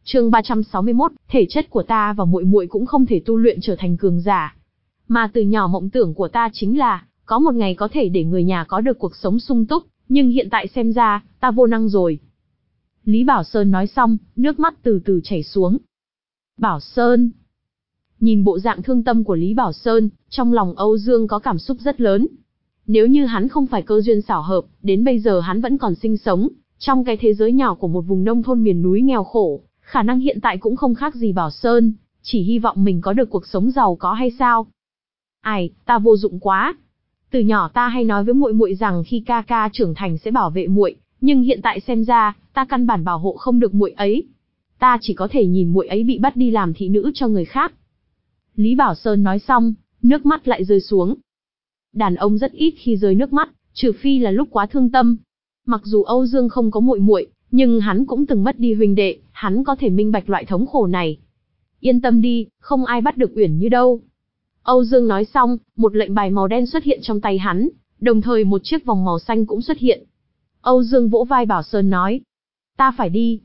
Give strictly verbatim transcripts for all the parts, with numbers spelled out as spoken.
Chương ba trăm sáu mươi mốt, thể chất của ta và muội muội cũng không thể tu luyện trở thành cường giả. Mà từ nhỏ mộng tưởng của ta chính là có một ngày có thể để người nhà có được cuộc sống sung túc, nhưng hiện tại xem ra, ta vô năng rồi. Lý Bảo Sơn nói xong, nước mắt từ từ chảy xuống. Bảo Sơn. Nhìn bộ dạng thương tâm của Lý Bảo Sơn, trong lòng Âu Dương có cảm xúc rất lớn. Nếu như hắn không phải cơ duyên xảo hợp, đến bây giờ hắn vẫn còn sinh sống trong cái thế giới nhỏ của một vùng nông thôn miền núi nghèo khổ, khả năng hiện tại cũng không khác gì Bảo Sơn, chỉ hy vọng mình có được cuộc sống giàu có hay sao? Ai, ta vô dụng quá. Từ nhỏ ta hay nói với muội muội rằng khi ca ca trưởng thành sẽ bảo vệ muội, nhưng hiện tại xem ra, ta căn bản bảo hộ không được muội ấy. Ta chỉ có thể nhìn muội ấy bị bắt đi làm thị nữ cho người khác. Lý Bảo Sơn nói xong, nước mắt lại rơi xuống. Đàn ông rất ít khi rơi nước mắt, trừ phi là lúc quá thương tâm. Mặc dù Âu Dương không có muội muội, nhưng hắn cũng từng mất đi huynh đệ, hắn có thể minh bạch loại thống khổ này. Yên tâm đi, không ai bắt được Uyển Như đâu. Âu Dương nói xong, một lệnh bài màu đen xuất hiện trong tay hắn, đồng thời một chiếc vòng màu xanh cũng xuất hiện. Âu Dương vỗ vai Bảo Sơn nói, ta phải đi.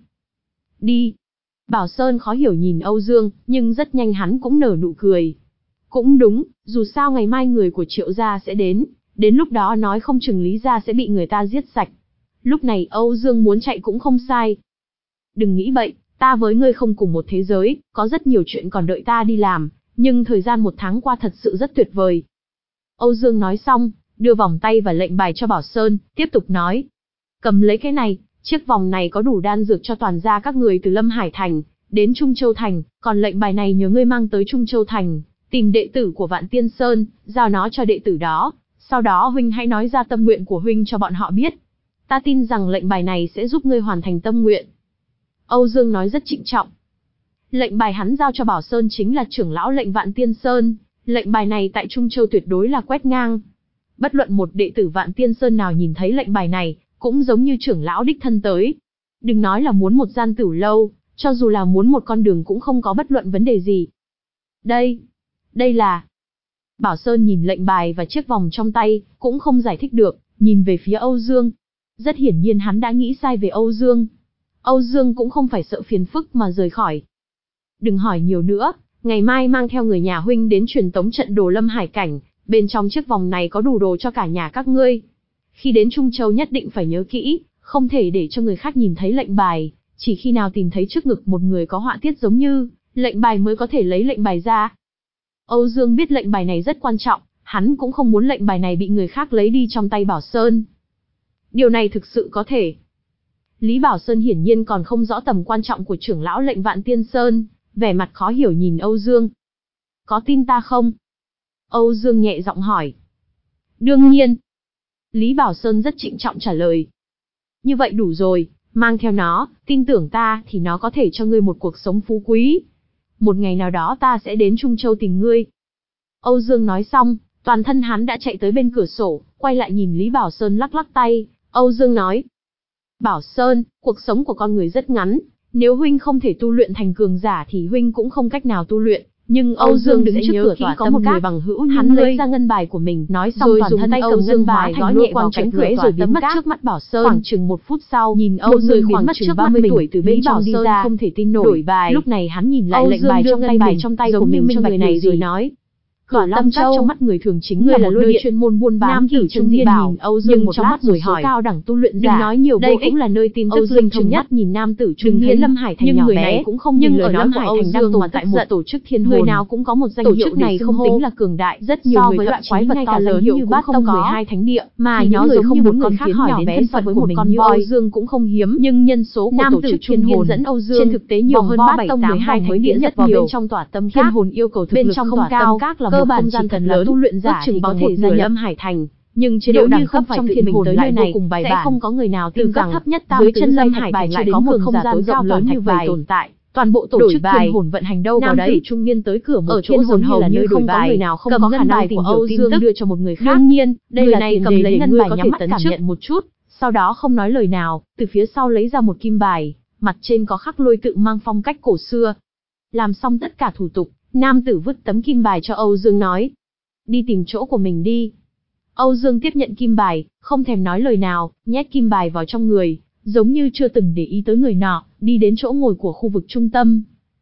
Đi. Bảo Sơn khó hiểu nhìn Âu Dương, nhưng rất nhanh hắn cũng nở nụ cười. Cũng đúng, dù sao ngày mai người của Triệu gia sẽ đến, đến lúc đó nói không chừng Lý gia sẽ bị người ta giết sạch. Lúc này Âu Dương muốn chạy cũng không sai. Đừng nghĩ bậy, ta với ngươi không cùng một thế giới, có rất nhiều chuyện còn đợi ta đi làm, nhưng thời gian một tháng qua thật sự rất tuyệt vời. Âu Dương nói xong, đưa vòng tay và lệnh bài cho Bảo Sơn, tiếp tục nói. Cầm lấy cái này, chiếc vòng này có đủ đan dược cho toàn gia các người từ Lâm Hải Thành đến Trung Châu Thành, còn lệnh bài này nhớ ngươi mang tới Trung Châu Thành, tìm đệ tử của Vạn Tiên Sơn, giao nó cho đệ tử đó, sau đó huynh hãy nói ra tâm nguyện của huynh cho bọn họ biết. Ta tin rằng lệnh bài này sẽ giúp ngươi hoàn thành tâm nguyện. Âu Dương nói rất trịnh trọng. Lệnh bài hắn giao cho Bảo Sơn chính là trưởng lão lệnh Vạn Tiên Sơn, lệnh bài này tại Trung Châu tuyệt đối là quét ngang. Bất luận một đệ tử Vạn Tiên Sơn nào nhìn thấy lệnh bài này, cũng giống như trưởng lão đích thân tới. Đừng nói là muốn một gian tửu lâu, cho dù là muốn một con đường cũng không có bất luận vấn đề gì. Đây, đây là... Bảo Sơn nhìn lệnh bài và chiếc vòng trong tay, cũng không giải thích được, nhìn về phía Âu Dương. Rất hiển nhiên hắn đã nghĩ sai về Âu Dương. Âu Dương cũng không phải sợ phiền phức mà rời khỏi. Đừng hỏi nhiều nữa, ngày mai mang theo người nhà huynh đến truyền tống trận đồ Lâm Hải Cảnh, bên trong chiếc vòng này có đủ đồ cho cả nhà các ngươi. Khi đến Trung Châu nhất định phải nhớ kỹ, không thể để cho người khác nhìn thấy lệnh bài, chỉ khi nào tìm thấy trước ngực một người có họa tiết giống như lệnh bài mới có thể lấy lệnh bài ra. Âu Dương biết lệnh bài này rất quan trọng, hắn cũng không muốn lệnh bài này bị người khác lấy đi trong tay Bảo Sơn. Điều này thực sự có thể. Lý Bảo Sơn hiển nhiên còn không rõ tầm quan trọng của trưởng lão lệnh Vạn Tiên Sơn, vẻ mặt khó hiểu nhìn Âu Dương. Có tin ta không? Âu Dương nhẹ giọng hỏi. Đương nhiên. Lý Bảo Sơn rất trịnh trọng trả lời. Như vậy đủ rồi, mang theo nó, tin tưởng ta thì nó có thể cho ngươi một cuộc sống phú quý. Một ngày nào đó ta sẽ đến Trung Châu tìm ngươi. Âu Dương nói xong, toàn thân hắn đã chạy tới bên cửa sổ, quay lại nhìn Lý Bảo Sơn lắc lắc tay. Âu Dương nói. Bảo Sơn, cuộc sống của con người rất ngắn, nếu huynh không thể tu luyện thành cường giả thì huynh cũng không cách nào tu luyện. Nhưng Âu Dương đứng trước cửa tòa có một người bằng hữu, hắn lấy ra ngân bài của mình, nói xong rồi toàn thân tay cầm ngân bài gõ nhẹ vào cánh cửa rồi biến mất trước mắt Bảo Sơn. Khoảng chừng một phút sau, nhìn Âu Dương biến mất trước ba mươi tuổi từ bên trong đi ra, không thể tin nổi. Bài. Lúc này hắn nhìn lại lệnh bài trong tay bài trong tay của mình cho người này rồi nói. Cửu Long Châu trong mắt người thường chính là một nơi chuyên môn buôn bán nam tử trung niên nhìn Âu Dương một lát rồi hỏi cao đẳng tu luyện giả. Đừng nói nhiều, đây cũng là nơi tin tức linh thông nhất. Nhìn nam tử trung niên Lâm Hải Thành nhỏ bé cũng không nhưng ở Lâm Hải Thành đang tồn tại một tổ chức thiên hồn, người nào cũng có một danh hiệu. Tổ chức này không tính là cường đại, rất nhiều người loại quái vật to lớn như Bát Tông mười hai thánh địa, mà những người không muốn người khác hỏi đến thân phận của mình như Âu Dương cũng không hiếm, nhưng nhân số của tổ chức thiên hồn dẫn Âu Dương trên thực tế nhiều hơn Bát Tông mười hai thánh địa rất nhiều. Trong tỏa tâm thiên hồn yêu cầu thực lực không cao, cơ bản chỉ cần là tu luyện giả thì có thể gia nhập Lâm Hải Thành, nhưng chế độ đẳng cấp trong thiên hồn tới nơi này sẽ không có người nào tin rằng thấp nhất dưới chân Lâm Hải Thành lại có một không gian rộng lớn như vậy tồn tại. Toàn bộ tổ chức thiên hồn vận hành đâu vào đấy. Nam tử trung niên tới cửa một chỗ hồn hầu như không có người nào không có khả năng tìm hiểu tin tức đưa cho một người khác. Đương nhiên, đây là tiền đề để ngươi có thể cảm nhận một chút. Sau đó không nói lời nào, từ phía sau lấy ra một kim bài, mặt trên có khắc lôi tự mang phong cách cổ xưa. Làm xong tất cả thủ tục, nam tử vứt tấm kim bài cho Âu Dương nói. Đi tìm chỗ của mình đi. Âu Dương tiếp nhận kim bài, không thèm nói lời nào, nhét kim bài vào trong người, giống như chưa từng để ý tới người nọ, đi đến chỗ ngồi của khu vực trung tâm.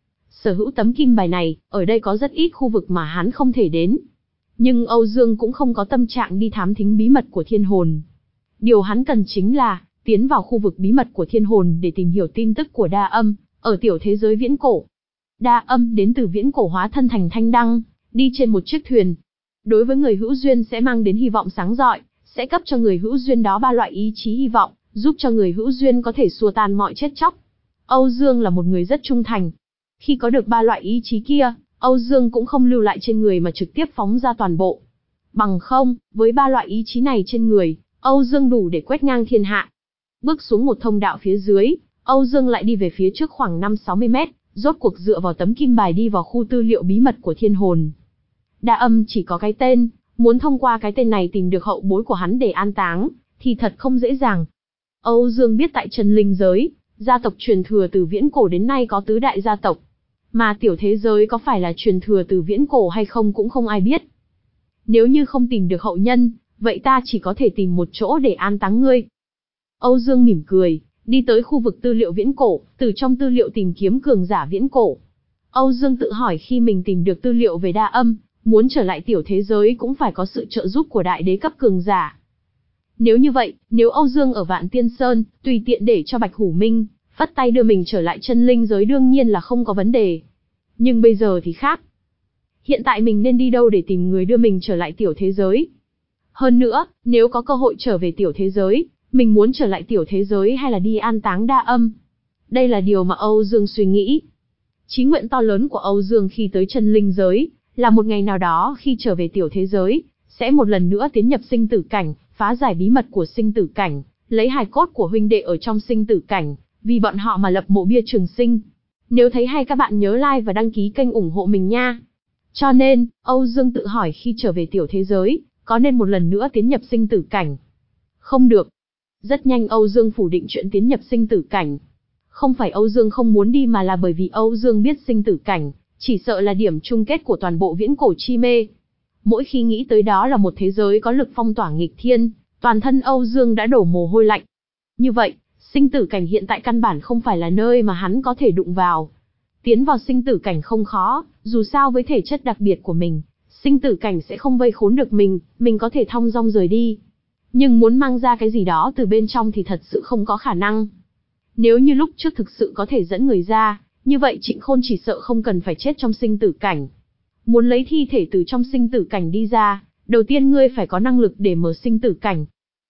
Sở hữu tấm kim bài này, ở đây có rất ít khu vực mà hắn không thể đến. Nhưng Âu Dương cũng không có tâm trạng đi thám thính bí mật của thiên hồn. Điều hắn cần chính là tiến vào khu vực bí mật của thiên hồn để tìm hiểu tin tức của Đa Âm, ở tiểu thế giới viễn cổ. Đa Âm đến từ viễn cổ hóa thân thành thanh đăng, đi trên một chiếc thuyền. Đối với người hữu duyên sẽ mang đến hy vọng sáng rọi, sẽ cấp cho người hữu duyên đó ba loại ý chí hy vọng, giúp cho người hữu duyên có thể xua tan mọi chết chóc. Âu Dương là một người rất trung thành. Khi có được ba loại ý chí kia, Âu Dương cũng không lưu lại trên người mà trực tiếp phóng ra toàn bộ. Bằng không, với ba loại ý chí này trên người, Âu Dương đủ để quét ngang thiên hạ. Bước xuống một thông đạo phía dưới, Âu Dương lại đi về phía trước khoảng năm sáu mươi mét, rốt cuộc dựa vào tấm kim bài đi vào khu tư liệu bí mật của thiên hồn. Đa Âm chỉ có cái tên, muốn thông qua cái tên này tìm được hậu bối của hắn để an táng, thì thật không dễ dàng. Âu Dương biết tại chân linh giới, gia tộc truyền thừa từ viễn cổ đến nay có tứ đại gia tộc. Mà tiểu thế giới có phải là truyền thừa từ viễn cổ hay không cũng không ai biết. Nếu như không tìm được hậu nhân, vậy ta chỉ có thể tìm một chỗ để an táng ngươi. Âu Dương mỉm cười, đi tới khu vực tư liệu viễn cổ, từ trong tư liệu tìm kiếm cường giả viễn cổ. Âu Dương tự hỏi khi mình tìm được tư liệu về Đa Âm, muốn trở lại tiểu thế giới cũng phải có sự trợ giúp của đại đế cấp cường giả. Nếu như vậy, nếu Âu Dương ở Vạn Tiên Sơn, tùy tiện để cho Bạch Hủ Minh phất tay đưa mình trở lại chân linh giới đương nhiên là không có vấn đề. Nhưng bây giờ thì khác. Hiện tại mình nên đi đâu để tìm người đưa mình trở lại tiểu thế giới? Hơn nữa, nếu có cơ hội trở về tiểu thế giới, mình muốn trở lại tiểu thế giới hay là đi an táng Đa Âm? Đây là điều mà Âu Dương suy nghĩ. Chí nguyện to lớn của Âu Dương khi tới chân linh giới, là một ngày nào đó khi trở về tiểu thế giới, sẽ một lần nữa tiến nhập sinh tử cảnh, phá giải bí mật của sinh tử cảnh, lấy hài cốt của huynh đệ ở trong sinh tử cảnh, vì bọn họ mà lập mộ bia trường sinh. Nếu thấy hay các bạn nhớ like và đăng ký kênh ủng hộ mình nha. Cho nên, Âu Dương tự hỏi khi trở về tiểu thế giới, có nên một lần nữa tiến nhập sinh tử cảnh? Không được. Rất nhanh Âu Dương phủ định chuyện tiến nhập sinh tử cảnh. Không phải Âu Dương không muốn đi mà là bởi vì Âu Dương biết sinh tử cảnh, chỉ sợ là điểm chung kết của toàn bộ viễn cổ chi mê. Mỗi khi nghĩ tới đó là một thế giới có lực phong tỏa nghịch thiên, toàn thân Âu Dương đã đổ mồ hôi lạnh. Như vậy, sinh tử cảnh hiện tại căn bản không phải là nơi mà hắn có thể đụng vào. Tiến vào sinh tử cảnh không khó, dù sao với thể chất đặc biệt của mình, sinh tử cảnh sẽ không vây khốn được mình, mình có thể thong dong rời đi. Nhưng muốn mang ra cái gì đó từ bên trong thì thật sự không có khả năng. Nếu như lúc trước thực sự có thể dẫn người ra, như vậy Trịnh Khôn chỉ sợ không cần phải chết trong sinh tử cảnh. Muốn lấy thi thể từ trong sinh tử cảnh đi ra, đầu tiên ngươi phải có năng lực để mở sinh tử cảnh.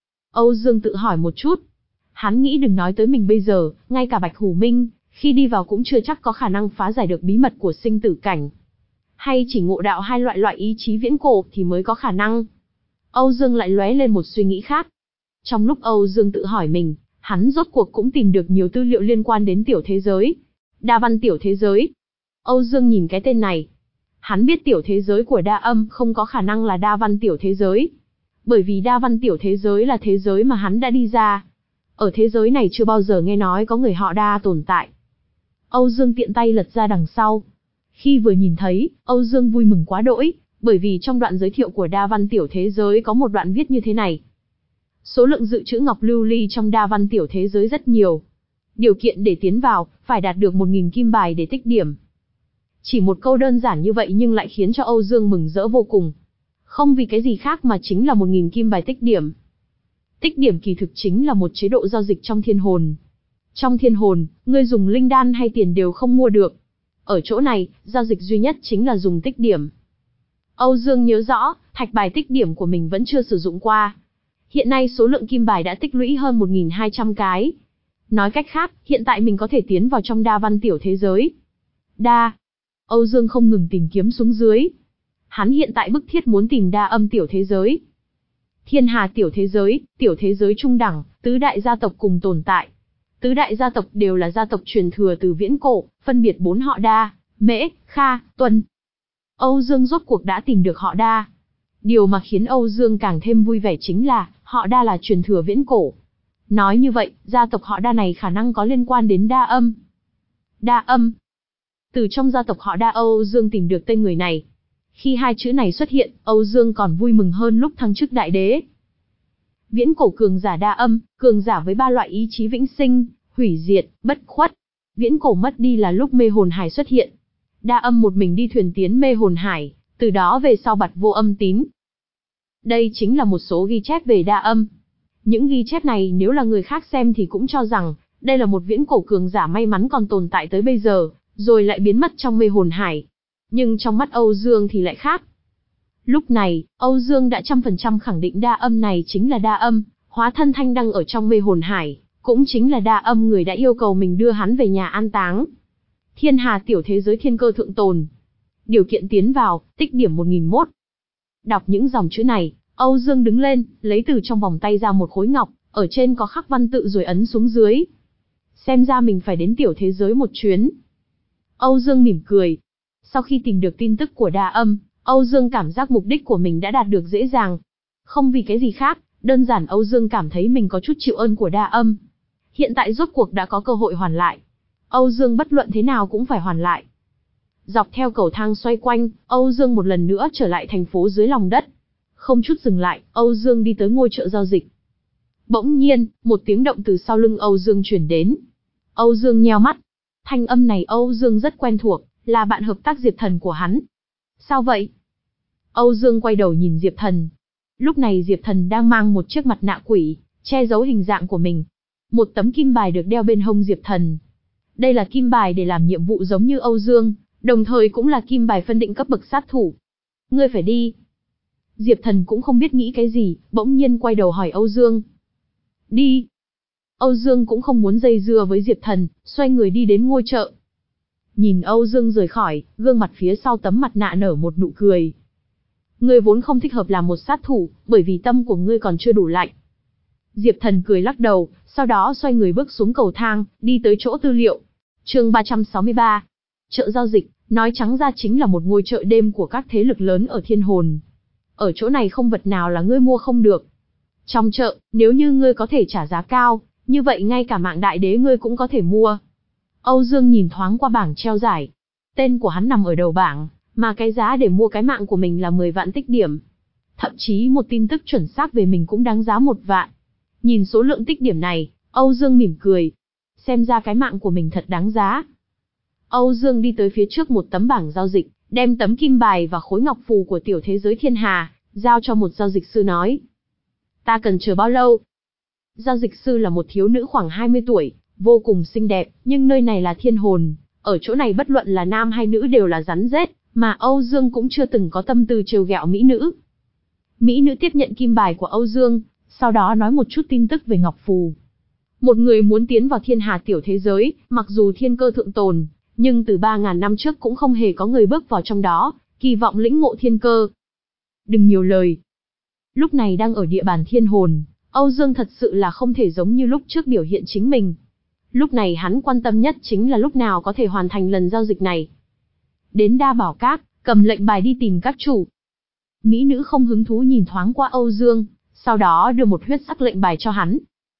Âu Dương tự hỏi một chút. Hắn nghĩ đừng nói tới mình bây giờ, ngay cả Bạch Hủ Minh, khi đi vào cũng chưa chắc có khả năng phá giải được bí mật của sinh tử cảnh. Hay chỉ ngộ đạo hai loại loại ý chí viễn cổ thì mới có khả năng. Âu Dương lại lóe lên một suy nghĩ khác. Trong lúc Âu Dương tự hỏi mình, hắn rốt cuộc cũng tìm được nhiều tư liệu liên quan đến tiểu thế giới. Đa văn tiểu thế giới. Âu Dương nhìn cái tên này. Hắn biết tiểu thế giới của Đa Âm không có khả năng là đa văn tiểu thế giới. Bởi vì đa văn tiểu thế giới là thế giới mà hắn đã đi ra. Ở thế giới này chưa bao giờ nghe nói có người họ Đa tồn tại. Âu Dương tiện tay lật ra đằng sau. Khi vừa nhìn thấy, Âu Dương vui mừng quá đỗi, bởi vì trong đoạn giới thiệu của đa văn tiểu thế giới có một đoạn viết như thế này. Số lượng dự trữ ngọc lưu ly trong đa văn tiểu thế giới rất nhiều. Điều kiện để tiến vào, phải đạt được một nghìn kim bài để tích điểm. Chỉ một câu đơn giản như vậy nhưng lại khiến cho Âu Dương mừng rỡ vô cùng. Không vì cái gì khác mà chính là một nghìn kim bài tích điểm. Tích điểm kỳ thực chính là một chế độ giao dịch trong thiên hồn. Trong thiên hồn, ngươi dùng linh đan hay tiền đều không mua được. Ở chỗ này, giao dịch duy nhất chính là dùng tích điểm. Âu Dương nhớ rõ, thạch bài tích điểm của mình vẫn chưa sử dụng qua. Hiện nay số lượng kim bài đã tích lũy hơn một nghìn hai trăm cái. Nói cách khác, hiện tại mình có thể tiến vào trong đa văn tiểu thế giới. Đa. Âu Dương không ngừng tìm kiếm xuống dưới. Hắn hiện tại bức thiết muốn tìm đa âm tiểu thế giới. Thiên hà tiểu thế giới, tiểu thế giới trung đẳng, tứ đại gia tộc cùng tồn tại. Tứ đại gia tộc đều là gia tộc truyền thừa từ viễn cổ, phân biệt bốn họ Đa, Mễ, Kha, Tuân. Âu Dương rốt cuộc đã tìm được họ Đa. Điều mà khiến Âu Dương càng thêm vui vẻ chính là, họ Đa là truyền thừa viễn cổ. Nói như vậy, gia tộc họ Đa này khả năng có liên quan đến Đa Âm. Đa Âm. Từ trong gia tộc họ Đa Âu Dương tìm được tên người này. Khi hai chữ này xuất hiện, Âu Dương còn vui mừng hơn lúc thăng chức đại đế. Viễn cổ cường giả Đa Âm, cường giả với ba loại ý chí vĩnh sinh, hủy diệt, bất khuất. Viễn cổ mất đi là lúc mê hồn hải xuất hiện. Đa Âm một mình đi thuyền tiến mê hồn hải, từ đó về sau bặt vô âm tín. Đây chính là một số ghi chép về Đa Âm. Những ghi chép này nếu là người khác xem thì cũng cho rằng, đây là một viễn cổ cường giả may mắn còn tồn tại tới bây giờ, rồi lại biến mất trong mê hồn hải. Nhưng trong mắt Âu Dương thì lại khác. Lúc này, Âu Dương đã trăm phần trăm khẳng định Đa Âm này chính là Đa Âm, hóa thân thanh đăng ở trong mê hồn hải, cũng chính là Đa Âm người đã yêu cầu mình đưa hắn về nhà an táng. Thiên Hà tiểu thế giới thiên cơ thượng tồn. Điều kiện tiến vào, tích điểm một nghìn một. Đọc những dòng chữ này, Âu Dương đứng lên, lấy từ trong vòng tay ra một khối ngọc, ở trên có khắc văn tự rồi ấn xuống dưới. Xem ra mình phải đến tiểu thế giới một chuyến. Âu Dương mỉm cười. Sau khi tìm được tin tức của Đa Âm, Âu Dương cảm giác mục đích của mình đã đạt được dễ dàng. Không vì cái gì khác, đơn giản Âu Dương cảm thấy mình có chút chịu ơn của Đa Âm. Hiện tại rốt cuộc đã có cơ hội hoàn lại. Âu Dương bất luận thế nào cũng phải hoàn lại. Dọc theo cầu thang xoay quanh, Âu Dương một lần nữa trở lại thành phố dưới lòng đất. Không chút dừng lại, Âu Dương đi tới ngôi chợ giao dịch. Bỗng nhiên, một tiếng động từ sau lưng Âu Dương truyền đến. Âu Dương nheo mắt. Thanh âm này Âu Dương rất quen thuộc, là bạn hợp tác Diệp Thần của hắn. Sao vậy? Âu Dương quay đầu nhìn Diệp Thần. Lúc này Diệp Thần đang mang một chiếc mặt nạ quỷ, che giấu hình dạng của mình. Một tấm kim bài được đeo bên hông Diệp Thần. Đây là kim bài để làm nhiệm vụ giống như Âu Dương, đồng thời cũng là kim bài phân định cấp bậc sát thủ. Ngươi phải đi. Diệp Thần cũng không biết nghĩ cái gì, bỗng nhiên quay đầu hỏi Âu Dương. Đi. Âu Dương cũng không muốn dây dưa với Diệp Thần, xoay người đi đến ngôi chợ. Nhìn Âu Dương rời khỏi, gương mặt phía sau tấm mặt nạ nở một nụ cười. Ngươi vốn không thích hợp làm một sát thủ, bởi vì tâm của ngươi còn chưa đủ lạnh. Diệp Thần cười lắc đầu, sau đó xoay người bước xuống cầu thang, đi tới chỗ tư liệu. Chương ba trăm sáu mươi ba. Chợ giao dịch, nói trắng ra chính là một ngôi chợ đêm của các thế lực lớn ở Thiên Hồn. Ở chỗ này không vật nào là ngươi mua không được. Trong chợ, nếu như ngươi có thể trả giá cao, như vậy ngay cả mạng đại đế ngươi cũng có thể mua. Âu Dương nhìn thoáng qua bảng treo giải. Tên của hắn nằm ở đầu bảng, mà cái giá để mua cái mạng của mình là mười vạn tích điểm. Thậm chí một tin tức chuẩn xác về mình cũng đáng giá một vạn. Nhìn số lượng tích điểm này, Âu Dương mỉm cười. Xem ra cái mạng của mình thật đáng giá. Âu Dương đi tới phía trước một tấm bảng giao dịch, đem tấm kim bài và khối ngọc phù của tiểu thế giới Thiên Hà, giao cho một giao dịch sư nói. Ta cần chờ bao lâu? Giao dịch sư là một thiếu nữ khoảng hai mươi tuổi, vô cùng xinh đẹp, nhưng nơi này là Thiên Hồn. Ở chỗ này bất luận là nam hay nữ đều là rắn rết, mà Âu Dương cũng chưa từng có tâm tư trêu ghẹo mỹ nữ. Mỹ nữ tiếp nhận kim bài của Âu Dương, sau đó nói một chút tin tức về ngọc phù. Một người muốn tiến vào Thiên Hà tiểu thế giới, mặc dù thiên cơ thượng tồn, nhưng từ ba ngàn năm trước cũng không hề có người bước vào trong đó, kỳ vọng lĩnh ngộ thiên cơ. Đừng nhiều lời. Lúc này đang ở địa bàn Thiên Hồn, Âu Dương thật sự là không thể giống như lúc trước biểu hiện chính mình. Lúc này hắn quan tâm nhất chính là lúc nào có thể hoàn thành lần giao dịch này. Đến Đa Bảo Các, cầm lệnh bài đi tìm các chủ. Mỹ nữ không hứng thú nhìn thoáng qua Âu Dương, sau đó đưa một huyết sắc lệnh bài cho hắn.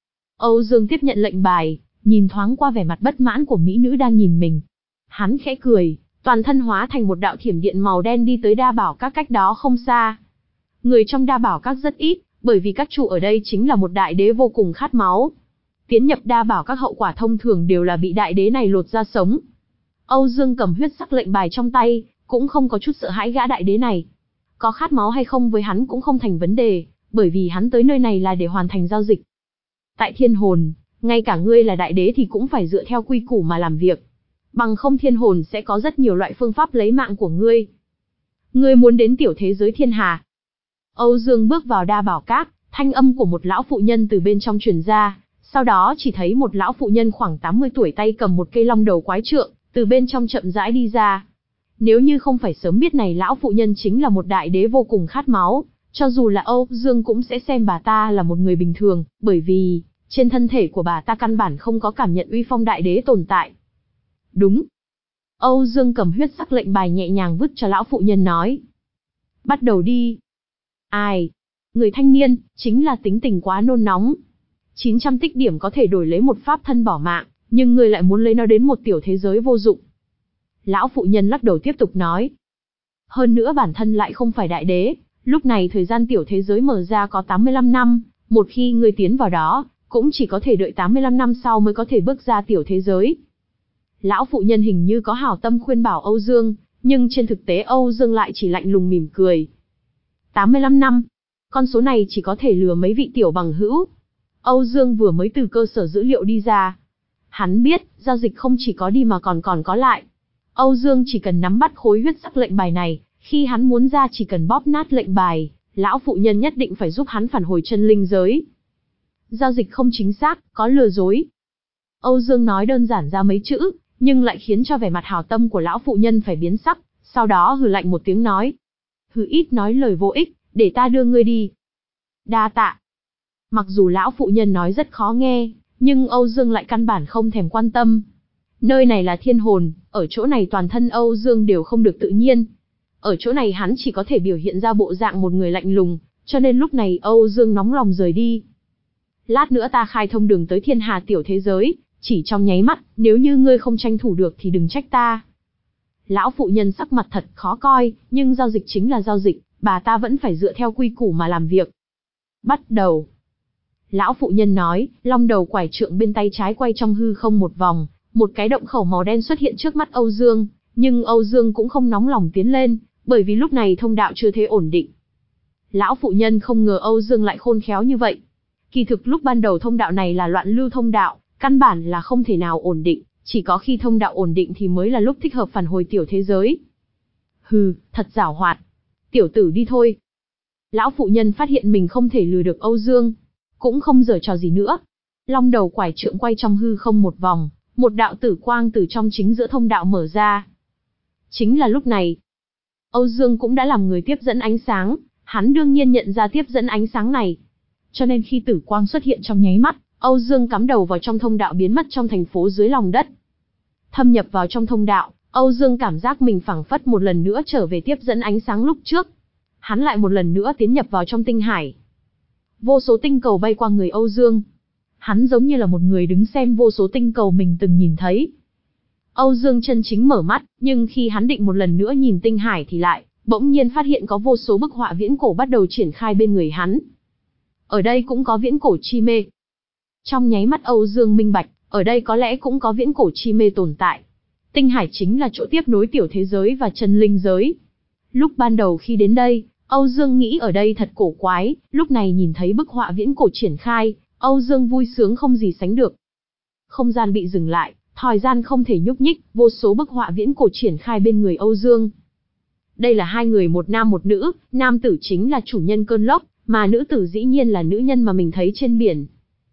Âu Dương tiếp nhận lệnh bài, nhìn thoáng qua vẻ mặt bất mãn của mỹ nữ đang nhìn mình. Hắn khẽ cười, toàn thân hóa thành một đạo thiểm điện màu đen đi tới Đa Bảo Các cách đó không xa. Người trong Đa Bảo Các rất ít, bởi vì các chủ ở đây chính là một đại đế vô cùng khát máu. Tiến nhập Đa Bảo Các hậu quả thông thường đều là bị đại đế này lột ra sống. Âu Dương cầm huyết sắc lệnh bài trong tay, cũng không có chút sợ hãi gã đại đế này. Có khát máu hay không với hắn cũng không thành vấn đề, bởi vì hắn tới nơi này là để hoàn thành giao dịch. Tại Thiên Hồn, ngay cả ngươi là đại đế thì cũng phải dựa theo quy củ mà làm việc. Bằng không Thiên Hồn sẽ có rất nhiều loại phương pháp lấy mạng của ngươi. Ngươi muốn đến tiểu thế giới Thiên Hà. Âu Dương bước vào Đa Bảo Các, thanh âm của một lão phụ nhân từ bên trong truyền ra, sau đó chỉ thấy một lão phụ nhân khoảng tám mươi tuổi tay cầm một cây long đầu quái trượng, từ bên trong chậm rãi đi ra. Nếu như không phải sớm biết này lão phụ nhân chính là một đại đế vô cùng khát máu, cho dù là Âu Dương cũng sẽ xem bà ta là một người bình thường, bởi vì trên thân thể của bà ta căn bản không có cảm nhận uy phong đại đế tồn tại. Đúng. Âu Dương cầm huyết sắc lệnh bài nhẹ nhàng vứt cho lão phụ nhân nói. Bắt đầu đi. Ai? Người thanh niên, chính là tính tình quá nôn nóng. chín trăm tích điểm có thể đổi lấy một pháp thân bỏ mạng, nhưng người lại muốn lấy nó đến một tiểu thế giới vô dụng. Lão phụ nhân lắc đầu tiếp tục nói. Hơn nữa bản thân lại không phải đại đế, lúc này thời gian tiểu thế giới mở ra có tám mươi lăm năm, một khi người tiến vào đó, cũng chỉ có thể đợi tám mươi lăm năm sau mới có thể bước ra tiểu thế giới. Lão phụ nhân hình như có hảo tâm khuyên bảo Âu Dương, nhưng trên thực tế Âu Dương lại chỉ lạnh lùng mỉm cười. tám mươi lăm năm. Con số này chỉ có thể lừa mấy vị tiểu bằng hữu. Âu Dương vừa mới từ cơ sở dữ liệu đi ra. Hắn biết, giao dịch không chỉ có đi mà còn còn có lại. Âu Dương chỉ cần nắm bắt khối huyết sắc lệnh bài này, khi hắn muốn ra chỉ cần bóp nát lệnh bài, lão phụ nhân nhất định phải giúp hắn phản hồi chân linh giới. Giao dịch không chính xác, có lừa dối. Âu Dương nói đơn giản ra mấy chữ, nhưng lại khiến cho vẻ mặt hảo tâm của lão phụ nhân phải biến sắc, sau đó hừ lạnh một tiếng nói. Hừ ít nói lời vô ích, để ta đưa ngươi đi. Đa tạ. Mặc dù lão phụ nhân nói rất khó nghe, nhưng Âu Dương lại căn bản không thèm quan tâm. Nơi này là thiên hồn, ở chỗ này toàn thân Âu Dương đều không được tự nhiên. Ở chỗ này hắn chỉ có thể biểu hiện ra bộ dạng một người lạnh lùng, cho nên lúc này Âu Dương nóng lòng rời đi. Lát nữa ta khai thông đường tới thiên hà tiểu thế giới, chỉ trong nháy mắt, nếu như ngươi không tranh thủ được thì đừng trách ta. Lão phụ nhân sắc mặt thật khó coi, nhưng giao dịch chính là giao dịch, bà ta vẫn phải dựa theo quy củ mà làm việc. Bắt đầu. Lão phụ nhân nói, long đầu quải trượng bên tay trái quay trong hư không một vòng, một cái động khẩu màu đen xuất hiện trước mắt Âu Dương, nhưng Âu Dương cũng không nóng lòng tiến lên, bởi vì lúc này thông đạo chưa thể ổn định. Lão phụ nhân không ngờ Âu Dương lại khôn khéo như vậy. Kỳ thực lúc ban đầu thông đạo này là loạn lưu thông đạo, căn bản là không thể nào ổn định, chỉ có khi thông đạo ổn định thì mới là lúc thích hợp phản hồi tiểu thế giới. Hừ, thật giảo hoạt. Tiểu tử đi thôi. Lão phụ nhân phát hiện mình không thể lừa được Âu Dương, cũng không giở trò gì nữa. Long đầu quải trượng quay trong hư không một vòng, một đạo tử quang từ trong chính giữa thông đạo mở ra. Chính là lúc này, Âu Dương cũng đã làm người tiếp dẫn ánh sáng, hắn đương nhiên nhận ra tiếp dẫn ánh sáng này. Cho nên khi tử quang xuất hiện trong nháy mắt, Âu Dương cắm đầu vào trong thông đạo biến mất trong thành phố dưới lòng đất. Thâm nhập vào trong thông đạo, Âu Dương cảm giác mình phảng phất một lần nữa trở về tiếp dẫn ánh sáng lúc trước. Hắn lại một lần nữa tiến nhập vào trong tinh hải. Vô số tinh cầu bay qua người Âu Dương. Hắn giống như là một người đứng xem vô số tinh cầu mình từng nhìn thấy. Âu Dương chân chính mở mắt, nhưng khi hắn định một lần nữa nhìn tinh hải thì lại, bỗng nhiên phát hiện có vô số bức họa viễn cổ bắt đầu triển khai bên người hắn. Ở đây cũng có viễn cổ chi mê. Trong nháy mắt Âu Dương minh bạch, ở đây có lẽ cũng có viễn cổ chi mê tồn tại. Tinh hải chính là chỗ tiếp nối tiểu thế giới và chân linh giới. Lúc ban đầu khi đến đây, Âu Dương nghĩ ở đây thật cổ quái, lúc này nhìn thấy bức họa viễn cổ triển khai, Âu Dương vui sướng không gì sánh được. Không gian bị dừng lại, thời gian không thể nhúc nhích, vô số bức họa viễn cổ triển khai bên người Âu Dương. Đây là hai người một nam một nữ, nam tử chính là chủ nhân cơn lốc, mà nữ tử dĩ nhiên là nữ nhân mà mình thấy trên biển.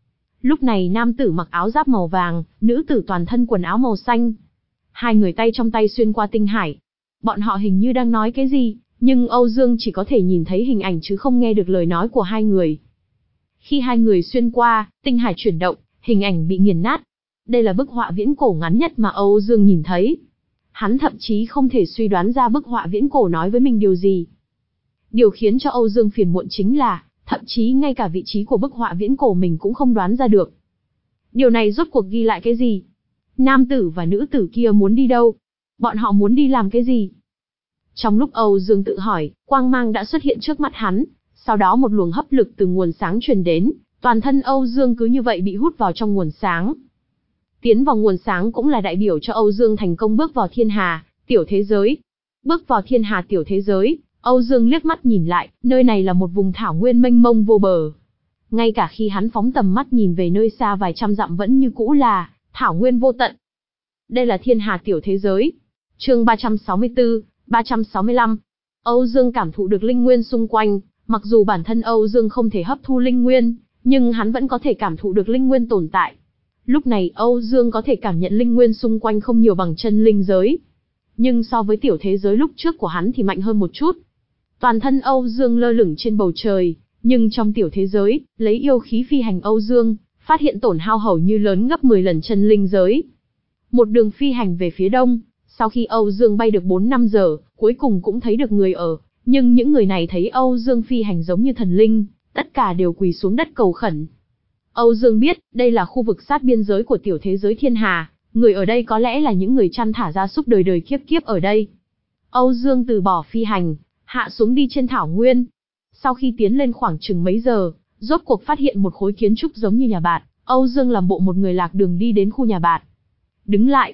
Lúc này nam tử mặc áo giáp màu vàng, nữ tử toàn thân quần áo màu xanh. Hai người tay trong tay xuyên qua tinh hải. Bọn họ hình như đang nói cái gì, nhưng Âu Dương chỉ có thể nhìn thấy hình ảnh chứ không nghe được lời nói của hai người. Khi hai người xuyên qua, tinh hải chuyển động, hình ảnh bị nghiền nát. Đây là bức họa viễn cổ ngắn nhất mà Âu Dương nhìn thấy. Hắn thậm chí không thể suy đoán ra bức họa viễn cổ nói với mình điều gì. Điều khiến cho Âu Dương phiền muộn chính là, thậm chí ngay cả vị trí của bức họa viễn cổ mình cũng không đoán ra được. Điều này rốt cuộc ghi lại cái gì? Nam tử và nữ tử kia muốn đi đâu? Bọn họ muốn đi làm cái gì? Trong lúc Âu Dương tự hỏi, quang mang đã xuất hiện trước mắt hắn, sau đó một luồng hấp lực từ nguồn sáng truyền đến, toàn thân Âu Dương cứ như vậy bị hút vào trong nguồn sáng. Tiến vào nguồn sáng cũng là đại biểu cho Âu Dương thành công bước vào thiên hà, tiểu thế giới. Bước vào thiên hà tiểu thế giới, Âu Dương liếc mắt nhìn lại, nơi này là một vùng thảo nguyên mênh mông vô bờ. Ngay cả khi hắn phóng tầm mắt nhìn về nơi xa vài trăm dặm vẫn như cũ là thảo nguyên vô tận. Đây là thiên hà tiểu thế giới. Chương ba trăm sáu mươi tư, ba trăm sáu mươi lăm. Âu Dương cảm thụ được linh nguyên xung quanh, mặc dù bản thân Âu Dương không thể hấp thu linh nguyên, nhưng hắn vẫn có thể cảm thụ được linh nguyên tồn tại. Lúc này Âu Dương có thể cảm nhận linh nguyên xung quanh không nhiều bằng chân linh giới, nhưng so với tiểu thế giới lúc trước của hắn thì mạnh hơn một chút. Toàn thân Âu Dương lơ lửng trên bầu trời, nhưng trong tiểu thế giới, lấy yêu khí phi hành Âu Dương, phát hiện tổn hao hầu như lớn gấp mười lần chân linh giới. Một đường phi hành về phía đông, sau khi Âu Dương bay được bốn năm giờ, cuối cùng cũng thấy được người ở, nhưng những người này thấy Âu Dương phi hành giống như thần linh, tất cả đều quỳ xuống đất cầu khẩn. Âu Dương biết, đây là khu vực sát biên giới của tiểu thế giới thiên hà, người ở đây có lẽ là những người chăn thả gia súc đời đời kiếp kiếp ở đây. Âu Dương từ bỏ phi hành, hạ xuống đi trên thảo nguyên. Sau khi tiến lên khoảng chừng mấy giờ, rốt cuộc phát hiện một khối kiến trúc giống như nhà bạt, Âu Dương làm bộ một người lạc đường đi đến khu nhà bạt. Đứng lại.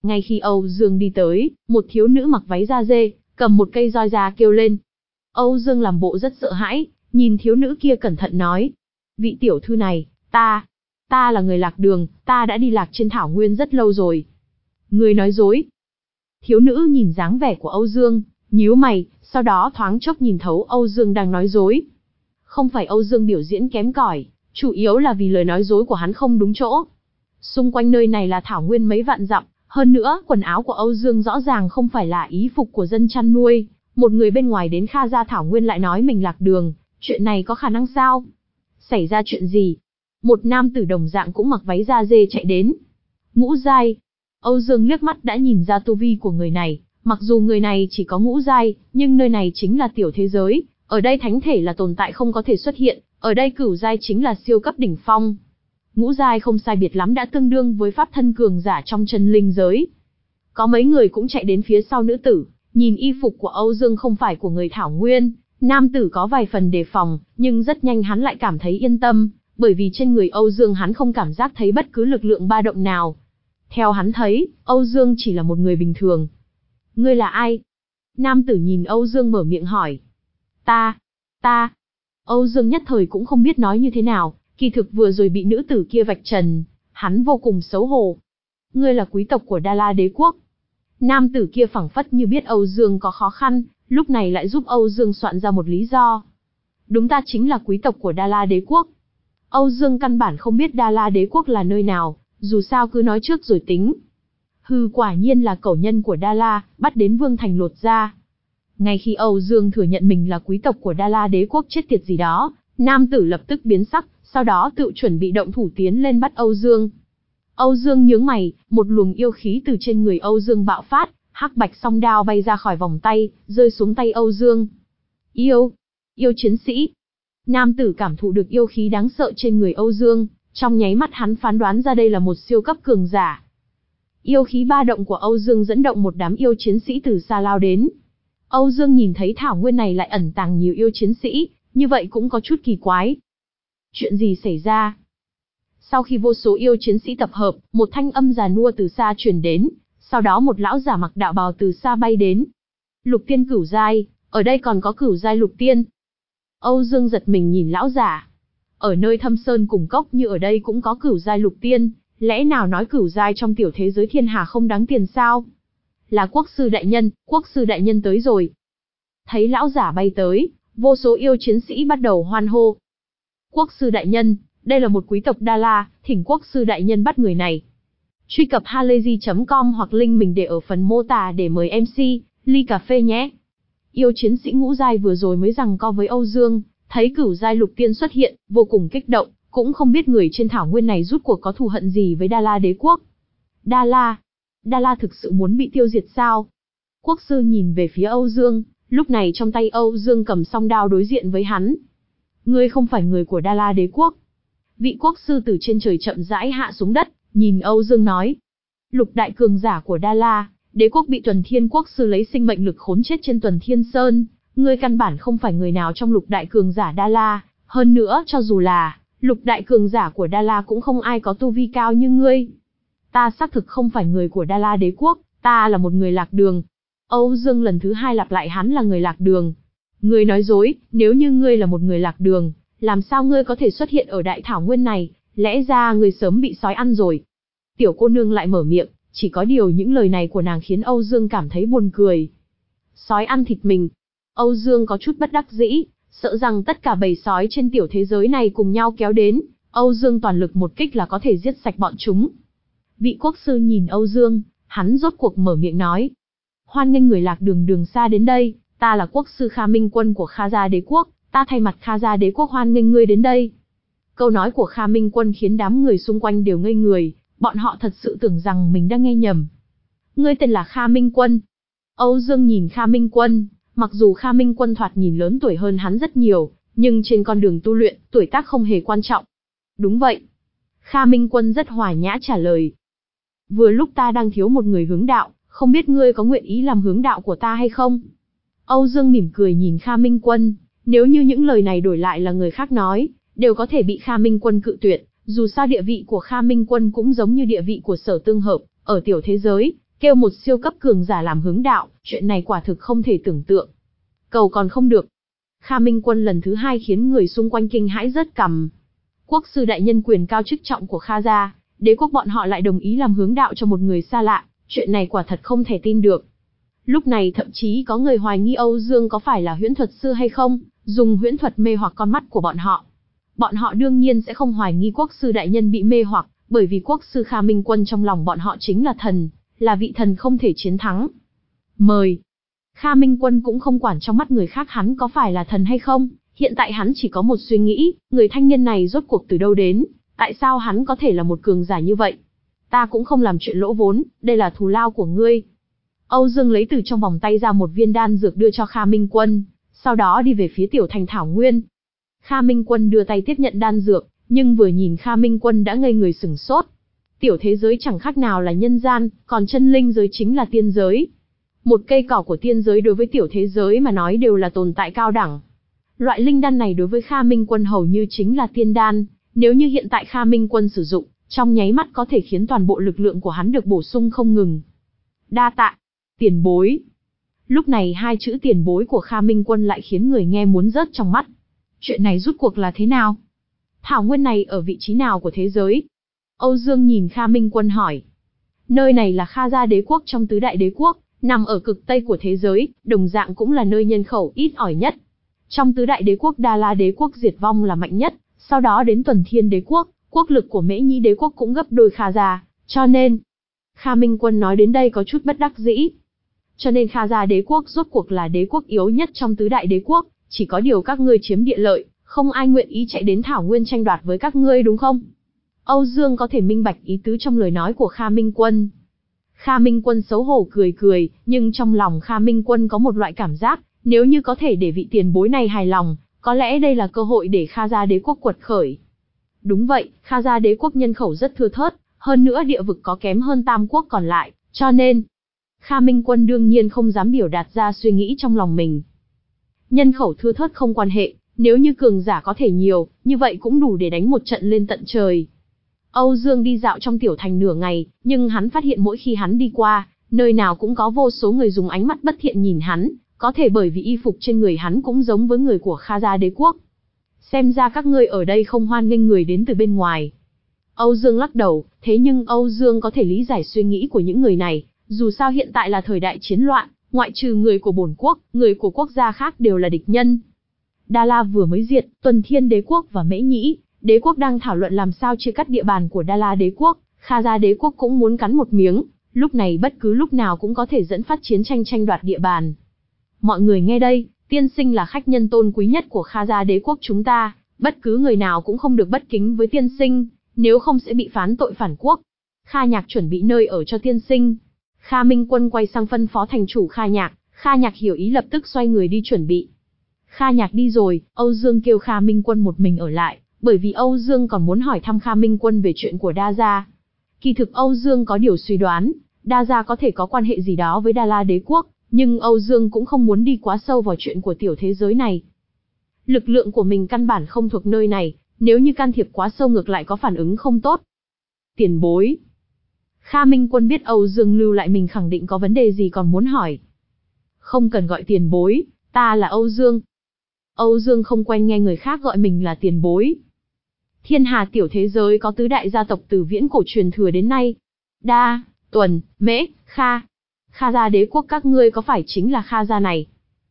Ngay khi Âu Dương đi tới, một thiếu nữ mặc váy da dê, cầm một cây roi ra kêu lên. Âu Dương làm bộ rất sợ hãi, nhìn thiếu nữ kia cẩn thận nói. Vị tiểu thư này, ta, ta là người lạc đường, ta đã đi lạc trên thảo nguyên rất lâu rồi. Ngươi nói dối. Thiếu nữ nhìn dáng vẻ của Âu Dương, nhíu mày, sau đó thoáng chốc nhìn thấu Âu Dương đang nói dối. Không phải Âu Dương biểu diễn kém cỏi, chủ yếu là vì lời nói dối của hắn không đúng chỗ. Xung quanh nơi này là thảo nguyên mấy vạn dặm, hơn nữa quần áo của Âu Dương rõ ràng không phải là y phục của dân chăn nuôi. Một người bên ngoài đến Kha Gia thảo nguyên lại nói mình lạc đường, chuyện này có khả năng sao? Xảy ra chuyện gì? Một nam tử đồng dạng cũng mặc váy da dê chạy đến. Ngũ giai. Âu Dương liếc mắt đã nhìn ra tu vi của người này, mặc dù người này chỉ có ngũ giai, nhưng nơi này chính là tiểu thế giới, ở đây thánh thể là tồn tại không có thể xuất hiện, ở đây cửu giai chính là siêu cấp đỉnh phong. Ngũ giai không sai biệt lắm đã tương đương với pháp thân cường giả trong chân linh giới. Có mấy người cũng chạy đến phía sau nữ tử, nhìn y phục của Âu Dương không phải của người thảo nguyên, nam tử có vài phần đề phòng, nhưng rất nhanh hắn lại cảm thấy yên tâm, bởi vì trên người Âu Dương hắn không cảm giác thấy bất cứ lực lượng ba động nào. Theo hắn thấy, Âu Dương chỉ là một người bình thường. Ngươi là ai? Nam tử nhìn Âu Dương mở miệng hỏi. Ta, ta. Âu Dương nhất thời cũng không biết nói như thế nào, kỳ thực vừa rồi bị nữ tử kia vạch trần, hắn vô cùng xấu hổ. Ngươi là quý tộc của Đa La đế quốc. Nam tử kia phảng phất như biết Âu Dương có khó khăn, lúc này lại giúp Âu Dương soạn ra một lý do. Đúng, ta chính là quý tộc của Đa La đế quốc. Âu Dương căn bản không biết Đa La đế quốc là nơi nào, dù sao cứ nói trước rồi tính. Hừ, quả nhiên là cẩu nhân của Đa La, bắt đến Vương Thành lột ra. Ngay khi Âu Dương thừa nhận mình là quý tộc của Đa La đế quốc chết tiệt gì đó, nam tử lập tức biến sắc, sau đó tự chuẩn bị động thủ tiến lên bắt Âu Dương. Âu Dương nhướng mày, một luồng yêu khí từ trên người Âu Dương bạo phát, hắc bạch song đao bay ra khỏi vòng tay, rơi xuống tay Âu Dương. Yêu, yêu chiến sĩ. Nam tử cảm thụ được yêu khí đáng sợ trên người Âu Dương, trong nháy mắt hắn phán đoán ra đây là một siêu cấp cường giả. Yêu khí ba động của Âu Dương dẫn động một đám yêu chiến sĩ từ xa lao đến. Âu Dương nhìn thấy thảo nguyên này lại ẩn tàng nhiều yêu chiến sĩ, như vậy cũng có chút kỳ quái. Chuyện gì xảy ra? Sau khi vô số yêu chiến sĩ tập hợp, một thanh âm già nua từ xa truyền đến, sau đó một lão giả mặc đạo bào từ xa bay đến. Lục tiên cửu giai, ở đây còn có cửu giai lục tiên. Âu Dương giật mình nhìn lão giả. Ở nơi thâm sơn cùng cốc như ở đây cũng có cửu giai lục tiên, lẽ nào nói cửu giai trong tiểu thế giới thiên hà không đáng tiền sao? Là quốc sư đại nhân, quốc sư đại nhân tới rồi. Thấy lão giả bay tới, vô số yêu chiến sĩ bắt đầu hoan hô. Quốc sư đại nhân, đây là một quý tộc Đa La, thỉnh quốc sư đại nhân bắt người này. Truy cập halayzi chấm com hoặc link mình để ở phần mô tả để mời em xê, ly cà phê nhé. Yêu chiến sĩ ngũ giai vừa rồi mới giằng co với Âu Dương, thấy cửu giai lục tiên xuất hiện, vô cùng kích động, cũng không biết người trên thảo nguyên này rút cuộc có thù hận gì với Đa La đế quốc. Đa La, Đa La thực sự muốn bị tiêu diệt sao? Quốc sư nhìn về phía Âu Dương, lúc này trong tay Âu Dương cầm song đao đối diện với hắn. Ngươi không phải người của Đa La đế quốc. Vị quốc sư từ trên trời chậm rãi hạ xuống đất, nhìn Âu Dương nói. Lục đại cường giả của Đa La đế quốc bị Tuần Thiên quốc sư lấy sinh mệnh lực khốn chết trên Tuần Thiên Sơn. Ngươi căn bản không phải người nào trong lục đại cường giả Đa La, hơn nữa cho dù là lục đại cường giả của Đa La cũng không ai có tu vi cao như ngươi. Ta xác thực không phải người của Đa La đế quốc, ta là một người lạc đường. Âu Dương lần thứ hai lặp lại hắn là người lạc đường. Ngươi nói dối, nếu như ngươi là một người lạc đường, làm sao ngươi có thể xuất hiện ở đại thảo nguyên này, lẽ ra ngươi sớm bị sói ăn rồi. Tiểu cô nương lại mở miệng, chỉ có điều những lời này của nàng khiến Âu Dương cảm thấy buồn cười. Sói ăn thịt mình. Âu Dương có chút bất đắc dĩ, sợ rằng tất cả bầy sói trên tiểu thế giới này cùng nhau kéo đến, Âu Dương toàn lực một kích là có thể giết sạch bọn chúng. Vị quốc sư nhìn Âu Dương, hắn rốt cuộc mở miệng nói. Hoan nghênh người lạc đường đường xa đến đây, ta là quốc sư Kha Minh Quân của Kha Gia đế quốc, ta thay mặt Kha Gia đế quốc hoan nghênh ngươi đến đây. Câu nói của Kha Minh Quân khiến đám người xung quanh đều ngây người, bọn họ thật sự tưởng rằng mình đang nghe nhầm. Ngươi tên là Kha Minh Quân. Âu Dương nhìn Kha Minh Quân, mặc dù Kha Minh Quân thoạt nhìn lớn tuổi hơn hắn rất nhiều, nhưng trên con đường tu luyện, tuổi tác không hề quan trọng. Đúng vậy. Kha Minh Quân rất hòa nhã trả lời. Vừa lúc ta đang thiếu một người hướng đạo, không biết ngươi có nguyện ý làm hướng đạo của ta hay không? Âu Dương mỉm cười nhìn Kha Minh Quân, nếu như những lời này đổi lại là người khác nói, đều có thể bị Kha Minh Quân cự tuyệt, dù sao địa vị của Kha Minh Quân cũng giống như địa vị của Sở Tương Hợp, ở tiểu thế giới, kêu một siêu cấp cường giả làm hướng đạo, chuyện này quả thực không thể tưởng tượng. Cầu còn không được. Kha Minh Quân lần thứ hai khiến người xung quanh kinh hãi rớt cằm. Quốc sư đại nhân quyền cao chức trọng của Kha gia, đế quốc bọn họ lại đồng ý làm hướng đạo cho một người xa lạ, chuyện này quả thật không thể tin được. Lúc này thậm chí có người hoài nghi Âu Dương có phải là huyễn thuật sư hay không, dùng huyễn thuật mê hoặc con mắt của bọn họ. Bọn họ đương nhiên sẽ không hoài nghi quốc sư đại nhân bị mê hoặc, bởi vì quốc sư Kha Minh Quân trong lòng bọn họ chính là thần, là vị thần không thể chiến thắng. Mời. Kha Minh Quân cũng không quản trong mắt người khác hắn có phải là thần hay không, hiện tại hắn chỉ có một suy nghĩ, người thanh niên này rốt cuộc từ đâu đến, tại sao hắn có thể là một cường giả như vậy? Ta cũng không làm chuyện lỗ vốn, đây là thù lao của ngươi. Âu Dương lấy từ trong vòng tay ra một viên đan dược đưa cho Kha Minh Quân, sau đó đi về phía tiểu thành Thảo Nguyên. Kha Minh Quân đưa tay tiếp nhận đan dược, nhưng vừa nhìn Kha Minh Quân đã ngây người sửng sốt. Tiểu thế giới chẳng khác nào là nhân gian, còn chân linh giới chính là tiên giới. Một cây cỏ của tiên giới đối với tiểu thế giới mà nói đều là tồn tại cao đẳng. Loại linh đan này đối với Kha Minh Quân hầu như chính là tiên đan, nếu như hiện tại Kha Minh Quân sử dụng, trong nháy mắt có thể khiến toàn bộ lực lượng của hắn được bổ sung không ngừng. Đa tạ, tiền bối. Lúc này hai chữ tiền bối của Kha Minh Quân lại khiến người nghe muốn rớt trong mắt. Chuyện này rút cuộc là thế nào? Thảo Nguyên này ở vị trí nào của thế giới? Âu Dương nhìn Kha Minh Quân hỏi. Nơi này là Kha gia đế quốc trong tứ đại đế quốc, nằm ở cực tây của thế giới, đồng dạng cũng là nơi nhân khẩu ít ỏi nhất. Trong tứ đại đế quốc Đa La đế quốc diệt vong là mạnh nhất, sau đó đến Tuần Thiên đế quốc, quốc lực của Mễ Nhĩ đế quốc cũng gấp đôi Kha gia, cho nên... Kha Minh Quân nói đến đây có chút bất đắc dĩ. Cho nên Kha gia đế quốc rốt cuộc là đế quốc yếu nhất trong tứ đại đế quốc, chỉ có điều các ngươi chiếm địa lợi, không ai nguyện ý chạy đến Thảo Nguyên tranh đoạt với các ngươi đúng không? Âu Dương có thể minh bạch ý tứ trong lời nói của Kha Minh Quân. Kha Minh Quân xấu hổ cười cười, nhưng trong lòng Kha Minh Quân có một loại cảm giác, nếu như có thể để vị tiền bối này hài lòng, có lẽ đây là cơ hội để Kha gia đế quốc quật khởi. Đúng vậy, Kha gia đế quốc nhân khẩu rất thưa thớt, hơn nữa địa vực có kém hơn tam quốc còn lại, cho nên... Kha Minh Quân đương nhiên không dám biểu đạt ra suy nghĩ trong lòng mình. Nhân khẩu thưa thớt không quan hệ, nếu như cường giả có thể nhiều, như vậy cũng đủ để đánh một trận lên tận trời. Âu Dương đi dạo trong tiểu thành nửa ngày, nhưng hắn phát hiện mỗi khi hắn đi qua, nơi nào cũng có vô số người dùng ánh mắt bất thiện nhìn hắn, có thể bởi vì y phục trên người hắn cũng giống với người của Kha gia đế quốc. Xem ra các ngươi ở đây không hoan nghênh người đến từ bên ngoài. Âu Dương lắc đầu, thế nhưng Âu Dương có thể lý giải suy nghĩ của những người này, dù sao hiện tại là thời đại chiến loạn, ngoại trừ người của bổn quốc, người của quốc gia khác đều là địch nhân. Đa La vừa mới diệt, Tuần Thiên đế quốc và Mễ Nhĩ đế quốc đang thảo luận làm sao chia cắt địa bàn của Đa La đế quốc, Kha gia đế quốc cũng muốn cắn một miếng, lúc này bất cứ lúc nào cũng có thể dẫn phát chiến tranh tranh đoạt địa bàn. Mọi người nghe đây, tiên sinh là khách nhân tôn quý nhất của Kha gia đế quốc chúng ta, bất cứ người nào cũng không được bất kính với tiên sinh, nếu không sẽ bị phán tội phản quốc. Kha Nhạc chuẩn bị nơi ở cho tiên sinh. Kha Minh Quân quay sang phân phó thành chủ Kha Nhạc, Kha Nhạc hiểu ý lập tức xoay người đi chuẩn bị. Kha Nhạc đi rồi, Âu Dương kêu Kha Minh Quân một mình ở lại, bởi vì Âu Dương còn muốn hỏi thăm Kha Minh Quân về chuyện của Đa gia. Kỳ thực Âu Dương có điều suy đoán, Đa gia có thể có quan hệ gì đó với Đa La đế quốc, nhưng Âu Dương cũng không muốn đi quá sâu vào chuyện của tiểu thế giới này. Lực lượng của mình căn bản không thuộc nơi này, nếu như can thiệp quá sâu ngược lại có phản ứng không tốt. Tiền bối. Kha Minh Quân biết Âu Dương lưu lại mình khẳng định có vấn đề gì còn muốn hỏi. Không cần gọi tiền bối, ta là Âu Dương. Âu Dương không quen nghe người khác gọi mình là tiền bối. Thiên hà tiểu thế giới có tứ đại gia tộc từ viễn cổ truyền thừa đến nay. Đa, Tuần, Mễ, Kha. Kha gia đế quốc các ngươi có phải chính là Kha gia này?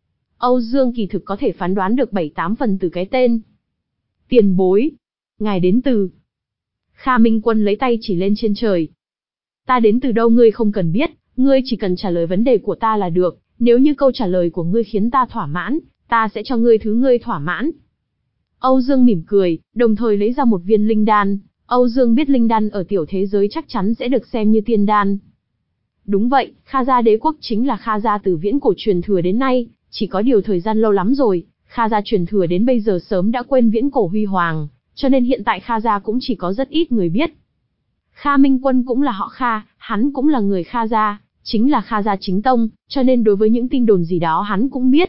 Âu Dương kỳ thực có thể phán đoán được bảy tám phần từ cái tên. Tiền bối. Ngài đến từ. Kha Minh Quân lấy tay chỉ lên trên trời. Ta đến từ đâu ngươi không cần biết, ngươi chỉ cần trả lời vấn đề của ta là được, nếu như câu trả lời của ngươi khiến ta thỏa mãn, ta sẽ cho ngươi thứ ngươi thỏa mãn. Âu Dương mỉm cười, đồng thời lấy ra một viên linh đan, Âu Dương biết linh đan ở tiểu thế giới chắc chắn sẽ được xem như tiên đan. Đúng vậy, Kha gia đế quốc chính là Kha gia từ viễn cổ truyền thừa đến nay, chỉ có điều thời gian lâu lắm rồi, Kha gia truyền thừa đến bây giờ sớm đã quên viễn cổ huy hoàng, cho nên hiện tại Kha gia cũng chỉ có rất ít người biết. Kha Minh Quân cũng là họ Kha, hắn cũng là người Kha gia, chính là Kha gia chính tông, cho nên đối với những tin đồn gì đó hắn cũng biết.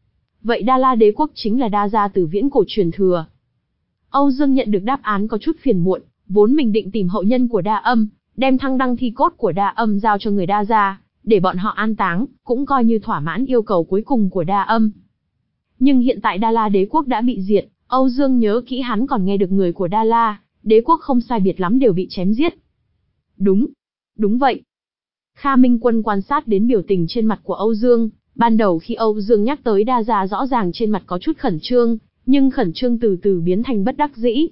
Vậy Đa La đế quốc chính là Đa gia từ viễn cổ truyền thừa. Âu Dương nhận được đáp án có chút phiền muộn, vốn mình định tìm hậu nhân của Đa Âm, đem thăng đăng thi cốt của Đa Âm giao cho người Đa gia, để bọn họ an táng, cũng coi như thỏa mãn yêu cầu cuối cùng của Đa Âm. Nhưng hiện tại Đa La đế quốc đã bị diệt, Âu Dương nhớ kỹ hắn còn nghe được người của Đa La đế quốc không sai biệt lắm đều bị chém giết. Đúng, đúng vậy. Kha Minh Quân quan sát đến biểu tình trên mặt của Âu Dương, ban đầu khi Âu Dương nhắc tới Đa gia rõ ràng trên mặt có chút khẩn trương, nhưng khẩn trương từ từ biến thành bất đắc dĩ.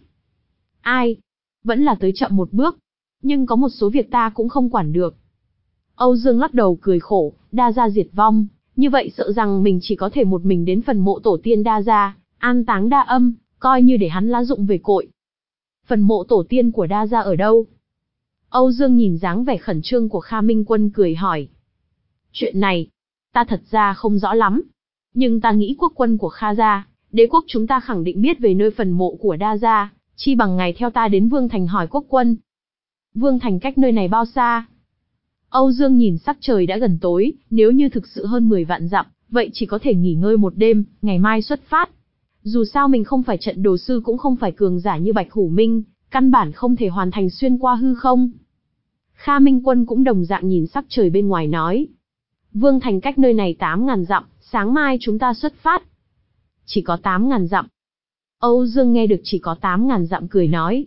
Ai? Vẫn là tới chậm một bước. Nhưng có một số việc ta cũng không quản được. Âu Dương lắc đầu cười khổ, Đa gia diệt vong, như vậy sợ rằng mình chỉ có thể một mình đến phần mộ tổ tiên Đa gia, an táng Đa Âm, coi như để hắn lá dụng về cội. Phần mộ tổ tiên của Đa gia ở đâu? Âu Dương nhìn dáng vẻ khẩn trương của Kha Minh Quân cười hỏi. Chuyện này, ta thật ra không rõ lắm. Nhưng ta nghĩ quốc quân của Kha gia, đế quốc chúng ta khẳng định biết về nơi phần mộ của Đa gia, chi bằng ngày theo ta đến Vương Thành hỏi quốc quân. Vương Thành cách nơi này bao xa? Âu Dương nhìn sắc trời đã gần tối, nếu như thực sự hơn mười vạn dặm, vậy chỉ có thể nghỉ ngơi một đêm, ngày mai xuất phát. Dù sao mình không phải trận đồ sư cũng không phải cường giả như Bạch Hủ Minh, căn bản không thể hoàn thành xuyên qua hư không. Kha Minh Quân cũng đồng dạng nhìn sắc trời bên ngoài nói. Vương Thành cách nơi này tám ngàn dặm, sáng mai chúng ta xuất phát. Chỉ có tám ngàn dặm. Âu Dương nghe được chỉ có tám ngàn dặm cười nói.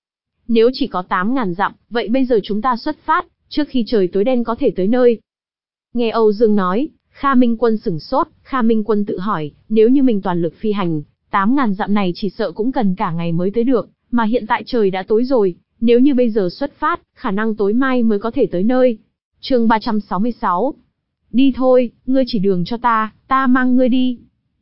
Nếu chỉ có tám ngàn dặm, vậy bây giờ chúng ta xuất phát, trước khi trời tối đen có thể tới nơi. Nghe Âu Dương nói, Kha Minh Quân sửng sốt, Kha Minh Quân tự hỏi, nếu như mình toàn lực phi hành, tám ngàn dặm này chỉ sợ cũng cần cả ngày mới tới được, mà hiện tại trời đã tối rồi, nếu như bây giờ xuất phát, khả năng tối mai mới có thể tới nơi. Chương ba trăm sáu mươi sáu. Đi thôi, ngươi chỉ đường cho ta, ta mang ngươi đi.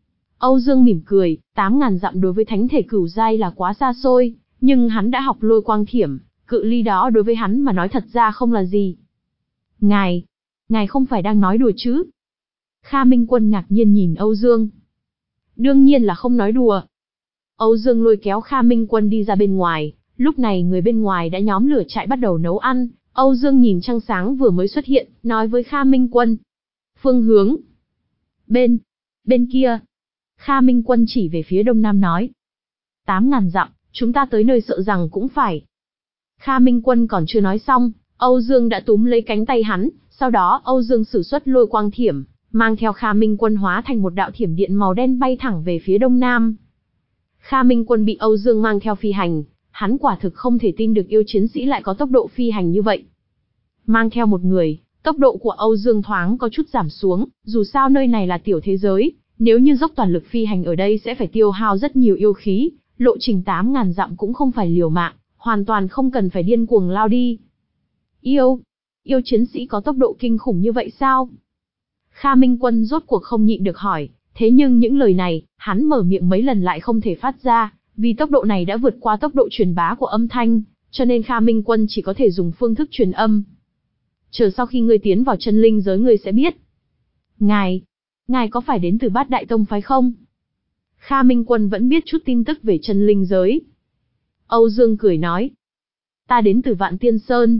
Âu Dương mỉm cười, tám ngàn dặm đối với thánh thể cửu giai là quá xa xôi, nhưng hắn đã học lôi quang thiểm, cự ly đó đối với hắn mà nói thật ra không là gì. Ngài, ngài không phải đang nói đùa chứ? Kha Minh Quân ngạc nhiên nhìn Âu Dương. Đương nhiên là không nói đùa. Âu Dương lôi kéo Kha Minh Quân đi ra bên ngoài, lúc này người bên ngoài đã nhóm lửa trại bắt đầu nấu ăn. Âu Dương nhìn trăng sáng vừa mới xuất hiện, nói với Kha Minh Quân. Phương hướng. Bên, bên kia. Kha Minh Quân chỉ về phía đông nam nói. Tám ngàn dặm, chúng ta tới nơi sợ rằng cũng phải. Kha Minh Quân còn chưa nói xong, Âu Dương đã túm lấy cánh tay hắn, sau đó Âu Dương sử xuất lôi quang thiểm, mang theo Kha Minh Quân hóa thành một đạo thiểm điện màu đen bay thẳng về phía đông nam. Kha Minh Quân bị Âu Dương mang theo phi hành, hắn quả thực không thể tin được yêu chiến sĩ lại có tốc độ phi hành như vậy. Mang theo một người, tốc độ của Âu Dương thoáng có chút giảm xuống, dù sao nơi này là tiểu thế giới, nếu như dốc toàn lực phi hành ở đây sẽ phải tiêu hao rất nhiều yêu khí, lộ trình tám ngàn dặm cũng không phải liều mạng, hoàn toàn không cần phải điên cuồng lao đi. Yêu, yêu chiến sĩ có tốc độ kinh khủng như vậy sao? Kha Minh Quân rốt cuộc không nhịn được hỏi, thế nhưng những lời này, hắn mở miệng mấy lần lại không thể phát ra, vì tốc độ này đã vượt qua tốc độ truyền bá của âm thanh, cho nên Kha Minh Quân chỉ có thể dùng phương thức truyền âm. Chờ sau khi ngươi tiến vào chân linh giới ngươi sẽ biết. Ngài, ngài có phải đến từ Bát Đại Tông phái không? Kha Minh Quân vẫn biết chút tin tức về chân linh giới. Âu Dương cười nói. Ta đến từ Vạn Tiên Sơn.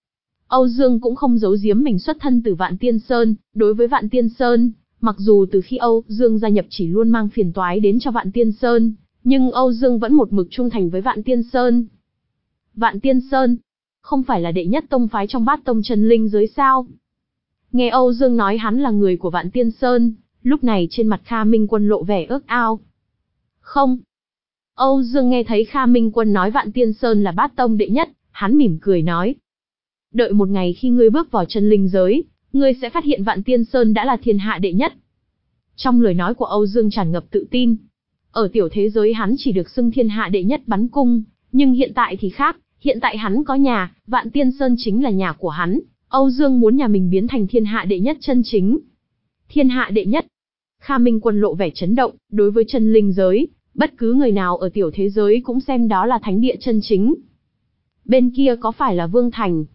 Âu Dương cũng không giấu giếm mình xuất thân từ Vạn Tiên Sơn, đối với Vạn Tiên Sơn, mặc dù từ khi Âu Dương gia nhập chỉ luôn mang phiền toái đến cho Vạn Tiên Sơn, nhưng Âu Dương vẫn một mực trung thành với Vạn Tiên Sơn. Vạn Tiên Sơn, không phải là đệ nhất tông phái trong Bát Tông chân linh giới sao? Nghe Âu Dương nói hắn là người của Vạn Tiên Sơn, lúc này trên mặt Kha Minh Quân lộ vẻ ước ao. Không. Âu Dương nghe thấy Kha Minh Quân nói Vạn Tiên Sơn là Bát Tông đệ nhất, hắn mỉm cười nói. Đợi một ngày khi ngươi bước vào chân linh giới, ngươi sẽ phát hiện Vạn Tiên Sơn đã là thiên hạ đệ nhất. Trong lời nói của Âu Dương tràn ngập tự tin. Ở tiểu thế giới hắn chỉ được xưng thiên hạ đệ nhất bắn cung, nhưng hiện tại thì khác, hiện tại hắn có nhà, Vạn Tiên Sơn chính là nhà của hắn, Âu Dương muốn nhà mình biến thành thiên hạ đệ nhất chân chính. Thiên hạ đệ nhất. Kha Minh Quân lộ vẻ chấn động, đối với chân linh giới, bất cứ người nào ở tiểu thế giới cũng xem đó là thánh địa chân chính. Bên kia có phải là Vương Thành?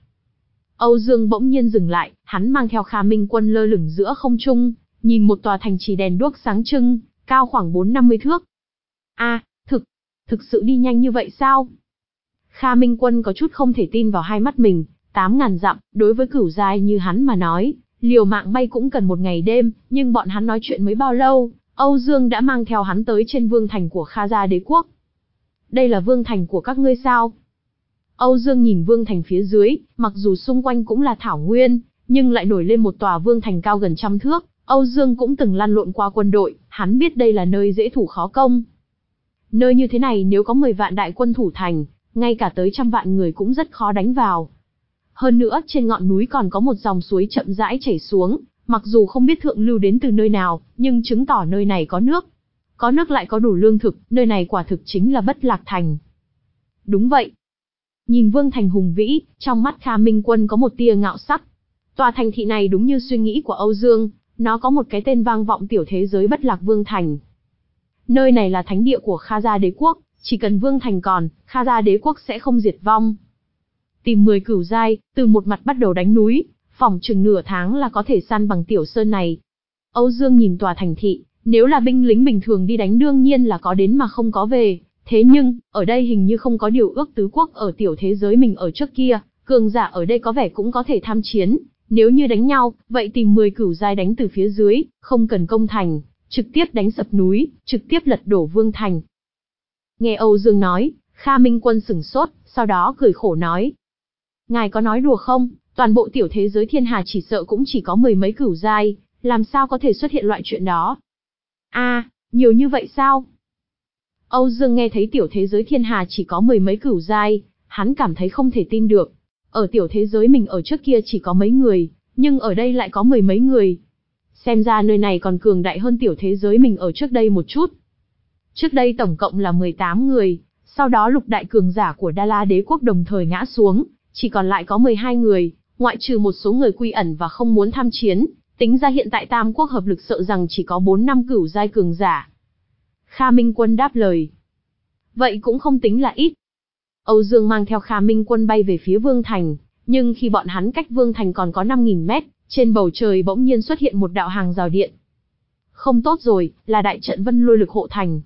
Âu Dương bỗng nhiên dừng lại, hắn mang theo Kha Minh Quân lơ lửng giữa không trung, nhìn một tòa thành trì đèn đuốc sáng trưng, cao khoảng bốn năm mươi thước. A, à, thực, thực sự đi nhanh như vậy sao? Kha Minh Quân có chút không thể tin vào hai mắt mình, tám ngàn dặm, đối với cửu giai như hắn mà nói, liều mạng bay cũng cần một ngày đêm, nhưng bọn hắn nói chuyện mới bao lâu, Âu Dương đã mang theo hắn tới trên vương thành của Kha gia đế quốc. Đây là vương thành của các ngươi sao? Âu Dương nhìn vương thành phía dưới, mặc dù xung quanh cũng là thảo nguyên, nhưng lại nổi lên một tòa vương thành cao gần trăm thước. Âu Dương cũng từng lăn lộn qua quân đội, hắn biết đây là nơi dễ thủ khó công. Nơi như thế này nếu có mười vạn đại quân thủ thành, ngay cả tới trăm vạn người cũng rất khó đánh vào. Hơn nữa, trên ngọn núi còn có một dòng suối chậm rãi chảy xuống, mặc dù không biết thượng lưu đến từ nơi nào, nhưng chứng tỏ nơi này có nước. Có nước lại có đủ lương thực, nơi này quả thực chính là Bất Lạc Thành. Đúng vậy. Nhìn vương thành hùng vĩ, trong mắt Kha Minh Quân có một tia ngạo sắc. Tòa thành thị này đúng như suy nghĩ của Âu Dương, nó có một cái tên vang vọng tiểu thế giới Bất Lạc Vương Thành. Nơi này là thánh địa của Kha gia đế quốc, chỉ cần vương thành còn, Kha gia đế quốc sẽ không diệt vong. Tìm mười cửu giai, từ một mặt bắt đầu đánh núi, phỏng chừng nửa tháng là có thể san bằng tiểu sơn này. Âu Dương nhìn tòa thành thị, nếu là binh lính bình thường đi đánh đương nhiên là có đến mà không có về. Thế nhưng, ở đây hình như không có điều ước tứ quốc ở tiểu thế giới mình ở trước kia, cường giả ở đây có vẻ cũng có thể tham chiến. Nếu như đánh nhau, vậy tìm mười cửu giai đánh từ phía dưới, không cần công thành, trực tiếp đánh sập núi, trực tiếp lật đổ vương thành. Nghe Âu Dương nói, Kha Minh Quân sửng sốt, sau đó cười khổ nói. Ngài có nói đùa không? Toàn bộ tiểu thế giới thiên hà chỉ sợ cũng chỉ có mười mấy cửu giai, làm sao có thể xuất hiện loại chuyện đó? A, à, nhiều như vậy sao? Âu Dương nghe thấy tiểu thế giới thiên hà chỉ có mười mấy cửu giai, hắn cảm thấy không thể tin được. Ở tiểu thế giới mình ở trước kia chỉ có mấy người, nhưng ở đây lại có mười mấy người. Xem ra nơi này còn cường đại hơn tiểu thế giới mình ở trước đây một chút. Trước đây tổng cộng là mười tám người, sau đó lục đại cường giả của Đa La đế quốc đồng thời ngã xuống, chỉ còn lại có mười hai người, ngoại trừ một số người quy ẩn và không muốn tham chiến, tính ra hiện tại tam quốc hợp lực sợ rằng chỉ có bốn năm cửu giai cường giả. Kha Minh Quân đáp lời. Vậy cũng không tính là ít. Âu Dương mang theo Kha Minh Quân bay về phía Vương Thành, nhưng khi bọn hắn cách Vương Thành còn có năm nghìn mét, trên bầu trời bỗng nhiên xuất hiện một đạo hàng rào điện. Không tốt rồi, là đại trận vân lôi lực hộ thành.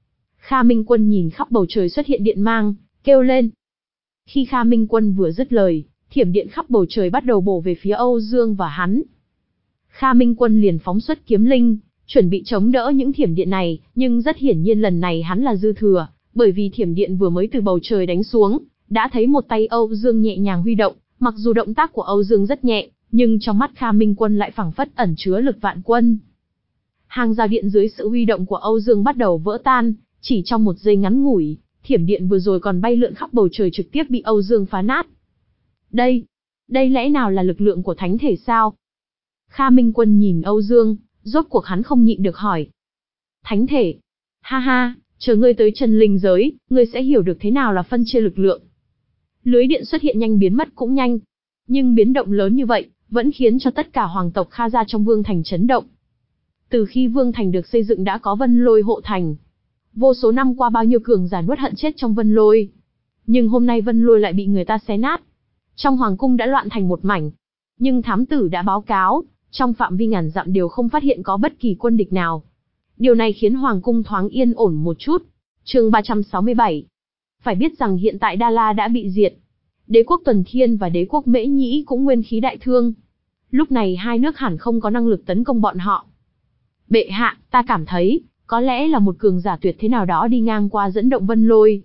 Kha Minh Quân nhìn khắp bầu trời xuất hiện điện mang, kêu lên. Khi Kha Minh Quân vừa dứt lời, thiểm điện khắp bầu trời bắt đầu bổ về phía Âu Dương và hắn. Kha Minh Quân liền phóng xuất kiếm linh, chuẩn bị chống đỡ những thiểm điện này, nhưng rất hiển nhiên lần này hắn là dư thừa, bởi vì thiểm điện vừa mới từ bầu trời đánh xuống, đã thấy một tay Âu Dương nhẹ nhàng huy động, mặc dù động tác của Âu Dương rất nhẹ, nhưng trong mắt Kha Minh Quân lại phảng phất ẩn chứa lực vạn quân. Hàng rào điện dưới sự huy động của Âu Dương bắt đầu vỡ tan, chỉ trong một giây ngắn ngủi, thiểm điện vừa rồi còn bay lượn khắp bầu trời trực tiếp bị Âu Dương phá nát. Đây, đây lẽ nào là lực lượng của thánh thể sao? Kha Minh Quân nhìn Âu Dương, rốt cuộc hắn không nhịn được hỏi. Thánh thể? Ha ha, chờ ngươi tới chân linh giới, ngươi sẽ hiểu được thế nào là phân chia lực lượng. Lưới điện xuất hiện nhanh biến mất cũng nhanh, nhưng biến động lớn như vậy, vẫn khiến cho tất cả hoàng tộc Kha gia trong Vương Thành chấn động. Từ khi Vương Thành được xây dựng đã có vân lôi hộ thành. Vô số năm qua bao nhiêu cường giả nuốt hận chết trong vân lôi. Nhưng hôm nay vân lôi lại bị người ta xé nát. Trong hoàng cung đã loạn thành một mảnh. Nhưng thám tử đã báo cáo, trong phạm vi ngàn dặm đều không phát hiện có bất kỳ quân địch nào. Điều này khiến hoàng cung thoáng yên ổn một chút. Chương ba trăm sáu mươi bảy. Phải biết rằng hiện tại Đa La đã bị diệt. Đế quốc Tuần Thiên và đế quốc Mễ Nhĩ cũng nguyên khí đại thương. Lúc này hai nước hẳn không có năng lực tấn công bọn họ. Bệ hạ, ta cảm thấy, có lẽ là một cường giả tuyệt thế nào đó đi ngang qua dẫn động vân lôi.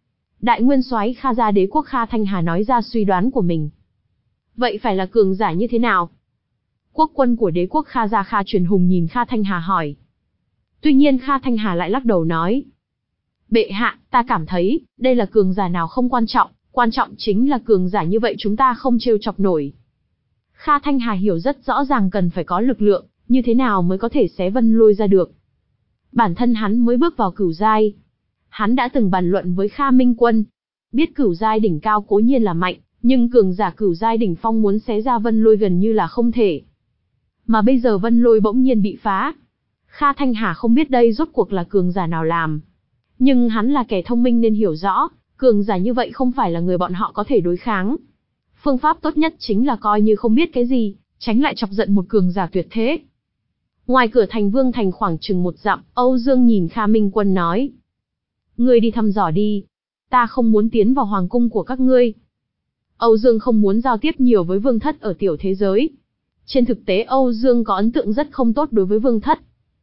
Đại nguyên soái Kha gia đế quốc Kha Thanh Hà nói ra suy đoán của mình. Vậy phải là cường giả như thế nào? Quốc quân của đế quốc Kha gia Kha Truyền Hùng nhìn Kha Thanh Hà hỏi. Tuy nhiên Kha Thanh Hà lại lắc đầu nói. Bệ hạ, ta cảm thấy, đây là cường giả nào không quan trọng, quan trọng chính là cường giả như vậy chúng ta không trêu chọc nổi. Kha Thanh Hà hiểu rất rõ ràng cần phải có lực lượng, như thế nào mới có thể xé vân lôi ra được. Bản thân hắn mới bước vào cửu giai. Hắn đã từng bàn luận với Kha Minh Quân. Biết cửu giai đỉnh cao cố nhiên là mạnh, nhưng cường giả cửu giai đỉnh phong muốn xé ra vân lôi gần như là không thể. Mà bây giờ vân lôi bỗng nhiên bị phá. Kha Thanh Hà không biết đây rốt cuộc là cường giả nào làm. Nhưng hắn là kẻ thông minh nên hiểu rõ, cường giả như vậy không phải là người bọn họ có thể đối kháng. Phương pháp tốt nhất chính là coi như không biết cái gì, tránh lại chọc giận một cường giả tuyệt thế. Ngoài cửa thành Vương Thành khoảng chừng một dặm, Âu Dương nhìn Kha Minh Quân nói. Ngươi đi thăm dò đi. Ta không muốn tiến vào hoàng cung của các ngươi. Âu Dương không muốn giao tiếp nhiều với Vương Thất ở tiểu thế giới. Trên thực tế Âu Dương có ấn tượng rất không tốt đối với Vương Thất.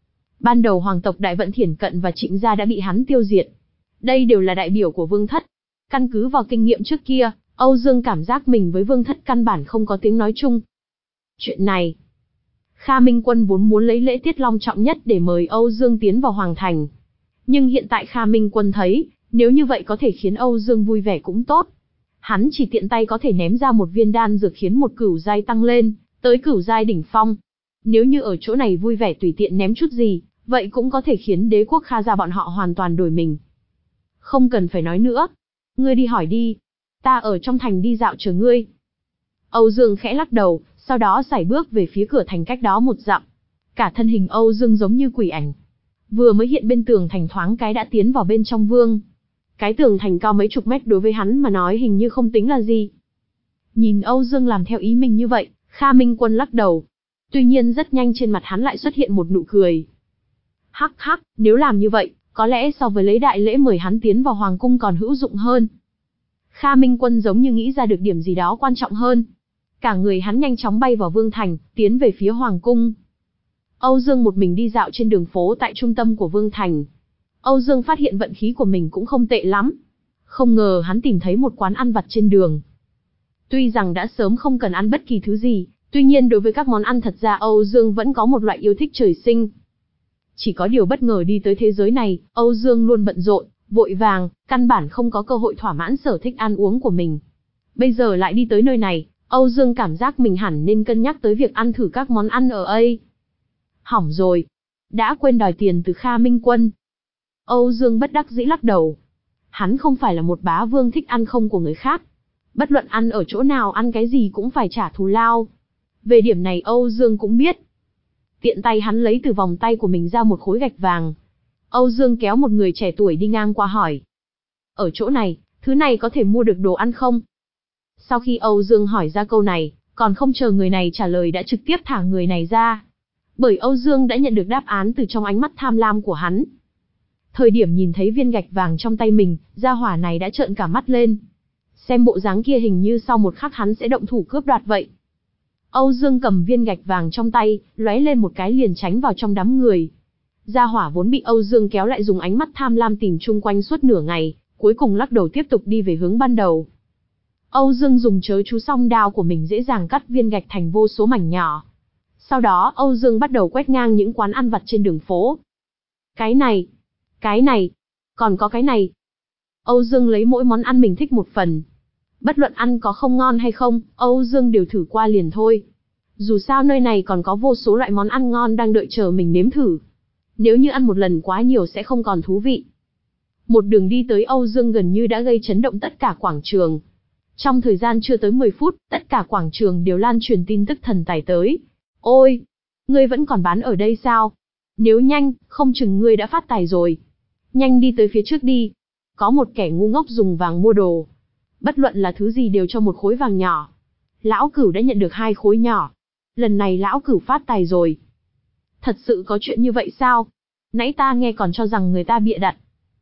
Ban đầu hoàng tộc Đại Vận Thiển Cận và Trịnh gia đã bị hắn tiêu diệt. Đây đều là đại biểu của Vương Thất. Căn cứ vào kinh nghiệm trước kia, Âu Dương cảm giác mình với Vương Thất căn bản không có tiếng nói chung. Chuyện này, Kha Minh Quân vốn muốn lấy lễ tiết long trọng nhất để mời Âu Dương tiến vào Hoàng Thành. Nhưng hiện tại Kha Minh Quân thấy, nếu như vậy có thể khiến Âu Dương vui vẻ cũng tốt. Hắn chỉ tiện tay có thể ném ra một viên đan dược khiến một cửu giai tăng lên, tới cửu giai đỉnh phong. Nếu như ở chỗ này vui vẻ tùy tiện ném chút gì, vậy cũng có thể khiến đế quốc Kha gia bọn họ hoàn toàn đổi mình. Không cần phải nói nữa. Ngươi đi hỏi đi. Ta ở trong thành đi dạo chờ ngươi. Âu Dương khẽ lắc đầu, sau đó sải bước về phía cửa thành cách đó một dặm. Cả thân hình Âu Dương giống như quỷ ảnh. Vừa mới hiện bên tường thành thoáng cái đã tiến vào bên trong vương. Cái tường thành cao mấy chục mét đối với hắn mà nói hình như không tính là gì. Nhìn Âu Dương làm theo ý mình như vậy, Kha Minh Quân lắc đầu. Tuy nhiên rất nhanh trên mặt hắn lại xuất hiện một nụ cười. Hắc hắc, nếu làm như vậy, có lẽ so với lấy đại lễ mời hắn tiến vào hoàng cung còn hữu dụng hơn. Kha Minh Quân giống như nghĩ ra được điểm gì đó quan trọng hơn. Cả người hắn nhanh chóng bay vào vương thành, tiến về phía hoàng cung. Âu Dương một mình đi dạo trên đường phố tại trung tâm của vương thành. Âu Dương phát hiện vận khí của mình cũng không tệ lắm. Không ngờ hắn tìm thấy một quán ăn vặt trên đường. Tuy rằng đã sớm không cần ăn bất kỳ thứ gì, tuy nhiên đối với các món ăn thật ra Âu Dương vẫn có một loại yêu thích trời sinh. Chỉ có điều bất ngờ đi tới thế giới này, Âu Dương luôn bận rộn, vội vàng, căn bản không có cơ hội thỏa mãn sở thích ăn uống của mình. Bây giờ lại đi tới nơi này, Âu Dương cảm giác mình hẳn nên cân nhắc tới việc ăn thử các món ăn ở đây. Hỏng rồi, đã quên đòi tiền từ Kha Minh Quân. Âu Dương bất đắc dĩ lắc đầu. Hắn không phải là một bá vương thích ăn không của người khác. Bất luận ăn ở chỗ nào ăn cái gì cũng phải trả thù lao. Về điểm này Âu Dương cũng biết. Tiện tay hắn lấy từ vòng tay của mình ra một khối gạch vàng. Âu Dương kéo một người trẻ tuổi đi ngang qua hỏi. Ở chỗ này, thứ này có thể mua được đồ ăn không? Sau khi Âu Dương hỏi ra câu này, còn không chờ người này trả lời đã trực tiếp thả người này ra. Bởi Âu Dương đã nhận được đáp án từ trong ánh mắt tham lam của hắn. Thời điểm nhìn thấy viên gạch vàng trong tay mình, gia hỏa này đã trợn cả mắt lên. Xem bộ dáng kia hình như sau một khắc hắn sẽ động thủ cướp đoạt vậy. Âu Dương cầm viên gạch vàng trong tay, lóe lên một cái liền tránh vào trong đám người. Gia hỏa vốn bị Âu Dương kéo lại dùng ánh mắt tham lam tìm chung quanh suốt nửa ngày, cuối cùng lắc đầu tiếp tục đi về hướng ban đầu. Âu Dương dùng chớ chú song đao của mình dễ dàng cắt viên gạch thành vô số mảnh nhỏ. Sau đó Âu Dương bắt đầu quét ngang những quán ăn vặt trên đường phố. Cái này, cái này, còn có cái này. Âu Dương lấy mỗi món ăn mình thích một phần. Bất luận ăn có không ngon hay không, Âu Dương đều thử qua liền thôi. Dù sao nơi này còn có vô số loại món ăn ngon đang đợi chờ mình nếm thử. Nếu như ăn một lần quá nhiều sẽ không còn thú vị. Một đường đi tới Âu Dương gần như đã gây chấn động tất cả quảng trường. Trong thời gian chưa tới mười phút, tất cả quảng trường đều lan truyền tin tức thần tài tới. Ôi, ngươi vẫn còn bán ở đây sao? Nếu nhanh, không chừng ngươi đã phát tài rồi. Nhanh đi tới phía trước đi. Có một kẻ ngu ngốc dùng vàng mua đồ. Bất luận là thứ gì đều cho một khối vàng nhỏ. Lão Cửu đã nhận được hai khối nhỏ. Lần này Lão Cửu phát tài rồi. Thật sự có chuyện như vậy sao? Nãy ta nghe còn cho rằng người ta bịa đặt.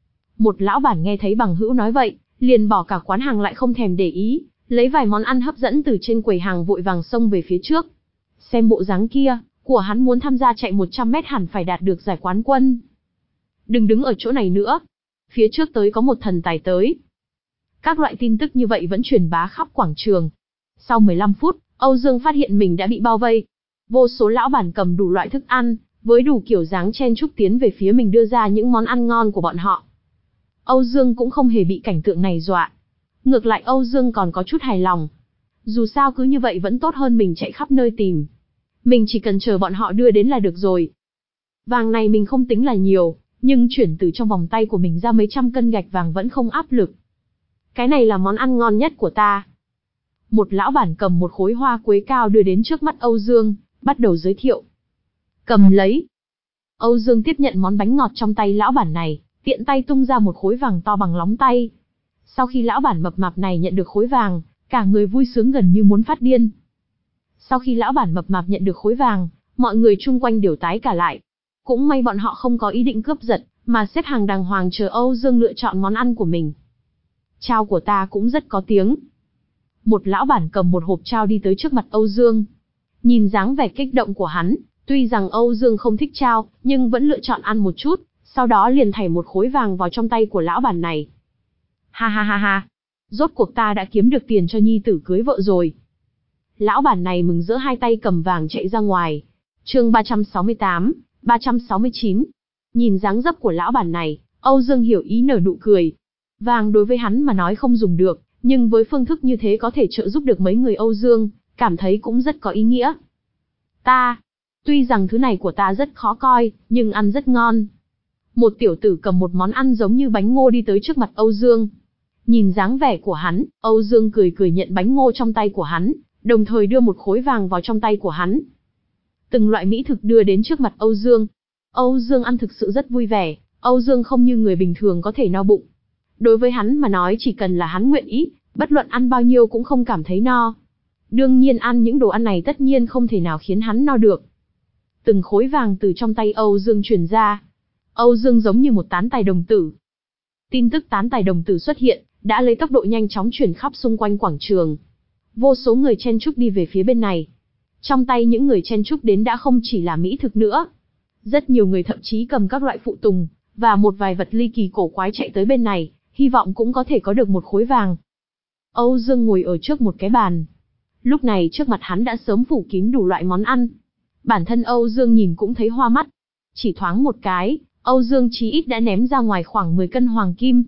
Một lão bản nghe thấy bằng hữu nói vậy, liền bỏ cả quán hàng lại không thèm để ý, lấy vài món ăn hấp dẫn từ trên quầy hàng vội vàng xông về phía trước. Xem bộ dáng kia, của hắn muốn tham gia chạy một trăm mét hẳn phải đạt được giải quán quân. Đừng đứng ở chỗ này nữa. Phía trước tới có một thần tài tới. Các loại tin tức như vậy vẫn truyền bá khắp quảng trường. Sau mười lăm phút, Âu Dương phát hiện mình đã bị bao vây. Vô số lão bản cầm đủ loại thức ăn, với đủ kiểu dáng chen chúc tiến về phía mình đưa ra những món ăn ngon của bọn họ. Âu Dương cũng không hề bị cảnh tượng này dọa. Ngược lại Âu Dương còn có chút hài lòng. Dù sao cứ như vậy vẫn tốt hơn mình chạy khắp nơi tìm. Mình chỉ cần chờ bọn họ đưa đến là được rồi. Vàng này mình không tính là nhiều, nhưng chuyển từ trong vòng tay của mình ra mấy trăm cân gạch vàng vẫn không áp lực. Cái này là món ăn ngon nhất của ta. Một lão bản cầm một khối hoa quế cao đưa đến trước mắt Âu Dương, bắt đầu giới thiệu. Cầm lấy. Âu Dương tiếp nhận món bánh ngọt trong tay lão bản này, tiện tay tung ra một khối vàng to bằng lóng tay. Sau khi lão bản mập mạp này nhận được khối vàng, cả người vui sướng gần như muốn phát điên. Sau khi lão bản mập mạp nhận được khối vàng, mọi người chung quanh đều tái cả lại. Cũng may bọn họ không có ý định cướp giật, mà xếp hàng đàng hoàng chờ Âu Dương lựa chọn món ăn của mình. Chao của ta cũng rất có tiếng. Một lão bản cầm một hộp chao đi tới trước mặt Âu Dương. Nhìn dáng vẻ kích động của hắn, tuy rằng Âu Dương không thích chao, nhưng vẫn lựa chọn ăn một chút, sau đó liền thảy một khối vàng vào trong tay của lão bản này. Ha ha ha ha, Rốt cuộc ta đã kiếm được tiền cho nhi tử cưới vợ rồi. Lão bản này mừng rỡ hai tay cầm vàng chạy ra ngoài. Chương ba trăm sáu mươi tám, ba trăm sáu mươi chín. Nhìn dáng dấp của lão bản này, Âu Dương hiểu ý nở nụ cười. Vàng đối với hắn mà nói không dùng được, nhưng với phương thức như thế có thể trợ giúp được mấy người Âu Dương, cảm thấy cũng rất có ý nghĩa. Ta, tuy rằng thứ này của ta rất khó coi, nhưng ăn rất ngon. Một tiểu tử cầm một món ăn giống như bánh ngô đi tới trước mặt Âu Dương. Nhìn dáng vẻ của hắn, Âu Dương cười cười nhận bánh ngô trong tay của hắn, đồng thời đưa một khối vàng vào trong tay của hắn. Từng loại mỹ thực đưa đến trước mặt Âu Dương. Âu Dương ăn thực sự rất vui vẻ, Âu Dương không như người bình thường có thể no bụng. Đối với hắn mà nói chỉ cần là hắn nguyện ý, bất luận ăn bao nhiêu cũng không cảm thấy no. Đương nhiên ăn những đồ ăn này tất nhiên không thể nào khiến hắn no được. Từng khối vàng từ trong tay Âu Dương truyền ra. Âu Dương giống như một tán tài đồng tử. Tin tức tán tài đồng tử xuất hiện, đã lấy tốc độ nhanh chóng truyền khắp xung quanh quảng trường. Vô số người chen chúc đi về phía bên này. Trong tay những người chen chúc đến đã không chỉ là mỹ thực nữa. Rất nhiều người thậm chí cầm các loại phụ tùng, và một vài vật ly kỳ cổ quái chạy tới bên này, hy vọng cũng có thể có được một khối vàng. Âu Dương ngồi ở trước một cái bàn. Lúc này trước mặt hắn đã sớm phủ kín đủ loại món ăn. Bản thân Âu Dương nhìn cũng thấy hoa mắt. Chỉ thoáng một cái, Âu Dương chí ít đã ném ra ngoài khoảng mười cân hoàng kim.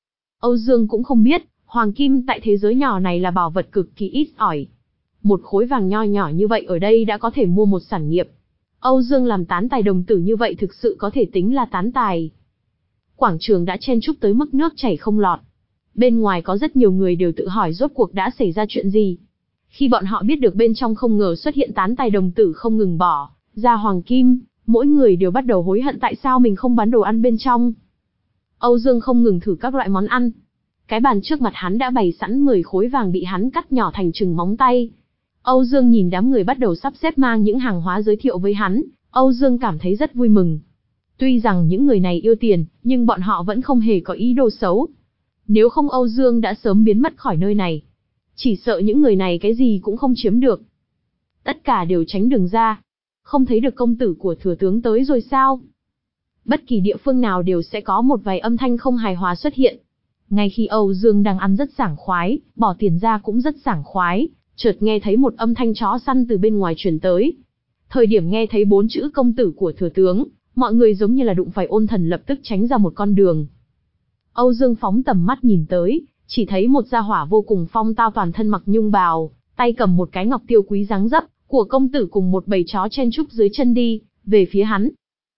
Âu Dương cũng không biết, hoàng kim tại thế giới nhỏ này là bảo vật cực kỳ ít ỏi. Một khối vàng nho nhỏ như vậy ở đây đã có thể mua một sản nghiệp. Âu Dương làm tán tài đồng tử như vậy thực sự có thể tính là tán tài. Quảng trường đã chen chúc tới mức nước chảy không lọt. Bên ngoài có rất nhiều người đều tự hỏi rốt cuộc đã xảy ra chuyện gì. Khi bọn họ biết được bên trong không ngờ xuất hiện tán tài đồng tử không ngừng bỏ ra hoàng kim, mỗi người đều bắt đầu hối hận tại sao mình không bán đồ ăn bên trong. Âu Dương không ngừng thử các loại món ăn. Cái bàn trước mặt hắn đã bày sẵn mười khối vàng bị hắn cắt nhỏ thành chừng móng tay. Âu Dương nhìn đám người bắt đầu sắp xếp mang những hàng hóa giới thiệu với hắn, Âu Dương cảm thấy rất vui mừng. Tuy rằng những người này yêu tiền, nhưng bọn họ vẫn không hề có ý đồ xấu. Nếu không Âu Dương đã sớm biến mất khỏi nơi này. Chỉ sợ những người này cái gì cũng không chiếm được. Tất cả đều tránh đường ra. Không thấy được công tử của thừa tướng tới rồi sao? Bất kỳ địa phương nào đều sẽ có một vài âm thanh không hài hòa xuất hiện. Ngay khi Âu Dương đang ăn rất sảng khoái, bỏ tiền ra cũng rất sảng khoái, chợt nghe thấy một âm thanh chó săn từ bên ngoài truyền tới. Thời điểm nghe thấy bốn chữ công tử của thừa tướng, mọi người giống như là đụng phải ôn thần lập tức tránh ra một con đường. Âu Dương phóng tầm mắt nhìn tới, chỉ thấy một gia hỏa vô cùng phong tao toàn thân mặc nhung bào, tay cầm một cái ngọc tiêu quý dáng dấp của công tử cùng một bầy chó chen chúc dưới chân đi về phía hắn.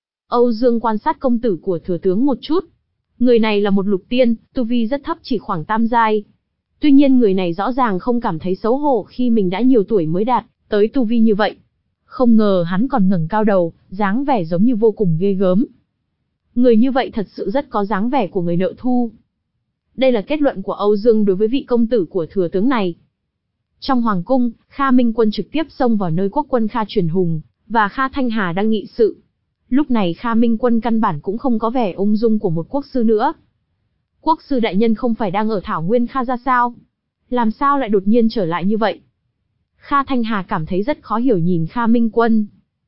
Âu Dương quan sát công tử của thừa tướng một chút. Người này là một lục tiên, tu vi rất thấp chỉ khoảng tam giai. Tuy nhiên người này rõ ràng không cảm thấy xấu hổ khi mình đã nhiều tuổi mới đạt tới tu vi như vậy. Không ngờ hắn còn ngẩng cao đầu, dáng vẻ giống như vô cùng ghê gớm. Người như vậy thật sự rất có dáng vẻ của người nợ thu. Đây là kết luận của Âu Dương đối với vị công tử của thừa tướng này. Trong hoàng cung, Kha Minh Quân trực tiếp xông vào nơi quốc quân Kha Truyền Hùng và Kha Thanh Hà đang nghị sự. Lúc này Kha Minh Quân căn bản cũng không có vẻ ung dung của một quốc sư nữa. Quốc sư đại nhân không phải đang ở Thảo Nguyên Kha gia sao? Làm sao lại đột nhiên trở lại như vậy? Kha Thanh Hà cảm thấy rất khó hiểu nhìn Kha Minh Quân.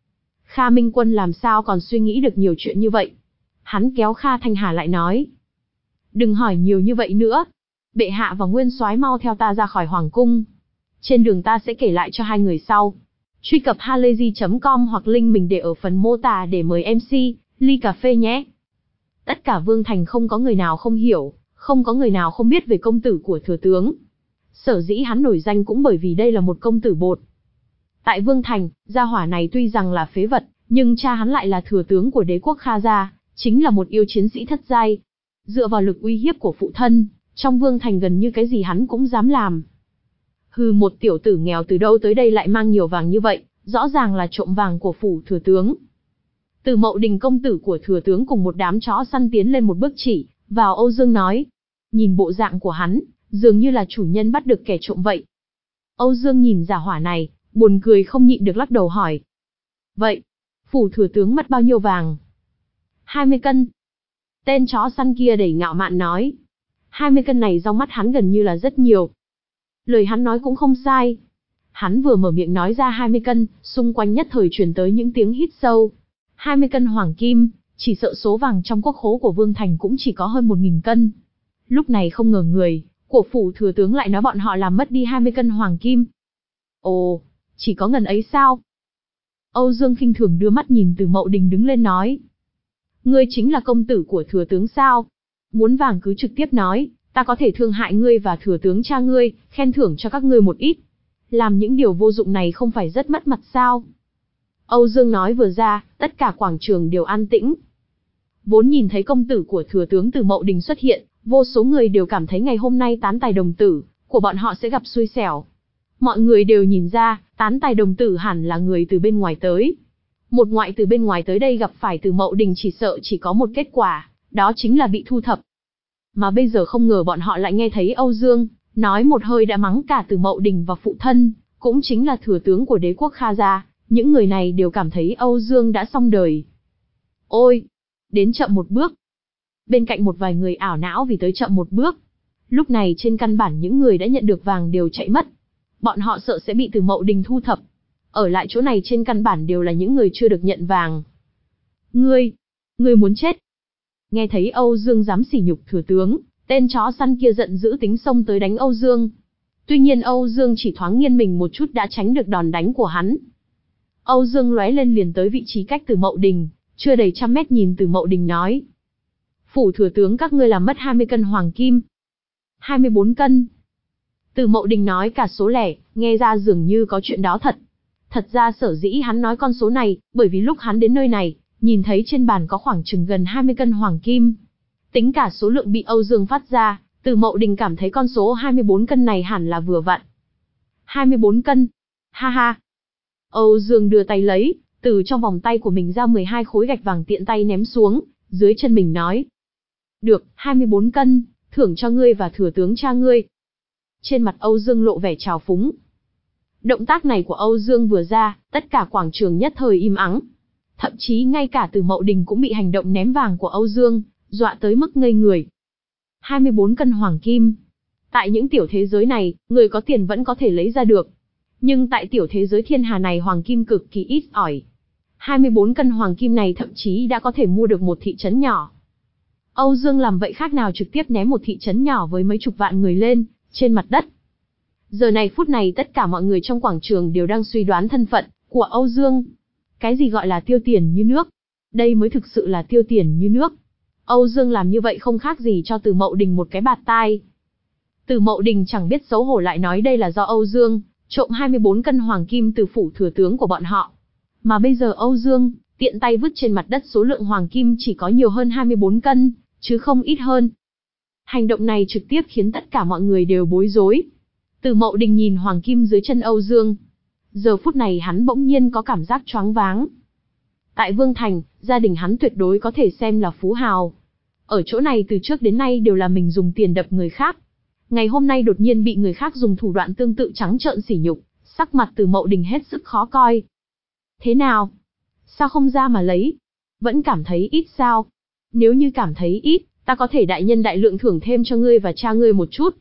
Kha Minh Quân làm sao còn suy nghĩ được nhiều chuyện như vậy? Hắn kéo Kha Thanh Hà lại nói. Đừng hỏi nhiều như vậy nữa. Bệ hạ và Nguyên Soái mau theo ta ra khỏi hoàng cung. Trên đường ta sẽ kể lại cho hai người sau. Truy cập halayzi chấm com hoặc link mình để ở phần mô tả để mời em xê, ly cà phê nhé. Tất cả Vương Thành không có người nào không hiểu, không có người nào không biết về công tử của thừa tướng. Sở dĩ hắn nổi danh cũng bởi vì đây là một công tử bột. Tại Vương Thành, gia hỏa này tuy rằng là phế vật, nhưng cha hắn lại là thừa tướng của đế quốc Kha gia, chính là một yêu chiến sĩ thất giai. Dựa vào lực uy hiếp của phụ thân, trong Vương Thành gần như cái gì hắn cũng dám làm. Hừ, một tiểu tử nghèo từ đâu tới đây lại mang nhiều vàng như vậy, rõ ràng là trộm vàng của phủ thừa tướng. Từ Mậu Đình công tử của thừa tướng cùng một đám chó săn tiến lên một bước chỉ vào Âu Dương nói. Nhìn bộ dạng của hắn, dường như là chủ nhân bắt được kẻ trộm vậy. Âu Dương nhìn giả hỏa này, buồn cười không nhịn được lắc đầu hỏi. Vậy, phủ thừa tướng mất bao nhiêu vàng? hai mươi cân. Tên chó săn kia đầy ngạo mạn nói. hai mươi cân này trong mắt hắn gần như là rất nhiều. Lời hắn nói cũng không sai. Hắn vừa mở miệng nói ra hai mươi cân, xung quanh nhất thời truyền tới những tiếng hít sâu. hai mươi cân hoàng kim, chỉ sợ số vàng trong quốc khố của Vương Thành cũng chỉ có hơn một nghìn cân. Lúc này không ngờ người của phủ thừa tướng lại nói bọn họ làm mất đi hai mươi cân hoàng kim. Ồ, chỉ có ngần ấy sao? Âu Dương khinh thường đưa mắt nhìn Từ Mậu Đình đứng lên nói. Ngươi chính là công tử của thừa tướng sao? Muốn vàng cứ trực tiếp nói, ta có thể thương hại ngươi và thừa tướng cha ngươi, khen thưởng cho các ngươi một ít. Làm những điều vô dụng này không phải rất mất mặt sao? Âu Dương nói vừa ra, tất cả quảng trường đều an tĩnh. Vốn nhìn thấy công tử của thừa tướng Từ Mậu Đình xuất hiện, vô số người đều cảm thấy ngày hôm nay tán tài đồng tử của bọn họ sẽ gặp xui xẻo. Mọi người đều nhìn ra, tán tài đồng tử hẳn là người từ bên ngoài tới. Một ngoại từ bên ngoài tới đây gặp phải Từ Mậu Đình chỉ sợ chỉ có một kết quả, đó chính là bị thu thập. Mà bây giờ không ngờ bọn họ lại nghe thấy Âu Dương nói một hơi đã mắng cả Từ Mậu Đình và phụ thân, cũng chính là thừa tướng của đế quốc Kha gia. Những người này đều cảm thấy Âu Dương đã xong đời. Ôi, đến chậm một bước. Bên cạnh một vài người ảo não vì tới chậm một bước. Lúc này trên căn bản những người đã nhận được vàng đều chạy mất. Bọn họ sợ sẽ bị Từ Mậu Đình thu thập. Ở lại chỗ này trên căn bản đều là những người chưa được nhận vàng. Ngươi, ngươi muốn chết. Nghe thấy Âu Dương dám sỉ nhục thừa tướng, tên chó săn kia giận dữ tính xông tới đánh Âu Dương. Tuy nhiên Âu Dương chỉ thoáng nghiêng mình một chút đã tránh được đòn đánh của hắn. Âu Dương lóe lên liền tới vị trí cách Từ Mậu Đình, chưa đầy trăm mét nhìn Từ Mậu Đình nói. Phủ thừa tướng các ngươi làm mất hai mươi cân hoàng kim. hai mươi bốn cân. Từ Mậu Đình nói cả số lẻ, nghe ra dường như có chuyện đó thật. Thật ra sở dĩ hắn nói con số này, bởi vì lúc hắn đến nơi này, nhìn thấy trên bàn có khoảng chừng gần hai mươi cân hoàng kim. Tính cả số lượng bị Âu Dương phát ra, Từ Mậu Đình cảm thấy con số hai mươi bốn cân này hẳn là vừa vặn. hai mươi bốn cân. Ha ha. Âu Dương đưa tay lấy, từ trong vòng tay của mình ra mười hai khối gạch vàng tiện tay ném xuống, dưới chân mình nói. Được, hai mươi bốn cân, thưởng cho ngươi và thừa tướng cha ngươi. Trên mặt Âu Dương lộ vẻ trào phúng. Động tác này của Âu Dương vừa ra, tất cả quảng trường nhất thời im ắng. Thậm chí ngay cả Từ Mậu Đình cũng bị hành động ném vàng của Âu Dương dọa tới mức ngây người. hai mươi bốn cân hoàng kim. Tại những tiểu thế giới này, người có tiền vẫn có thể lấy ra được. Nhưng tại tiểu thế giới thiên hà này hoàng kim cực kỳ ít ỏi. hai mươi bốn cân hoàng kim này thậm chí đã có thể mua được một thị trấn nhỏ. Âu Dương làm vậy khác nào trực tiếp ném một thị trấn nhỏ với mấy chục vạn người lên, trên mặt đất. Giờ này phút này tất cả mọi người trong quảng trường đều đang suy đoán thân phận của Âu Dương. Cái gì gọi là tiêu tiền như nước? Đây mới thực sự là tiêu tiền như nước. Âu Dương làm như vậy không khác gì cho Từ Mậu Đình một cái bạt tai. Từ Mậu Đình chẳng biết xấu hổ lại nói đây là do Âu Dương trộm hai mươi bốn cân hoàng kim từ phủ thừa tướng của bọn họ. Mà bây giờ Âu Dương tiện tay vứt trên mặt đất số lượng hoàng kim chỉ có nhiều hơn hai mươi bốn cân, chứ không ít hơn. Hành động này trực tiếp khiến tất cả mọi người đều bối rối. Từ Mậu Đình nhìn hoàng kim dưới chân Âu Dương. Giờ phút này hắn bỗng nhiên có cảm giác choáng váng. Tại Vương Thành, gia đình hắn tuyệt đối có thể xem là phú hào. Ở chỗ này từ trước đến nay đều là mình dùng tiền đập người khác. Ngày hôm nay đột nhiên bị người khác dùng thủ đoạn tương tự trắng trợn sỉ nhục, sắc mặt Từ Mậu Đình hết sức khó coi. Thế nào? Sao không ra mà lấy? Vẫn cảm thấy ít sao? Nếu như cảm thấy ít, ta có thể đại nhân đại lượng thưởng thêm cho ngươi và cha ngươi một chút.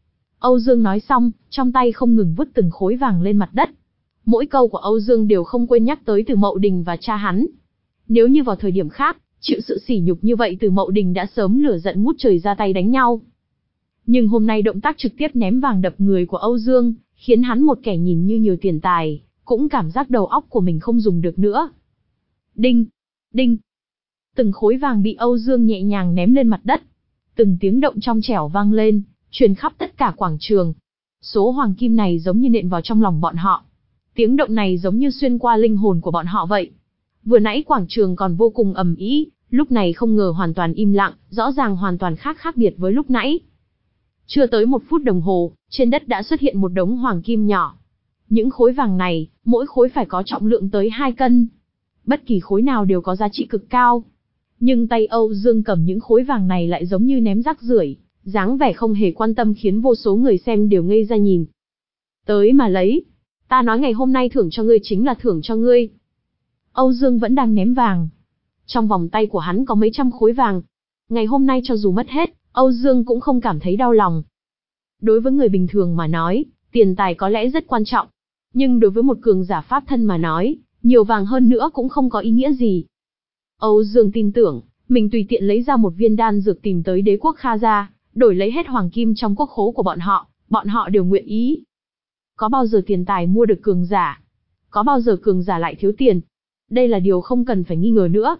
Âu Dương nói xong, trong tay không ngừng vứt từng khối vàng lên mặt đất. Mỗi câu của Âu Dương đều không quên nhắc tới Từ Mậu Đình và cha hắn. Nếu như vào thời điểm khác, chịu sự sỉ nhục như vậy Từ Mậu Đình đã sớm lửa giận ngút trời ra tay đánh nhau. Nhưng hôm nay động tác trực tiếp ném vàng đập người của Âu Dương, khiến hắn một kẻ nhìn như nhiều tiền tài, cũng cảm giác đầu óc của mình không dùng được nữa. Đinh! Đinh! Từng khối vàng bị Âu Dương nhẹ nhàng ném lên mặt đất. Từng tiếng động trong trẻo vang lên, truyền khắp tất cả quảng trường. Số hoàng kim này giống như nện vào trong lòng bọn họ. Tiếng động này giống như xuyên qua linh hồn của bọn họ vậy. Vừa nãy quảng trường còn vô cùng ầm ĩ, lúc này không ngờ hoàn toàn im lặng, rõ ràng hoàn toàn khác khác biệt với lúc nãy. Chưa tới một phút đồng hồ, trên đất đã xuất hiện một đống hoàng kim nhỏ. Những khối vàng này, mỗi khối phải có trọng lượng tới hai cân. Bất kỳ khối nào đều có giá trị cực cao. Nhưng tay Âu Dương cầm những khối vàng này lại giống như ném rác rưởi, dáng vẻ không hề quan tâm khiến vô số người xem đều ngây ra nhìn. Tới mà lấy. Ta nói ngày hôm nay thưởng cho ngươi chính là thưởng cho ngươi. Âu Dương vẫn đang ném vàng. Trong vòng tay của hắn có mấy trăm khối vàng. Ngày hôm nay cho dù mất hết, Âu Dương cũng không cảm thấy đau lòng. Đối với người bình thường mà nói, tiền tài có lẽ rất quan trọng. Nhưng đối với một cường giả pháp thân mà nói, nhiều vàng hơn nữa cũng không có ý nghĩa gì. Âu Dương tin tưởng, mình tùy tiện lấy ra một viên đan dược tìm tới đế quốc Kha gia, đổi lấy hết hoàng kim trong quốc khố của bọn họ, bọn họ đều nguyện ý. Có bao giờ tiền tài mua được cường giả? Có bao giờ cường giả lại thiếu tiền? Đây là điều không cần phải nghi ngờ nữa.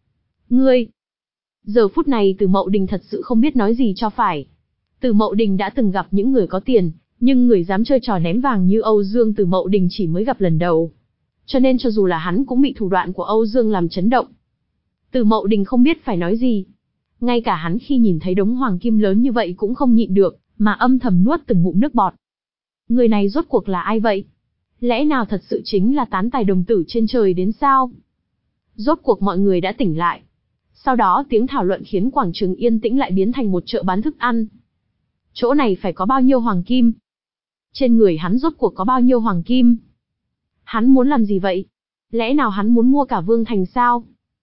Ngươi! Giờ phút này Từ Mậu Đình thật sự không biết nói gì cho phải. Từ Mậu Đình đã từng gặp những người có tiền, nhưng người dám chơi trò ném vàng như Âu Dương Từ Mậu Đình chỉ mới gặp lần đầu. Cho nên cho dù là hắn cũng bị thủ đoạn của Âu Dương làm chấn động. Từ Mậu Đình không biết phải nói gì. Ngay cả hắn khi nhìn thấy đống hoàng kim lớn như vậy cũng không nhịn được, mà âm thầm nuốt từng ngụm nước bọt. Người này rốt cuộc là ai vậy? Lẽ nào thật sự chính là tán tài đồng tử trên trời đến sao? Rốt cuộc mọi người đã tỉnh lại. Sau đó tiếng thảo luận khiến quảng trường yên tĩnh lại biến thành một chợ bán thức ăn. Chỗ này phải có bao nhiêu hoàng kim? Trên người hắn rốt cuộc có bao nhiêu hoàng kim? Hắn muốn làm gì vậy? Lẽ nào hắn muốn mua cả Vương Thành sao?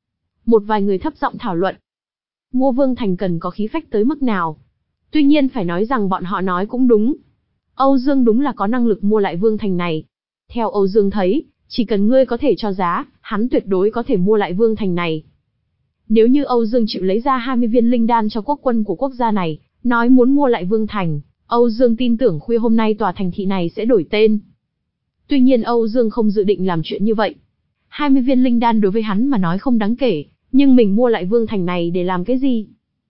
Một vài người thấp giọng thảo luận. Mua Vương Thành cần có khí phách tới mức nào? Tuy nhiên phải nói rằng bọn họ nói cũng đúng. Âu Dương đúng là có năng lực mua lại Vương Thành này. Theo Âu Dương thấy, chỉ cần ngươi có thể cho giá, hắn tuyệt đối có thể mua lại Vương Thành này. Nếu như Âu Dương chịu lấy ra hai mươi viên linh đan cho quốc quân của quốc gia này, nói muốn mua lại Vương Thành, Âu Dương tin tưởng khuya hôm nay tòa thành thị này sẽ đổi tên. Tuy nhiên Âu Dương không dự định làm chuyện như vậy. hai mươi viên linh đan đối với hắn mà nói không đáng kể, nhưng mình mua lại Vương Thành này để làm cái gì?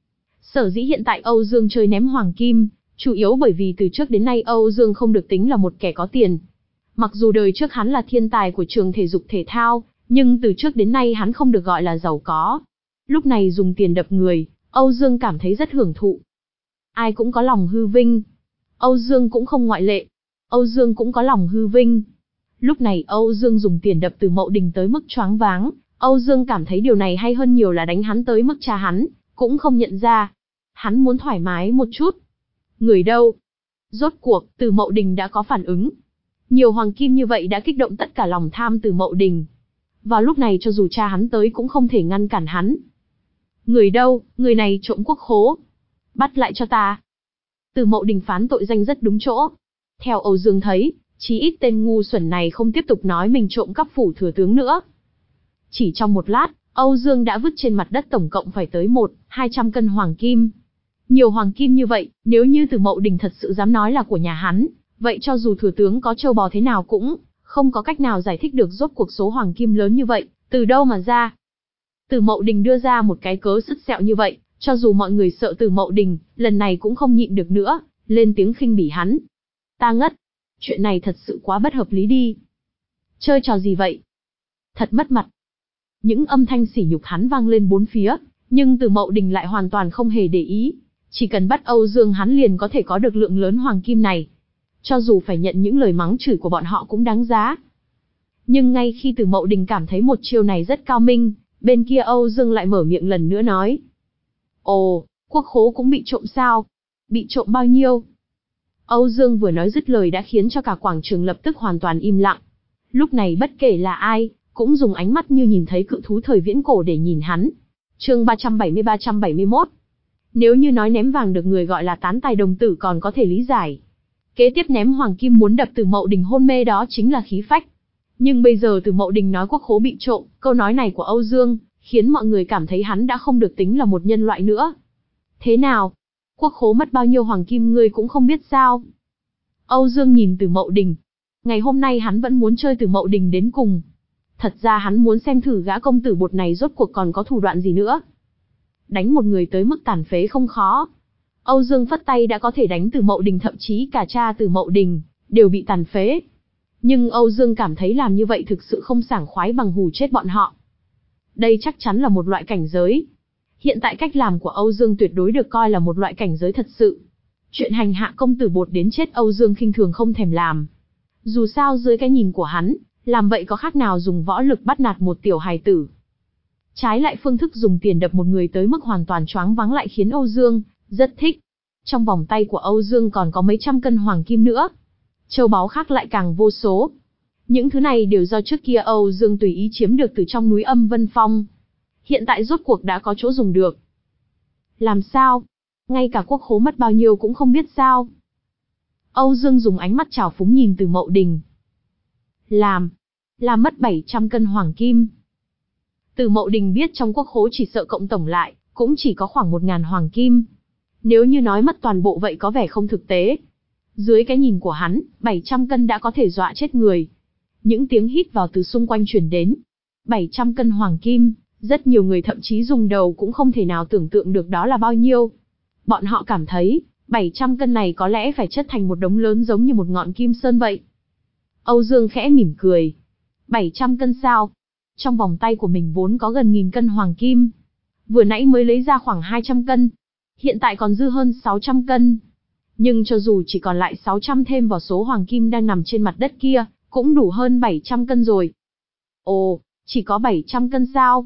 Sở dĩ hiện tại Âu Dương chơi ném hoàng kim, chủ yếu bởi vì từ trước đến nay Âu Dương không được tính là một kẻ có tiền. Mặc dù đời trước hắn là thiên tài của trường thể dục thể thao, nhưng từ trước đến nay hắn không được gọi là giàu có. Lúc này dùng tiền đập người, Âu Dương cảm thấy rất hưởng thụ. Ai cũng có lòng hư vinh. Âu Dương cũng không ngoại lệ. Âu Dương cũng có lòng hư vinh. Lúc này Âu Dương dùng tiền đập Từ Mậu Đình tới mức choáng váng. Âu Dương cảm thấy điều này hay hơn nhiều là đánh hắn tới mức cha hắn cũng không nhận ra. Hắn muốn thoải mái một chút. Người đâu? Rốt cuộc, Từ Mậu Đình đã có phản ứng. Nhiều hoàng kim như vậy đã kích động tất cả lòng tham Từ Mậu Đình. Vào lúc này cho dù cha hắn tới cũng không thể ngăn cản hắn. Người đâu? Người này trộm quốc khố. Bắt lại cho ta. Từ Mậu Đình phán tội danh rất đúng chỗ. Theo Âu Dương thấy, chí ít tên ngu xuẩn này không tiếp tục nói mình trộm cắp phủ thừa tướng nữa. Chỉ trong một lát, Âu Dương đã vứt trên mặt đất tổng cộng phải tới một, hai trăm cân hoàng kim. Nhiều hoàng kim như vậy, nếu như Từ Mậu Đình thật sự dám nói là của nhà hắn, vậy cho dù thừa tướng có trâu bò thế nào cũng không có cách nào giải thích được rốt cuộc số hoàng kim lớn như vậy, từ đâu mà ra. Từ Mậu Đình đưa ra một cái cớ sứt sẹo như vậy, cho dù mọi người sợ Từ Mậu Đình, lần này cũng không nhịn được nữa, lên tiếng khinh bỉ hắn. Ta ngất. Chuyện này thật sự quá bất hợp lý đi. Chơi trò gì vậy? Thật mất mặt. Những âm thanh sỉ nhục hắn vang lên bốn phía, nhưng Từ Mậu Đình lại hoàn toàn không hề để ý. Chỉ cần bắt Âu Dương hắn liền có thể có được lượng lớn hoàng kim này. Cho dù phải nhận những lời mắng chửi của bọn họ cũng đáng giá. Nhưng ngay khi Từ Mậu Đình cảm thấy một chiêu này rất cao minh, bên kia Âu Dương lại mở miệng lần nữa nói. Ồ, quốc khố cũng bị trộm sao? Bị trộm bao nhiêu? Âu Dương vừa nói dứt lời đã khiến cho cả quảng trường lập tức hoàn toàn im lặng. Lúc này bất kể là ai, cũng dùng ánh mắt như nhìn thấy cự thú thời viễn cổ để nhìn hắn. Chương ba trăm bảy mươi ba trăm bảy mươi mốt. Nếu như nói ném vàng được người gọi là tán tài đồng tử còn có thể lý giải. Kế tiếp ném hoàng kim muốn đập Từ Mậu Đình hôn mê đó chính là khí phách. Nhưng bây giờ Từ Mậu Đình nói quốc khố bị trộm, câu nói này của Âu Dương khiến mọi người cảm thấy hắn đã không được tính là một nhân loại nữa. Thế nào? Quốc khố mất bao nhiêu hoàng kim ngươi cũng không biết sao? Âu Dương nhìn Từ Mậu Đình. Ngày hôm nay hắn vẫn muốn chơi Từ Mậu Đình đến cùng. Thật ra hắn muốn xem thử gã công tử bột này rốt cuộc còn có thủ đoạn gì nữa. Đánh một người tới mức tàn phế không khó. Âu Dương phất tay đã có thể đánh Từ Mậu Đình, thậm chí cả cha Từ Mậu Đình đều bị tàn phế. Nhưng Âu Dương cảm thấy làm như vậy thực sự không sảng khoái bằng hù chết bọn họ. Đây chắc chắn là một loại cảnh giới. Hiện tại cách làm của Âu Dương tuyệt đối được coi là một loại cảnh giới thật sự. Chuyện hành hạ công tử bột đến chết Âu Dương khinh thường không thèm làm. Dù sao dưới cái nhìn của hắn, làm vậy có khác nào dùng võ lực bắt nạt một tiểu hài tử. Trái lại phương thức dùng tiền đập một người tới mức hoàn toàn choáng váng lại khiến Âu Dương rất thích. Trong vòng tay của Âu Dương còn có mấy trăm cân hoàng kim nữa. Châu báu khác lại càng vô số. Những thứ này đều do trước kia Âu Dương tùy ý chiếm được từ trong núi Âm Vân Phong. Hiện tại rốt cuộc đã có chỗ dùng được. Làm sao? Ngay cả quốc khố mất bao nhiêu cũng không biết sao? Âu Dương dùng ánh mắt trào phúng nhìn Từ Mậu Đình. Làm. Làm mất bảy trăm cân hoàng kim. Từ Mậu Đình biết trong quốc khố chỉ sợ cộng tổng lại, cũng chỉ có khoảng một ngàn hoàng kim. Nếu như nói mất toàn bộ vậy có vẻ không thực tế. Dưới cái nhìn của hắn, bảy trăm cân đã có thể dọa chết người. Những tiếng hít vào từ xung quanh truyền đến. bảy trăm cân hoàng kim, rất nhiều người thậm chí dùng đầu cũng không thể nào tưởng tượng được đó là bao nhiêu. Bọn họ cảm thấy, bảy trăm cân này có lẽ phải chất thành một đống lớn giống như một ngọn kim sơn vậy. Âu Dương khẽ mỉm cười. bảy trăm cân sao? Trong vòng tay của mình vốn có gần nghìn cân hoàng kim. Vừa nãy mới lấy ra khoảng hai trăm cân. Hiện tại còn dư hơn sáu trăm cân. Nhưng cho dù chỉ còn lại sáu trăm thêm vào số hoàng kim đang nằm trên mặt đất kia, cũng đủ hơn bảy trăm cân rồi. Ồ, chỉ có bảy trăm cân sao?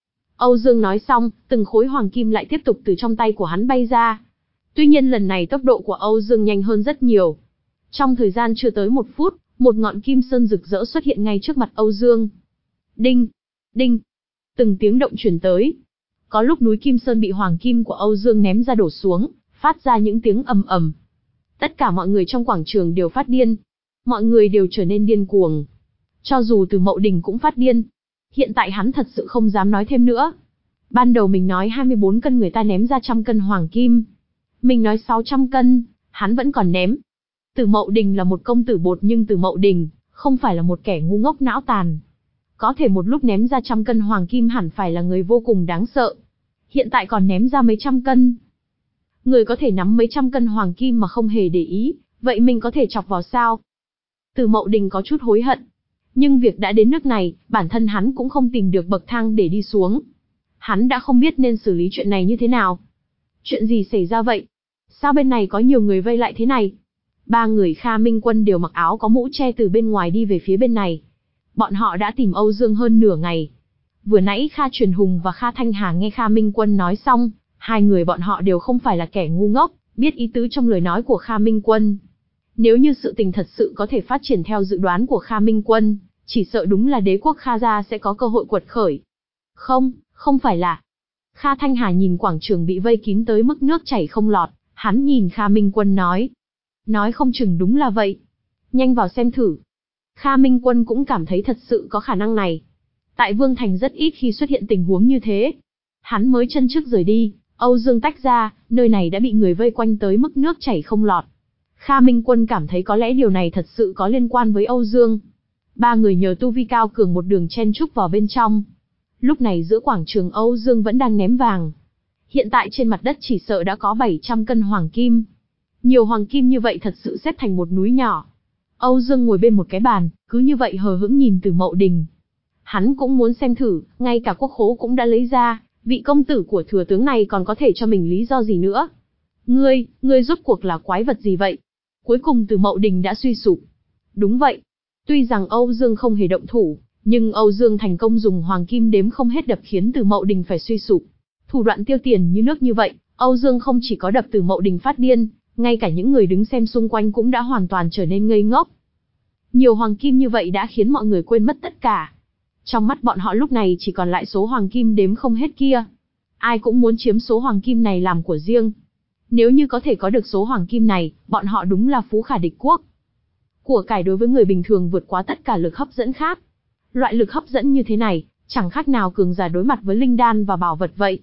Âu Dương nói xong, từng khối hoàng kim lại tiếp tục từ trong tay của hắn bay ra. Tuy nhiên lần này tốc độ của Âu Dương nhanh hơn rất nhiều. Trong thời gian chưa tới một phút, một ngọn kim sơn rực rỡ xuất hiện ngay trước mặt Âu Dương. Đinh, đinh, từng tiếng động truyền tới. Có lúc núi kim sơn bị hoàng kim của Âu Dương ném ra đổ xuống, phát ra những tiếng ầm ầm. Tất cả mọi người trong quảng trường đều phát điên. Mọi người đều trở nên điên cuồng. Cho dù Từ Mậu Đình cũng phát điên. Hiện tại hắn thật sự không dám nói thêm nữa. Ban đầu mình nói hai mươi bốn cân người ta ném ra trăm cân hoàng kim. Mình nói sáu trăm cân, hắn vẫn còn ném. Từ Mậu Đình là một công tử bột nhưng Từ Mậu Đình không phải là một kẻ ngu ngốc não tàn. Có thể một lúc ném ra trăm cân hoàng kim hẳn phải là người vô cùng đáng sợ. Hiện tại còn ném ra mấy trăm cân. Người có thể nắm mấy trăm cân hoàng kim mà không hề để ý, vậy mình có thể chọc vào sao? Từ Mậu Đình có chút hối hận. Nhưng việc đã đến nước này, bản thân hắn cũng không tìm được bậc thang để đi xuống. Hắn đã không biết nên xử lý chuyện này như thế nào. Chuyện gì xảy ra vậy? Sao bên này có nhiều người vây lại thế này? Ba người Kha Minh Quân đều mặc áo có mũ che từ bên ngoài đi về phía bên này. Bọn họ đã tìm Âu Dương hơn nửa ngày. Vừa nãy Kha Truyền Hùng và Kha Thanh Hà nghe Kha Minh Quân nói xong, hai người bọn họ đều không phải là kẻ ngu ngốc, biết ý tứ trong lời nói của Kha Minh Quân. Nếu như sự tình thật sự có thể phát triển theo dự đoán của Kha Minh Quân, chỉ sợ đúng là đế quốc Kha gia sẽ có cơ hội quật khởi. Không, không phải là. Kha Thanh Hà nhìn quảng trường bị vây kín tới mức nước chảy không lọt, hắn nhìn Kha Minh Quân nói. Nói không chừng đúng là vậy. Nhanh vào xem thử. Kha Minh Quân cũng cảm thấy thật sự có khả năng này. Tại Vương Thành rất ít khi xuất hiện tình huống như thế. Hắn mới chân trước rời đi, Âu Dương tách ra, nơi này đã bị người vây quanh tới mức nước chảy không lọt. Kha Minh Quân cảm thấy có lẽ điều này thật sự có liên quan với Âu Dương. Ba người nhờ tu vi cao cường một đường chen chúc vào bên trong. Lúc này giữa quảng trường Âu Dương vẫn đang ném vàng. Hiện tại trên mặt đất chỉ sợ đã có bảy trăm cân hoàng kim. Nhiều hoàng kim như vậy thật sự xếp thành một núi nhỏ. Âu Dương ngồi bên một cái bàn, cứ như vậy hờ hững nhìn Từ Mậu Đình. Hắn cũng muốn xem thử, ngay cả quốc khố cũng đã lấy ra, vị công tử của thừa tướng này còn có thể cho mình lý do gì nữa. Ngươi, ngươi rốt cuộc là quái vật gì vậy? Cuối cùng Từ Mậu Đình đã suy sụp. Đúng vậy. Tuy rằng Âu Dương không hề động thủ, nhưng Âu Dương thành công dùng hoàng kim đếm không hết đập khiến Từ Mậu Đình phải suy sụp. Thủ đoạn tiêu tiền như nước như vậy, Âu Dương không chỉ có đập Từ Mậu Đình phát điên, ngay cả những người đứng xem xung quanh cũng đã hoàn toàn trở nên ngây ngốc. Nhiều hoàng kim như vậy đã khiến mọi người quên mất tất cả. Trong mắt bọn họ lúc này chỉ còn lại số hoàng kim đếm không hết kia. Ai cũng muốn chiếm số hoàng kim này làm của riêng. Nếu như có thể có được số hoàng kim này, bọn họ đúng là phú khả địch quốc. Của cải đối với người bình thường vượt quá tất cả lực hấp dẫn khác. Loại lực hấp dẫn như thế này, chẳng khác nào cường giả đối mặt với linh đan và bảo vật vậy.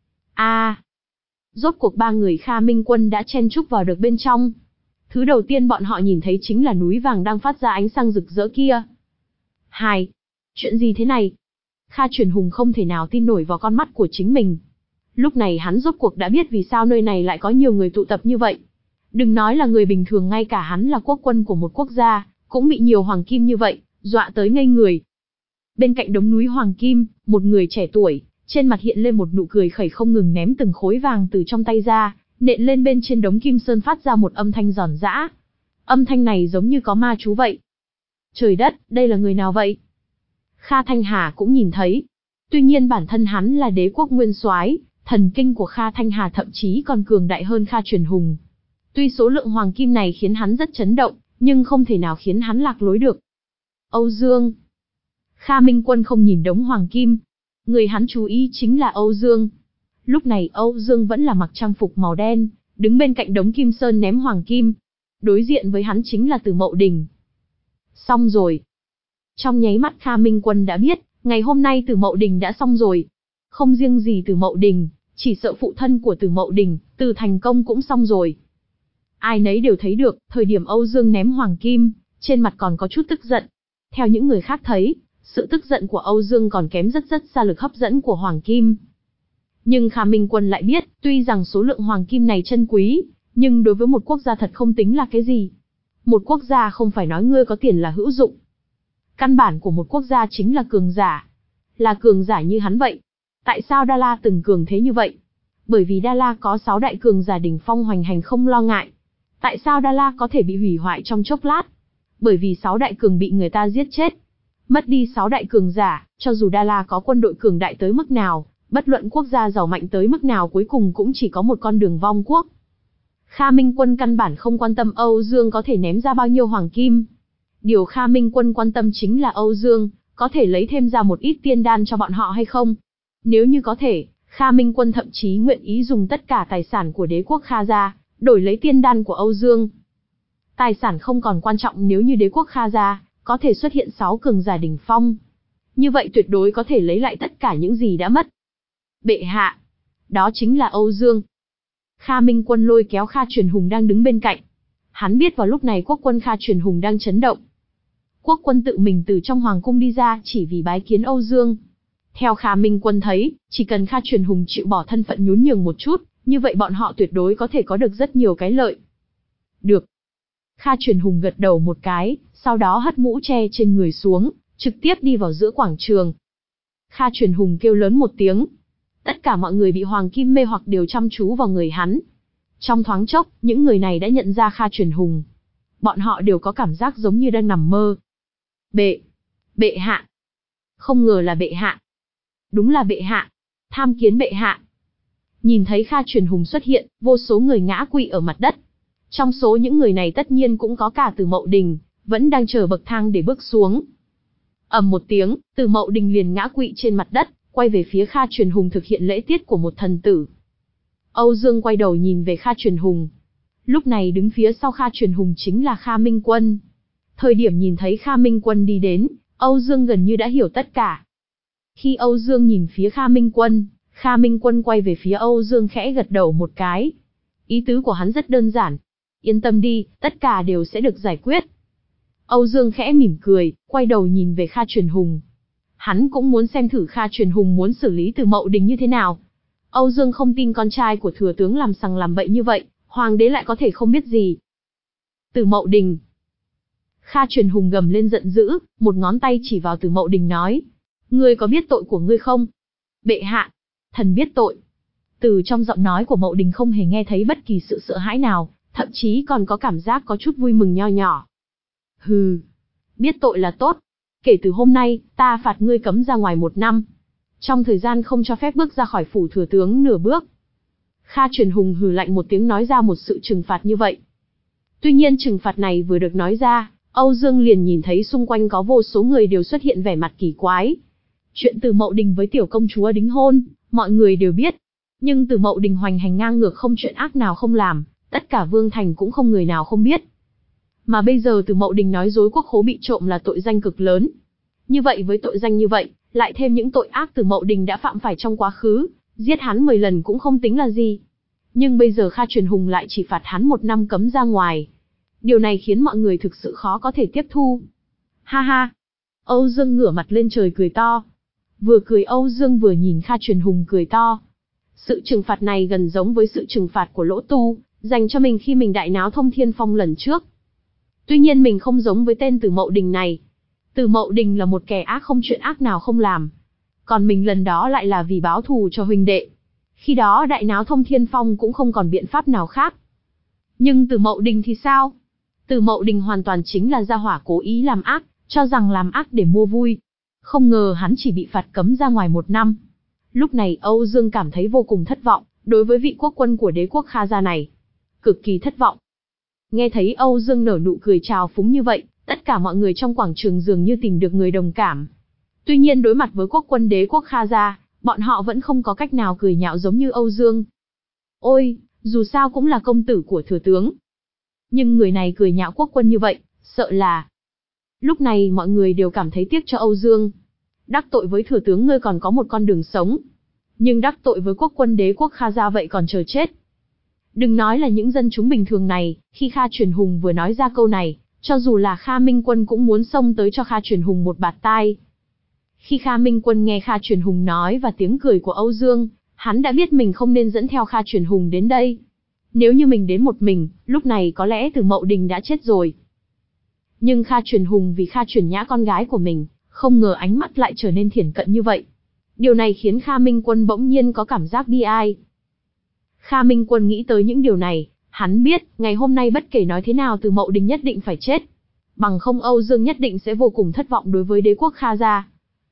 A, à, rốt cuộc ba người Kha Minh Quân đã chen chúc vào được bên trong. Thứ đầu tiên bọn họ nhìn thấy chính là núi vàng đang phát ra ánh sáng rực rỡ kia. Hai, chuyện gì thế này? Kha Truyền Hùng không thể nào tin nổi vào con mắt của chính mình. Lúc này hắn rốt cuộc đã biết vì sao nơi này lại có nhiều người tụ tập như vậy. Đừng nói là người bình thường, ngay cả hắn là quốc quân của một quốc gia, cũng bị nhiều hoàng kim như vậy, dọa tới ngây người. Bên cạnh đống núi hoàng kim, một người trẻ tuổi, trên mặt hiện lên một nụ cười khẩy không ngừng ném từng khối vàng từ trong tay ra, nện lên bên trên đống kim sơn phát ra một âm thanh giòn giã. Âm thanh này giống như có ma chú vậy. Trời đất, đây là người nào vậy? Kha Thanh Hà cũng nhìn thấy. Tuy nhiên bản thân hắn là đế quốc nguyên soái, thần kinh của Kha Thanh Hà thậm chí còn cường đại hơn Kha Truyền Hùng. Tuy số lượng hoàng kim này khiến hắn rất chấn động, nhưng không thể nào khiến hắn lạc lối được. Âu Dương. Kha Minh Quân không nhìn đống hoàng kim. Người hắn chú ý chính là Âu Dương. Lúc này Âu Dương vẫn là mặc trang phục màu đen, đứng bên cạnh đống kim sơn ném hoàng kim. Đối diện với hắn chính là Từ Mậu Đình. Xong rồi. Trong nháy mắt Kha Minh Quân đã biết, ngày hôm nay Từ Mậu Đình đã xong rồi. Không riêng gì Từ Mậu Đình, chỉ sợ phụ thân của Từ Mậu Đình, Từ thành công cũng xong rồi. Ai nấy đều thấy được, thời điểm Âu Dương ném hoàng kim, trên mặt còn có chút tức giận. Theo những người khác thấy, sự tức giận của Âu Dương còn kém rất rất xa lực hấp dẫn của hoàng kim. Nhưng Kha Minh Quân lại biết, tuy rằng số lượng hoàng kim này chân quý, nhưng đối với một quốc gia thật không tính là cái gì. Một quốc gia không phải nói ngươi có tiền là hữu dụng. Căn bản của một quốc gia chính là cường giả. Là cường giả như hắn vậy. Tại sao Đa La từng cường thế như vậy? Bởi vì Đa La có sáu đại cường giả đỉnh phong hoành hành không lo ngại. Tại sao Đa La có thể bị hủy hoại trong chốc lát? Bởi vì sáu đại cường bị người ta giết chết. Mất đi sáu đại cường giả, cho dù Đa La có quân đội cường đại tới mức nào, bất luận quốc gia giàu mạnh tới mức nào cuối cùng cũng chỉ có một con đường vong quốc. Kha Minh Quân căn bản không quan tâm Âu Dương có thể ném ra bao nhiêu hoàng kim. Điều Kha Minh Quân quan tâm chính là Âu Dương có thể lấy thêm ra một ít tiên đan cho bọn họ hay không. Nếu như có thể, Kha Minh Quân thậm chí nguyện ý dùng tất cả tài sản của đế quốc Kha gia, đổi lấy tiên đan của Âu Dương. Tài sản không còn quan trọng nếu như đế quốc Kha gia có thể xuất hiện sáu cường giả đỉnh phong. Như vậy tuyệt đối có thể lấy lại tất cả những gì đã mất. Bệ hạ, đó chính là Âu Dương. Kha Minh Quân lôi kéo Kha Truyền Hùng đang đứng bên cạnh. Hắn biết vào lúc này quốc quân Kha Truyền Hùng đang chấn động. Quốc quân tự mình từ trong hoàng cung đi ra chỉ vì bái kiến Âu Dương. Theo Kha Minh Quân thấy, chỉ cần Kha Truyền Hùng chịu bỏ thân phận nhún nhường một chút, như vậy bọn họ tuyệt đối có thể có được rất nhiều cái lợi. Được. Kha Truyền Hùng gật đầu một cái, sau đó hất mũ che trên người xuống, trực tiếp đi vào giữa quảng trường. Kha Truyền Hùng kêu lớn một tiếng. Tất cả mọi người bị hoàng kim mê hoặc đều chăm chú vào người hắn. Trong thoáng chốc, những người này đã nhận ra Kha Truyền Hùng. Bọn họ đều có cảm giác giống như đang nằm mơ. Bệ, bệ hạ. Không ngờ là bệ hạ. Đúng là bệ hạ. Tham kiến bệ hạ. Nhìn thấy Kha Truyền Hùng xuất hiện, vô số người ngã quỵ ở mặt đất. Trong số những người này tất nhiên cũng có cả Từ Mậu Đình, vẫn đang chờ bậc thang để bước xuống. Ầm một tiếng, Từ Mậu Đình liền ngã quỵ trên mặt đất, quay về phía Kha Truyền Hùng thực hiện lễ tiết của một thần tử. Âu Dương quay đầu nhìn về Kha Truyền Hùng. Lúc này đứng phía sau Kha Truyền Hùng chính là Kha Minh Quân. Thời điểm nhìn thấy Kha Minh Quân đi đến, Âu Dương gần như đã hiểu tất cả. Khi Âu Dương nhìn phía Kha Minh Quân, Kha Minh Quân quay về phía Âu Dương khẽ gật đầu một cái. Ý tứ của hắn rất đơn giản. Yên tâm đi, tất cả đều sẽ được giải quyết. Âu Dương khẽ mỉm cười, quay đầu nhìn về Kha Truyền Hùng. Hắn cũng muốn xem thử Kha Truyền Hùng muốn xử lý Từ Mậu Đình như thế nào. Âu Dương không tin con trai của thừa tướng làm sằng làm bậy như vậy, hoàng đế lại có thể không biết gì. Từ Mậu Đình. Kha Truyền Hùng gầm lên giận dữ, một ngón tay chỉ vào Từ Mậu Đình nói. Ngươi có biết tội của ngươi không? Bệ hạ, thần biết tội. Từ trong giọng nói của Mậu Đình không hề nghe thấy bất kỳ sự sợ hãi nào, thậm chí còn có cảm giác có chút vui mừng nho nhỏ. Hừ, biết tội là tốt. Kể từ hôm nay, ta phạt ngươi cấm ra ngoài một năm. Trong thời gian không cho phép bước ra khỏi phủ thừa tướng nửa bước. Kha Truyền Hùng hừ lạnh một tiếng nói ra một sự trừng phạt như vậy. Tuy nhiên trừng phạt này vừa được nói ra, Âu Dương liền nhìn thấy xung quanh có vô số người đều xuất hiện vẻ mặt kỳ quái. Chuyện Từ Mậu Đình với tiểu công chúa đính hôn, mọi người đều biết. Nhưng Từ Mậu Đình hoành hành ngang ngược không chuyện ác nào không làm, tất cả Vương Thành cũng không người nào không biết. Mà bây giờ Từ Mậu Đình nói dối quốc khố bị trộm là tội danh cực lớn. Như vậy với tội danh như vậy, lại thêm những tội ác Từ Mậu Đình đã phạm phải trong quá khứ, giết hắn mười lần cũng không tính là gì. Nhưng bây giờ Kha Truyền Hùng lại chỉ phạt hắn một năm cấm ra ngoài. Điều này khiến mọi người thực sự khó có thể tiếp thu. Ha ha! Âu Dương ngửa mặt lên trời cười to. Vừa cười Âu Dương vừa nhìn Kha Truyền Hùng cười to. Sự trừng phạt này gần giống với sự trừng phạt của Lỗ Tu, dành cho mình khi mình đại náo Thông Thiên Phong lần trước. Tuy nhiên mình không giống với tên Từ Mậu Đình này. Từ Mậu Đình là một kẻ ác không chuyện ác nào không làm. Còn mình lần đó lại là vì báo thù cho huynh đệ. Khi đó đại náo Thông Thiên Phong cũng không còn biện pháp nào khác. Nhưng Từ Mậu Đình thì sao? Từ Mậu Đình hoàn toàn chính là gia hỏa cố ý làm ác, cho rằng làm ác để mua vui. Không ngờ hắn chỉ bị phạt cấm ra ngoài một năm. Lúc này Âu Dương cảm thấy vô cùng thất vọng, đối với vị quốc quân của đế quốc Kha gia này. Cực kỳ thất vọng. Nghe thấy Âu Dương nở nụ cười trào phúng như vậy, tất cả mọi người trong quảng trường dường như tìm được người đồng cảm. Tuy nhiên đối mặt với quốc quân đế quốc Kha gia, bọn họ vẫn không có cách nào cười nhạo giống như Âu Dương. Ôi, dù sao cũng là công tử của thừa tướng. Nhưng người này cười nhạo quốc quân như vậy, sợ là... Lúc này mọi người đều cảm thấy tiếc cho Âu Dương. Đắc tội với thừa tướng ngươi còn có một con đường sống. Nhưng đắc tội với quốc quân đế quốc Kha gia vậy còn chờ chết. Đừng nói là những dân chúng bình thường này, khi Kha Truyền Hùng vừa nói ra câu này, cho dù là Kha Minh Quân cũng muốn xông tới cho Kha Truyền Hùng một bạt tai. Khi Kha Minh Quân nghe Kha Truyền Hùng nói và tiếng cười của Âu Dương, hắn đã biết mình không nên dẫn theo Kha Truyền Hùng đến đây. Nếu như mình đến một mình, lúc này có lẽ Từ Mậu Đình đã chết rồi. Nhưng Kha Truyền Hùng vì Kha Truyền Nhã con gái của mình, không ngờ ánh mắt lại trở nên thiển cận như vậy. Điều này khiến Kha Minh Quân bỗng nhiên có cảm giác bi ai. Kha Minh Quân nghĩ tới những điều này, hắn biết, ngày hôm nay bất kể nói thế nào Từ Mậu Đình nhất định phải chết. Bằng không Âu Dương nhất định sẽ vô cùng thất vọng đối với đế quốc Kha gia.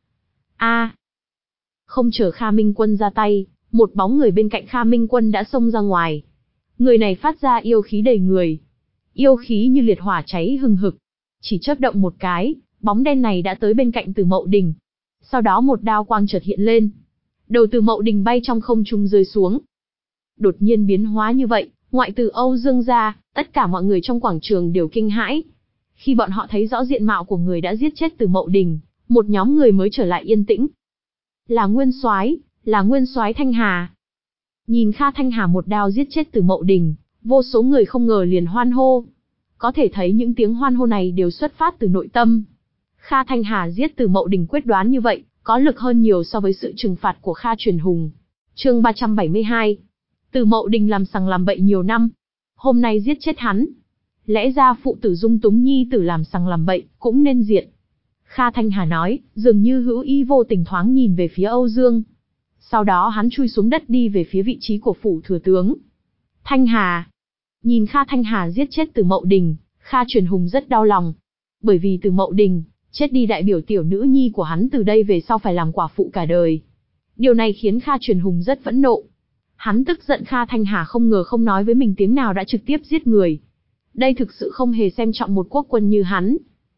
A, à, không chờ Kha Minh Quân ra tay, một bóng người bên cạnh Kha Minh Quân đã xông ra ngoài. Người này phát ra yêu khí đầy người. Yêu khí như liệt hỏa cháy hừng hực. Chỉ chớp động một cái, bóng đen này đã tới bên cạnh Từ Mậu Đình. Sau đó một đao quang chợt hiện lên. Đầu Từ Mậu Đình bay trong không trung rơi xuống. Đột nhiên biến hóa như vậy, ngoại trừ Âu Dương ra, tất cả mọi người trong quảng trường đều kinh hãi. Khi bọn họ thấy rõ diện mạo của người đã giết chết Từ Mậu Đình, một nhóm người mới trở lại yên tĩnh. Là Nguyên Soái, là Nguyên Soái Thanh Hà. Nhìn Kha Thanh Hà một đao giết chết Từ Mậu Đình, vô số người không ngờ liền hoan hô. Có thể thấy những tiếng hoan hô này đều xuất phát từ nội tâm. Kha Thanh Hà giết Từ Mậu Đình quyết đoán như vậy, có lực hơn nhiều so với sự trừng phạt của Kha Truyền Hùng. Chương ba trăm bảy mươi hai. Từ Mậu Đình làm sằng làm bậy nhiều năm, hôm nay giết chết hắn. Lẽ ra phụ tử Dung Túng nhi tử làm sằng làm bậy, cũng nên diệt. Kha Thanh Hà nói, dường như hữu ý vô tình thoáng nhìn về phía Âu Dương. Sau đó hắn chui xuống đất đi về phía vị trí của phủ thừa tướng. Thanh Hà. Nhìn Kha Thanh Hà giết chết Từ Mậu Đình, Kha Truyền Hùng rất đau lòng. Bởi vì Từ Mậu Đình, chết đi đại biểu tiểu nữ nhi của hắn từ đây về sau phải làm quả phụ cả đời. Điều này khiến Kha Truyền Hùng rất phẫn nộ. Hắn tức giận Kha Thanh Hà không ngờ không nói với mình tiếng nào đã trực tiếp giết người. Đây thực sự không hề xem trọng một quốc quân như hắn.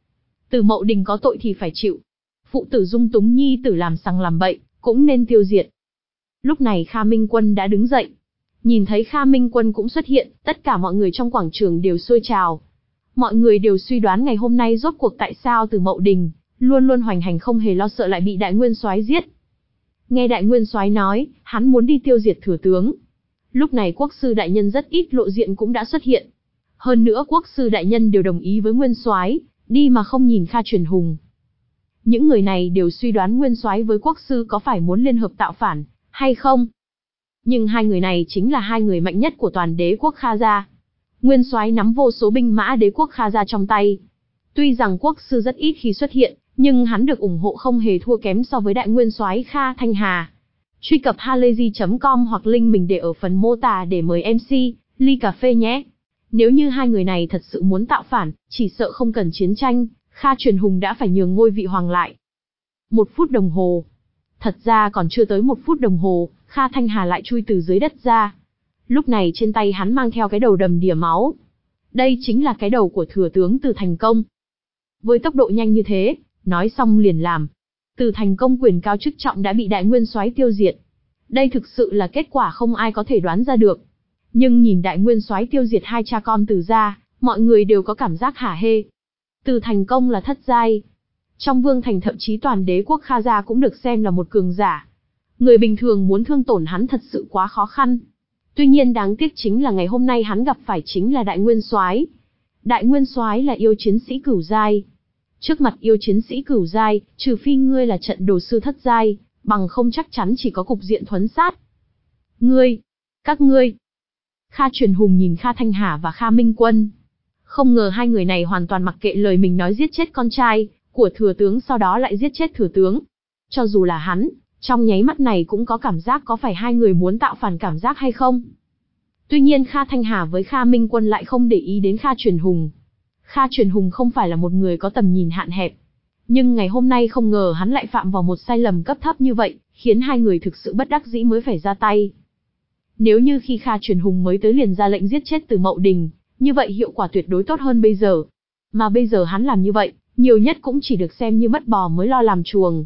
Từ Mậu Đình có tội thì phải chịu. Phụ tử Dung Túng nhi tử làm sằng làm bậy, cũng nên tiêu diệt. Lúc này Kha Minh Quân đã đứng dậy. Nhìn thấy Kha Minh Quân cũng xuất hiện, tất cả mọi người trong quảng trường đều sôi trào. Mọi người đều suy đoán ngày hôm nay rốt cuộc tại sao Từ Mậu Đình luôn luôn hoành hành không hề lo sợ lại bị Đại Nguyên Soái giết. Nghe Đại Nguyên Soái nói, hắn muốn đi tiêu diệt thừa tướng. Lúc này quốc sư đại nhân rất ít lộ diện cũng đã xuất hiện. Hơn nữa quốc sư đại nhân đều đồng ý với Nguyên Soái, đi mà không nhìn Kha Truyền Hùng. Những người này đều suy đoán Nguyên Soái với quốc sư có phải muốn liên hợp tạo phản, hay không? Nhưng hai người này chính là hai người mạnh nhất của toàn đế quốc Kha gia. Nguyên Soái nắm vô số binh mã đế quốc Kha gia trong tay. Tuy rằng quốc sư rất ít khi xuất hiện, nhưng hắn được ủng hộ không hề thua kém so với Đại Nguyên Soái Kha Thanh Hà. Truy cập halayzi chấm com hoặc link mình để ở phần mô tả để mời em xê, ly cà phê nhé. Nếu như hai người này thật sự muốn tạo phản, chỉ sợ không cần chiến tranh, Kha Truyền Hùng đã phải nhường ngôi vị hoàng lại. Một phút đồng hồ. Thật ra còn chưa tới một phút đồng hồ, Kha Thanh Hà lại chui từ dưới đất ra. Lúc này trên tay hắn mang theo cái đầu đầm đìa máu. Đây chính là cái đầu của thừa tướng Từ Thành Công. Với tốc độ nhanh như thế, nói xong liền làm. Từ Thành Công quyền cao chức trọng đã bị Đại Nguyên Soái tiêu diệt. Đây thực sự là kết quả không ai có thể đoán ra được. Nhưng nhìn Đại Nguyên Soái tiêu diệt hai cha con Từ gia, mọi người đều có cảm giác hả hê. Từ Thành Công là thất giai. Trong vương thành thậm chí toàn đế quốc Kha gia cũng được xem là một cường giả. Người bình thường muốn thương tổn hắn thật sự quá khó khăn. Tuy nhiên đáng tiếc chính là ngày hôm nay hắn gặp phải chính là Đại Nguyên Soái. Đại Nguyên Soái là yêu chiến sĩ cửu giai. Trước mặt yêu chiến sĩ cửu giai, trừ phi ngươi là trận đồ sư thất giai, bằng không chắc chắn chỉ có cục diện thuấn sát. Ngươi, các ngươi. Kha Truyền Hùng nhìn Kha Thanh Hà và Kha Minh Quân. Không ngờ hai người này hoàn toàn mặc kệ lời mình nói giết chết con trai của thừa tướng, sau đó lại giết chết thừa tướng. Cho dù là hắn, trong nháy mắt này cũng có cảm giác có phải hai người muốn tạo phản cảm giác hay không. Tuy nhiên Kha Thanh Hà với Kha Minh Quân lại không để ý đến Kha Truyền Hùng. Kha Truyền Hùng không phải là một người có tầm nhìn hạn hẹp. Nhưng ngày hôm nay không ngờ hắn lại phạm vào một sai lầm cấp thấp như vậy, khiến hai người thực sự bất đắc dĩ mới phải ra tay. Nếu như khi Kha Truyền Hùng mới tới liền ra lệnh giết chết Từ Mậu Đình, như vậy hiệu quả tuyệt đối tốt hơn bây giờ. Mà bây giờ hắn làm như vậy, nhiều nhất cũng chỉ được xem như mất bò mới lo làm chuồng.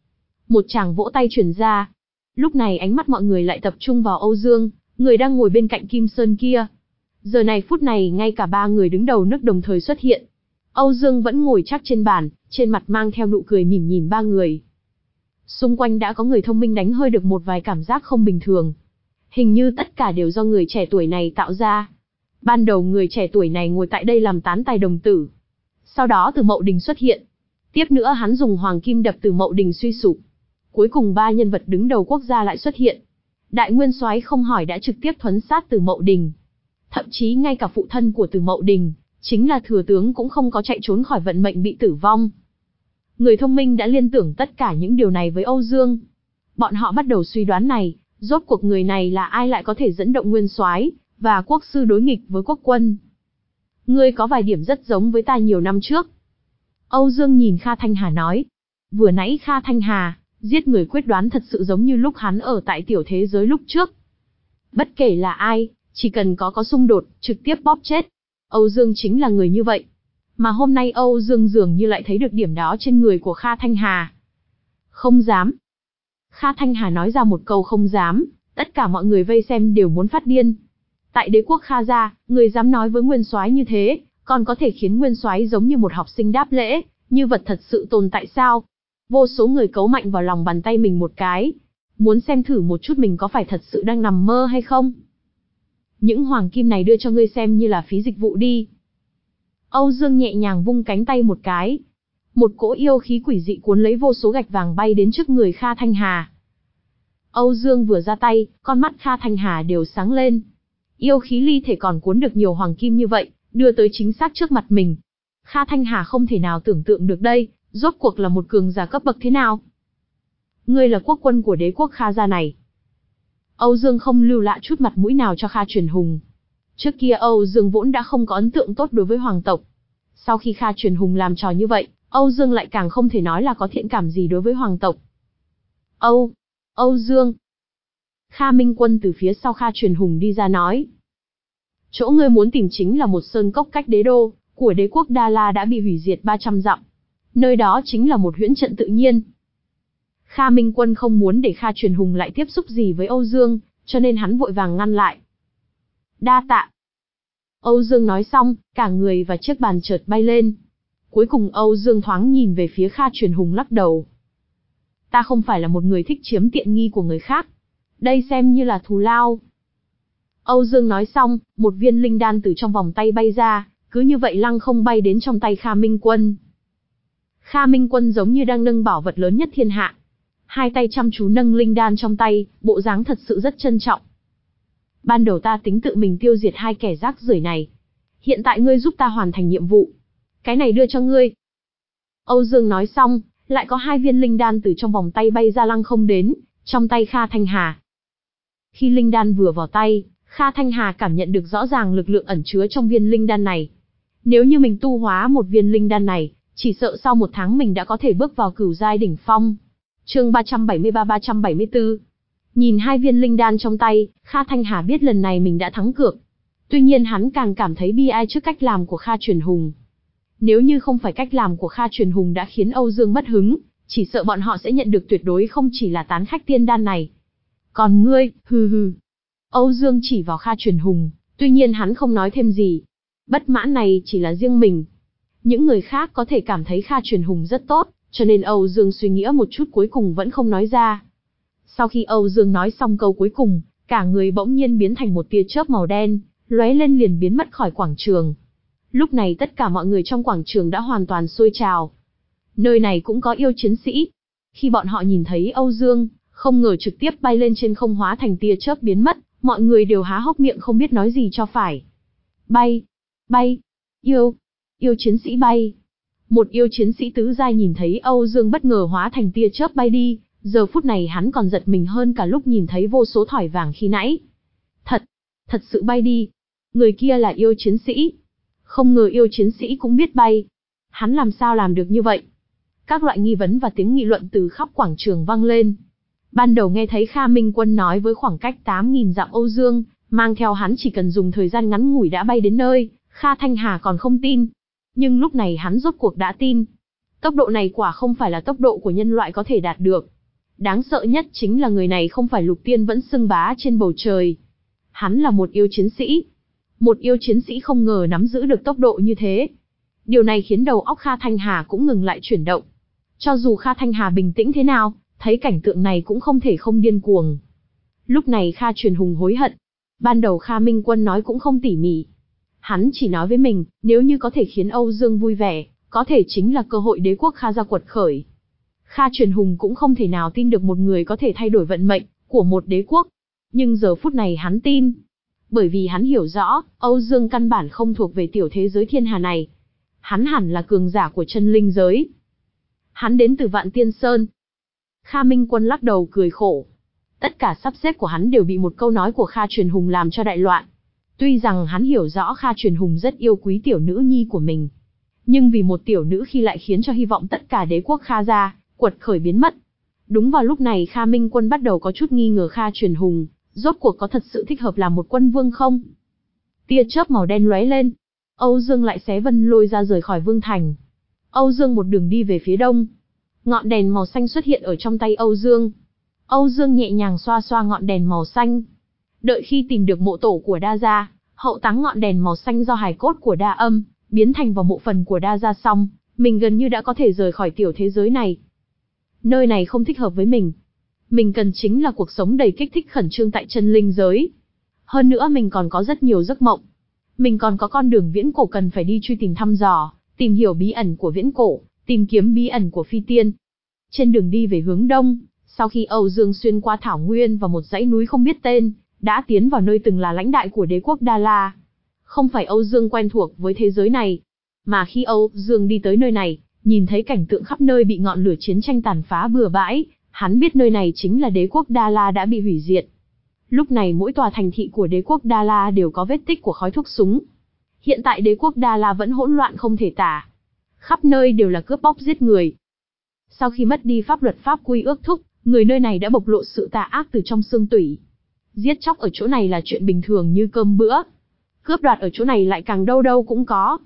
Một tràng vỗ tay truyền ra. Lúc này ánh mắt mọi người lại tập trung vào Âu Dương, người đang ngồi bên cạnh Kim Sơn kia. Giờ này phút này ngay cả ba người đứng đầu nước đồng thời xuất hiện. Âu Dương vẫn ngồi chắc trên bàn, trên mặt mang theo nụ cười mỉm nhìn ba người. Xung quanh đã có người thông minh đánh hơi được một vài cảm giác không bình thường. Hình như tất cả đều do người trẻ tuổi này tạo ra. Ban đầu người trẻ tuổi này ngồi tại đây làm tán tài đồng tử. Sau đó Từ Mậu Đình xuất hiện. Tiếp nữa hắn dùng hoàng kim đập Từ Mậu Đình suy sụp. Cuối cùng ba nhân vật đứng đầu quốc gia lại xuất hiện. Đại Nguyên Soái không hỏi đã trực tiếp thuấn sát Từ Mậu Đình. Thậm chí ngay cả phụ thân của Từ Mậu Đình, chính là thừa tướng cũng không có chạy trốn khỏi vận mệnh bị tử vong. Người thông minh đã liên tưởng tất cả những điều này với Âu Dương. Bọn họ bắt đầu suy đoán này, rốt cuộc người này là ai lại có thể dẫn động Nguyên Soái và quốc sư đối nghịch với quốc quân. Ngươi có vài điểm rất giống với ta nhiều năm trước. Âu Dương nhìn Kha Thanh Hà nói. Vừa nãy Kha Thanh Hà giết người quyết đoán thật sự giống như lúc hắn ở tại tiểu thế giới lúc trước. Bất kể là ai, chỉ cần có có xung đột, trực tiếp bóp chết. Âu Dương chính là người như vậy. Mà hôm nay Âu Dương dường như lại thấy được điểm đó trên người của Kha Thanh Hà. Không dám. Kha Thanh Hà nói ra một câu không dám, tất cả mọi người vây xem đều muốn phát điên. Tại đế quốc Kha gia, người dám nói với Nguyên Soái như thế, còn có thể khiến Nguyên Soái giống như một học sinh đáp lễ, như vật thật sự tồn tại sao? Vô số người cấu mạnh vào lòng bàn tay mình một cái, muốn xem thử một chút mình có phải thật sự đang nằm mơ hay không. Những hoàng kim này đưa cho ngươi xem như là phí dịch vụ đi. Âu Dương nhẹ nhàng vung cánh tay một cái. Một cỗ yêu khí quỷ dị cuốn lấy vô số gạch vàng bay đến trước người Kha Thanh Hà. Âu Dương vừa ra tay, con mắt Kha Thanh Hà đều sáng lên. Yêu khí ly thể còn cuốn được nhiều hoàng kim như vậy, đưa tới chính xác trước mặt mình. Kha Thanh Hà không thể nào tưởng tượng được đây, rốt cuộc là một cường giả cấp bậc thế nào. Ngươi là quốc quân của đế quốc Kha gia này. Âu Dương không lưu lại chút mặt mũi nào cho Kha Truyền Hùng. Trước kia Âu Dương vốn đã không có ấn tượng tốt đối với hoàng tộc. Sau khi Kha Truyền Hùng làm trò như vậy, Âu Dương lại càng không thể nói là có thiện cảm gì đối với hoàng tộc. Âu, Âu Dương. Kha Minh Quân từ phía sau Kha Truyền Hùng đi ra nói. Chỗ ngươi muốn tìm chính là một sơn cốc cách đế đô của đế quốc Đa La đã bị hủy diệt ba trăm dặm. Nơi đó chính là một huyễn trận tự nhiên. Kha Minh Quân không muốn để Kha Truyền Hùng lại tiếp xúc gì với Âu Dương, cho nên hắn vội vàng ngăn lại. Đa tạ. Âu Dương nói xong, cả người và chiếc bàn chợt bay lên. Cuối cùng Âu Dương thoáng nhìn về phía Kha Truyền Hùng lắc đầu. Ta không phải là một người thích chiếm tiện nghi của người khác. Đây xem như là thù lao. Âu Dương nói xong, một viên linh đan từ trong vòng tay bay ra, cứ như vậy lăng không bay đến trong tay Kha Minh Quân. Kha Minh Quân giống như đang nâng bảo vật lớn nhất thiên hạ. Hai tay chăm chú nâng linh đan trong tay, bộ dáng thật sự rất trân trọng. Ban đầu ta tính tự mình tiêu diệt hai kẻ rác rưởi này. Hiện tại ngươi giúp ta hoàn thành nhiệm vụ. Cái này đưa cho ngươi. Âu Dương nói xong, lại có hai viên linh đan từ trong vòng tay bay ra lăng không đến, trong tay Kha Thanh Hà. Khi linh đan vừa vào tay, Kha Thanh Hà cảm nhận được rõ ràng lực lượng ẩn chứa trong viên linh đan này. Nếu như mình tu hóa một viên linh đan này, chỉ sợ sau một tháng mình đã có thể bước vào cửu giai đỉnh phong. Chương ba trăm bảy mươi ba ba trăm bảy mươi tư. Nhìn hai viên linh đan trong tay, Kha Thanh Hà biết lần này mình đã thắng cược. Tuy nhiên hắn càng cảm thấy bi ai trước cách làm của Kha Truyền Hùng. Nếu như không phải cách làm của Kha Truyền Hùng đã khiến Âu Dương mất hứng, chỉ sợ bọn họ sẽ nhận được tuyệt đối không chỉ là tán khách tiên đan này. Còn ngươi, hừ hừ. Âu Dương chỉ vào Kha Truyền Hùng, tuy nhiên hắn không nói thêm gì. Bất mãn này chỉ là riêng mình. Những người khác có thể cảm thấy Kha Truyền Hùng rất tốt, cho nên Âu Dương suy nghĩ một chút cuối cùng vẫn không nói ra. Sau khi Âu Dương nói xong câu cuối cùng, cả người bỗng nhiên biến thành một tia chớp màu đen, lóe lên liền biến mất khỏi quảng trường. Lúc này tất cả mọi người trong quảng trường đã hoàn toàn sôi trào. Nơi này cũng có yêu chiến sĩ. Khi bọn họ nhìn thấy Âu Dương, không ngờ trực tiếp bay lên trên không hóa thành tia chớp biến mất, mọi người đều há hốc miệng không biết nói gì cho phải. Bay, bay, yêu, yêu chiến sĩ bay. Một yêu chiến sĩ tứ giai nhìn thấy Âu Dương bất ngờ hóa thành tia chớp bay đi, giờ phút này hắn còn giật mình hơn cả lúc nhìn thấy vô số thỏi vàng khi nãy. Thật, thật sự bay đi. Người kia là yêu chiến sĩ. Không ngờ yêu chiến sĩ cũng biết bay. Hắn làm sao làm được như vậy? Các loại nghi vấn và tiếng nghị luận từ khắp quảng trường vang lên. Ban đầu nghe thấy Kha Minh Quân nói với khoảng cách tám nghìn dặm Âu Dương, mang theo hắn chỉ cần dùng thời gian ngắn ngủi đã bay đến nơi, Kha Thanh Hà còn không tin. Nhưng lúc này hắn rốt cuộc đã tin. Tốc độ này quả không phải là tốc độ của nhân loại có thể đạt được. Đáng sợ nhất chính là người này không phải Lục Tiên vẫn xưng bá trên bầu trời. Hắn là một yêu chiến sĩ. Một yêu chiến sĩ không ngờ nắm giữ được tốc độ như thế. Điều này khiến đầu óc Kha Thanh Hà cũng ngừng lại chuyển động. Cho dù Kha Thanh Hà bình tĩnh thế nào, thấy cảnh tượng này cũng không thể không điên cuồng. Lúc này Kha Truyền Hùng hối hận. Ban đầu Kha Minh Quân nói cũng không tỉ mỉ. Hắn chỉ nói với mình, nếu như có thể khiến Âu Dương vui vẻ, có thể chính là cơ hội đế quốc Kha gia quật khởi. Kha Truyền Hùng cũng không thể nào tin được một người có thể thay đổi vận mệnh của một đế quốc. Nhưng giờ phút này hắn tin. Bởi vì hắn hiểu rõ, Âu Dương căn bản không thuộc về tiểu thế giới thiên hà này. Hắn hẳn là cường giả của chân linh giới. Hắn đến từ Vạn Tiên Sơn. Kha Minh Quân lắc đầu cười khổ. Tất cả sắp xếp của hắn đều bị một câu nói của Kha Truyền Hùng làm cho đại loạn. Tuy rằng hắn hiểu rõ Kha Truyền Hùng rất yêu quý tiểu nữ nhi của mình. Nhưng vì một tiểu nữ khi lại khiến cho hy vọng tất cả đế quốc Kha gia quật khởi biến mất. Đúng vào lúc này Kha Minh Quân bắt đầu có chút nghi ngờ Kha Truyền Hùng, rốt cuộc có thật sự thích hợp làm một quân vương không? Tia chớp màu đen lóe lên. Âu Dương lại xé vân lôi ra rời khỏi vương thành. Âu Dương một đường đi về phía đông. Ngọn đèn màu xanh xuất hiện ở trong tay Âu Dương. Âu Dương nhẹ nhàng xoa xoa ngọn đèn màu xanh. Đợi khi tìm được mộ tổ của Đa gia, hậu táng ngọn đèn màu xanh do hài cốt của Đa Âm biến thành vào mộ phần của Đa gia xong, mình gần như đã có thể rời khỏi tiểu thế giới này. Nơi này không thích hợp với mình. Mình cần chính là cuộc sống đầy kích thích khẩn trương tại chân linh giới. Hơn nữa mình còn có rất nhiều giấc mộng. Mình còn có con đường viễn cổ cần phải đi truy tìm thăm dò, tìm hiểu bí ẩn của viễn cổ, tìm kiếm bí ẩn của phi tiên. Trên đường đi về hướng đông, sau khi Âu Dương xuyên qua thảo nguyên và một dãy núi không biết tên, đã tiến vào nơi từng là lãnh đại của đế quốc Đa La. Không phải Âu Dương quen thuộc với thế giới này, mà khi Âu Dương đi tới nơi này, nhìn thấy cảnh tượng khắp nơi bị ngọn lửa chiến tranh tàn phá bừa bãi, hắn biết nơi này chính là đế quốc Đa La đã bị hủy diệt. Lúc này mỗi tòa thành thị của đế quốc Đa La đều có vết tích của khói thuốc súng. Hiện tại đế quốc Đa La vẫn hỗn loạn không thể tả. Khắp nơi đều là cướp bóc giết người. Sau khi mất đi pháp luật pháp quy ước thúc, người nơi này đã bộc lộ sự tà ác từ trong xương tủy. Giết chóc ở chỗ này là chuyện bình thường như cơm bữa. Cướp đoạt ở chỗ này lại càng đâu đâu cũng có.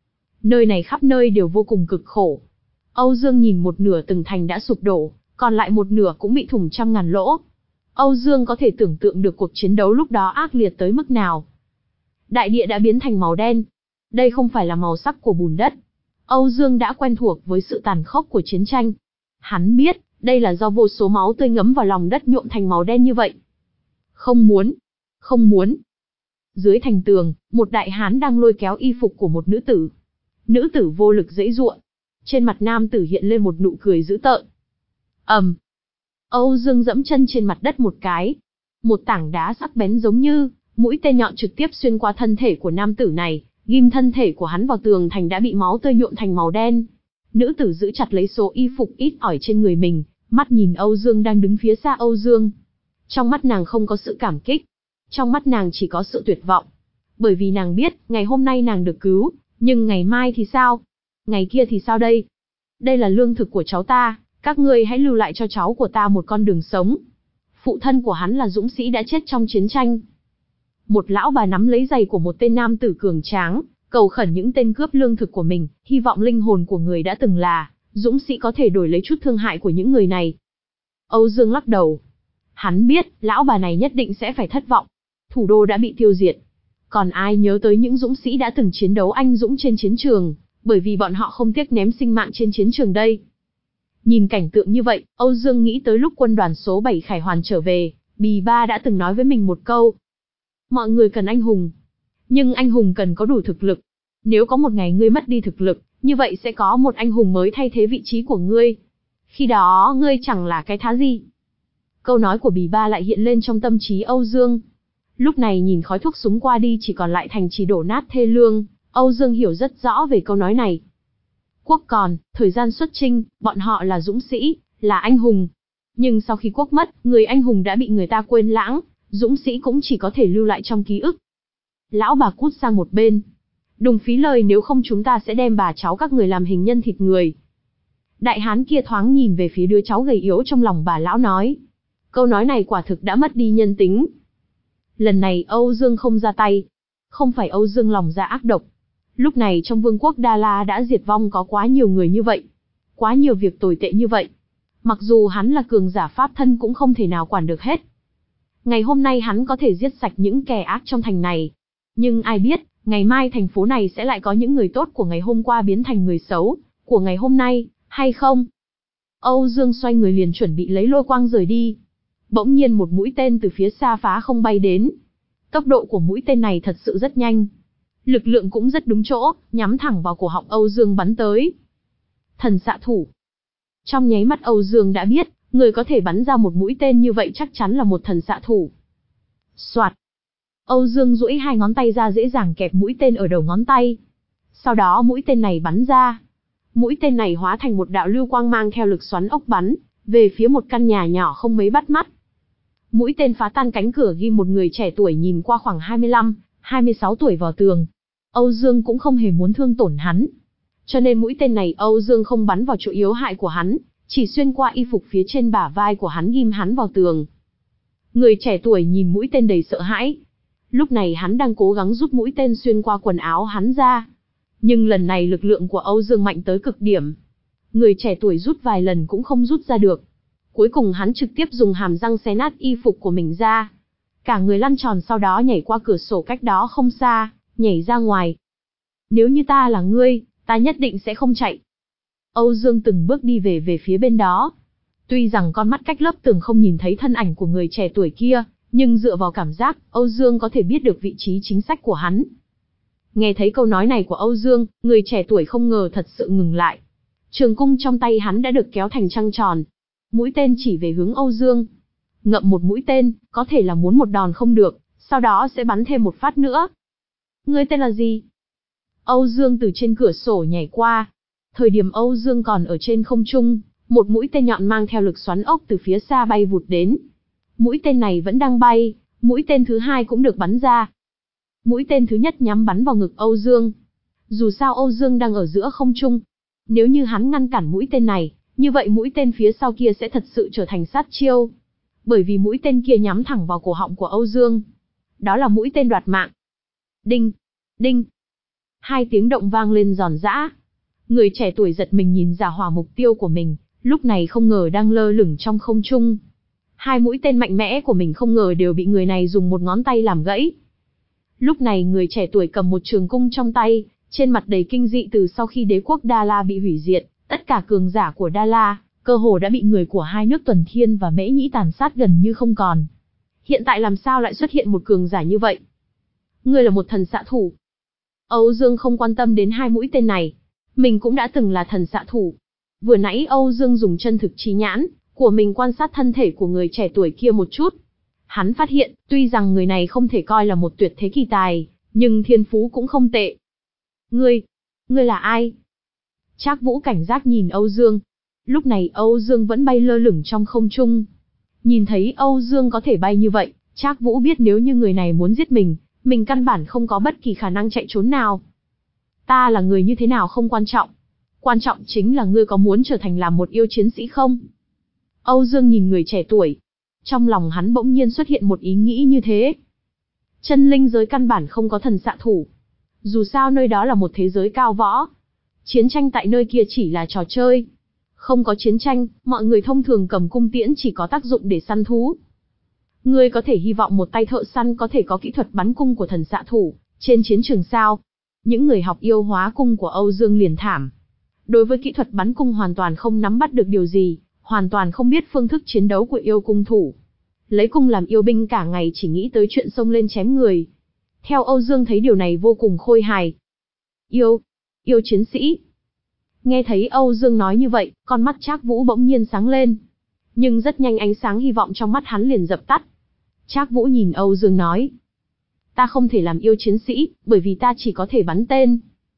Nơi này khắp nơi đều vô cùng cực khổ. Âu Dương nhìn một nửa từng thành đã sụp đổ, còn lại một nửa cũng bị thủng trăm ngàn lỗ. Âu Dương có thể tưởng tượng được cuộc chiến đấu lúc đó ác liệt tới mức nào. Đại địa đã biến thành màu đen. Đây không phải là màu sắc của bùn đất. Âu Dương đã quen thuộc với sự tàn khốc của chiến tranh. Hắn biết, đây là do vô số máu tươi ngấm vào lòng đất nhuộm thành màu đen như vậy. Không muốn, không muốn. Dưới thành tường, một đại hán đang lôi kéo y phục của một nữ tử. Nữ tử vô lực giãy giụa. Trên mặt nam tử hiện lên một nụ cười dữ tợn. Ầm. Um. Âu Dương dẫm chân trên mặt đất một cái. Một tảng đá sắc bén giống như mũi tên nhọn trực tiếp xuyên qua thân thể của nam tử này, ghim thân thể của hắn vào tường thành đã bị máu tươi nhuộm thành màu đen. Nữ tử giữ chặt lấy số y phục ít ỏi trên người mình, mắt nhìn Âu Dương đang đứng phía xa Âu Dương. Trong mắt nàng không có sự cảm kích, trong mắt nàng chỉ có sự tuyệt vọng. Bởi vì nàng biết, ngày hôm nay nàng được cứu, nhưng ngày mai thì sao? Ngày kia thì sao đây? Đây là lương thực của cháu ta, các ngươi hãy lưu lại cho cháu của ta một con đường sống. Phụ thân của hắn là dũng sĩ đã chết trong chiến tranh. Một lão bà nắm lấy giày của một tên nam tử cường tráng, cầu khẩn những tên cướp lương thực của mình, hy vọng linh hồn của người đã từng là dũng sĩ có thể đổi lấy chút thương hại của những người này. Âu Dương lắc đầu. Hắn biết, lão bà này nhất định sẽ phải thất vọng. Thủ đô đã bị tiêu diệt. Còn ai nhớ tới những dũng sĩ đã từng chiến đấu anh dũng trên chiến trường, bởi vì bọn họ không tiếc ném sinh mạng trên chiến trường đây. Nhìn cảnh tượng như vậy, Âu Dương nghĩ tới lúc quân đoàn số bảy Khải Hoàn trở về, Bì Ba đã từng nói với mình một câu. Mọi người cần anh hùng. Nhưng anh hùng cần có đủ thực lực. Nếu có một ngày ngươi mất đi thực lực, như vậy sẽ có một anh hùng mới thay thế vị trí của ngươi. Khi đó ngươi chẳng là cái thá gì. Câu nói của Bì Ba lại hiện lên trong tâm trí Âu Dương. Lúc này nhìn khói thuốc súng qua đi chỉ còn lại thành trì đổ nát thê lương, Âu Dương hiểu rất rõ về câu nói này. Quốc còn, thời gian xuất chinh, bọn họ là dũng sĩ, là anh hùng. Nhưng sau khi quốc mất, người anh hùng đã bị người ta quên lãng, dũng sĩ cũng chỉ có thể lưu lại trong ký ức. Lão bà cút sang một bên. Đừng phí lời, nếu không chúng ta sẽ đem bà cháu các người làm hình nhân thịt người. Đại hán kia thoáng nhìn về phía đứa cháu gầy yếu trong lòng bà lão nói. Câu nói này quả thực đã mất đi nhân tính. Lần này Âu Dương không ra tay. Không phải Âu Dương lòng dạ ác độc. Lúc này trong vương quốc Đa La đã diệt vong có quá nhiều người như vậy. Quá nhiều việc tồi tệ như vậy. Mặc dù hắn là cường giả pháp thân cũng không thể nào quản được hết. Ngày hôm nay hắn có thể giết sạch những kẻ ác trong thành này. Nhưng ai biết, ngày mai thành phố này sẽ lại có những người tốt của ngày hôm qua biến thành người xấu của ngày hôm nay, hay không? Âu Dương xoay người liền chuẩn bị lấy lôi quang rời đi. Bỗng nhiên một mũi tên từ phía xa phá không bay đến. Tốc độ của mũi tên này thật sự rất nhanh. Lực lượng cũng rất đúng chỗ, nhắm thẳng vào cổ họng Âu Dương bắn tới. Thần xạ thủ. Trong nháy mắt Âu Dương đã biết, người có thể bắn ra một mũi tên như vậy chắc chắn là một thần xạ thủ. Soạt. Âu Dương duỗi hai ngón tay ra dễ dàng kẹp mũi tên ở đầu ngón tay. Sau đó mũi tên này bắn ra. Mũi tên này hóa thành một đạo lưu quang mang theo lực xoắn ốc bắn về phía một căn nhà nhỏ không mấy bắt mắt. Mũi tên phá tan cánh cửa ghim một người trẻ tuổi nhìn qua khoảng hai mươi lăm, hai mươi sáu tuổi vào tường. Âu Dương cũng không hề muốn thương tổn hắn. Cho nên mũi tên này Âu Dương không bắn vào chỗ yếu hại của hắn, chỉ xuyên qua y phục phía trên bả vai của hắn ghim hắn vào tường. Người trẻ tuổi nhìn mũi tên đầy sợ hãi. Lúc này hắn đang cố gắng rút mũi tên xuyên qua quần áo hắn ra. Nhưng lần này lực lượng của Âu Dương mạnh tới cực điểm. Người trẻ tuổi rút vài lần cũng không rút ra được. Cuối cùng hắn trực tiếp dùng hàm răng xé nát y phục của mình ra. Cả người lăn tròn sau đó nhảy qua cửa sổ cách đó không xa, nhảy ra ngoài. Nếu như ta là ngươi, ta nhất định sẽ không chạy. Âu Dương từng bước đi về về phía bên đó. Tuy rằng con mắt cách lớp tường không nhìn thấy thân ảnh của người trẻ tuổi kia, nhưng dựa vào cảm giác, Âu Dương có thể biết được vị trí chính xác của hắn. Nghe thấy câu nói này của Âu Dương, người trẻ tuổi không ngờ thật sự ngừng lại. Trường cung trong tay hắn đã được kéo thành trăng tròn. Mũi tên chỉ về hướng Âu Dương. Ngậm một mũi tên, có thể là muốn một đòn không được, sau đó sẽ bắn thêm một phát nữa. Ngươi tên là gì? Âu Dương từ trên cửa sổ nhảy qua. Thời điểm Âu Dương còn ở trên không trung, một mũi tên nhọn mang theo lực xoắn ốc từ phía xa bay vụt đến. Mũi tên này vẫn đang bay, mũi tên thứ hai cũng được bắn ra. Mũi tên thứ nhất nhắm bắn vào ngực Âu Dương. Dù sao Âu Dương đang ở giữa không trung. Nếu như hắn ngăn cản mũi tên này, như vậy mũi tên phía sau kia sẽ thật sự trở thành sát chiêu. Bởi vì mũi tên kia nhắm thẳng vào cổ họng của Âu Dương. Đó là mũi tên đoạt mạng. Đinh, đinh. Hai tiếng động vang lên giòn giã. Người trẻ tuổi giật mình nhìn ra hỏa mục tiêu của mình, lúc này không ngờ đang lơ lửng trong không trung. Hai mũi tên mạnh mẽ của mình không ngờ đều bị người này dùng một ngón tay làm gãy. Lúc này người trẻ tuổi cầm một trường cung trong tay, trên mặt đầy kinh dị từ sau khi đế quốc Đa La bị hủy diệt, tất cả cường giả của Đa La, cơ hồ đã bị người của hai nước Tuần Thiên và Mễ Nhĩ tàn sát gần như không còn. Hiện tại làm sao lại xuất hiện một cường giả như vậy? Ngươi là một thần xạ thủ. Âu Dương không quan tâm đến hai mũi tên này. Mình cũng đã từng là thần xạ thủ. Vừa nãy Âu Dương dùng chân thực trí nhãn của mình quan sát thân thể của người trẻ tuổi kia một chút. Hắn phát hiện, tuy rằng người này không thể coi là một tuyệt thế kỳ tài, nhưng thiên phú cũng không tệ. Ngươi, ngươi là ai? Trác Vũ cảnh giác nhìn Âu Dương. Lúc này Âu Dương vẫn bay lơ lửng trong không trung. Nhìn thấy Âu Dương có thể bay như vậy, Trác Vũ biết nếu như người này muốn giết mình, mình căn bản không có bất kỳ khả năng chạy trốn nào. Ta là người như thế nào không quan trọng. Quan trọng chính là ngươi có muốn trở thành làm một yêu chiến sĩ không? Âu Dương nhìn người trẻ tuổi. Trong lòng hắn bỗng nhiên xuất hiện một ý nghĩ như thế. Chân linh giới căn bản không có thần xạ thủ. Dù sao nơi đó là một thế giới cao võ. Chiến tranh tại nơi kia chỉ là trò chơi. Không có chiến tranh, mọi người thông thường cầm cung tiễn chỉ có tác dụng để săn thú. Ngươi có thể hy vọng một tay thợ săn có thể có kỹ thuật bắn cung của thần xạ thủ trên chiến trường sao? Những người học yêu hóa cung của Âu Dương liền thảm. Đối với kỹ thuật bắn cung hoàn toàn không nắm bắt được điều gì, hoàn toàn không biết phương thức chiến đấu của yêu cung thủ. Lấy cung làm yêu binh cả ngày chỉ nghĩ tới chuyện xông lên chém người. Theo Âu Dương thấy điều này vô cùng khôi hài. Yêu, yêu chiến sĩ. Nghe thấy Âu Dương nói như vậy, con mắt Trác Vũ bỗng nhiên sáng lên. Nhưng rất nhanh ánh sáng hy vọng trong mắt hắn liền dập tắt. Trác Vũ nhìn Âu Dương nói. Ta không thể làm yêu chiến sĩ, bởi vì ta chỉ có thể bắn tên.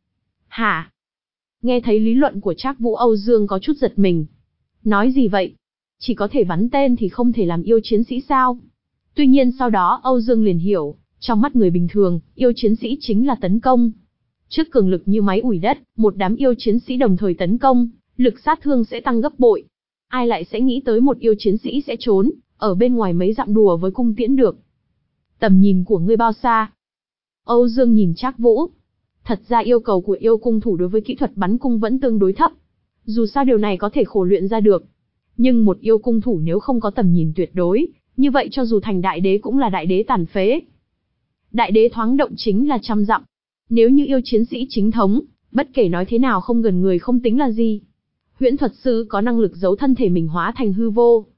Hả? Nghe thấy lý luận của Trác Vũ, Âu Dương có chút giật mình. Nói gì vậy? Chỉ có thể bắn tên thì không thể làm yêu chiến sĩ sao? Tuy nhiên sau đó Âu Dương liền hiểu, trong mắt người bình thường, yêu chiến sĩ chính là tấn công. Trước cường lực như máy ủi đất, một đám yêu chiến sĩ đồng thời tấn công, lực sát thương sẽ tăng gấp bội. Ai lại sẽ nghĩ tới một yêu chiến sĩ sẽ trốn, ở bên ngoài mấy dặm đùa với cung tiễn được. Tầm nhìn của ngươi bao xa? Âu Dương nhìn Trác Vũ. Thật ra yêu cầu của yêu cung thủ đối với kỹ thuật bắn cung vẫn tương đối thấp. Dù sao điều này có thể khổ luyện ra được. Nhưng một yêu cung thủ nếu không có tầm nhìn tuyệt đối, như vậy cho dù thành đại đế cũng là đại đế tàn phế. Đại đế thoáng động chính là trăm dặm. Nếu như yêu chiến sĩ chính thống, bất kể nói thế nào không gần người không tính là gì. Huyễn thuật sư có năng lực giấu thân thể mình hóa thành hư vô.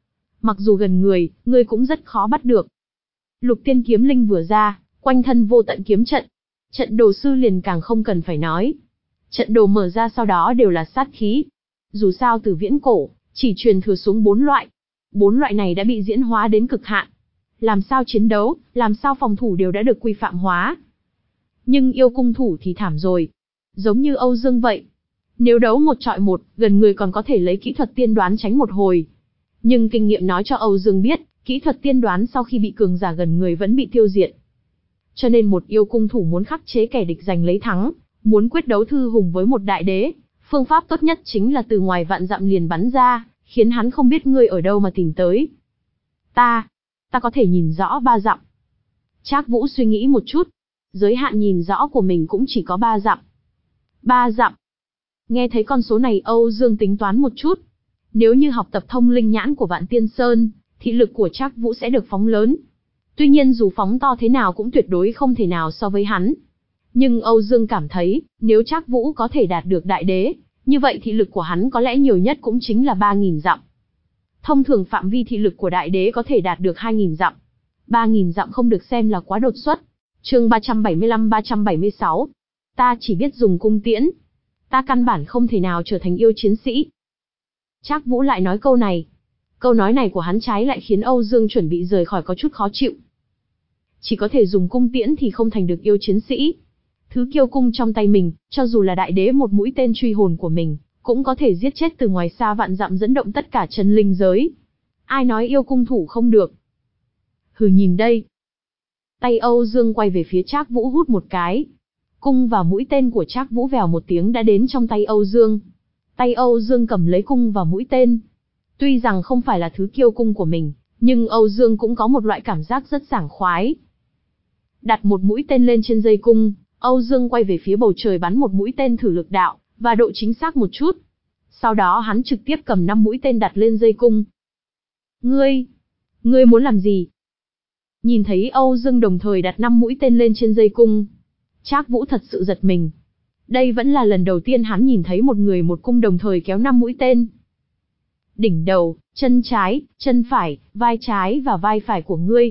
mặc dù gần người, ngươi cũng rất khó bắt được. Lục tiên kiếm linh vừa ra, quanh thân vô tận kiếm trận. Trận đồ sư liền càng không cần phải nói. Trận đồ mở ra sau đó đều là sát khí. Dù sao từ viễn cổ, chỉ truyền thừa xuống bốn loại. Bốn loại này đã bị diễn hóa đến cực hạn. Làm sao chiến đấu, làm sao phòng thủ đều đã được quy phạm hóa. Nhưng yêu cung thủ thì thảm rồi. Giống như Âu Dương vậy. Nếu đấu một trọi một, gần người còn có thể lấy kỹ thuật tiên đoán tránh một hồi. Nhưng kinh nghiệm nói cho Âu Dương biết, kỹ thuật tiên đoán sau khi bị cường giả gần người vẫn bị tiêu diệt. Cho nên một yêu cung thủ muốn khắc chế kẻ địch giành lấy thắng, muốn quyết đấu thư hùng với một đại đế, phương pháp tốt nhất chính là từ ngoài vạn dặm liền bắn ra, khiến hắn không biết ngươi ở đâu mà tìm tới. Ta, ta có thể nhìn rõ ba dặm. Trác Vũ suy nghĩ một chút, giới hạn nhìn rõ của mình cũng chỉ có ba dặm. Ba dặm. Nghe thấy con số này Âu Dương tính toán một chút. Nếu như học tập thông linh nhãn của Vạn Tiên Sơn, thị lực của Trác Vũ sẽ được phóng lớn. Tuy nhiên dù phóng to thế nào cũng tuyệt đối không thể nào so với hắn. Nhưng Âu Dương cảm thấy, nếu Trác Vũ có thể đạt được đại đế, như vậy thị lực của hắn có lẽ nhiều nhất cũng chính là ba nghìn dặm. Thông thường phạm vi thị lực của đại đế có thể đạt được hai nghìn dặm. ba nghìn dặm không được xem là quá đột xuất. Chương ba trăm bảy mươi lăm ba trăm bảy mươi sáu. Ta chỉ biết dùng cung tiễn. Ta căn bản không thể nào trở thành yêu chiến sĩ. Trác Vũ lại nói câu này. Câu nói này của hắn trái lại khiến Âu Dương chuẩn bị rời khỏi có chút khó chịu. Chỉ có thể dùng cung tiễn thì không thành được yêu chiến sĩ. Thứ kiêu cung trong tay mình, cho dù là đại đế một mũi tên truy hồn của mình, cũng có thể giết chết từ ngoài xa vạn dặm dẫn động tất cả chân linh giới. Ai nói yêu cung thủ không được? Hừ nhìn đây. Tay Âu Dương quay về phía Trác Vũ hút một cái. Cung và mũi tên của Trác Vũ vèo một tiếng đã đến trong tay Âu Dương. Tay Âu Dương cầm lấy cung và mũi tên. Tuy rằng không phải là thứ kiêu cung của mình, nhưng Âu Dương cũng có một loại cảm giác rất sảng khoái. Đặt một mũi tên lên trên dây cung, Âu Dương quay về phía bầu trời bắn một mũi tên thử lực đạo, và độ chính xác một chút. Sau đó hắn trực tiếp cầm năm mũi tên đặt lên dây cung. Ngươi, ngươi muốn làm gì? Nhìn thấy Âu Dương đồng thời đặt năm mũi tên lên trên dây cung, Trác Vũ thật sự giật mình. Đây vẫn là lần đầu tiên hắn nhìn thấy một người một cung đồng thời kéo năm mũi tên. Đỉnh đầu, chân trái, chân phải, vai trái và vai phải của ngươi.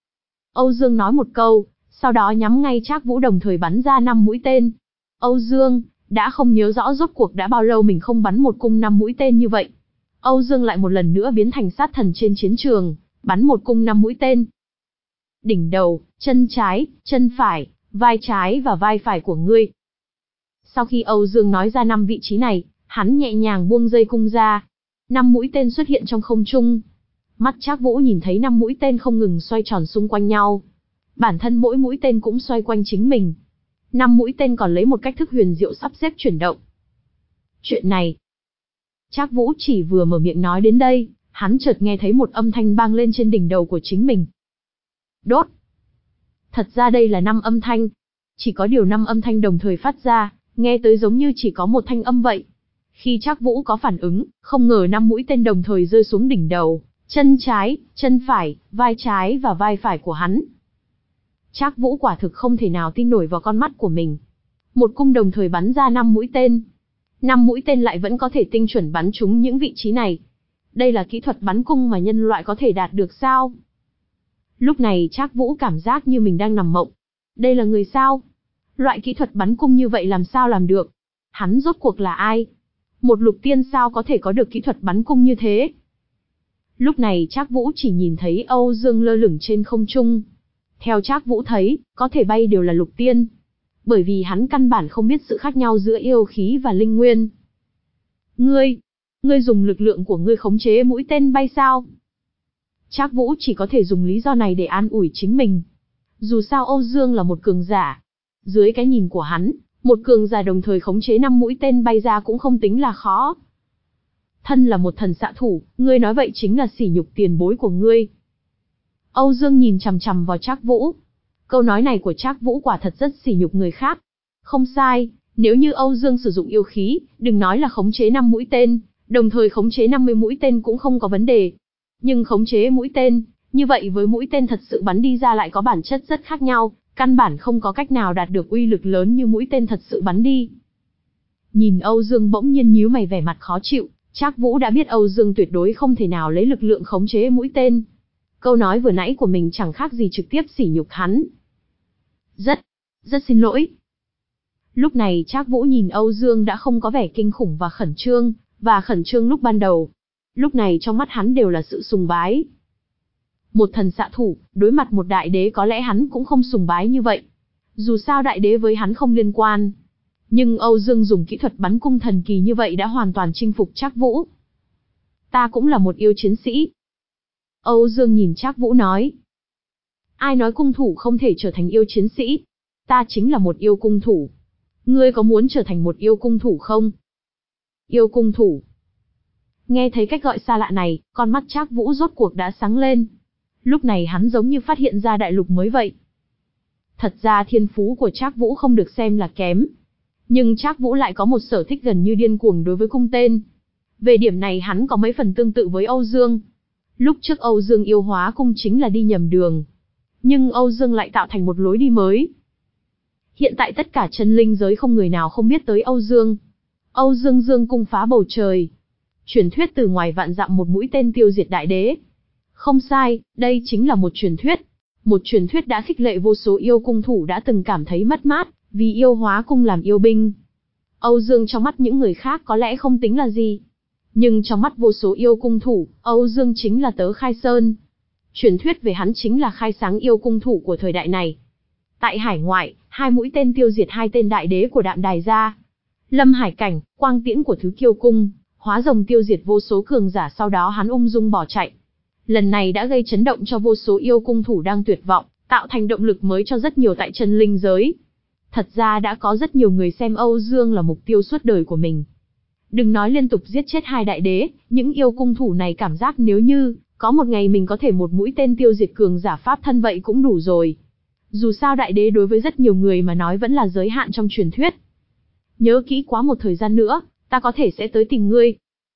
Âu Dương nói một câu, sau đó nhắm ngay Trác Vũ đồng thời bắn ra năm mũi tên. Âu Dương đã không nhớ rõ rốt cuộc đã bao lâu mình không bắn một cung năm mũi tên như vậy. Âu Dương lại một lần nữa biến thành sát thần trên chiến trường, bắn một cung năm mũi tên. Đỉnh đầu, chân trái, chân phải, vai trái và vai phải của ngươi. Sau khi Âu Dương nói ra năm vị trí này, hắn nhẹ nhàng buông dây cung ra. Năm mũi tên xuất hiện trong không trung. Mắt Trác Vũ nhìn thấy năm mũi tên không ngừng xoay tròn xung quanh nhau. Bản thân mỗi mũi tên cũng xoay quanh chính mình. Năm mũi tên còn lấy một cách thức huyền diệu sắp xếp chuyển động. Chuyện này. Trác Vũ chỉ vừa mở miệng nói đến đây, hắn chợt nghe thấy một âm thanh vang lên trên đỉnh đầu của chính mình. Đốt. Thật ra đây là năm âm thanh. Chỉ có điều năm âm thanh đồng thời phát ra, nghe tới giống như chỉ có một thanh âm vậy. Khi Trác Vũ có phản ứng, không ngờ năm mũi tên đồng thời rơi xuống đỉnh đầu, chân trái, chân phải, vai trái và vai phải của hắn. Trác Vũ quả thực không thể nào tin nổi vào con mắt của mình. Một cung đồng thời bắn ra năm mũi tên. Năm mũi tên lại vẫn có thể tinh chuẩn bắn trúng những vị trí này. Đây là kỹ thuật bắn cung mà nhân loại có thể đạt được sao? Lúc này Trác Vũ cảm giác như mình đang nằm mộng. Đây là người sao? Loại kỹ thuật bắn cung như vậy làm sao làm được? Hắn rốt cuộc là ai? Một lục tiên sao có thể có được kỹ thuật bắn cung như thế? Lúc này Trác Vũ chỉ nhìn thấy Âu Dương lơ lửng trên không trung. Theo Trác Vũ thấy, có thể bay đều là lục tiên. Bởi vì hắn căn bản không biết sự khác nhau giữa yêu khí và linh nguyên. Ngươi, ngươi dùng lực lượng của ngươi khống chế mũi tên bay sao? Trác Vũ chỉ có thể dùng lý do này để an ủi chính mình. Dù sao Âu Dương là một cường giả. Dưới cái nhìn của hắn, một cường giả đồng thời khống chế năm mũi tên bay ra cũng không tính là khó. Thân là một thần xạ thủ, ngươi nói vậy chính là sỉ nhục tiền bối của ngươi. Âu Dương nhìn chằm chằm vào Trác Vũ. Câu nói này của Trác Vũ quả thật rất sỉ nhục người khác. Không sai, nếu như Âu Dương sử dụng yêu khí, đừng nói là khống chế năm mũi tên, đồng thời khống chế năm mươi mũi tên cũng không có vấn đề. Nhưng khống chế mũi tên, như vậy với mũi tên thật sự bắn đi ra lại có bản chất rất khác nhau, căn bản không có cách nào đạt được uy lực lớn như mũi tên thật sự bắn đi. Nhìn Âu Dương bỗng nhiên nhíu mày vẻ mặt khó chịu, Trác Vũ đã biết Âu Dương tuyệt đối không thể nào lấy lực lượng khống chế mũi tên. Câu nói vừa nãy của mình chẳng khác gì trực tiếp sỉ nhục hắn. Rất, rất xin lỗi. Lúc này Trác Vũ nhìn Âu Dương đã không có vẻ kinh khủng và khẩn trương, và khẩn trương lúc ban đầu. Lúc này trong mắt hắn đều là sự sùng bái. Một thần xạ thủ, đối mặt một đại đế có lẽ hắn cũng không sùng bái như vậy. Dù sao đại đế với hắn không liên quan. Nhưng Âu Dương dùng kỹ thuật bắn cung thần kỳ như vậy đã hoàn toàn chinh phục Trác Vũ. Ta cũng là một yêu chiến sĩ. Âu Dương nhìn Trác Vũ nói. Ai nói cung thủ không thể trở thành yêu chiến sĩ? Ta chính là một yêu cung thủ. Ngươi có muốn trở thành một yêu cung thủ không? Yêu cung thủ. Nghe thấy cách gọi xa lạ này, con mắt Trác Vũ rốt cuộc đã sáng lên. Lúc này hắn giống như phát hiện ra đại lục mới vậy. Thật ra thiên phú của Trác Vũ không được xem là kém. Nhưng Trác Vũ lại có một sở thích gần như điên cuồng đối với cung tên. Về điểm này hắn có mấy phần tương tự với Âu Dương. Lúc trước Âu Dương yêu hóa cung chính là đi nhầm đường. Nhưng Âu Dương lại tạo thành một lối đi mới. Hiện tại tất cả chân linh giới không người nào không biết tới Âu Dương. Âu Dương dương cung phá bầu trời. Truyền thuyết từ ngoài vạn dặm một mũi tên tiêu diệt đại đế. Không sai, đây chính là một truyền thuyết. Một truyền thuyết đã khích lệ vô số yêu cung thủ đã từng cảm thấy mất mát, vì yêu hóa cung làm yêu binh. Âu Dương trong mắt những người khác có lẽ không tính là gì. Nhưng trong mắt vô số yêu cung thủ, Âu Dương chính là tớ khai sơn. Truyền thuyết về hắn chính là khai sáng yêu cung thủ của thời đại này. Tại hải ngoại, hai mũi tên tiêu diệt hai tên đại đế của Đạm Đài gia. Lâm Hải Cảnh, quang tiễn của Thứ Kiêu cung, hóa rồng tiêu diệt vô số cường giả, sau đó hắn ung dung bỏ chạy. Lần này đã gây chấn động cho vô số yêu cung thủ đang tuyệt vọng, tạo thành động lực mới cho rất nhiều tại chân linh giới. Thật ra đã có rất nhiều người xem Âu Dương là mục tiêu suốt đời của mình. Đừng nói liên tục giết chết hai đại đế, những yêu cung thủ này cảm giác nếu như có một ngày mình có thể một mũi tên tiêu diệt cường giả pháp thân vậy cũng đủ rồi. Dù sao đại đế đối với rất nhiều người mà nói vẫn là giới hạn trong truyền thuyết. Nhớ kỹ, quá một thời gian nữa, ta có thể sẽ tới tìm ngươi.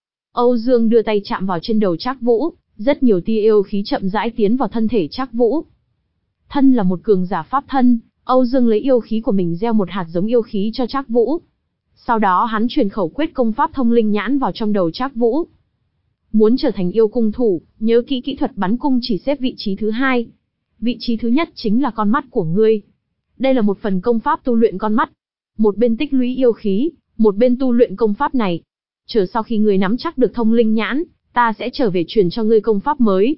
Âu Dương đưa tay chạm vào trên đầu Trác Vũ, rất nhiều tia yêu khí chậm rãi tiến vào thân thể Trác Vũ. Thân là một cường giả pháp thân, Âu Dương lấy yêu khí của mình gieo một hạt giống yêu khí cho Trác Vũ. Sau đó hắn truyền khẩu quyết công pháp thông linh nhãn vào trong đầu Trác Vũ. Muốn trở thành yêu cung thủ, nhớ kỹ kỹ thuật bắn cung chỉ xếp vị trí thứ hai. Vị trí thứ nhất chính là con mắt của ngươi. Đây là một phần công pháp tu luyện con mắt. Một bên tích lũy yêu khí, một bên tu luyện công pháp này. Chờ sau khi ngươi nắm chắc được thông linh nhãn, ta sẽ trở về truyền cho ngươi công pháp mới.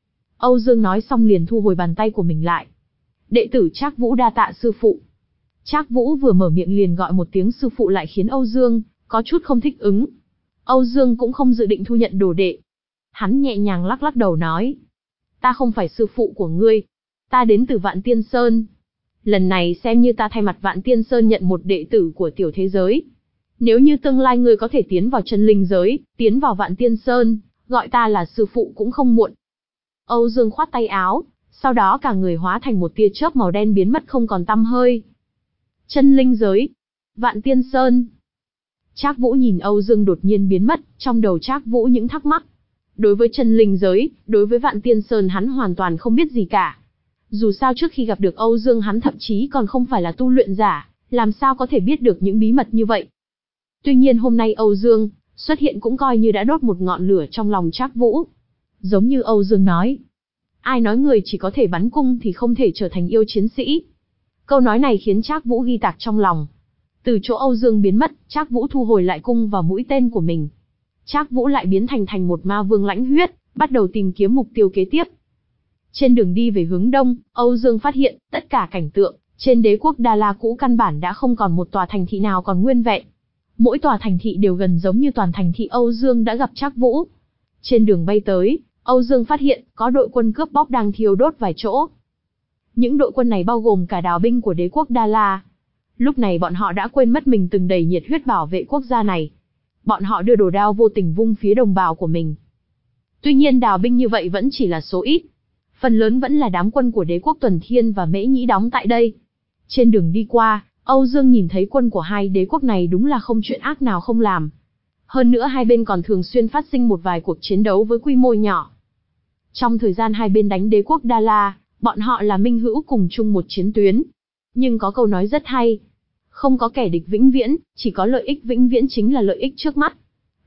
Âu Dương nói xong liền thu hồi bàn tay của mình lại. Đệ tử Trác Vũ đa tạ sư phụ. Trác Vũ vừa mở miệng liền gọi một tiếng sư phụ lại khiến Âu Dương có chút không thích ứng. Âu Dương cũng không dự định thu nhận đồ đệ. Hắn nhẹ nhàng lắc lắc đầu nói. Ta không phải sư phụ của ngươi. Ta đến từ Vạn Tiên Sơn. Lần này xem như ta thay mặt Vạn Tiên Sơn nhận một đệ tử của tiểu thế giới. Nếu như tương lai ngươi có thể tiến vào chân linh giới, tiến vào Vạn Tiên Sơn, gọi ta là sư phụ cũng không muộn. Âu Dương khoát tay áo, sau đó cả người hóa thành một tia chớp màu đen biến mất không còn tăm hơi. Chân linh giới, Vạn Tiên Sơn. Trác Vũ nhìn Âu Dương đột nhiên biến mất, trong đầu Trác Vũ những thắc mắc. Đối với chân linh giới, đối với Vạn Tiên Sơn hắn hoàn toàn không biết gì cả. Dù sao trước khi gặp được Âu Dương hắn thậm chí còn không phải là tu luyện giả, làm sao có thể biết được những bí mật như vậy. Tuy nhiên hôm nay Âu Dương xuất hiện cũng coi như đã đốt một ngọn lửa trong lòng Trác Vũ. Giống như Âu Dương nói, ai nói người chỉ có thể bắn cung thì không thể trở thành yêu chiến sĩ. Câu nói này khiến Trác Vũ ghi tạc trong lòng. Từ chỗ Âu Dương biến mất, Trác Vũ thu hồi lại cung và mũi tên của mình. Trác Vũ lại biến thành thành một ma vương lãnh huyết, bắt đầu tìm kiếm mục tiêu kế tiếp. Trên đường đi về hướng đông, Âu Dương phát hiện, tất cả cảnh tượng trên đế quốc Đa La cũ căn bản đã không còn một tòa thành thị nào còn nguyên vẹn. Mỗi tòa thành thị đều gần giống như toàn thành thị Âu Dương đã gặp Trác Vũ. Trên đường bay tới, Âu Dương phát hiện có đội quân cướp bóc đang thiêu đốt vài chỗ. Những đội quân này bao gồm cả đào binh của đế quốc Đa La. Lúc này bọn họ đã quên mất mình từng đầy nhiệt huyết bảo vệ quốc gia này. Bọn họ đưa đồ đao vô tình vung phía đồng bào của mình. Tuy nhiên đào binh như vậy vẫn chỉ là số ít. Phần lớn vẫn là đám quân của đế quốc Tuần Thiên và Mễ Nhĩ đóng tại đây. Trên đường đi qua, Âu Dương nhìn thấy quân của hai đế quốc này đúng là không chuyện ác nào không làm. Hơn nữa hai bên còn thường xuyên phát sinh một vài cuộc chiến đấu với quy mô nhỏ. Trong thời gian hai bên đánh đế quốc Đa La, bọn họ là minh hữu cùng chung một chiến tuyến. Nhưng có câu nói rất hay. Không có kẻ địch vĩnh viễn, chỉ có lợi ích vĩnh viễn chính là lợi ích trước mắt.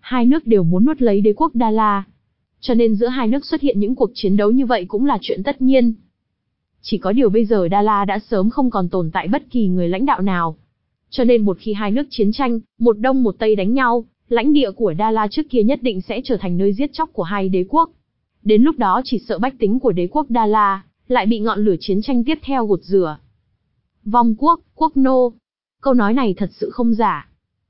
hai nước đều muốn nuốt lấy đế quốc Đa La. Cho nên giữa hai nước xuất hiện những cuộc chiến đấu như vậy cũng là chuyện tất nhiên. Chỉ có điều bây giờ Đa La đã sớm không còn tồn tại bất kỳ người lãnh đạo nào. Cho nên một khi hai nước chiến tranh, một đông một tây đánh nhau, lãnh địa của Đa La trước kia nhất định sẽ trở thành nơi giết chóc của hai đế quốc. Đến lúc đó chỉ sợ bách tính của đế quốc Đa La lại bị ngọn lửa chiến tranh tiếp theo gột rửa. Vong quốc, quốc nô. Câu nói này thật sự không giả.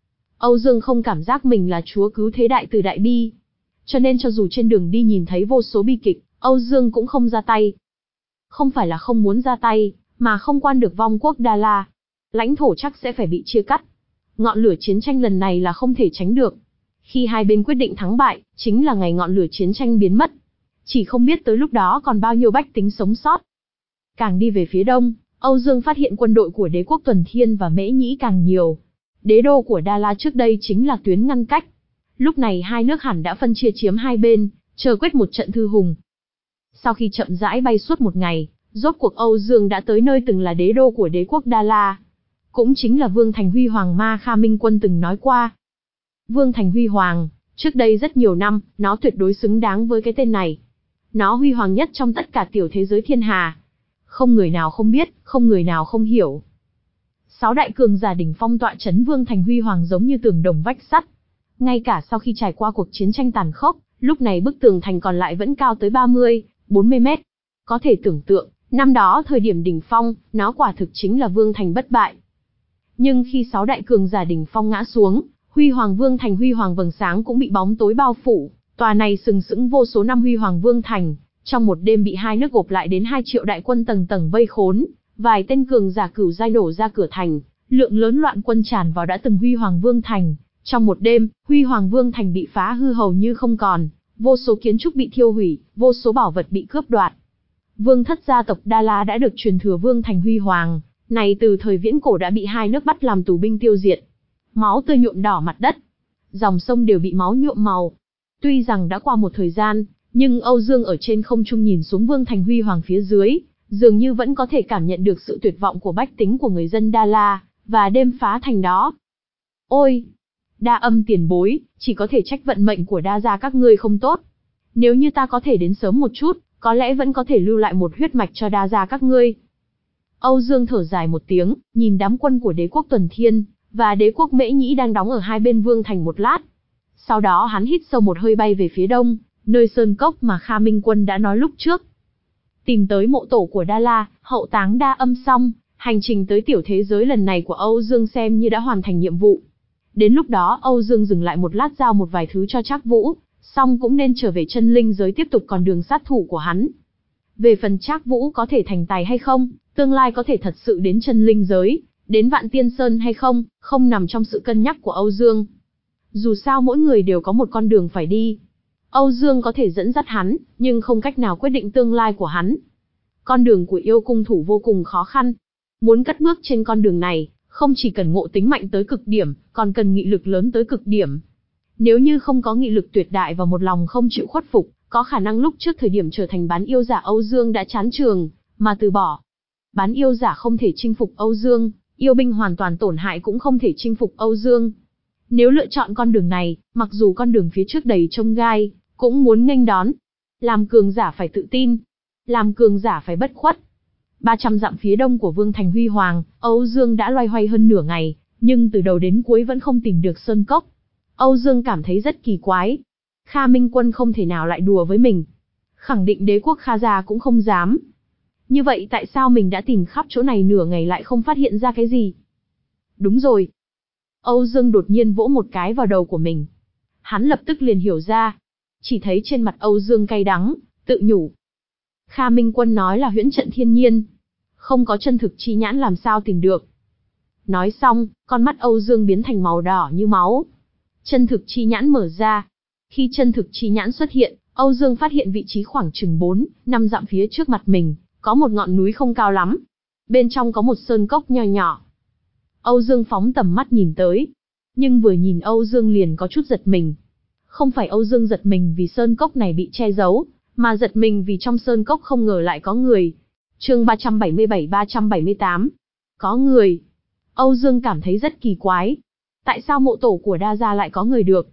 Âu Dương không cảm giác mình là chúa cứu thế đại từ đại bi. Cho nên cho dù trên đường đi nhìn thấy vô số bi kịch, Âu Dương cũng không ra tay. Không phải là không muốn ra tay, mà không quan được vong quốc Đa La. Lãnh thổ chắc sẽ phải bị chia cắt. Ngọn lửa chiến tranh lần này là không thể tránh được. Khi hai bên quyết định thắng bại, chính là ngày ngọn lửa chiến tranh biến mất. Chỉ không biết tới lúc đó còn bao nhiêu bách tính sống sót. Càng đi về phía đông, Âu Dương phát hiện quân đội của đế quốc Tuần Thiên và Mễ Nhĩ càng nhiều. Đế đô của Đa La trước đây chính là tuyến ngăn cách. Lúc này hai nước hẳn đã phân chia chiếm hai bên, chờ quyết một trận thư hùng. Sau khi chậm rãi bay suốt một ngày, rốt cuộc Âu Dương đã tới nơi từng là đế đô của đế quốc Đa La. Cũng chính là Vương Thành Huy Hoàng Ma Kha Minh Quân từng nói qua. Vương Thành Huy Hoàng, trước đây rất nhiều năm, nó tuyệt đối xứng đáng với cái tên này. Nó huy hoàng nhất trong tất cả tiểu thế giới thiên hà. Không người nào không biết, không người nào không hiểu. Sáu đại cường giả đỉnh phong tọa chấn Vương Thành Huy Hoàng giống như tường đồng vách sắt. Ngay cả sau khi trải qua cuộc chiến tranh tàn khốc, lúc này bức tường thành còn lại vẫn cao tới ba mươi, bốn mươi mét. Có thể tưởng tượng, năm đó thời điểm đỉnh phong, nó quả thực chính là Vương Thành bất bại. Nhưng khi sáu đại cường giả đỉnh phong ngã xuống, Huy Hoàng Vương Thành Huy Hoàng vầng sáng cũng bị bóng tối bao phủ. Tòa này sừng sững vô số năm Huy Hoàng Vương Thành, trong một đêm bị hai nước gộp lại đến hai triệu đại quân tầng tầng vây khốn, vài tên cường giả cửu giai nổ ra cửa thành, lượng lớn loạn quân tràn vào đã từng Huy Hoàng Vương Thành. Trong một đêm, Huy Hoàng Vương Thành bị phá hư hầu như không còn, vô số kiến trúc bị thiêu hủy, vô số bảo vật bị cướp đoạt. Vương thất gia tộc Đa La đã được truyền thừa Vương Thành Huy Hoàng, này từ thời viễn cổ đã bị hai nước bắt làm tù binh tiêu diệt. Máu tươi nhuộm đỏ mặt đất, dòng sông đều bị máu nhuộm màu. Tuy rằng đã qua một thời gian, nhưng Âu Dương ở trên không trung nhìn xuống Vương Thành Huy Hoàng phía dưới, dường như vẫn có thể cảm nhận được sự tuyệt vọng của bách tính của người dân Đa La, và đêm phá thành đó. Ôi! Đa Âm tiền bối, chỉ có thể trách vận mệnh của Đa gia các ngươi không tốt. Nếu như ta có thể đến sớm một chút, có lẽ vẫn có thể lưu lại một huyết mạch cho Đa gia các ngươi. Âu Dương thở dài một tiếng, nhìn đám quân của đế quốc Tuần Thiên, và đế quốc Mễ Nhĩ đang đóng ở hai bên Vương Thành một lát. Sau đó hắn hít sâu một hơi bay về phía đông, nơi sơn cốc mà Kha Minh Quân đã nói lúc trước. Tìm tới mộ tổ của Đa La, hậu táng Đa Âm xong, hành trình tới tiểu thế giới lần này của Âu Dương xem như đã hoàn thành nhiệm vụ. Đến lúc đó Âu Dương dừng lại một lát giao một vài thứ cho Trác Vũ, xong cũng nên trở về chân linh giới tiếp tục con đường sát thủ của hắn. Về phần Trác Vũ có thể thành tài hay không, tương lai có thể thật sự đến chân linh giới, đến Vạn Tiên Sơn hay không, không nằm trong sự cân nhắc của Âu Dương. Dù sao mỗi người đều có một con đường phải đi. Âu Dương có thể dẫn dắt hắn, nhưng không cách nào quyết định tương lai của hắn. Con đường của yêu cung thủ vô cùng khó khăn. Muốn cất bước trên con đường này, không chỉ cần ngộ tính mạnh tới cực điểm, còn cần nghị lực lớn tới cực điểm. Nếu như không có nghị lực tuyệt đại và một lòng không chịu khuất phục, có khả năng lúc trước thời điểm trở thành bán yêu giả Âu Dương đã chán trường, mà từ bỏ. Bán yêu giả không thể chinh phục Âu Dương, yêu binh hoàn toàn tổn hại cũng không thể chinh phục Âu Dương. Nếu lựa chọn con đường này, mặc dù con đường phía trước đầy chông gai, cũng muốn nghênh đón. Làm cường giả phải tự tin. Làm cường giả phải bất khuất. ba trăm dặm phía đông của Vương Thành Huy Hoàng, Âu Dương đã loay hoay hơn nửa ngày, nhưng từ đầu đến cuối vẫn không tìm được sơn cốc. Âu Dương cảm thấy rất kỳ quái. Kha Minh Quân không thể nào lại đùa với mình. Khẳng định đế quốc Kha gia cũng không dám. Như vậy tại sao mình đã tìm khắp chỗ này nửa ngày lại không phát hiện ra cái gì? Đúng rồi. Âu Dương đột nhiên vỗ một cái vào đầu của mình. Hắn lập tức liền hiểu ra. Chỉ thấy trên mặt Âu Dương cay đắng, tự nhủ. Kha Minh Quân nói là huyễn trận thiên nhiên. Không có chân thực chi nhãn làm sao tìm được. Nói xong, con mắt Âu Dương biến thành màu đỏ như máu. Chân thực chi nhãn mở ra. Khi chân thực chi nhãn xuất hiện, Âu Dương phát hiện vị trí khoảng chừng bốn, năm dặm phía trước mặt mình, có một ngọn núi không cao lắm. Bên trong có một sơn cốc nho nhỏ. Âu Dương phóng tầm mắt nhìn tới. Nhưng vừa nhìn Âu Dương liền có chút giật mình. Không phải Âu Dương giật mình vì sơn cốc này bị che giấu, mà giật mình vì trong sơn cốc không ngờ lại có người. Chương ba trăm bảy mươi bảy ba trăm bảy mươi tám. Có người. Âu Dương cảm thấy rất kỳ quái. Tại sao mộ tổ của Đa gia lại có người được?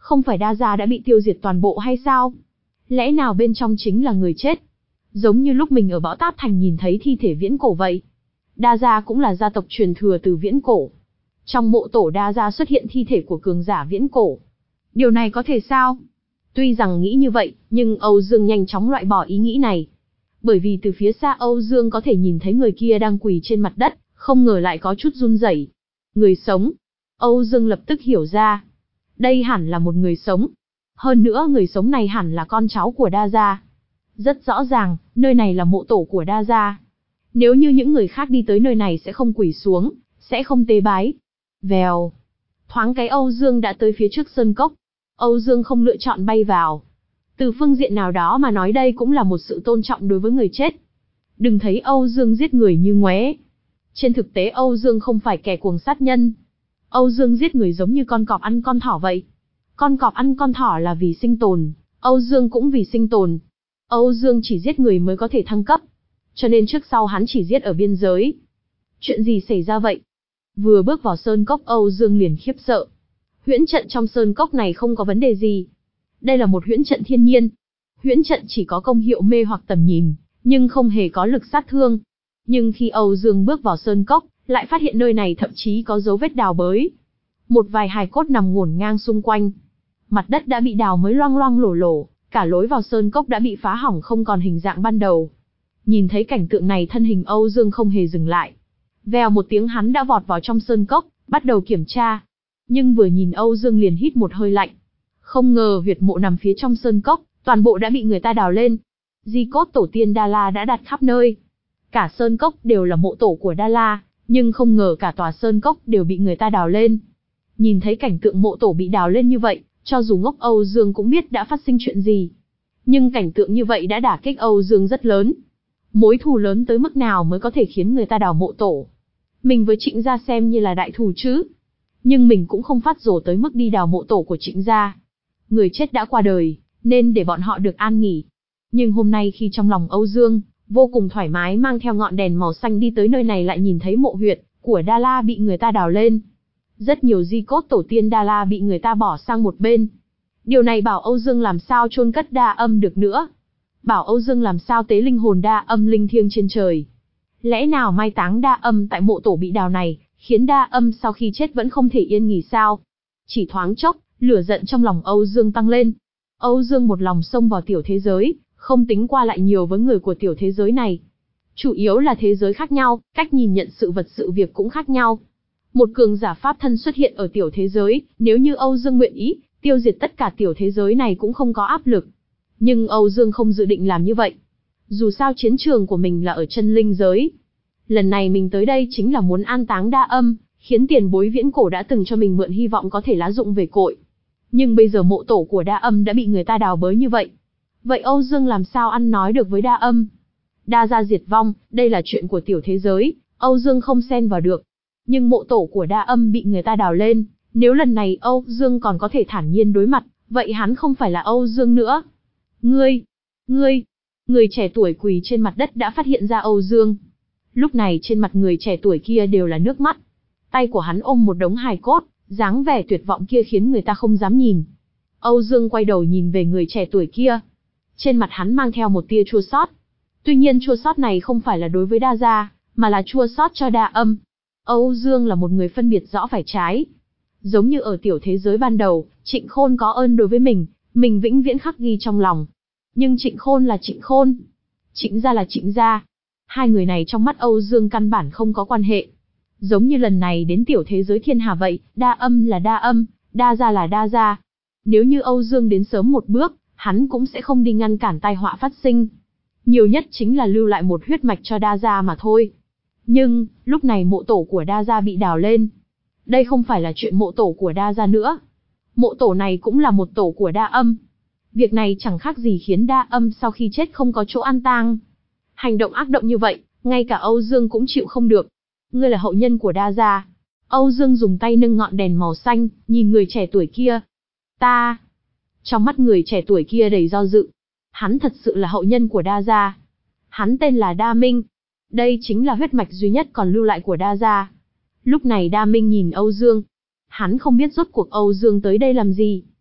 Không phải Đa gia đã bị tiêu diệt toàn bộ hay sao? Lẽ nào bên trong chính là người chết? Giống như lúc mình ở Bão Táp Thành nhìn thấy thi thể viễn cổ vậy. Đa gia cũng là gia tộc truyền thừa từ viễn cổ. Trong mộ tổ Đa gia xuất hiện thi thể của cường giả viễn cổ. Điều này có thể sao? Tuy rằng nghĩ như vậy, nhưng Âu Dương nhanh chóng loại bỏ ý nghĩ này. Bởi vì từ phía xa Âu Dương có thể nhìn thấy người kia đang quỳ trên mặt đất, không ngờ lại có chút run rẩy. Người sống. Âu Dương lập tức hiểu ra. Đây hẳn là một người sống. Hơn nữa người sống này hẳn là con cháu của Đa gia. Rất rõ ràng, nơi này là mộ tổ của Đa gia. Nếu như những người khác đi tới nơi này sẽ không quỳ xuống, sẽ không tế bái. Vèo. Thoáng cái Âu Dương đã tới phía trước sơn cốc. Âu Dương không lựa chọn bay vào. Từ phương diện nào đó mà nói đây cũng là một sự tôn trọng đối với người chết. Đừng thấy Âu Dương giết người như ngoé. Trên thực tế Âu Dương không phải kẻ cuồng sát nhân. Âu Dương giết người giống như con cọp ăn con thỏ vậy. Con cọp ăn con thỏ là vì sinh tồn, Âu Dương cũng vì sinh tồn. Âu Dương chỉ giết người mới có thể thăng cấp. Cho nên trước sau hắn chỉ giết ở biên giới. Chuyện gì xảy ra vậy? Vừa bước vào sơn cốc Âu Dương liền khiếp sợ. Huyễn trận trong sơn cốc này không có vấn đề gì. Đây là một huyễn trận thiên nhiên. Huyễn trận chỉ có công hiệu mê hoặc tầm nhìn, nhưng không hề có lực sát thương. Nhưng khi Âu Dương bước vào sơn cốc, lại phát hiện nơi này thậm chí có dấu vết đào bới. Một vài hài cốt nằm ngổn ngang xung quanh. Mặt đất đã bị đào mới loang loang lổ lổ, cả lối vào sơn cốc đã bị phá hỏng không còn hình dạng ban đầu. Nhìn thấy cảnh tượng này thân hình Âu Dương không hề dừng lại. Vèo một tiếng hắn đã vọt vào trong sơn cốc, bắt đầu kiểm tra. Nhưng vừa nhìn Âu Dương liền hít một hơi lạnh. Không ngờ huyệt mộ nằm phía trong sơn cốc, toàn bộ đã bị người ta đào lên. Di cốt tổ tiên Đa La đã đặt khắp nơi. Cả sơn cốc đều là mộ tổ của Đa La, nhưng không ngờ cả tòa sơn cốc đều bị người ta đào lên. Nhìn thấy cảnh tượng mộ tổ bị đào lên như vậy, cho dù ngốc Âu Dương cũng biết đã phát sinh chuyện gì. Nhưng cảnh tượng như vậy đã đả kích Âu Dương rất lớn. Mối thù lớn tới mức nào mới có thể khiến người ta đào mộ tổ? Mình với Trịnh gia xem như là đại thù chứ. Nhưng mình cũng không phát rồ tới mức đi đào mộ tổ của Trịnh gia. Người chết đã qua đời, nên để bọn họ được an nghỉ. Nhưng hôm nay khi trong lòng Âu Dương vô cùng thoải mái mang theo ngọn đèn màu xanh đi tới nơi này lại nhìn thấy mộ huyệt của Đa La bị người ta đào lên. Rất nhiều di cốt tổ tiên Đa La bị người ta bỏ sang một bên. Điều này bảo Âu Dương làm sao chôn cất Đa Âm được nữa. Bảo Âu Dương làm sao tế linh hồn Đa Âm linh thiêng trên trời. Lẽ nào mai táng Đa Âm tại mộ tổ bị đào này, khiến Đa Âm sau khi chết vẫn không thể yên nghỉ sao? Chỉ thoáng chốc, lửa giận trong lòng Âu Dương tăng lên. Âu Dương một lòng xông vào tiểu thế giới, không tính qua lại nhiều với người của tiểu thế giới này. Chủ yếu là thế giới khác nhau, cách nhìn nhận sự vật sự việc cũng khác nhau. Một cường giả pháp thân xuất hiện ở tiểu thế giới, nếu như Âu Dương nguyện ý, tiêu diệt tất cả tiểu thế giới này cũng không có áp lực. Nhưng Âu Dương không dự định làm như vậy. Dù sao chiến trường của mình là ở chân linh giới. Lần này mình tới đây chính là muốn an táng Đa Âm, khiến tiền bối viễn cổ đã từng cho mình mượn hy vọng có thể lá dụng về cội. Nhưng bây giờ mộ tổ của Đa Âm đã bị người ta đào bới như vậy. Vậy Âu Dương làm sao ăn nói được với Đa Âm? Đa gia diệt vong, đây là chuyện của tiểu thế giới, Âu Dương không xen vào được. Nhưng mộ tổ của Đa Âm bị người ta đào lên, nếu lần này Âu Dương còn có thể thản nhiên đối mặt, vậy hắn không phải là Âu Dương nữa. Ngươi, ngươi, người trẻ tuổi quỳ trên mặt đất đã phát hiện ra Âu Dương. Lúc này trên mặt người trẻ tuổi kia đều là nước mắt. Tay của hắn ôm một đống hài cốt, dáng vẻ tuyệt vọng kia khiến người ta không dám nhìn. Âu Dương quay đầu nhìn về người trẻ tuổi kia. Trên mặt hắn mang theo một tia chua xót. Tuy nhiên chua xót này không phải là đối với Đa gia, mà là chua xót cho Đa Âm. Âu Dương là một người phân biệt rõ phải trái. Giống như ở tiểu thế giới ban đầu, Trịnh Khôn có ơn đối với mình, mình vĩnh viễn khắc ghi trong lòng. Nhưng Trịnh Khôn là Trịnh Khôn, Trịnh gia là Trịnh gia. Hai người này trong mắt Âu Dương căn bản không có quan hệ. Giống như lần này đến tiểu thế giới thiên hà vậy, Đa Âm là Đa Âm, Đa gia là Đa gia. Nếu như Âu Dương đến sớm một bước, hắn cũng sẽ không đi ngăn cản tai họa phát sinh. Nhiều nhất chính là lưu lại một huyết mạch cho Đa gia mà thôi. Nhưng, lúc này mộ tổ của Đa gia bị đào lên. Đây không phải là chuyện mộ tổ của Đa gia nữa. Mộ tổ này cũng là một tổ của Đa Âm. Việc này chẳng khác gì khiến Đa Âm sau khi chết không có chỗ an táng. Hành động ác động như vậy, ngay cả Âu Dương cũng chịu không được. Ngươi là hậu nhân của Đa gia. Âu Dương dùng tay nâng ngọn đèn màu xanh, nhìn người trẻ tuổi kia. Ta. Trong mắt người trẻ tuổi kia đầy do dự. Hắn thật sự là hậu nhân của Đa gia. Hắn tên là Đa Minh. Đây chính là huyết mạch duy nhất còn lưu lại của Đa gia. Lúc này Đa Minh nhìn Âu Dương. Hắn không biết rốt cuộc Âu Dương tới đây làm gì.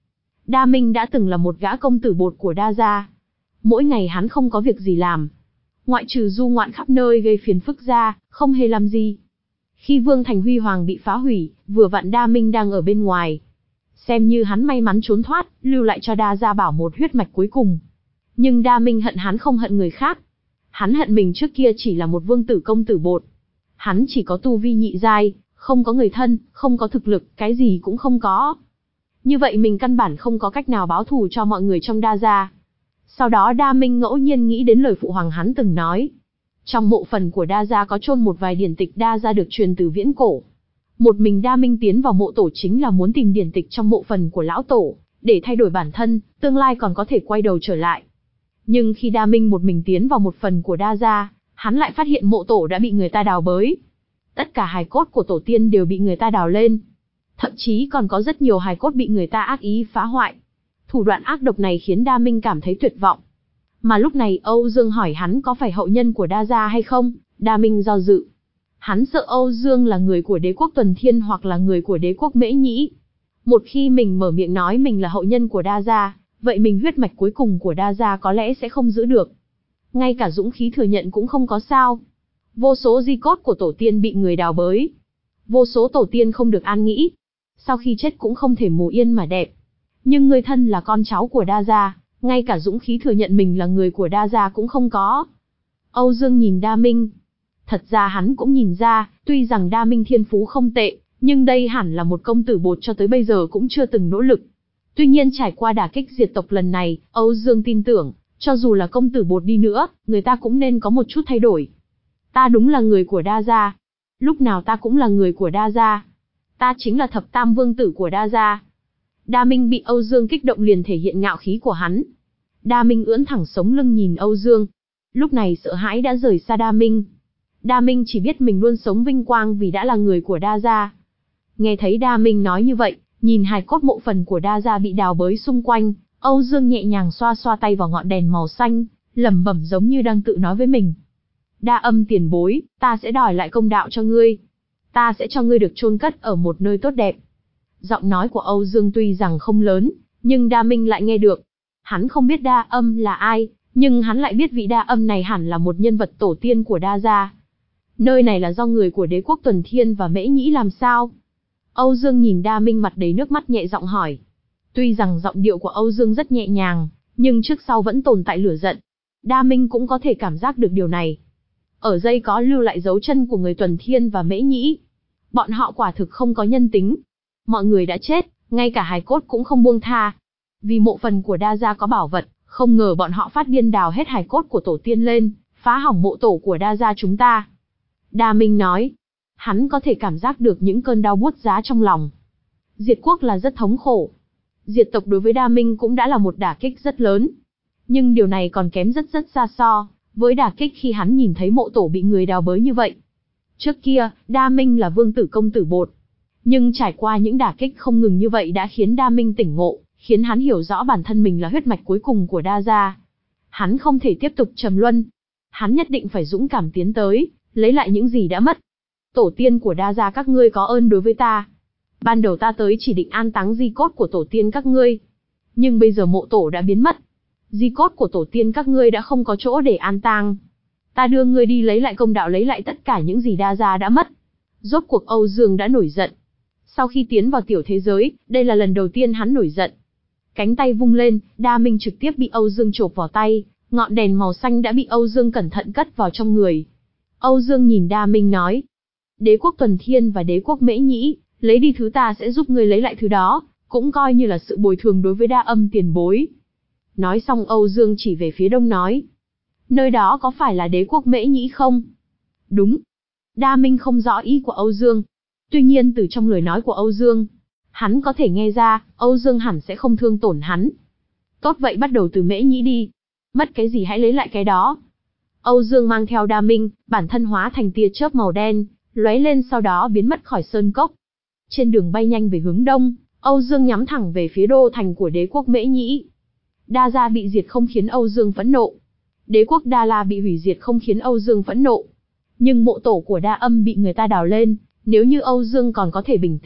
Đa Minh đã từng là một gã công tử bột của Đa gia. Mỗi ngày hắn không có việc gì làm, ngoại trừ du ngoạn khắp nơi gây phiền phức ra, không hề làm gì. Khi Vương Thành Huy Hoàng bị phá hủy, vừa vặn Đa Minh đang ở bên ngoài. Xem như hắn may mắn trốn thoát, lưu lại cho Đa gia bảo một huyết mạch cuối cùng. Nhưng Đa Minh hận hắn không hận người khác. Hắn hận mình trước kia chỉ là một vương tử công tử bột. Hắn chỉ có tu vi nhị giai, không có người thân, không có thực lực, cái gì cũng không có. Như vậy mình căn bản không có cách nào báo thù cho mọi người trong Đa gia. Sau đó Đa Minh ngẫu nhiên nghĩ đến lời phụ hoàng hắn từng nói. Trong mộ phần của Đa gia có chôn một vài điển tịch Đa gia được truyền từ viễn cổ. Một mình Đa Minh tiến vào mộ tổ chính là muốn tìm điển tịch trong mộ phần của lão tổ, để thay đổi bản thân, tương lai còn có thể quay đầu trở lại. Nhưng khi Đa Minh một mình tiến vào một phần của Đa gia, hắn lại phát hiện mộ tổ đã bị người ta đào bới. Tất cả hài cốt của tổ tiên đều bị người ta đào lên. Thậm chí còn có rất nhiều hài cốt bị người ta ác ý phá hoại. Thủ đoạn ác độc này khiến Đa Minh cảm thấy tuyệt vọng. Mà lúc này Âu Dương hỏi hắn có phải hậu nhân của Đa gia hay không, Đa Minh do dự. Hắn sợ Âu Dương là người của đế quốc Tuần Thiên hoặc là người của đế quốc Mễ Nhĩ. Một khi mình mở miệng nói mình là hậu nhân của Đa gia, vậy mình huyết mạch cuối cùng của Đa gia có lẽ sẽ không giữ được. Ngay cả dũng khí thừa nhận cũng không có sao. Vô số di cốt của tổ tiên bị người đào bới. Vô số tổ tiên không được an nghỉ. Sau khi chết cũng không thể mồ yên mà đẹp. Nhưng người thân là con cháu của Đa gia, ngay cả dũng khí thừa nhận mình là người của Đa gia cũng không có. Âu Dương nhìn Đa Minh. Thật ra hắn cũng nhìn ra, tuy rằng Đa Minh thiên phú không tệ, nhưng đây hẳn là một công tử bột cho tới bây giờ cũng chưa từng nỗ lực. Tuy nhiên trải qua đả kích diệt tộc lần này, Âu Dương tin tưởng, cho dù là công tử bột đi nữa, người ta cũng nên có một chút thay đổi. Ta đúng là người của Đa gia. Lúc nào ta cũng là người của Đa gia. Ta chính là thập tam vương tử của Đa gia. Đa Minh bị Âu Dương kích động liền thể hiện ngạo khí của hắn. Đa Minh ưỡn thẳng sống lưng nhìn Âu Dương. Lúc này sợ hãi đã rời xa Đa Minh. Đa Minh chỉ biết mình luôn sống vinh quang vì đã là người của Đa gia. Nghe thấy Đa Minh nói như vậy, nhìn hài cốt mộ phần của Đa gia bị đào bới xung quanh, Âu Dương nhẹ nhàng xoa xoa tay vào ngọn đèn màu xanh, lẩm bẩm giống như đang tự nói với mình. Đa Âm tiền bối, ta sẽ đòi lại công đạo cho ngươi. Ta sẽ cho ngươi được chôn cất ở một nơi tốt đẹp. Giọng nói của Âu Dương tuy rằng không lớn, nhưng Đa Minh lại nghe được. Hắn không biết Đa Âm là ai, nhưng hắn lại biết vị Đa Âm này hẳn là một nhân vật tổ tiên của Đa gia. Nơi này là do người của đế quốc Tuần Thiên và Mễ Nhĩ làm sao? Âu Dương nhìn Đa Minh mặt đầy nước mắt nhẹ giọng hỏi. Tuy rằng giọng điệu của Âu Dương rất nhẹ nhàng, nhưng trước sau vẫn tồn tại lửa giận. Đa Minh cũng có thể cảm giác được điều này. Ở dây có lưu lại dấu chân của người Tuần Thiên và Mễ Nhĩ. Bọn họ quả thực không có nhân tính. Mọi người đã chết, ngay cả hài cốt cũng không buông tha. Vì mộ phần của Đa gia có bảo vật, không ngờ bọn họ phát điên đào hết hài cốt của tổ tiên lên, phá hỏng mộ tổ của Đa gia chúng ta. Đa Minh nói, hắn có thể cảm giác được những cơn đau buốt giá trong lòng. Diệt quốc là rất thống khổ. Diệt tộc đối với Đa Minh cũng đã là một đả kích rất lớn. Nhưng điều này còn kém rất rất xa so với đả kích khi hắn nhìn thấy mộ tổ bị người đào bới như vậy. Trước kia, Đa Minh là vương tử công tử bột. Nhưng trải qua những đả kích không ngừng như vậy đã khiến Đa Minh tỉnh ngộ, khiến hắn hiểu rõ bản thân mình là huyết mạch cuối cùng của Đa gia. Hắn không thể tiếp tục trầm luân. Hắn nhất định phải dũng cảm tiến tới, lấy lại những gì đã mất. Tổ tiên của Đa gia các ngươi có ơn đối với ta. Ban đầu ta tới chỉ định an táng di cốt của tổ tiên các ngươi. Nhưng bây giờ mộ tổ đã biến mất. Di cốt của tổ tiên các ngươi đã không có chỗ để an táng. Ta đưa ngươi đi lấy lại công đạo, lấy lại tất cả những gì Đa gia đã mất. Rốt cuộc Âu Dương đã nổi giận. Sau khi tiến vào tiểu thế giới, đây là lần đầu tiên hắn nổi giận. Cánh tay vung lên, Đa Minh trực tiếp bị Âu Dương chộp vào tay, ngọn đèn màu xanh đã bị Âu Dương cẩn thận cất vào trong người. Âu Dương nhìn Đa Minh nói, đế quốc Tuần Thiên và đế quốc Mễ Nhĩ, lấy đi thứ ta sẽ giúp ngươi lấy lại thứ đó, cũng coi như là sự bồi thường đối với Đa Âm tiền bối. Nói xong Âu Dương chỉ về phía đông nói, nơi đó có phải là đế quốc Mễ Nhĩ không? Đúng. Đa Minh không rõ ý của Âu Dương. Tuy nhiên từ trong lời nói của Âu Dương, hắn có thể nghe ra, Âu Dương hẳn sẽ không thương tổn hắn. Tốt vậy bắt đầu từ Mễ Nhĩ đi. Mất cái gì hãy lấy lại cái đó. Âu Dương mang theo Đa Minh, bản thân hóa thành tia chớp màu đen, lóe lên sau đó biến mất khỏi sơn cốc. Trên đường bay nhanh về hướng đông, Âu Dương nhắm thẳng về phía đô thành của đế quốc Mễ Nhĩ. Đa gia bị diệt không khiến Âu Dương phẫn nộ. Đế quốc Đa La bị hủy diệt không khiến Âu Dương phẫn nộ. Nhưng mộ tổ của Đa Âm bị người ta đào lên, nếu như Âu Dương còn có thể bình tĩnh,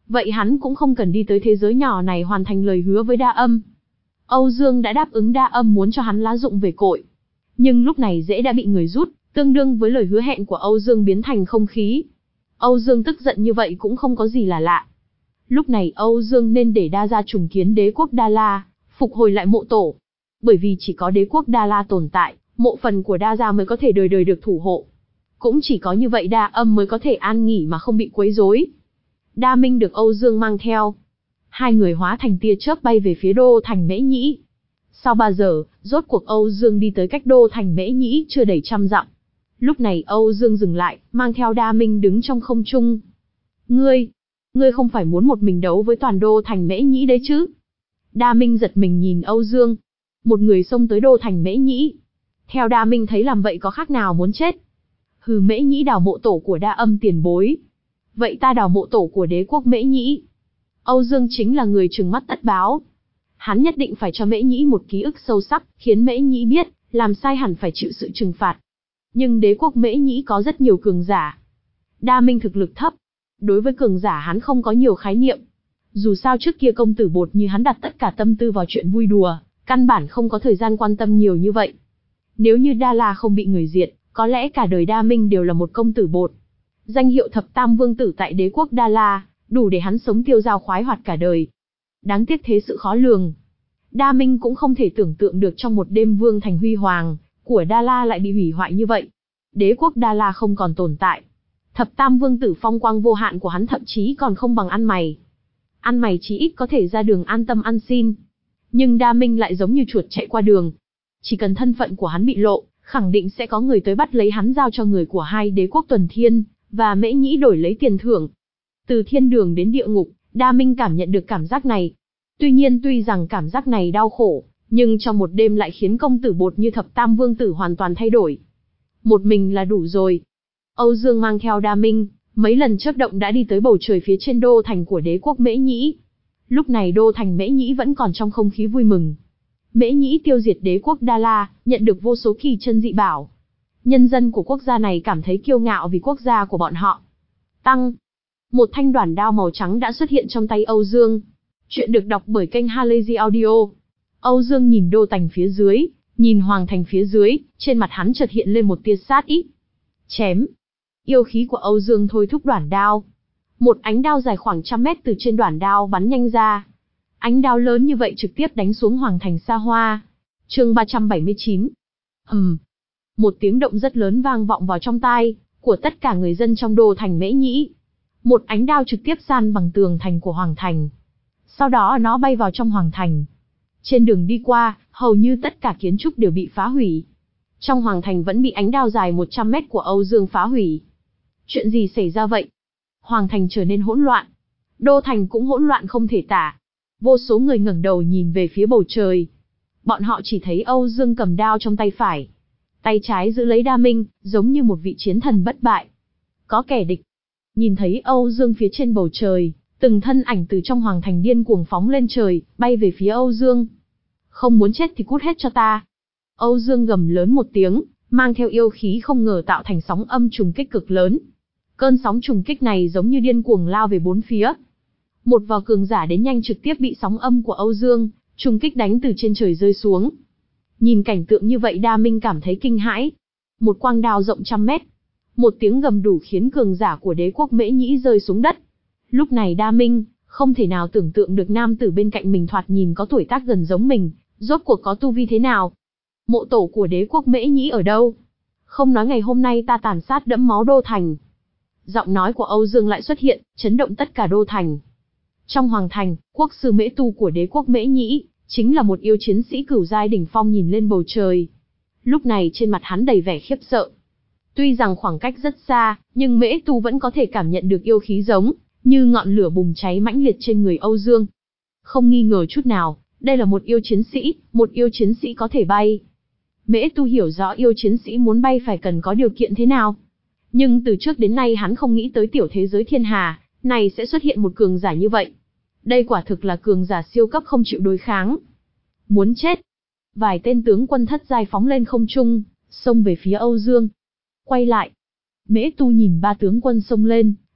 vậy hắn cũng không cần đi tới thế giới nhỏ này hoàn thành lời hứa với Đa Âm. Âu Dương đã đáp ứng Đa Âm muốn cho hắn lá dụng về cội. Nhưng lúc này rễ đã bị người rút, tương đương với lời hứa hẹn của Âu Dương biến thành không khí. Âu Dương tức giận như vậy cũng không có gì là lạ. Lúc này Âu Dương nên để Đa gia trùng kiến đế quốc Đa La, phục hồi lại mộ tổ. Bởi vì chỉ có đế quốc Đa La tồn tại, mộ phần của Đa gia mới có thể đời đời được thủ hộ. Cũng chỉ có như vậy Đa Âm mới có thể an nghỉ mà không bị quấy rối. Đa Minh được Âu Dương mang theo. Hai người hóa thành tia chớp bay về phía đô thành Mễ Nhĩ. Sau ba giờ, rốt cuộc Âu Dương đi tới cách đô thành Mễ Nhĩ chưa đầy trăm dặm. Lúc này Âu Dương dừng lại, mang theo Đa Minh đứng trong không trung. Ngươi, ngươi không phải muốn một mình đấu với toàn đô thành Mễ Nhĩ đấy chứ? Đa Minh giật mình nhìn Âu Dương. Một người xông tới đô thành Mễ Nhĩ. Theo Đa Minh thấy làm vậy có khác nào muốn chết. Hừ, Mễ Nhĩ đào mộ tổ của Đa Âm tiền bối. Vậy ta đào mộ tổ của đế quốc Mễ Nhĩ. Âu Dương chính là người trừng mắt tất báo. Hắn nhất định phải cho Mễ Nhĩ một ký ức sâu sắc, khiến Mễ Nhĩ biết, làm sai hẳn phải chịu sự trừng phạt. Nhưng đế quốc Mễ Nhĩ có rất nhiều cường giả. Đa Minh thực lực thấp. Đối với cường giả hắn không có nhiều khái niệm. Dù sao trước kia công tử bột như hắn đặt tất cả tâm tư vào chuyện vui đùa, căn bản không có thời gian quan tâm nhiều như vậy. Nếu như Đa La không bị người diệt, có lẽ cả đời Đa Minh đều là một công tử bột. Danh hiệu thập tam vương tử tại đế quốc Đa La, đủ để hắn sống tiêu dao khoái hoạt cả đời. Đáng tiếc thế sự khó lường. Đa Minh cũng không thể tưởng tượng được trong một đêm vương thành huy hoàng của Đa La lại bị hủy hoại như vậy. Đế quốc Đa La không còn tồn tại. Thập tam vương tử phong quang vô hạn của hắn thậm chí còn không bằng ăn mày. Ăn mày chí ít có thể ra đường an tâm ăn xin. Nhưng Đa Minh lại giống như chuột chạy qua đường. Chỉ cần thân phận của hắn bị lộ, khẳng định sẽ có người tới bắt lấy hắn giao cho người của hai đế quốc Tuần Thiên và Mễ Nhĩ đổi lấy tiền thưởng. Từ thiên đường đến địa ngục, Đa Minh cảm nhận được cảm giác này. Tuy nhiên tuy rằng cảm giác này đau khổ, nhưng trong một đêm lại khiến công tử bột như thập tam vương tử hoàn toàn thay đổi. Một mình là đủ rồi. Âu Dương mang theo Đa Minh, mấy lần chớp động đã đi tới bầu trời phía trên đô thành của đế quốc Mễ Nhĩ. Lúc này đô thành Mễ Nhĩ vẫn còn trong không khí vui mừng. Mễ Nhĩ tiêu diệt đế quốc Đa La, nhận được vô số kỳ chân dị bảo. Nhân dân của quốc gia này cảm thấy kiêu ngạo vì quốc gia của bọn họ. Tăng. Một thanh đoản đao màu trắng đã xuất hiện trong tay Âu Dương. Chuyện được đọc bởi kênh Halazy Audio. Âu Dương nhìn đô thành phía dưới, nhìn hoàng thành phía dưới, trên mặt hắn chợt hiện lên một tia sát ý. Chém. Yêu khí của Âu Dương thôi thúc đoản đao. Một ánh đao dài khoảng trăm mét từ trên đoản đao bắn nhanh ra. Ánh đao lớn như vậy trực tiếp đánh xuống hoàng thành xa hoa. Chương ba trăm bảy mươi chín. Ầm. Một tiếng động rất lớn vang vọng vào trong tai của tất cả người dân trong đô thành Mễ Nhĩ. Một ánh đao trực tiếp san bằng tường thành của hoàng thành. Sau đó nó bay vào trong hoàng thành. Trên đường đi qua, hầu như tất cả kiến trúc đều bị phá hủy. Trong hoàng thành vẫn bị ánh đao dài một trăm mét của Âu Dương phá hủy. Chuyện gì xảy ra vậy? Hoàng thành trở nên hỗn loạn. Đô thành cũng hỗn loạn không thể tả. Vô số người ngẩng đầu nhìn về phía bầu trời. Bọn họ chỉ thấy Âu Dương cầm đao trong tay phải. Tay trái giữ lấy Đa Minh, giống như một vị chiến thần bất bại. Có kẻ địch. Nhìn thấy Âu Dương phía trên bầu trời, từng thân ảnh từ trong hoàng thành điên cuồng phóng lên trời, bay về phía Âu Dương. Không muốn chết thì cút hết cho ta. Âu Dương gầm lớn một tiếng, mang theo yêu khí không ngờ tạo thành sóng âm trùng kích cực lớn. Cơn sóng trùng kích này giống như điên cuồng lao về bốn phía. Một vò cường giả đến nhanh trực tiếp bị sóng âm của Âu Dương trùng kích đánh từ trên trời rơi xuống. Nhìn cảnh tượng như vậy Đa Minh cảm thấy kinh hãi. Một quang đao rộng trăm mét. Một tiếng gầm đủ khiến cường giả của đế quốc Mễ Nhĩ rơi xuống đất. Lúc này Đa Minh không thể nào tưởng tượng được nam tử bên cạnh mình thoạt nhìn có tuổi tác gần giống mình, rốt cuộc có tu vi thế nào. Mộ tổ của đế quốc Mễ Nhĩ ở đâu? Không nói ngày hôm nay ta tàn sát đẫm máu đô thành. Giọng nói của Âu Dương lại xuất hiện, chấn động tất cả đô thành. Trong hoàng thành, quốc sư Mễ Tu của đế quốc Mễ Nhĩ, chính là một yêu chiến sĩ cửu giai đỉnh phong nhìn lên bầu trời. Lúc này trên mặt hắn đầy vẻ khiếp sợ. Tuy rằng khoảng cách rất xa, nhưng Mễ Tu vẫn có thể cảm nhận được yêu khí giống như ngọn lửa bùng cháy mãnh liệt trên người Âu Dương. Không nghi ngờ chút nào, đây là một yêu chiến sĩ, một yêu chiến sĩ có thể bay. Mễ Tu hiểu rõ yêu chiến sĩ muốn bay phải cần có điều kiện thế nào. Nhưng từ trước đến nay hắn không nghĩ tới tiểu thế giới thiên hà này sẽ xuất hiện một cường giả như vậy. Đây quả thực là cường giả siêu cấp không chịu đối kháng. Muốn chết. Vài tên tướng quân thất giai phóng lên không trung, xông về phía Âu Dương. Quay lại. Mễ Tu nhìn ba tướng quân xông lên,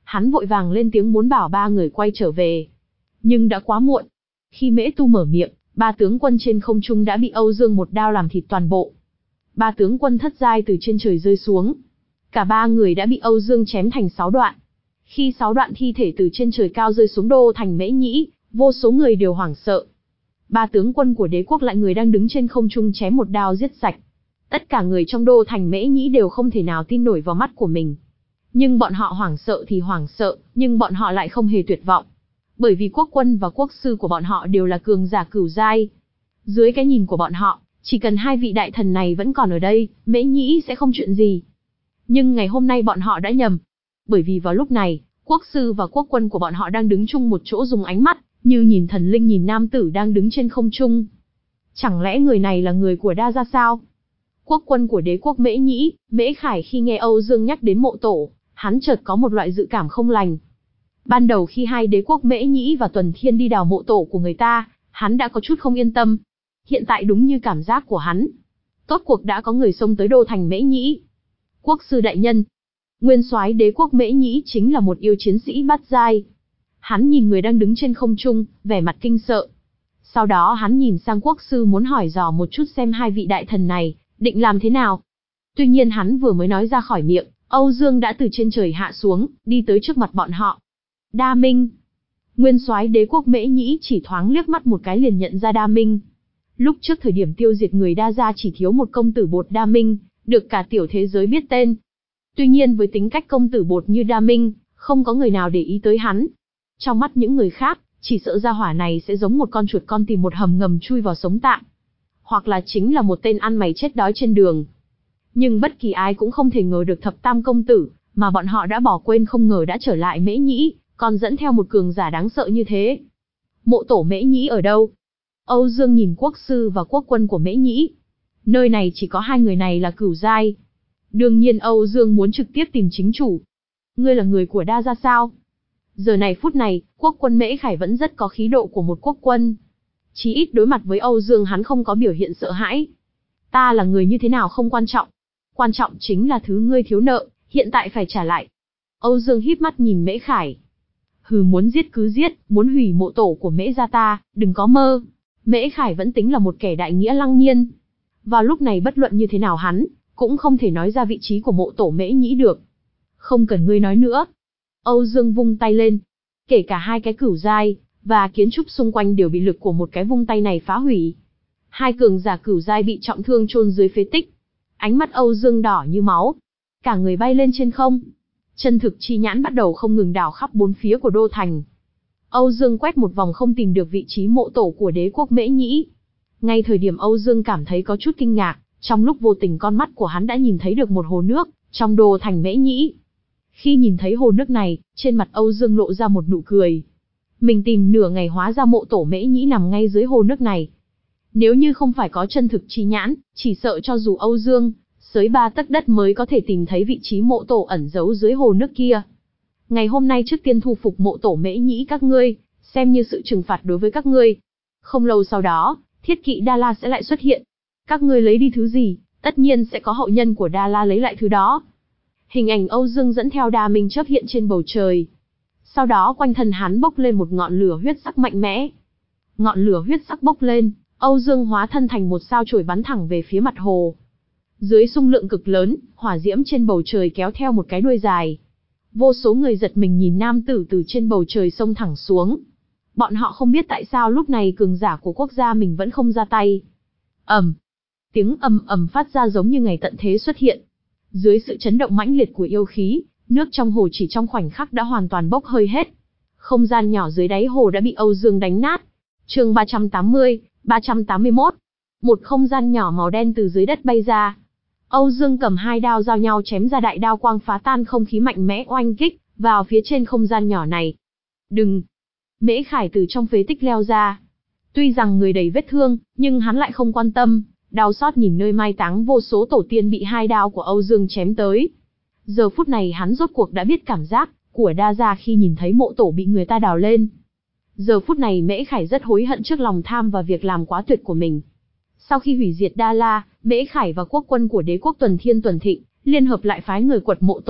Hắn vội vàng lên tiếng muốn bảo ba người quay trở về. Nhưng đã quá muộn. Khi Mễ Tu mở miệng, ba tướng quân trên không trung đã bị Âu Dương một đao làm thịt toàn bộ. Ba tướng quân thất giai từ trên trời rơi xuống. Cả ba người đã bị Âu Dương chém thành sáu đoạn. Khi sáu đoạn thi thể từ trên trời cao rơi xuống đô thành Mễ Nhĩ, vô số người đều hoảng sợ. Ba tướng quân của đế quốc lại người đang đứng trên không trung chém một đao giết sạch. Tất cả người trong đô thành Mễ Nhĩ đều không thể nào tin nổi vào mắt của mình. Nhưng bọn họ hoảng sợ thì hoảng sợ, nhưng bọn họ lại không hề tuyệt vọng. Bởi vì quốc quân và quốc sư của bọn họ đều là cường giả cửu giai. Dưới cái nhìn của bọn họ, chỉ cần hai vị đại thần này vẫn còn ở đây, Mễ Nhĩ sẽ không chuyện gì. Nhưng ngày hôm nay bọn họ đã nhầm. Bởi vì vào lúc này, quốc sư và quốc quân của bọn họ đang đứng chung một chỗ dùng ánh mắt, như nhìn thần linh nhìn nam tử đang đứng trên không trung. Chẳng lẽ người này là người của Đa Gia sao? Quốc quân của đế quốc Mễ Nhĩ, Mễ Khải khi nghe Âu Dương nhắc đến mộ tổ, hắn chợt có một loại dự cảm không lành. Ban đầu khi hai đế quốc Mễ Nhĩ và Tuần Thiên đi đào mộ tổ của người ta, hắn đã có chút không yên tâm. Hiện tại đúng như cảm giác của hắn. Tốt cuộc đã có người xông tới đô thành Mễ Nhĩ. Quốc sư đại nhân, nguyên soái đế quốc Mễ Nhĩ chính là một yêu chiến sĩ bát giai. Hắn nhìn người đang đứng trên không trung, vẻ mặt kinh sợ. Sau đó hắn nhìn sang quốc sư muốn hỏi dò một chút xem hai vị đại thần này định làm thế nào. Tuy nhiên hắn vừa mới nói ra khỏi miệng, Âu Dương đã từ trên trời hạ xuống, đi tới trước mặt bọn họ. Đa Minh. Nguyên soái đế quốc Mễ Nhĩ chỉ thoáng liếc mắt một cái liền nhận ra Đa Minh. Lúc trước thời điểm tiêu diệt người Đa gia chỉ thiếu một công tử bột Đa Minh, được cả tiểu thế giới biết tên. Tuy nhiên với tính cách công tử bột như Đa Minh, không có người nào để ý tới hắn. Trong mắt những người khác, chỉ sợ gia hỏa này sẽ giống một con chuột con tìm một hầm ngầm chui vào sống tạm. Hoặc là chính là một tên ăn mày chết đói trên đường. Nhưng bất kỳ ai cũng không thể ngờ được thập tam công tử, mà bọn họ đã bỏ quên không ngờ đã trở lại Mễ Nhĩ, còn dẫn theo một cường giả đáng sợ như thế. Mộ tổ Mễ Nhĩ ở đâu? Âu Dương nhìn quốc sư và quốc quân của Mễ Nhĩ. Nơi này chỉ có hai người này là cửu giai. Đương nhiên Âu Dương muốn trực tiếp tìm chính chủ. Ngươi là người của Đa Gia sao? Giờ này phút này, quốc quân Mễ Khải vẫn rất có khí độ của một quốc quân. Chí ít đối mặt với Âu Dương hắn không có biểu hiện sợ hãi. Ta là người như thế nào không quan trọng. Quan trọng chính là thứ ngươi thiếu nợ, hiện tại phải trả lại. Âu Dương híp mắt nhìn Mễ Khải. Hừ, muốn giết cứ giết, muốn hủy mộ tổ của Mễ gia ta, đừng có mơ. Mễ Khải vẫn tính là một kẻ đại nghĩa lăng nhiên. Vào lúc này bất luận như thế nào hắn, cũng không thể nói ra vị trí của mộ tổ Mễ Nhĩ được. Không cần ngươi nói nữa. Âu Dương vung tay lên. Kể cả hai cái cửu giai, và kiến trúc xung quanh đều bị lực của một cái vung tay này phá hủy. Hai cường giả cửu giai bị trọng thương chôn dưới phế tích. Ánh mắt Âu Dương đỏ như máu. Cả người bay lên trên không. Chân thực chi nhãn bắt đầu không ngừng đảo khắp bốn phía của đô thành. Âu Dương quét một vòng không tìm được vị trí mộ tổ của đế quốc Mễ Nhĩ. Ngay thời điểm Âu Dương cảm thấy có chút kinh ngạc, trong lúc vô tình con mắt của hắn đã nhìn thấy được một hồ nước, trong đô thành Mễ Nhĩ. Khi nhìn thấy hồ nước này, trên mặt Âu Dương lộ ra một nụ cười. Mình tìm nửa ngày hóa ra mộ tổ Mễ Nhĩ nằm ngay dưới hồ nước này. Nếu như không phải có chân thực chi nhãn, chỉ sợ cho dù Âu Dương xới ba tấc đất mới có thể tìm thấy vị trí mộ tổ ẩn giấu dưới hồ nước kia. Ngày hôm nay trước tiên thu phục mộ tổ Mễ Nhĩ các ngươi, xem như sự trừng phạt đối với các ngươi. Không lâu sau đó, thiết kỵ Đa La sẽ lại xuất hiện. Các ngươi lấy đi thứ gì, tất nhiên sẽ có hậu nhân của Đa La lấy lại thứ đó. Hình ảnh Âu Dương dẫn theo Đa Minh chớp hiện trên bầu trời. Sau đó quanh thân hắn bốc lên một ngọn lửa huyết sắc mạnh mẽ. Ngọn lửa huyết sắc bốc lên, Âu Dương hóa thân thành một sao chổi bắn thẳng về phía mặt hồ. Dưới xung lượng cực lớn, hỏa diễm trên bầu trời kéo theo một cái đuôi dài. Vô số người giật mình nhìn nam tử từ trên bầu trời xông thẳng xuống. Bọn họ không biết tại sao lúc này cường giả của quốc gia mình vẫn không ra tay. Ầm, tiếng ầm ầm phát ra giống như ngày tận thế xuất hiện. Dưới sự chấn động mãnh liệt của yêu khí, nước trong hồ chỉ trong khoảnh khắc đã hoàn toàn bốc hơi hết. Không gian nhỏ dưới đáy hồ đã bị Âu Dương đánh nát. Chương ba trăm tám mươi, ba trăm tám mươi mốt. Một không gian nhỏ màu đen từ dưới đất bay ra. Âu Dương cầm hai đao giao nhau chém ra, đại đao quang phá tan không khí mạnh mẽ oanh kích vào phía trên không gian nhỏ này. Đừng! Mễ Khải từ trong phế tích leo ra. Tuy rằng người đầy vết thương, nhưng hắn lại không quan tâm, đau xót nhìn nơi mai táng vô số tổ tiên bị hai đao của Âu Dương chém tới. Giờ phút này hắn rốt cuộc đã biết cảm giác của Đa Gia khi nhìn thấy mộ tổ bị người ta đào lên. Giờ phút này Mễ Khải rất hối hận trước lòng tham và việc làm quá tuyệt của mình. Sau khi hủy diệt Đa La, Mễ Khải và quốc quân của đế quốc Tuần Thiên Tuần Thịnh liên hợp lại phái người quật mộ tổ,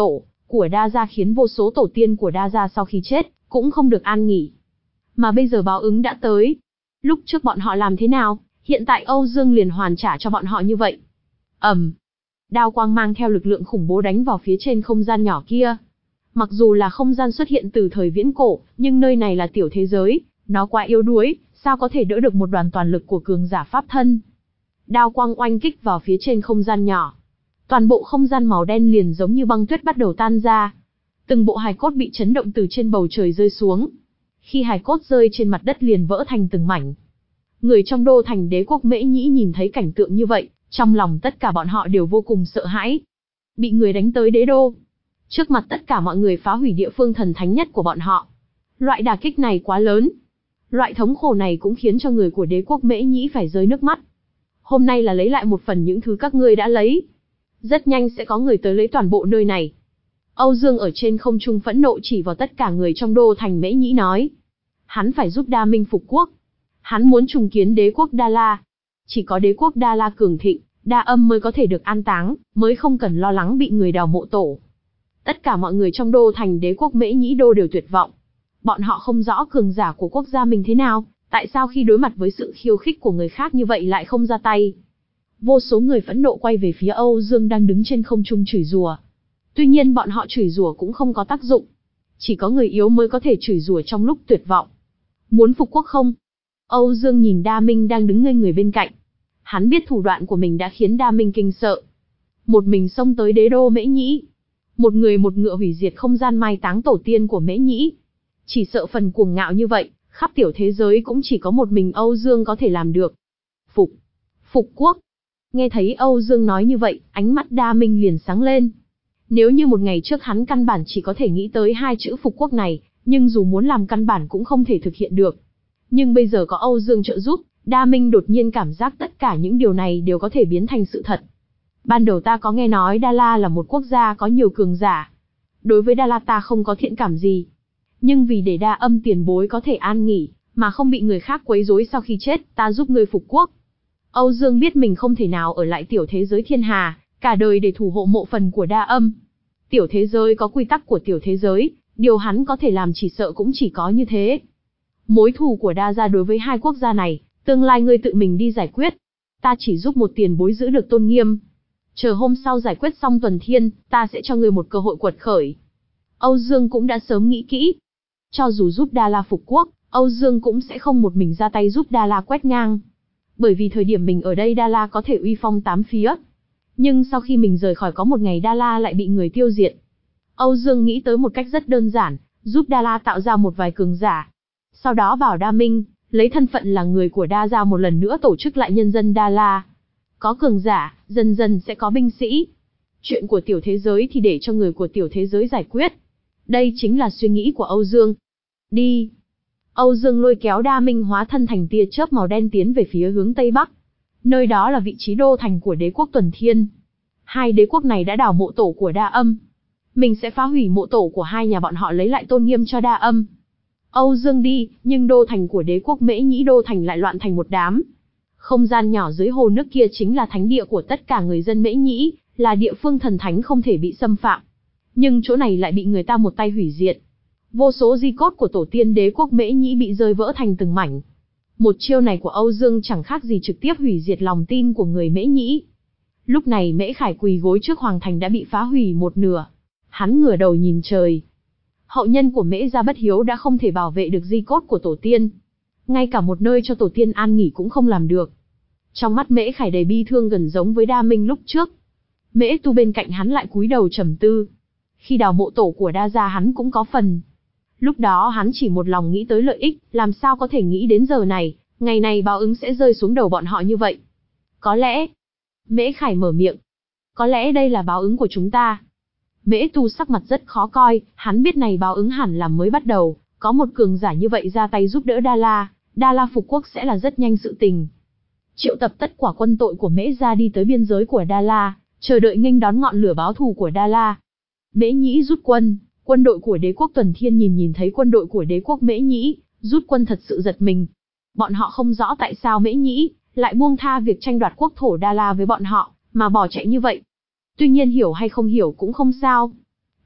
của Đa gia khiến vô số tổ tiên của Đa gia sau khi chết, cũng không được an nghỉ. Mà bây giờ báo ứng đã tới. Lúc trước bọn họ làm thế nào, hiện tại Âu Dương liền hoàn trả cho bọn họ như vậy. ầm, um, đao quang mang theo lực lượng khủng bố đánh vào phía trên không gian nhỏ kia. Mặc dù là không gian xuất hiện từ thời viễn cổ, nhưng nơi này là tiểu thế giới, nó quá yếu đuối, sao có thể đỡ được một đoàn toàn lực của cường giả pháp thân. Đao quang oanh kích vào phía trên không gian nhỏ. Toàn bộ không gian màu đen liền giống như băng tuyết bắt đầu tan ra. Từng bộ hài cốt bị chấn động từ trên bầu trời rơi xuống. Khi hài cốt rơi trên mặt đất liền vỡ thành từng mảnh. Người trong đô thành đế quốc Mễ Nhĩ nhìn thấy cảnh tượng như vậy, trong lòng tất cả bọn họ đều vô cùng sợ hãi. Bị người đánh tới đế đô. Trước mặt tất cả mọi người phá hủy địa phương thần thánh nhất của bọn họ. Loại đả kích này quá lớn. Loại thống khổ này cũng khiến cho người của đế quốc Mễ Nhĩ phải rơi nước mắt. Hôm nay là lấy lại một phần những thứ các ngươi đã lấy. Rất nhanh sẽ có người tới lấy toàn bộ nơi này. Âu Dương ở trên không trung phẫn nộ chỉ vào tất cả người trong đô thành Mễ Nhĩ nói. Hắn phải giúp Đa Minh phục quốc. Hắn muốn trùng kiến đế quốc Đa La. Chỉ có đế quốc Đa La cường thịnh, Đa Âm mới có thể được an táng, mới không cần lo lắng bị người đào mộ tổ. Tất cả mọi người trong đô thành đế quốc Mễ Nhĩ đô đều tuyệt vọng. Bọn họ không rõ cường giả của quốc gia mình thế nào, tại sao khi đối mặt với sự khiêu khích của người khác như vậy lại không ra tay. Vô số người phẫn nộ quay về phía Âu Dương đang đứng trên không trung chửi rủa. Tuy nhiên bọn họ chửi rủa cũng không có tác dụng. Chỉ có người yếu mới có thể chửi rủa trong lúc tuyệt vọng. Muốn phục quốc không? Âu Dương nhìn Đa Minh đang đứng ngây người bên cạnh. Hắn biết thủ đoạn của mình đã khiến Đa Minh kinh sợ. Một mình xông tới đế đô Mễ Nhĩ. Một người một ngựa hủy diệt không gian mai táng tổ tiên của Mễ Nhĩ. Chỉ sợ phần cuồng ngạo như vậy, khắp tiểu thế giới cũng chỉ có một mình Âu Dương có thể làm được. Phục. Phục quốc. Nghe thấy Âu Dương nói như vậy, ánh mắt Đa Minh liền sáng lên. Nếu như một ngày trước hắn căn bản chỉ có thể nghĩ tới hai chữ phục quốc này, nhưng dù muốn làm căn bản cũng không thể thực hiện được. Nhưng bây giờ có Âu Dương trợ giúp, Đa Minh đột nhiên cảm giác tất cả những điều này đều có thể biến thành sự thật. Ban đầu ta có nghe nói Đa La là một quốc gia có nhiều cường giả. Đối với Đa La ta không có thiện cảm gì. Nhưng vì để Đa Âm tiền bối có thể an nghỉ, mà không bị người khác quấy rối sau khi chết, ta giúp ngươi phục quốc. Âu Dương biết mình không thể nào ở lại tiểu thế giới thiên hà, cả đời để thủ hộ mộ phần của Đa Âm. Tiểu thế giới có quy tắc của tiểu thế giới, điều hắn có thể làm chỉ sợ cũng chỉ có như thế. Mối thù của Đa gia đối với hai quốc gia này, tương lai ngươi tự mình đi giải quyết. Ta chỉ giúp một tiền bối giữ được tôn nghiêm. Chờ hôm sau giải quyết xong Tuần Thiên, ta sẽ cho ngươi một cơ hội quật khởi. Âu Dương cũng đã sớm nghĩ kỹ. Cho dù giúp Đa La phục quốc, Âu Dương cũng sẽ không một mình ra tay giúp Đa La quét ngang. Bởi vì thời điểm mình ở đây Đa La có thể uy phong tám phía. Nhưng sau khi mình rời khỏi có một ngày Đa La lại bị người tiêu diệt. Âu Dương nghĩ tới một cách rất đơn giản, giúp Đa La tạo ra một vài cường giả. Sau đó bảo Đa Minh, lấy thân phận là người của Đa gia một lần nữa tổ chức lại nhân dân Đa La. Có cường giả, dần dần sẽ có binh sĩ. Chuyện của tiểu thế giới thì để cho người của tiểu thế giới giải quyết. Đây chính là suy nghĩ của Âu Dương. Đi. Âu Dương lôi kéo Đa Minh hóa thân thành tia chớp màu đen tiến về phía hướng Tây Bắc. Nơi đó là vị trí đô thành của đế quốc Tuần Thiên. Hai đế quốc này đã đào mộ tổ của Đa Âm. Mình sẽ phá hủy mộ tổ của hai nhà bọn họ lấy lại tôn nghiêm cho Đa Âm. Âu Dương đi, nhưng đô thành của đế quốc Mễ Nhĩ đô thành lại loạn thành một đám. Không gian nhỏ dưới hồ nước kia chính là thánh địa của tất cả người dân Mễ Nhĩ, là địa phương thần thánh không thể bị xâm phạm. Nhưng chỗ này lại bị người ta một tay hủy diệt. Vô số di cốt của tổ tiên đế quốc Mễ Nhĩ bị rơi vỡ thành từng mảnh. Một chiêu này của Âu Dương chẳng khác gì trực tiếp hủy diệt lòng tin của người Mễ Nhĩ. Lúc này Mễ Khải quỳ gối trước hoàng thành đã bị phá hủy một nửa. Hắn ngửa đầu nhìn trời. Hậu nhân của Mễ gia bất hiếu đã không thể bảo vệ được di cốt của tổ tiên. Ngay cả một nơi cho tổ tiên an nghỉ cũng không làm được. Trong mắt Mễ Khải đầy bi thương gần giống với Đa Minh lúc trước. Mễ Tu bên cạnh hắn lại cúi đầu trầm tư. Khi đào mộ tổ của Đa gia hắn cũng có phần. Lúc đó hắn chỉ một lòng nghĩ tới lợi ích, làm sao có thể nghĩ đến giờ này, ngày này báo ứng sẽ rơi xuống đầu bọn họ như vậy. Có lẽ, Mễ Khải mở miệng, có lẽ đây là báo ứng của chúng ta. Mễ Tu sắc mặt rất khó coi, hắn biết này báo ứng hẳn là mới bắt đầu, có một cường giả như vậy ra tay giúp đỡ Đa La, Đa La phục quốc sẽ là rất nhanh sự tình. Triệu tập tất quả quân tội của Mễ gia đi tới biên giới của Đa La, chờ đợi nghênh đón ngọn lửa báo thù của Đa La. Mễ Nhĩ rút quân. Quân đội của đế quốc Tuần Thiên nhìn nhìn thấy quân đội của đế quốc Mễ Nhĩ, rút quân thật sự giật mình. Bọn họ không rõ tại sao Mễ Nhĩ lại buông tha việc tranh đoạt quốc thổ Đa La với bọn họ, mà bỏ chạy như vậy. Tuy nhiên hiểu hay không hiểu cũng không sao.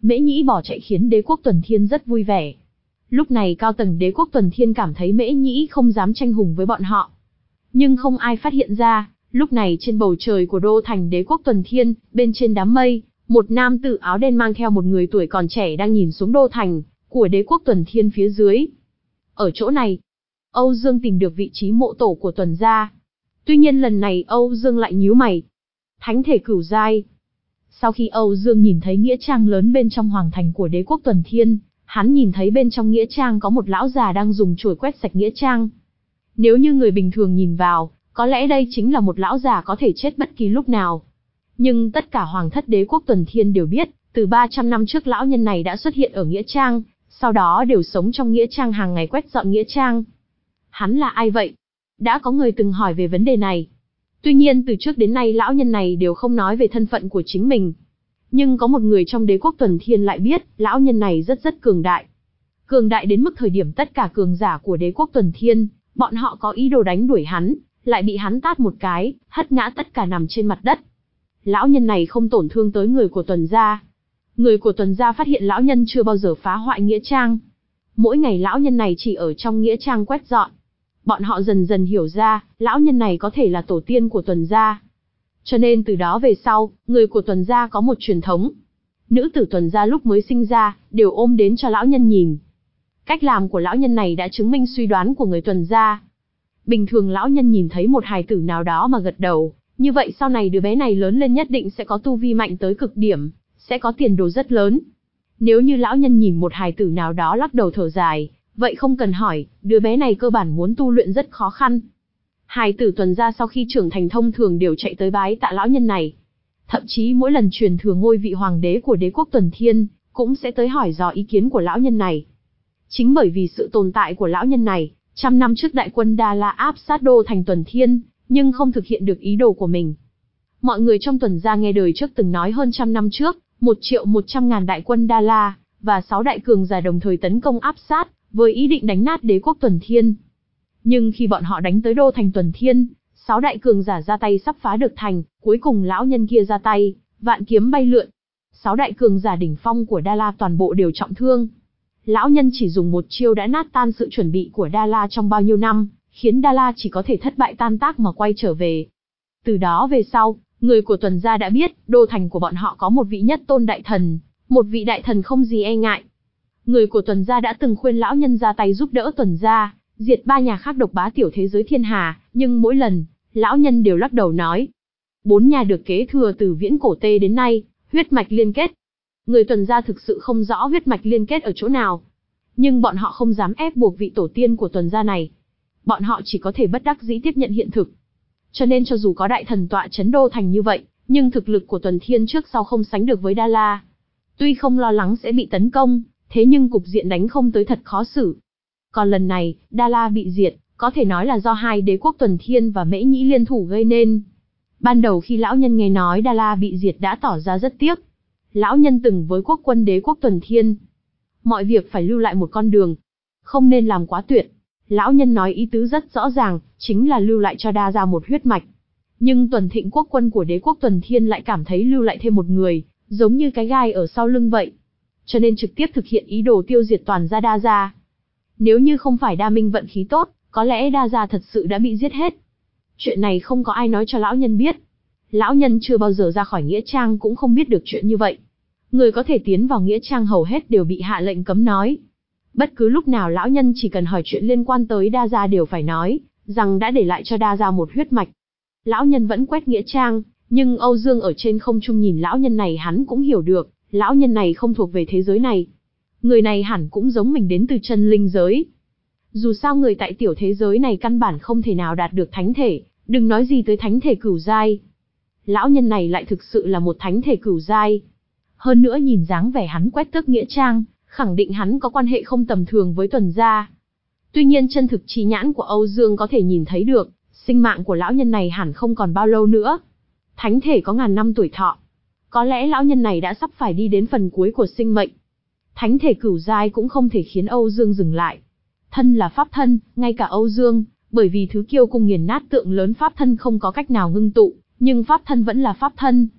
Mễ Nhĩ bỏ chạy khiến đế quốc Tuần Thiên rất vui vẻ. Lúc này cao tầng đế quốc Tuần Thiên cảm thấy Mễ Nhĩ không dám tranh hùng với bọn họ. Nhưng không ai phát hiện ra, lúc này trên bầu trời của đô thành đế quốc Tuần Thiên, bên trên đám mây, một nam tử áo đen mang theo một người tuổi còn trẻ đang nhìn xuống đô thành của đế quốc Tuần Thiên phía dưới. Ở chỗ này, Âu Dương tìm được vị trí mộ tổ của Tuần gia. Tuy nhiên lần này Âu Dương lại nhíu mày. Thánh thể cửu giai. Sau khi Âu Dương nhìn thấy nghĩa trang lớn bên trong hoàng thành của đế quốc Tuần Thiên, hắn nhìn thấy bên trong nghĩa trang có một lão già đang dùng chổi quét sạch nghĩa trang. Nếu như người bình thường nhìn vào, có lẽ đây chính là một lão già có thể chết bất kỳ lúc nào. Nhưng tất cả hoàng thất đế quốc Tuần Thiên đều biết, từ ba trăm năm trước lão nhân này đã xuất hiện ở nghĩa trang, sau đó đều sống trong nghĩa trang hàng ngày quét dọn nghĩa trang. Hắn là ai vậy? Đã có người từng hỏi về vấn đề này. Tuy nhiên từ trước đến nay lão nhân này đều không nói về thân phận của chính mình. Nhưng có một người trong đế quốc Tuần Thiên lại biết, lão nhân này rất rất cường đại. Cường đại đến mức thời điểm tất cả cường giả của đế quốc Tuần Thiên, bọn họ có ý đồ đánh đuổi hắn, lại bị hắn tát một cái, hất ngã tất cả nằm trên mặt đất. Lão nhân này không tổn thương tới người của Tuần gia. Người của Tuần gia phát hiện lão nhân chưa bao giờ phá hoại nghĩa trang. Mỗi ngày lão nhân này chỉ ở trong nghĩa trang quét dọn. Bọn họ dần dần hiểu ra, lão nhân này có thể là tổ tiên của Tuần gia. Cho nên từ đó về sau, người của Tuần gia có một truyền thống. Nữ tử Tuần gia lúc mới sinh ra, đều ôm đến cho lão nhân nhìn. Cách làm của lão nhân này đã chứng minh suy đoán của người Tuần gia. Bình thường lão nhân nhìn thấy một hài tử nào đó mà gật đầu, như vậy sau này đứa bé này lớn lên nhất định sẽ có tu vi mạnh tới cực điểm, sẽ có tiền đồ rất lớn. Nếu như lão nhân nhìn một hài tử nào đó lắc đầu thở dài, vậy không cần hỏi, đứa bé này cơ bản muốn tu luyện rất khó khăn. Hài tử Tuần gia sau khi trưởng thành thông thường đều chạy tới bái tạ lão nhân này. Thậm chí mỗi lần truyền thừa ngôi vị hoàng đế của đế quốc Tuần Thiên, cũng sẽ tới hỏi dò ý kiến của lão nhân này. Chính bởi vì sự tồn tại của lão nhân này, trăm năm trước đại quân Đa La áp sát đô thành Tuần Thiên, nhưng không thực hiện được ý đồ của mình. Mọi người trong Tuần gia nghe đời trước từng nói hơn trăm năm trước, một triệu một trăm ngàn đại quân Đa La, và sáu đại cường giả đồng thời tấn công áp sát, với ý định đánh nát đế quốc Tuần Thiên. Nhưng khi bọn họ đánh tới đô thành Tuần Thiên, sáu đại cường giả ra tay sắp phá được thành, cuối cùng lão nhân kia ra tay, vạn kiếm bay lượn. Sáu đại cường giả đỉnh phong của Đa La toàn bộ đều trọng thương. Lão nhân chỉ dùng một chiêu đã nát tan sự chuẩn bị của Đa La trong bao nhiêu năm, khiến Đa La chỉ có thể thất bại tan tác mà quay trở về. Từ đó về sau, người của Tuần gia đã biết, đô thành của bọn họ có một vị nhất tôn đại thần, một vị đại thần không gì e ngại. Người của Tuần gia đã từng khuyên lão nhân ra tay giúp đỡ Tuần gia, diệt ba nhà khác độc bá tiểu thế giới thiên hà, nhưng mỗi lần, lão nhân đều lắc đầu nói. Bốn nhà được kế thừa từ viễn cổ tê đến nay, huyết mạch liên kết. Người Tuần gia thực sự không rõ huyết mạch liên kết ở chỗ nào. Nhưng bọn họ không dám ép buộc vị tổ tiên của Tuần gia này. Bọn họ chỉ có thể bất đắc dĩ tiếp nhận hiện thực. Cho nên cho dù có đại thần tọa chấn đô thành như vậy, nhưng thực lực của Tuần Thiên trước sau không sánh được với Đa La. Tuy không lo lắng sẽ bị tấn công, thế nhưng cục diện đánh không tới thật khó xử. Còn lần này, Đa La bị diệt, có thể nói là do hai đế quốc Tuần Thiên và Mễ Nhĩ liên thủ gây nên. Ban đầu khi lão nhân nghe nói Đa La bị diệt đã tỏ ra rất tiếc. Lão nhân từng với quốc quân đế quốc Tuần Thiên. Mọi việc phải lưu lại một con đường. Không nên làm quá tuyệt. Lão nhân nói ý tứ rất rõ ràng, chính là lưu lại cho Đa gia một huyết mạch. Nhưng Tuần Thịnh quốc quân của đế quốc Tuần Thiên lại cảm thấy lưu lại thêm một người, giống như cái gai ở sau lưng vậy. Cho nên trực tiếp thực hiện ý đồ tiêu diệt toàn gia Đa gia. Nếu như không phải Đa Minh vận khí tốt, có lẽ Đa gia thật sự đã bị giết hết. Chuyện này không có ai nói cho lão nhân biết. Lão nhân chưa bao giờ ra khỏi nghĩa trang cũng không biết được chuyện như vậy. Người có thể tiến vào nghĩa trang hầu hết đều bị hạ lệnh cấm nói. Bất cứ lúc nào lão nhân chỉ cần hỏi chuyện liên quan tới Đa gia đều phải nói, rằng đã để lại cho Đa gia một huyết mạch. Lão nhân vẫn quét nghĩa trang, nhưng Âu Dương ở trên không trung nhìn lão nhân này hắn cũng hiểu được, lão nhân này không thuộc về thế giới này. Người này hẳn cũng giống mình đến từ chân linh giới. Dù sao người tại tiểu thế giới này căn bản không thể nào đạt được thánh thể, đừng nói gì tới thánh thể cửu giai. Lão nhân này lại thực sự là một thánh thể cửu giai. Hơn nữa nhìn dáng vẻ hắn quét tước nghĩa trang, khẳng định hắn có quan hệ không tầm thường với Tuần gia. Tuy nhiên chân thực trí nhãn của Âu Dương có thể nhìn thấy được, sinh mạng của lão nhân này hẳn không còn bao lâu nữa. Thánh thể có ngàn năm tuổi thọ. Có lẽ lão nhân này đã sắp phải đi đến phần cuối của sinh mệnh. Thánh thể cửu giai cũng không thể khiến Âu Dương dừng lại. Thân là pháp thân, ngay cả Âu Dương, bởi vì thứ kiêu cung nghiền nát tượng lớn pháp thân không có cách nào ngưng tụ, nhưng pháp thân vẫn là pháp thân.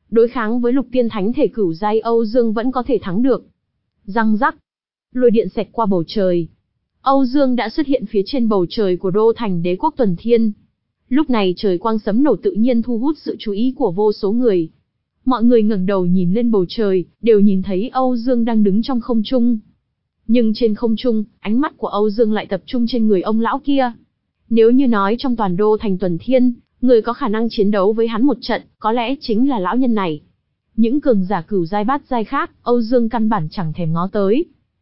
đối kháng với lục tiên thánh thể cửu giai Âu Dương vẫn có thể thắng được. Răng rắc, lôi điện xẹt qua bầu trời. Âu Dương đã xuất hiện phía trên bầu trời của đô thành đế quốc Tuần Thiên. Lúc này trời quang sấm nổ tự nhiên thu hút sự chú ý của vô số người. Mọi người ngẩng đầu nhìn lên bầu trời, đều nhìn thấy Âu Dương đang đứng trong không trung. Nhưng trên không trung, ánh mắt của Âu Dương lại tập trung trên người ông lão kia. Nếu như nói trong toàn đô thành Tuần Thiên, người có khả năng chiến đấu với hắn một trận, có lẽ chính là lão nhân này. Những cường giả cửu giai bát giai khác, Âu Dương căn bản chẳng thèm ngó tới.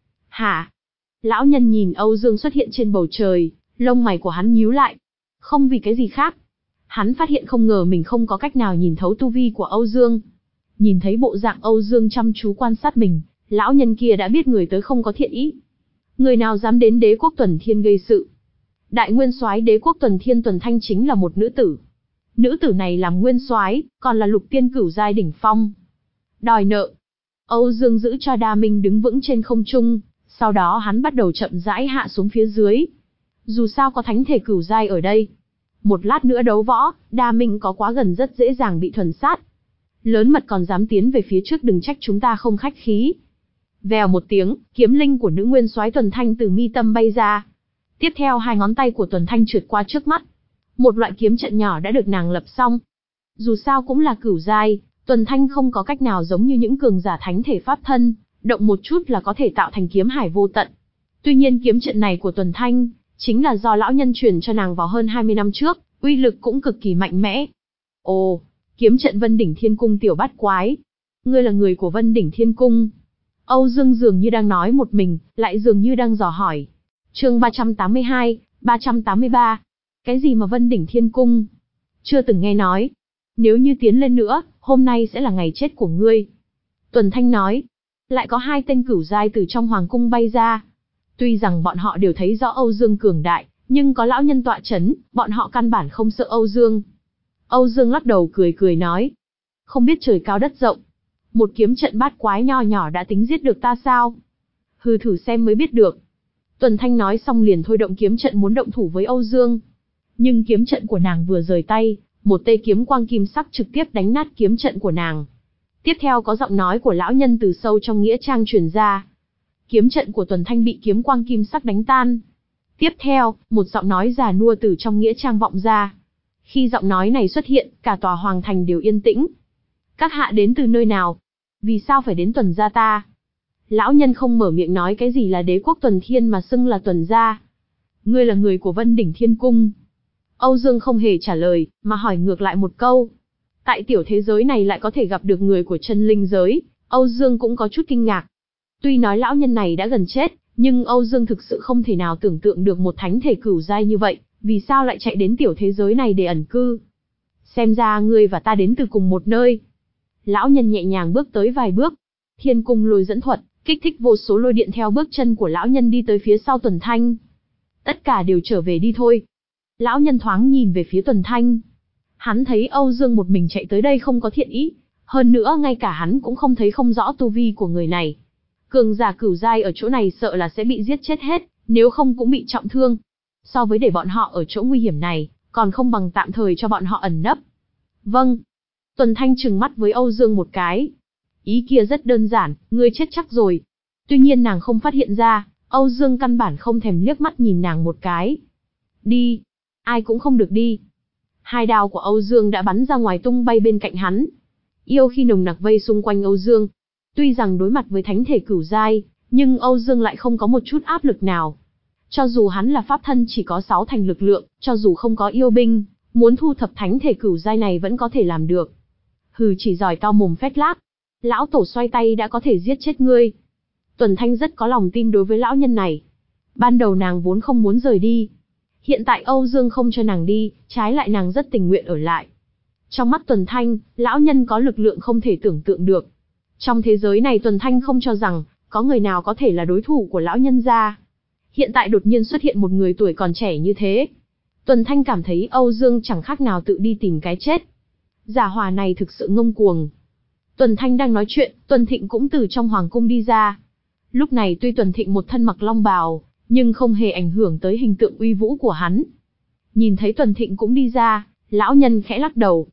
Hả? Lão nhân nhìn Âu Dương xuất hiện trên bầu trời, lông mày của hắn nhíu lại. Không vì cái gì khác. Hắn phát hiện không ngờ mình không có cách nào nhìn thấu tu vi của Âu Dương. Nhìn thấy bộ dạng Âu Dương chăm chú quan sát mình, lão nhân kia đã biết người tới không có thiện ý. Người nào dám đến đế quốc Tuần Thiên gây sự? Đại nguyên soái đế quốc Tuần Thiên Tuần Thanh chính là một nữ tử. Nữ tử này làm nguyên soái, còn là lục tiên cửu giai đỉnh phong. Đòi nợ. Âu Dương giữ cho Đa Minh đứng vững trên không trung, sau đó hắn bắt đầu chậm rãi hạ xuống phía dưới. Dù sao có thánh thể cửu giai ở đây. Một lát nữa đấu võ, Đa Minh có quá gần rất dễ dàng bị thuần sát. Lớn mật còn dám tiến về phía trước, đừng trách chúng ta không khách khí. Vèo một tiếng, kiếm linh của nữ nguyên soái Tuần Thanh từ mi tâm bay ra. Tiếp theo hai ngón tay của Tuần Thanh trượt qua trước mắt. Một loại kiếm trận nhỏ đã được nàng lập xong. Dù sao cũng là cửu giai, Tuần Thanh không có cách nào giống như những cường giả thánh thể pháp thân, động một chút là có thể tạo thành kiếm hải vô tận. Tuy nhiên kiếm trận này của Tuần Thanh, chính là do lão nhân truyền cho nàng vào hơn hai mươi năm trước, uy lực cũng cực kỳ mạnh mẽ. Ồ, kiếm trận Vân Đỉnh Thiên Cung tiểu bát quái. Ngươi là người của Vân Đỉnh Thiên Cung. Âu Dương dường như đang nói một mình, lại dường như đang dò hỏi. Chương ba trăm tám mươi hai, ba trăm tám mươi ba. Cái gì mà Vân Đỉnh Thiên Cung? Chưa từng nghe nói. Nếu như tiến lên nữa, hôm nay sẽ là ngày chết của ngươi. Tuần Thanh nói. Lại có hai tên cửu giai từ trong hoàng cung bay ra. Tuy rằng bọn họ đều thấy rõ Âu Dương cường đại, nhưng có lão nhân tọa chấn, bọn họ căn bản không sợ Âu Dương. Âu Dương lắc đầu cười cười nói. Không biết trời cao đất rộng. Một kiếm trận bát quái nho nhỏ đã tính giết được ta sao? Hừ, thử xem mới biết được. Tuần Thanh nói xong liền thôi động kiếm trận muốn động thủ với Âu Dương. Nhưng kiếm trận của nàng vừa rời tay, một tê kiếm quang kim sắc trực tiếp đánh nát kiếm trận của nàng. Tiếp theo có giọng nói của lão nhân từ sâu trong nghĩa trang truyền ra. Kiếm trận của Tuần Thanh bị kiếm quang kim sắc đánh tan. Tiếp theo, một giọng nói già nua từ trong nghĩa trang vọng ra. Khi giọng nói này xuất hiện, cả tòa hoàng thành đều yên tĩnh. Các hạ đến từ nơi nào? Vì sao phải đến Tuần gia ta? Lão nhân không mở miệng nói cái gì là đế quốc Tuần Thiên mà xưng là Tuần gia. Ngươi là người của Vân Đỉnh Thiên Cung. Âu Dương không hề trả lời, mà hỏi ngược lại một câu. Tại tiểu thế giới này lại có thể gặp được người của chân linh giới, Âu Dương cũng có chút kinh ngạc. Tuy nói lão nhân này đã gần chết, nhưng Âu Dương thực sự không thể nào tưởng tượng được một thánh thể cửu giai như vậy, vì sao lại chạy đến tiểu thế giới này để ẩn cư. Xem ra ngươi và ta đến từ cùng một nơi. Lão nhân nhẹ nhàng bước tới vài bước. Thiên cung lôi dẫn thuật, kích thích vô số lôi điện theo bước chân của lão nhân đi tới phía sau Tuần Thanh. Tất cả đều trở về đi thôi. Lão nhân thoáng nhìn về phía Tuần Thanh. Hắn thấy Âu Dương một mình chạy tới đây không có thiện ý. Hơn nữa ngay cả hắn cũng không thấy không rõ tu vi của người này. Cường giả cửu giai ở chỗ này sợ là sẽ bị giết chết hết, nếu không cũng bị trọng thương. So với để bọn họ ở chỗ nguy hiểm này, còn không bằng tạm thời cho bọn họ ẩn nấp. Vâng. Tuần Thanh trừng mắt với Âu Dương một cái. Ý kia rất đơn giản, ngươi chết chắc rồi. Tuy nhiên nàng không phát hiện ra, Âu Dương căn bản không thèm liếc mắt nhìn nàng một cái. Đi. Ai cũng không được đi. Hai đao của Âu Dương đã bắn ra ngoài tung bay bên cạnh hắn. Yêu khi nồng nặc vây xung quanh Âu Dương. Tuy rằng đối mặt với thánh thể cửu giai, nhưng Âu Dương lại không có một chút áp lực nào. Cho dù hắn là pháp thân chỉ có sáu thành lực lượng, cho dù không có yêu binh, muốn thu thập thánh thể cửu giai này vẫn có thể làm được. Hừ, chỉ giỏi to mồm phét lác. Lão tổ xoay tay đã có thể giết chết ngươi. Tuần Thanh rất có lòng tin đối với lão nhân này. Ban đầu nàng vốn không muốn rời đi. Hiện tại Âu Dương không cho nàng đi, trái lại nàng rất tình nguyện ở lại. Trong mắt Tuần Thanh, lão nhân có lực lượng không thể tưởng tượng được. Trong thế giới này Tuần Thanh không cho rằng, có người nào có thể là đối thủ của lão nhân gia. Hiện tại đột nhiên xuất hiện một người tuổi còn trẻ như thế. Tuần Thanh cảm thấy Âu Dương chẳng khác nào tự đi tìm cái chết. Giả hòa này thực sự ngông cuồng. Tuần Thanh đang nói chuyện, Tuần Thịnh cũng từ trong hoàng cung đi ra. Lúc này tuy Tuần Thịnh một thân mặc long bào, nhưng không hề ảnh hưởng tới hình tượng uy vũ của hắn. Nhìn thấy Tuần Thịnh cũng đi ra, lão nhân khẽ lắc đầu.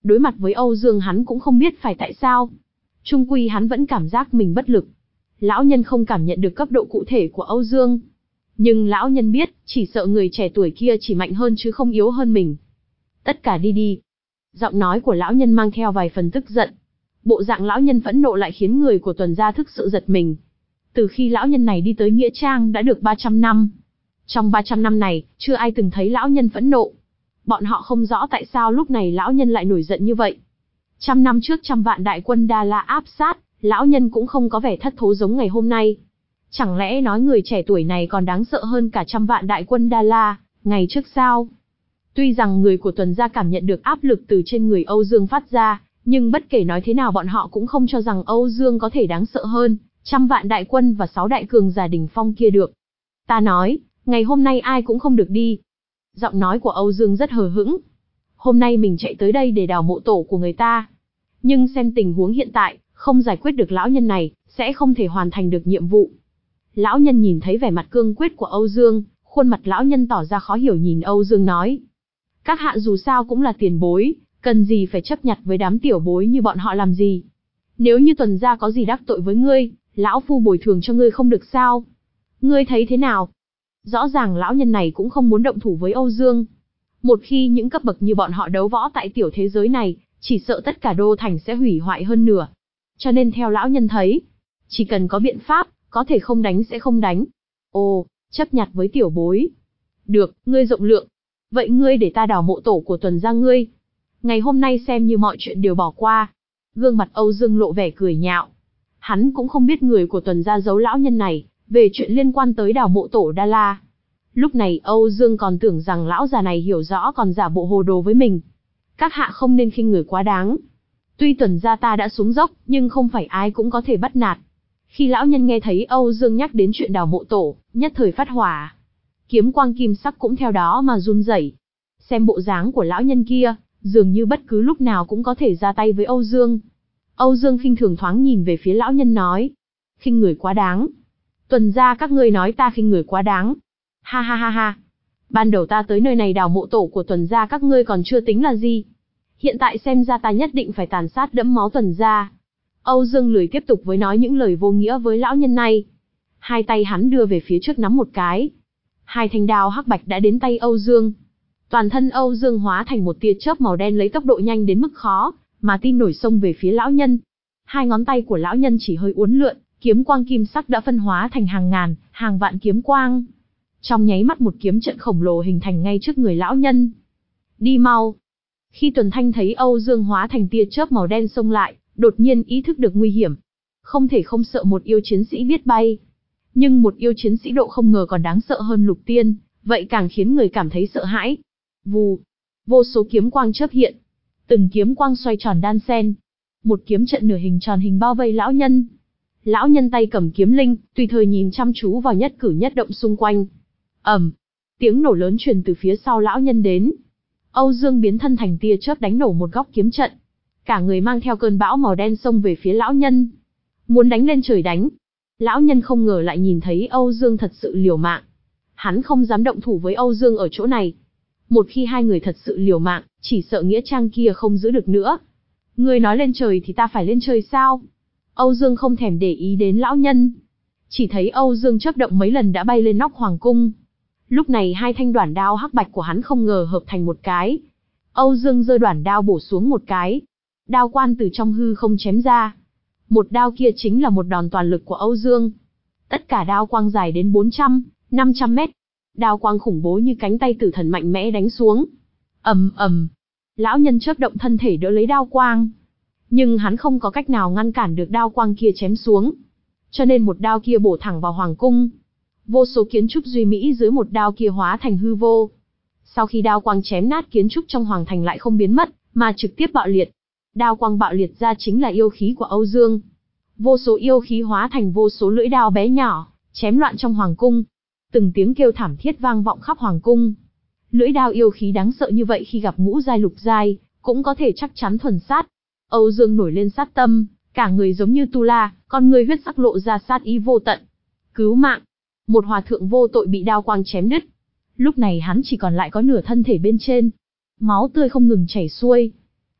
Đối mặt với Âu Dương hắn cũng không biết phải tại sao. Chung quy hắn vẫn cảm giác mình bất lực. Lão nhân không cảm nhận được cấp độ cụ thể của Âu Dương. Nhưng lão nhân biết, chỉ sợ người trẻ tuổi kia chỉ mạnh hơn chứ không yếu hơn mình. Tất cả đi đi. Giọng nói của lão nhân mang theo vài phần tức giận. Bộ dạng lão nhân phẫn nộ lại khiến người của Tuần gia thực sự giật mình. Từ khi lão nhân này đi tới Nghĩa Trang đã được ba trăm năm. Trong ba trăm năm này, chưa ai từng thấy lão nhân phẫn nộ. Bọn họ không rõ tại sao lúc này lão nhân lại nổi giận như vậy. Trăm năm trước trăm vạn đại quân Đa La áp sát, lão nhân cũng không có vẻ thất thố giống ngày hôm nay. Chẳng lẽ nói người trẻ tuổi này còn đáng sợ hơn cả trăm vạn đại quân Đa La, ngày trước sao? Tuy rằng người của Tuần gia cảm nhận được áp lực từ trên người Âu Dương phát ra, nhưng bất kể nói thế nào bọn họ cũng không cho rằng Âu Dương có thể đáng sợ hơn trăm vạn đại quân và sáu đại cường giả đỉnh phong kia được. Ta nói, ngày hôm nay ai cũng không được đi. Giọng nói của Âu Dương rất hờ hững. Hôm nay mình chạy tới đây để đào mộ tổ của người ta. Nhưng xem tình huống hiện tại, không giải quyết được lão nhân này, sẽ không thể hoàn thành được nhiệm vụ. Lão nhân nhìn thấy vẻ mặt cương quyết của Âu Dương, khuôn mặt lão nhân tỏ ra khó hiểu nhìn Âu Dương nói. Các hạ dù sao cũng là tiền bối, cần gì phải chấp nhặt với đám tiểu bối như bọn họ làm gì. Nếu như Tuần gia có gì đắc tội với ngươi, lão phu bồi thường cho ngươi không được sao? Ngươi thấy thế nào? Rõ ràng lão nhân này cũng không muốn động thủ với Âu Dương. Một khi những cấp bậc như bọn họ đấu võ tại tiểu thế giới này, chỉ sợ tất cả đô thành sẽ hủy hoại hơn nửa. Cho nên theo lão nhân thấy, chỉ cần có biện pháp, có thể không đánh sẽ không đánh. Ồ, chấp nhặt với tiểu bối. Được, ngươi rộng lượng. Vậy ngươi để ta đào mộ tổ của Tuần gia ngươi. Ngày hôm nay xem như mọi chuyện đều bỏ qua. Gương mặt Âu Dương lộ vẻ cười nhạo. Hắn cũng không biết người của Tuần gia giấu lão nhân này, về chuyện liên quan tới đào mộ tổ Đa La. Lúc này Âu Dương còn tưởng rằng lão già này hiểu rõ còn giả bộ hồ đồ với mình. Các hạ không nên khinh người quá đáng. Tuy Tuần gia ta đã xuống dốc, nhưng không phải ai cũng có thể bắt nạt. Khi lão nhân nghe thấy Âu Dương nhắc đến chuyện đào mộ tổ, nhất thời phát hỏa. Kiếm quang kim sắc cũng theo đó mà run rẩy. Xem bộ dáng của lão nhân kia, dường như bất cứ lúc nào cũng có thể ra tay với Âu Dương. Âu Dương khinh thường thoáng nhìn về phía lão nhân nói. Khinh người quá đáng. Tuần gia các ngươi nói ta khinh người quá đáng. Ha ha ha ha. Ban đầu ta tới nơi này đào mộ tổ của Tuần gia các ngươi còn chưa tính là gì. Hiện tại xem ra ta nhất định phải tàn sát đẫm máu Tuần gia. Âu Dương lười tiếp tục với nói những lời vô nghĩa với lão nhân này. Hai tay hắn đưa về phía trước nắm một cái. Hai thanh đao hắc bạch đã đến tay Âu Dương. Toàn thân Âu Dương hóa thành một tia chớp màu đen lấy tốc độ nhanh đến mức khó, mà tin nổi xông về phía lão nhân. Hai ngón tay của lão nhân chỉ hơi uốn lượn, kiếm quang kim sắc đã phân hóa thành hàng ngàn, hàng vạn kiếm quang. Trong nháy mắt một kiếm trận khổng lồ hình thành ngay trước người lão nhân. Đi mau. Khi Tuần Thanh thấy Âu Dương hóa thành tia chớp màu đen xông lại, đột nhiên ý thức được nguy hiểm. Không thể không sợ một yêu chiến sĩ biết bay. Nhưng một yêu chiến sĩ độ không ngờ còn đáng sợ hơn lục tiên, vậy càng khiến người cảm thấy sợ hãi. Vù, vô số kiếm quang chớp hiện, từng kiếm quang xoay tròn đan xen. Một kiếm trận nửa hình tròn hình bao vây lão nhân. Lão nhân tay cầm kiếm linh, tùy thời nhìn chăm chú vào nhất cử nhất động xung quanh. Ầm, tiếng nổ lớn truyền từ phía sau lão nhân đến. Âu Dương biến thân thành tia chớp đánh nổ một góc kiếm trận. Cả người mang theo cơn bão màu đen xông về phía lão nhân. Muốn đánh lên trời đánh. Lão nhân không ngờ lại nhìn thấy Âu Dương thật sự liều mạng. Hắn không dám động thủ với Âu Dương ở chỗ này. Một khi hai người thật sự liều mạng, chỉ sợ nghĩa trang kia không giữ được nữa. Ngươi nói lên trời thì ta phải lên trời sao? Âu Dương không thèm để ý đến lão nhân. Chỉ thấy Âu Dương chớp động mấy lần đã bay lên nóc hoàng cung. Lúc này hai thanh đoản đao hắc bạch của hắn không ngờ hợp thành một cái. Âu Dương giơ đoản đao bổ xuống một cái. Đao quan từ trong hư không chém ra. Một đao kia chính là một đòn toàn lực của Âu Dương. Tất cả đao quang dài đến bốn trăm, năm trăm mét. Đao quang khủng bố như cánh tay tử thần mạnh mẽ đánh xuống. Ầm ầm. Lão nhân chớp động thân thể đỡ lấy đao quang. Nhưng hắn không có cách nào ngăn cản được đao quang kia chém xuống. Cho nên một đao kia bổ thẳng vào hoàng cung. Vô số kiến trúc duy mỹ dưới một đao kia hóa thành hư vô. Sau khi đao quang chém nát kiến trúc trong hoàng thành lại không biến mất, mà trực tiếp bạo liệt. Đao quang bạo liệt ra chính là yêu khí của Âu Dương. Vô số yêu khí hóa thành vô số lưỡi đao bé nhỏ, chém loạn trong hoàng cung. Từng tiếng kêu thảm thiết vang vọng khắp hoàng cung. Lưỡi đao yêu khí đáng sợ như vậy khi gặp ngũ giai lục giai, cũng có thể chắc chắn thuần sát. Âu Dương nổi lên sát tâm, cả người giống như tu la, con người huyết sắc lộ ra sát ý vô tận. Cứu mạng! Một hòa thượng vô tội bị đao quang chém đứt. Lúc này hắn chỉ còn lại có nửa thân thể bên trên. Máu tươi không ngừng chảy xuôi.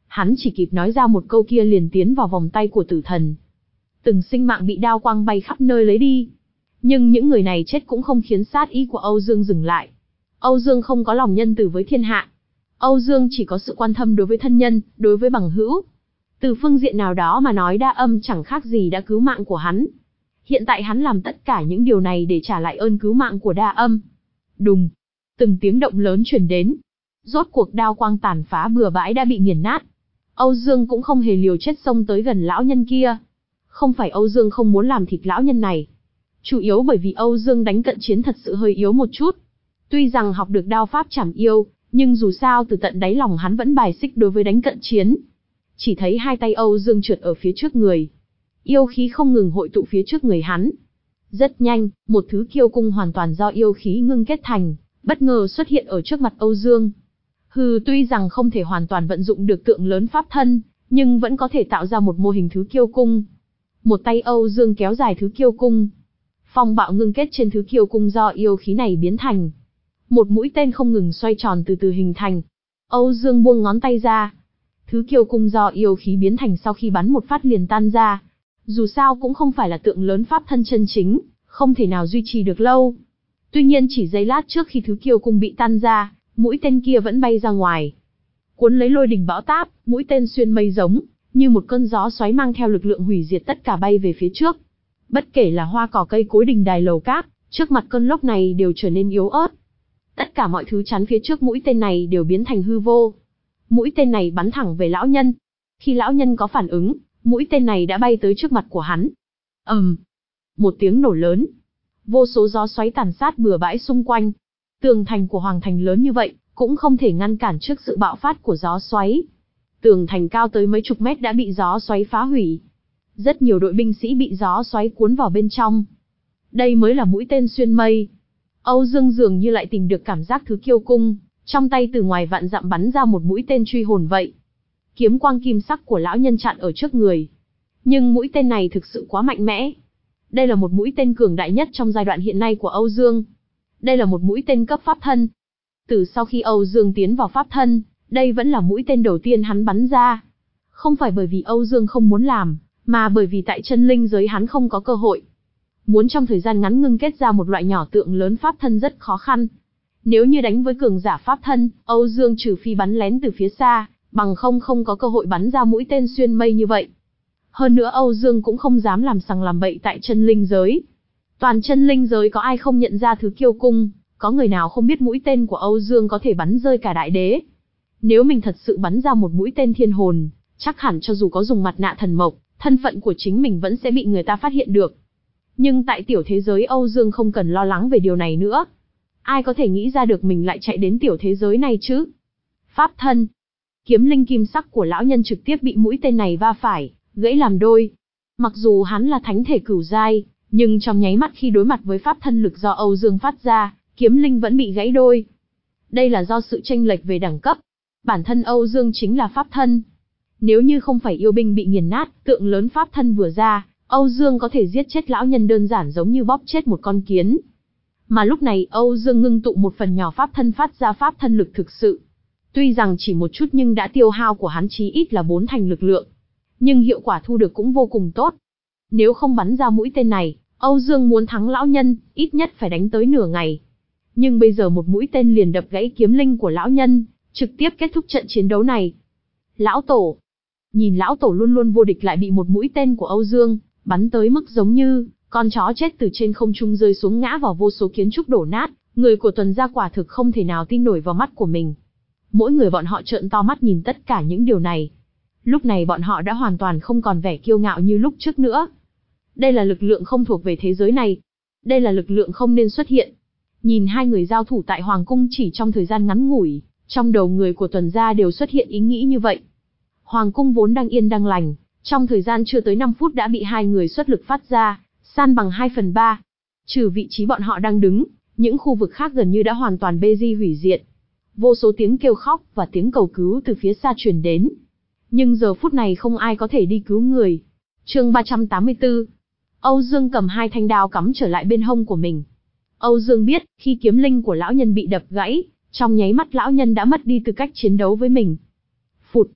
Hắn chỉ kịp nói ra một câu kia liền tiến vào vòng tay của tử thần. Từng sinh mạng bị đao quang bay khắp nơi lấy đi. Nhưng những người này chết cũng không khiến sát ý của Âu Dương dừng lại. Âu Dương không có lòng nhân từ với thiên hạ. Âu Dương chỉ có sự quan tâm đối với thân nhân, đối với bằng hữu. Từ phương diện nào đó mà nói Đa Âm chẳng khác gì đã cứu mạng của hắn. Hiện tại hắn làm tất cả những điều này để trả lại ơn cứu mạng của Đa Âm. Đùng, từng tiếng động lớn truyền đến. Rốt cuộc đao quang tàn phá bừa bãi đã bị nghiền nát. Âu Dương cũng không hề liều chết xông tới gần lão nhân kia. Không phải Âu Dương không muốn làm thịt lão nhân này. Chủ yếu bởi vì Âu Dương đánh cận chiến thật sự hơi yếu một chút. Tuy rằng học được đao pháp trảm yêu, nhưng dù sao từ tận đáy lòng hắn vẫn bài xích đối với đánh cận chiến. Chỉ thấy hai tay Âu Dương trượt ở phía trước người. Yêu khí không ngừng hội tụ phía trước người hắn. Rất nhanh, một thứ kiêu cung hoàn toàn do yêu khí ngưng kết thành, bất ngờ xuất hiện ở trước mặt Âu Dương. Hừ, tuy rằng không thể hoàn toàn vận dụng được tượng lớn pháp thân, nhưng vẫn có thể tạo ra một mô hình thứ kiêu cung. Một tay Âu Dương kéo dài thứ kiêu cung. Phong bạo ngưng kết trên thứ kiêu cung do yêu khí này biến thành. Một mũi tên không ngừng xoay tròn từ từ hình thành. Âu Dương buông ngón tay ra. Thứ kiêu cung do yêu khí biến thành sau khi bắn một phát liền tan ra. Dù sao cũng không phải là tượng lớn pháp thân chân chính, không thể nào duy trì được lâu. Tuy nhiên chỉ giây lát trước khi thứ kiêu cung bị tan ra, mũi tên kia vẫn bay ra ngoài. Cuốn lấy lôi đình bão táp, mũi tên xuyên mây giống, như một cơn gió xoáy mang theo lực lượng hủy diệt tất cả bay về phía trước. Bất kể là hoa cỏ cây cối đình đài lầu cát, trước mặt cơn lốc này đều trở nên yếu ớt. Tất cả mọi thứ chắn phía trước mũi tên này đều biến thành hư vô. Mũi tên này bắn thẳng về lão nhân. Khi lão nhân có phản ứng, mũi tên này đã bay tới trước mặt của hắn. ầm, um, một tiếng nổ lớn. Vô số gió xoáy tàn sát bừa bãi xung quanh. Tường thành của Hoàng Thành lớn như vậy, cũng không thể ngăn cản trước sự bạo phát của gió xoáy. Tường thành cao tới mấy chục mét đã bị gió xoáy phá hủy. Rất nhiều đội binh sĩ bị gió xoáy cuốn vào bên trong. Đây mới là mũi tên xuyên mây. Âu Dương dường như lại tìm được cảm giác thứ kiêu cung, trong tay từ ngoài vạn dặm bắn ra một mũi tên truy hồn vậy. Kiếm quang kim sắc của lão nhân chặn ở trước người. Nhưng mũi tên này thực sự quá mạnh mẽ. Đây là một mũi tên cường đại nhất trong giai đoạn hiện nay của Âu Dương. Đây là một mũi tên cấp pháp thân. Từ sau khi Âu Dương tiến vào pháp thân, đây vẫn là mũi tên đầu tiên hắn bắn ra. Không phải bởi vì Âu Dương không muốn làm, mà bởi vì tại chân linh giới hắn không có cơ hội. Muốn trong thời gian ngắn ngưng kết ra một loại nhỏ tượng lớn pháp thân rất khó khăn. Nếu như đánh với cường giả pháp thân, Âu Dương trừ phi bắn lén từ phía xa, bằng không không có cơ hội bắn ra mũi tên xuyên mây như vậy. Hơn nữa Âu Dương cũng không dám làm sằng làm bậy tại chân linh giới. Toàn chân linh giới có ai không nhận ra thứ kiêu cung, có người nào không biết mũi tên của Âu Dương có thể bắn rơi cả đại đế. Nếu mình thật sự bắn ra một mũi tên thiên hồn, chắc hẳn cho dù có dùng mặt nạ thần mộc, thân phận của chính mình vẫn sẽ bị người ta phát hiện được. Nhưng tại tiểu thế giới Âu Dương không cần lo lắng về điều này nữa. Ai có thể nghĩ ra được mình lại chạy đến tiểu thế giới này chứ? Pháp thân. Kiếm linh kim sắc của lão nhân trực tiếp bị mũi tên này va phải, gãy làm đôi. Mặc dù hắn là thánh thể cửu giai, nhưng trong nháy mắt khi đối mặt với pháp thân lực do Âu Dương phát ra, kiếm linh vẫn bị gãy đôi. Đây là do sự chênh lệch về đẳng cấp. Bản thân Âu Dương chính là pháp thân. Nếu như không phải yêu binh bị nghiền nát, tượng lớn pháp thân vừa ra, Âu Dương có thể giết chết lão nhân đơn giản giống như bóp chết một con kiến. Mà lúc này Âu Dương ngưng tụ một phần nhỏ pháp thân phát ra pháp thân lực thực sự. Tuy rằng chỉ một chút nhưng đã tiêu hao của hắn chí ít là bốn thành lực lượng. Nhưng hiệu quả thu được cũng vô cùng tốt. Nếu không bắn ra mũi tên này, Âu Dương muốn thắng lão nhân, ít nhất phải đánh tới nửa ngày. Nhưng bây giờ một mũi tên liền đập gãy kiếm linh của lão nhân, trực tiếp kết thúc trận chiến đấu này. Lão Tổ. Nhìn lão Tổ luôn luôn vô địch lại bị một mũi tên của Âu Dương bắn tới mức giống như con chó chết từ trên không trung rơi xuống ngã vào vô số kiến trúc đổ nát, người của Tuần gia quả thực không thể nào tin nổi vào mắt của mình. Mỗi người bọn họ trợn to mắt nhìn tất cả những điều này. Lúc này bọn họ đã hoàn toàn không còn vẻ kiêu ngạo như lúc trước nữa. Đây là lực lượng không thuộc về thế giới này. Đây là lực lượng không nên xuất hiện. Nhìn hai người giao thủ tại Hoàng cung chỉ trong thời gian ngắn ngủi, trong đầu người của Tuần gia đều xuất hiện ý nghĩ như vậy. Hoàng cung vốn đang yên đang lành, trong thời gian chưa tới năm phút đã bị hai người xuất lực phát ra, san bằng hai phần ba. Trừ vị trí bọn họ đang đứng, những khu vực khác gần như đã hoàn toàn bê di hủy diệt. Vô số tiếng kêu khóc và tiếng cầu cứu từ phía xa truyền đến. Nhưng giờ phút này không ai có thể đi cứu người. Chương ba trăm tám mươi tư. Âu Dương cầm hai thanh đao cắm trở lại bên hông của mình. Âu Dương biết, khi kiếm linh của lão nhân bị đập gãy, trong nháy mắt lão nhân đã mất đi tư cách chiến đấu với mình. Phụt.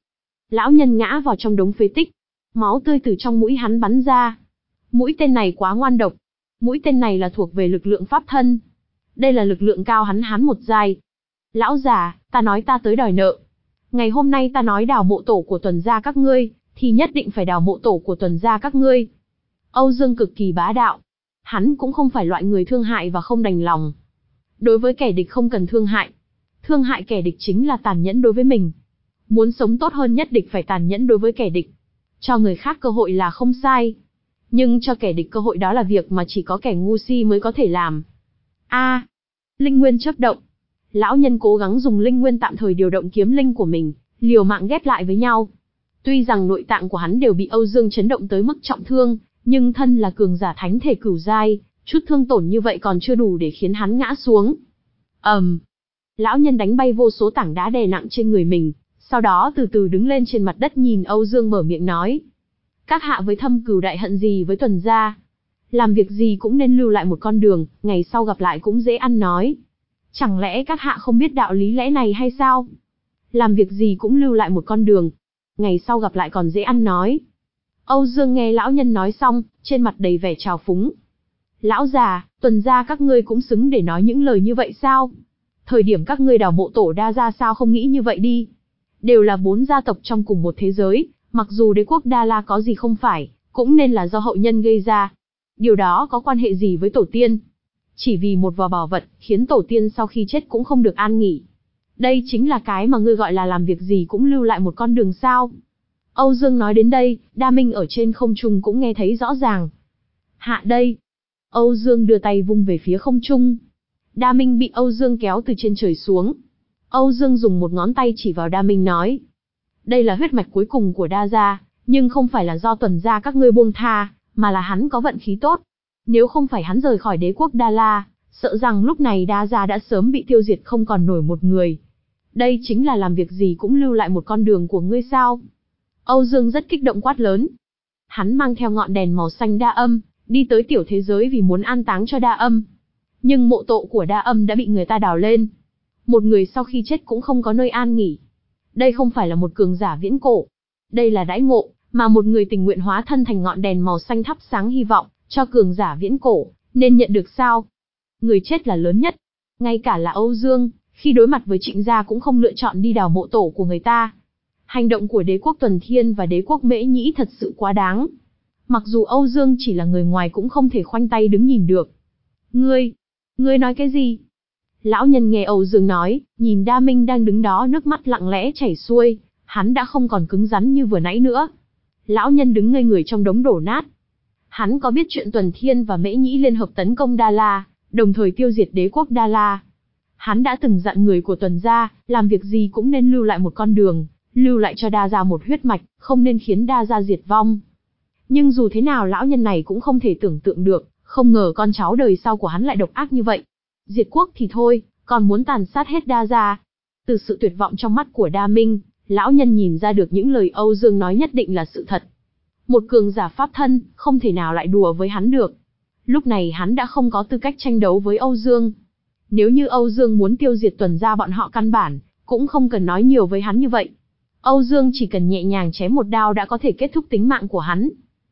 Lão nhân ngã vào trong đống phế tích. Máu tươi từ trong mũi hắn bắn ra. Mũi tên này quá ngoan độc. Mũi tên này là thuộc về lực lượng pháp thân. Đây là lực lượng cao hắn hắn một giai. Lão già, ta nói ta tới đòi nợ. Ngày hôm nay ta nói đào mộ tổ của Tuần gia các ngươi, thì nhất định phải đào mộ tổ của Tuần gia các ngươi. Âu Dương cực kỳ bá đạo. Hắn cũng không phải loại người thương hại và không đành lòng. Đối với kẻ địch không cần thương hại. Thương hại kẻ địch chính là tàn nhẫn đối với mình. Muốn sống tốt hơn nhất định phải tàn nhẫn đối với kẻ địch. Cho người khác cơ hội là không sai. Nhưng cho kẻ địch cơ hội đó là việc mà chỉ có kẻ ngu si mới có thể làm. A, linh nguyên chớp động. Lão nhân cố gắng dùng linh nguyên tạm thời điều động kiếm linh của mình, liều mạng ghép lại với nhau. Tuy rằng nội tạng của hắn đều bị Âu Dương chấn động tới mức trọng thương, nhưng thân là cường giả thánh thể cửu giai, chút thương tổn như vậy còn chưa đủ để khiến hắn ngã xuống. ầm, um, lão nhân đánh bay vô số tảng đá đè nặng trên người mình, sau đó từ từ đứng lên trên mặt đất nhìn Âu Dương mở miệng nói: các hạ với thâm cừu đại hận gì với Tuần gia? Làm việc gì cũng nên lưu lại một con đường, ngày sau gặp lại cũng dễ ăn nói. Chẳng lẽ các hạ không biết đạo lý lẽ này hay sao? Làm việc gì cũng lưu lại một con đường, ngày sau gặp lại còn dễ ăn nói. Âu Dương nghe lão nhân nói xong, trên mặt đầy vẻ trào phúng. Lão già, Tuần gia các ngươi cũng xứng để nói những lời như vậy sao? Thời điểm các ngươi đào mộ tổ Đa gia sao không nghĩ như vậy đi? Đều là bốn gia tộc trong cùng một thế giới, mặc dù đế quốc Đa La có gì không phải, cũng nên là do hậu nhân gây ra. Điều đó có quan hệ gì với tổ tiên? Chỉ vì một vò bảo vật, khiến tổ tiên sau khi chết cũng không được an nghỉ. Đây chính là cái mà ngươi gọi là làm việc gì cũng lưu lại một con đường sao? Âu Dương nói đến đây, Đa Minh ở trên không trung cũng nghe thấy rõ ràng. Hạ đây. Âu Dương đưa tay vung về phía không trung. Đa Minh bị Âu Dương kéo từ trên trời xuống. Âu Dương dùng một ngón tay chỉ vào Đa Minh nói: đây là huyết mạch cuối cùng của Đa gia, nhưng không phải là do Tuần gia các ngươi buông tha, mà là hắn có vận khí tốt. Nếu không phải hắn rời khỏi đế quốc Đa La, sợ rằng lúc này Đa gia đã sớm bị tiêu diệt không còn nổi một người. Đây chính là làm việc gì cũng lưu lại một con đường của ngươi sao? Âu Dương rất kích động quát lớn. Hắn mang theo ngọn đèn màu xanh Đa Âm, đi tới tiểu thế giới vì muốn an táng cho Đa Âm. Nhưng mộ tổ của Đa Âm đã bị người ta đào lên. Một người sau khi chết cũng không có nơi an nghỉ. Đây không phải là một cường giả viễn cổ. Đây là đãi ngộ, mà một người tình nguyện hóa thân thành ngọn đèn màu xanh thắp sáng hy vọng, cho cường giả viễn cổ, nên nhận được sao? Người chết là lớn nhất. Ngay cả là Âu Dương, khi đối mặt với Trịnh gia cũng không lựa chọn đi đào mộ tổ của người ta. Hành động của đế quốc Tuần Thiên và đế quốc Mễ Nhĩ thật sự quá đáng. Mặc dù Âu Dương chỉ là người ngoài cũng không thể khoanh tay đứng nhìn được. Ngươi, ngươi nói cái gì? Lão nhân nghe Âu Dương nói, nhìn Đa Minh đang đứng đó nước mắt lặng lẽ chảy xuôi, hắn đã không còn cứng rắn như vừa nãy nữa. Lão nhân đứng ngây người trong đống đổ nát. Hắn có biết chuyện Tuần Thiên và Mễ Nhĩ liên hợp tấn công Đa La, đồng thời tiêu diệt đế quốc Đa La. Hắn đã từng dặn người của Tuần gia, làm việc gì cũng nên lưu lại một con đường, lưu lại cho Đa gia một huyết mạch, không nên khiến Đa gia diệt vong. Nhưng dù thế nào lão nhân này cũng không thể tưởng tượng được, không ngờ con cháu đời sau của hắn lại độc ác như vậy. Diệt quốc thì thôi, còn muốn tàn sát hết Đa gia. Từ sự tuyệt vọng trong mắt của Đa Minh, lão nhân nhìn ra được những lời Âu Dương nói nhất định là sự thật. Một cường giả pháp thân, không thể nào lại đùa với hắn được. Lúc này hắn đã không có tư cách tranh đấu với Âu Dương. Nếu như Âu Dương muốn tiêu diệt Tuần gia bọn họ căn bản, cũng không cần nói nhiều với hắn như vậy. Âu Dương chỉ cần nhẹ nhàng chém một đao đã có thể kết thúc tính mạng của hắn.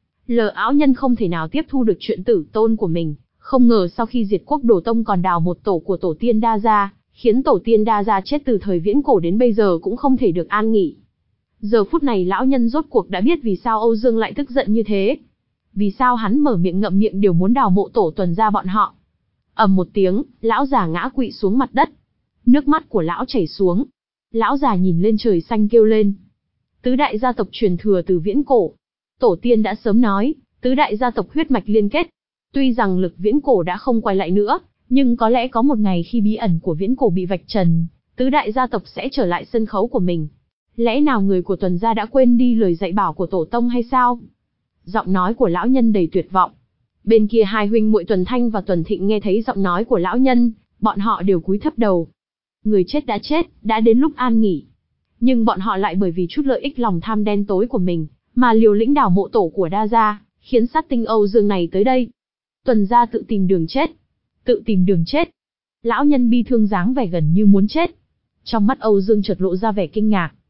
Lờ áo nhân không thể nào tiếp thu được chuyện tử tôn của mình, không ngờ sau khi diệt quốc đổ tông còn đào một tổ của tổ tiên Đa gia, khiến tổ tiên Đa gia chết từ thời viễn cổ đến bây giờ cũng không thể được an nghỉ. Giờ phút này lão nhân rốt cuộc đã biết vì sao Âu Dương lại tức giận như thế. Vì sao hắn mở miệng ngậm miệng đều muốn đào mộ tổ Tuần gia bọn họ. Ầm một tiếng, lão già ngã quỵ xuống mặt đất. Nước mắt của lão chảy xuống. Lão già nhìn lên trời xanh kêu lên. Tứ đại gia tộc truyền thừa từ viễn cổ. Tổ tiên đã sớm nói, tứ đại gia tộc huyết mạch liên kết. Tuy rằng lực viễn cổ đã không quay lại nữa, nhưng có lẽ có một ngày khi bí ẩn của viễn cổ bị vạch trần, tứ đại gia tộc sẽ trở lại sân khấu của mình. Lẽ nào người của Tuần gia đã quên đi lời dạy bảo của tổ tông hay sao? Giọng nói của lão nhân đầy tuyệt vọng. Bên kia hai huynh muội Tuần Thanh và Tuần Thịnh nghe thấy giọng nói của lão nhân, bọn họ đều cúi thấp đầu. Người chết đã chết, đã đến lúc an nghỉ. Nhưng bọn họ lại bởi vì chút lợi ích lòng tham đen tối của mình, mà liều lĩnh đào mộ tổ của Đa gia, khiến sát tinh Âu Dương này tới đây. Tuần gia tự tìm đường chết. Tự tìm đường chết. Lão nhân bi thương dáng vẻ gần như muốn chết. Trong mắt Âu Dương chợt lộ ra vẻ kinh ngạc.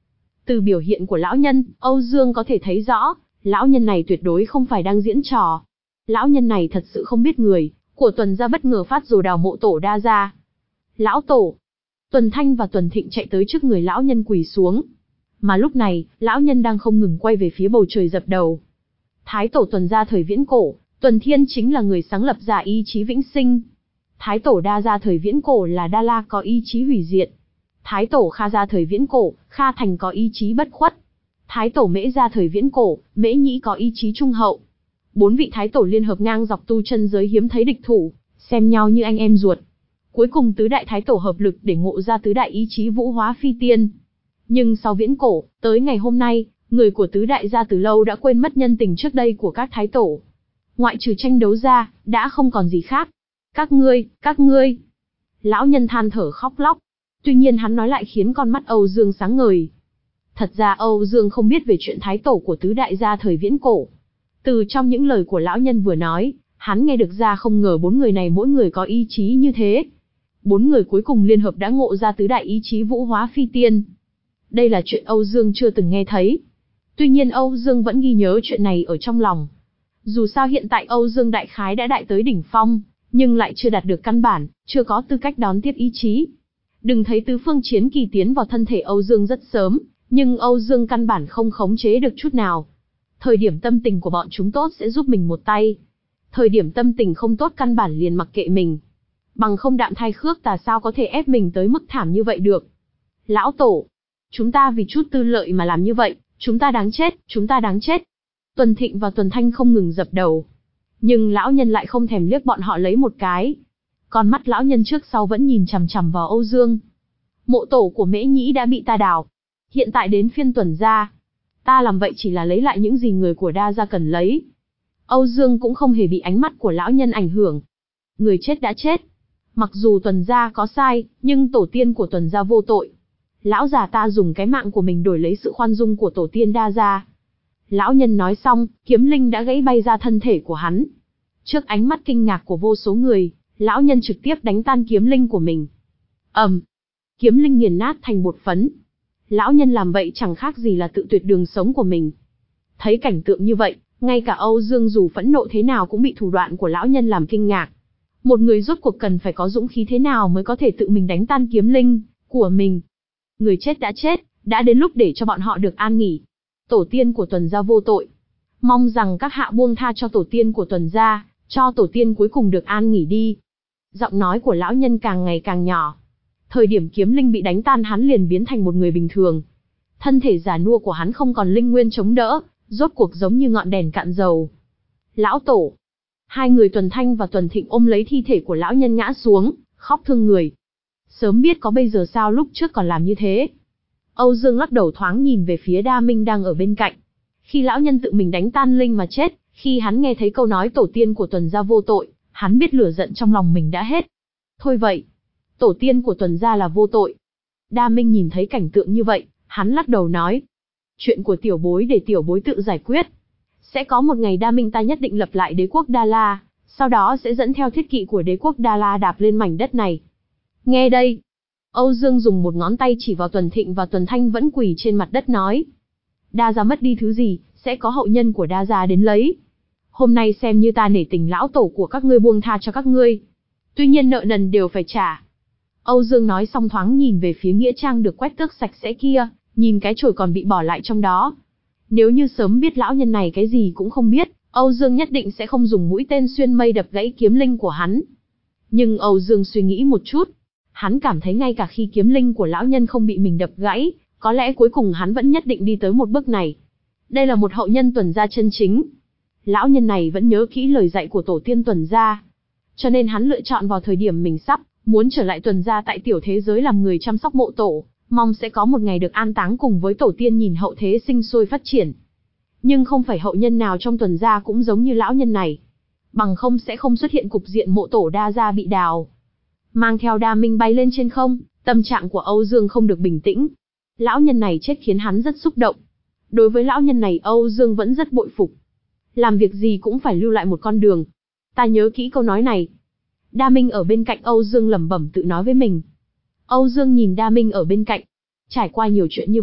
Từ biểu hiện của lão nhân, Âu Dương có thể thấy rõ, lão nhân này tuyệt đối không phải đang diễn trò. Lão nhân này thật sự không biết người của Tuần gia bất ngờ phát rồ đào mộ tổ Đa gia. Lão tổ! Tuần Thanh và Tuần Thịnh chạy tới trước người lão nhân quỳ xuống. Mà lúc này, lão nhân đang không ngừng quay về phía bầu trời dập đầu. Thái tổ Tuần gia thời viễn cổ, Tuần Thiên chính là người sáng lập ra ý chí vĩnh sinh. Thái tổ Đa gia thời viễn cổ là Đa La có ý chí hủy diệt. Thái tổ Kha gia thời viễn cổ, Kha Thành có ý chí bất khuất. Thái tổ Mễ gia thời viễn cổ, Mễ Nhĩ có ý chí trung hậu. Bốn vị thái tổ liên hợp ngang dọc tu chân giới hiếm thấy địch thủ, xem nhau như anh em ruột. Cuối cùng tứ đại thái tổ hợp lực để ngộ ra tứ đại ý chí vũ hóa phi tiên. Nhưng sau viễn cổ, tới ngày hôm nay, người của tứ đại gia từ lâu đã quên mất nhân tình trước đây của các thái tổ. Ngoại trừ tranh đấu ra, đã không còn gì khác. Các ngươi, các ngươi. Lão nhân than thở khóc lóc. Tuy nhiên hắn nói lại khiến con mắt Âu Dương sáng ngời. Thật ra Âu Dương không biết về chuyện thái tổ của tứ đại gia thời viễn cổ. Từ trong những lời của lão nhân vừa nói, hắn nghe được ra không ngờ bốn người này mỗi người có ý chí như thế. Bốn người cuối cùng liên hợp đã ngộ ra tứ đại ý chí vũ hóa phi tiên. Đây là chuyện Âu Dương chưa từng nghe thấy. Tuy nhiên Âu Dương vẫn ghi nhớ chuyện này ở trong lòng. Dù sao hiện tại Âu Dương đại khái đã đại tới đỉnh phong, nhưng lại chưa đạt được căn bản, chưa có tư cách đón tiếp ý chí. Đừng thấy tứ phương chiến kỳ tiến vào thân thể Âu Dương rất sớm, nhưng Âu Dương căn bản không khống chế được chút nào. Thời điểm tâm tình của bọn chúng tốt sẽ giúp mình một tay. Thời điểm tâm tình không tốt căn bản liền mặc kệ mình. Bằng không Đạm Thai Khước Tà sao có thể ép mình tới mức thảm như vậy được. Lão tổ, chúng ta vì chút tư lợi mà làm như vậy, chúng ta đáng chết, chúng ta đáng chết. Tuần Thịnh và Tuần Thanh không ngừng dập đầu. Nhưng lão nhân lại không thèm liếc bọn họ lấy một cái. Con mắt lão nhân trước sau vẫn nhìn chằm chằm vào Âu Dương. Mộ tổ của Mễ Nhĩ đã bị ta đào. Hiện tại đến phiên Tuần gia. Ta làm vậy chỉ là lấy lại những gì người của Đa gia cần lấy. Âu Dương cũng không hề bị ánh mắt của lão nhân ảnh hưởng. Người chết đã chết. Mặc dù Tuần gia có sai, nhưng tổ tiên của Tuần gia vô tội. Lão già ta dùng cái mạng của mình đổi lấy sự khoan dung của tổ tiên Đa gia. Lão nhân nói xong, kiếm linh đã gãy bay ra thân thể của hắn. Trước ánh mắt kinh ngạc của vô số người, lão nhân trực tiếp đánh tan kiếm linh của mình. ầm, um, kiếm linh nghiền nát thành bột phấn. Lão nhân làm vậy chẳng khác gì là tự tuyệt đường sống của mình. Thấy cảnh tượng như vậy, ngay cả Âu Dương dù phẫn nộ thế nào cũng bị thủ đoạn của lão nhân làm kinh ngạc. Một người rốt cuộc cần phải có dũng khí thế nào mới có thể tự mình đánh tan kiếm linh của mình. Người chết đã chết, đã đến lúc để cho bọn họ được an nghỉ. Tổ tiên của Tuần gia vô tội. Mong rằng các hạ buông tha cho tổ tiên của Tuần gia, cho tổ tiên cuối cùng được an nghỉ đi. Giọng nói của lão nhân càng ngày càng nhỏ. Thời điểm kiếm linh bị đánh tan hắn liền biến thành một người bình thường. Thân thể già nua của hắn không còn linh nguyên chống đỡ, rốt cuộc giống như ngọn đèn cạn dầu. Lão tổ. Hai người Tuần Thanh và Tuần Thịnh ôm lấy thi thể của lão nhân ngã xuống, khóc thương người. Sớm biết có bây giờ sao lúc trước còn làm như thế. Âu Dương lắc đầu thoáng nhìn về phía Đa Minh đang ở bên cạnh. Khi lão nhân tự mình đánh tan linh mà chết, khi hắn nghe thấy câu nói tổ tiên của Tuần gia vô tội, hắn biết lửa giận trong lòng mình đã hết. Thôi vậy, tổ tiên của Tuần gia là vô tội. Đa Minh nhìn thấy cảnh tượng như vậy, hắn lắc đầu nói. Chuyện của tiểu bối để tiểu bối tự giải quyết. Sẽ có một ngày Đa Minh ta nhất định lập lại đế quốc Đa La, sau đó sẽ dẫn theo thiết kỵ của đế quốc Đa La đạp lên mảnh đất này. Nghe đây. Âu Dương dùng một ngón tay chỉ vào Tuần Thịnh và Tuần Thanh vẫn quỳ trên mặt đất nói. Đa gia mất đi thứ gì, sẽ có hậu nhân của Đa gia đến lấy. Hôm nay xem như ta nể tình lão tổ của các ngươi buông tha cho các ngươi. Tuy nhiên nợ nần đều phải trả. Âu Dương nói xong thoáng nhìn về phía nghĩa trang được quét tước sạch sẽ kia, nhìn cái chổi còn bị bỏ lại trong đó. Nếu như sớm biết lão nhân này cái gì cũng không biết, Âu Dương nhất định sẽ không dùng mũi tên xuyên mây đập gãy kiếm linh của hắn. Nhưng Âu Dương suy nghĩ một chút. Hắn cảm thấy ngay cả khi kiếm linh của lão nhân không bị mình đập gãy, có lẽ cuối cùng hắn vẫn nhất định đi tới một bước này. Đây là một hậu nhân Tuần gia chân chính. Lão nhân này vẫn nhớ kỹ lời dạy của tổ tiên Tuần gia. Cho nên hắn lựa chọn vào thời điểm mình sắp muốn trở lại Tuần gia tại tiểu thế giới làm người chăm sóc mộ tổ, mong sẽ có một ngày được an táng cùng với tổ tiên nhìn hậu thế sinh sôi phát triển. Nhưng không phải hậu nhân nào trong Tuần gia cũng giống như lão nhân này. Bằng không sẽ không xuất hiện cục diện mộ tổ Đa gia bị đào. Mang theo Đa Minh bay lên trên không, tâm trạng của Âu Dương không được bình tĩnh. Lão nhân này chết khiến hắn rất xúc động. Đối với lão nhân này Âu Dương vẫn rất bội phục. Làm việc gì cũng phải lưu lại một con đường. Ta nhớ kỹ câu nói này. Đa Minh ở bên cạnh Âu Dương lẩm bẩm tự nói với mình. Âu Dương nhìn Đa Minh ở bên cạnh. Trải qua nhiều chuyện như vậy,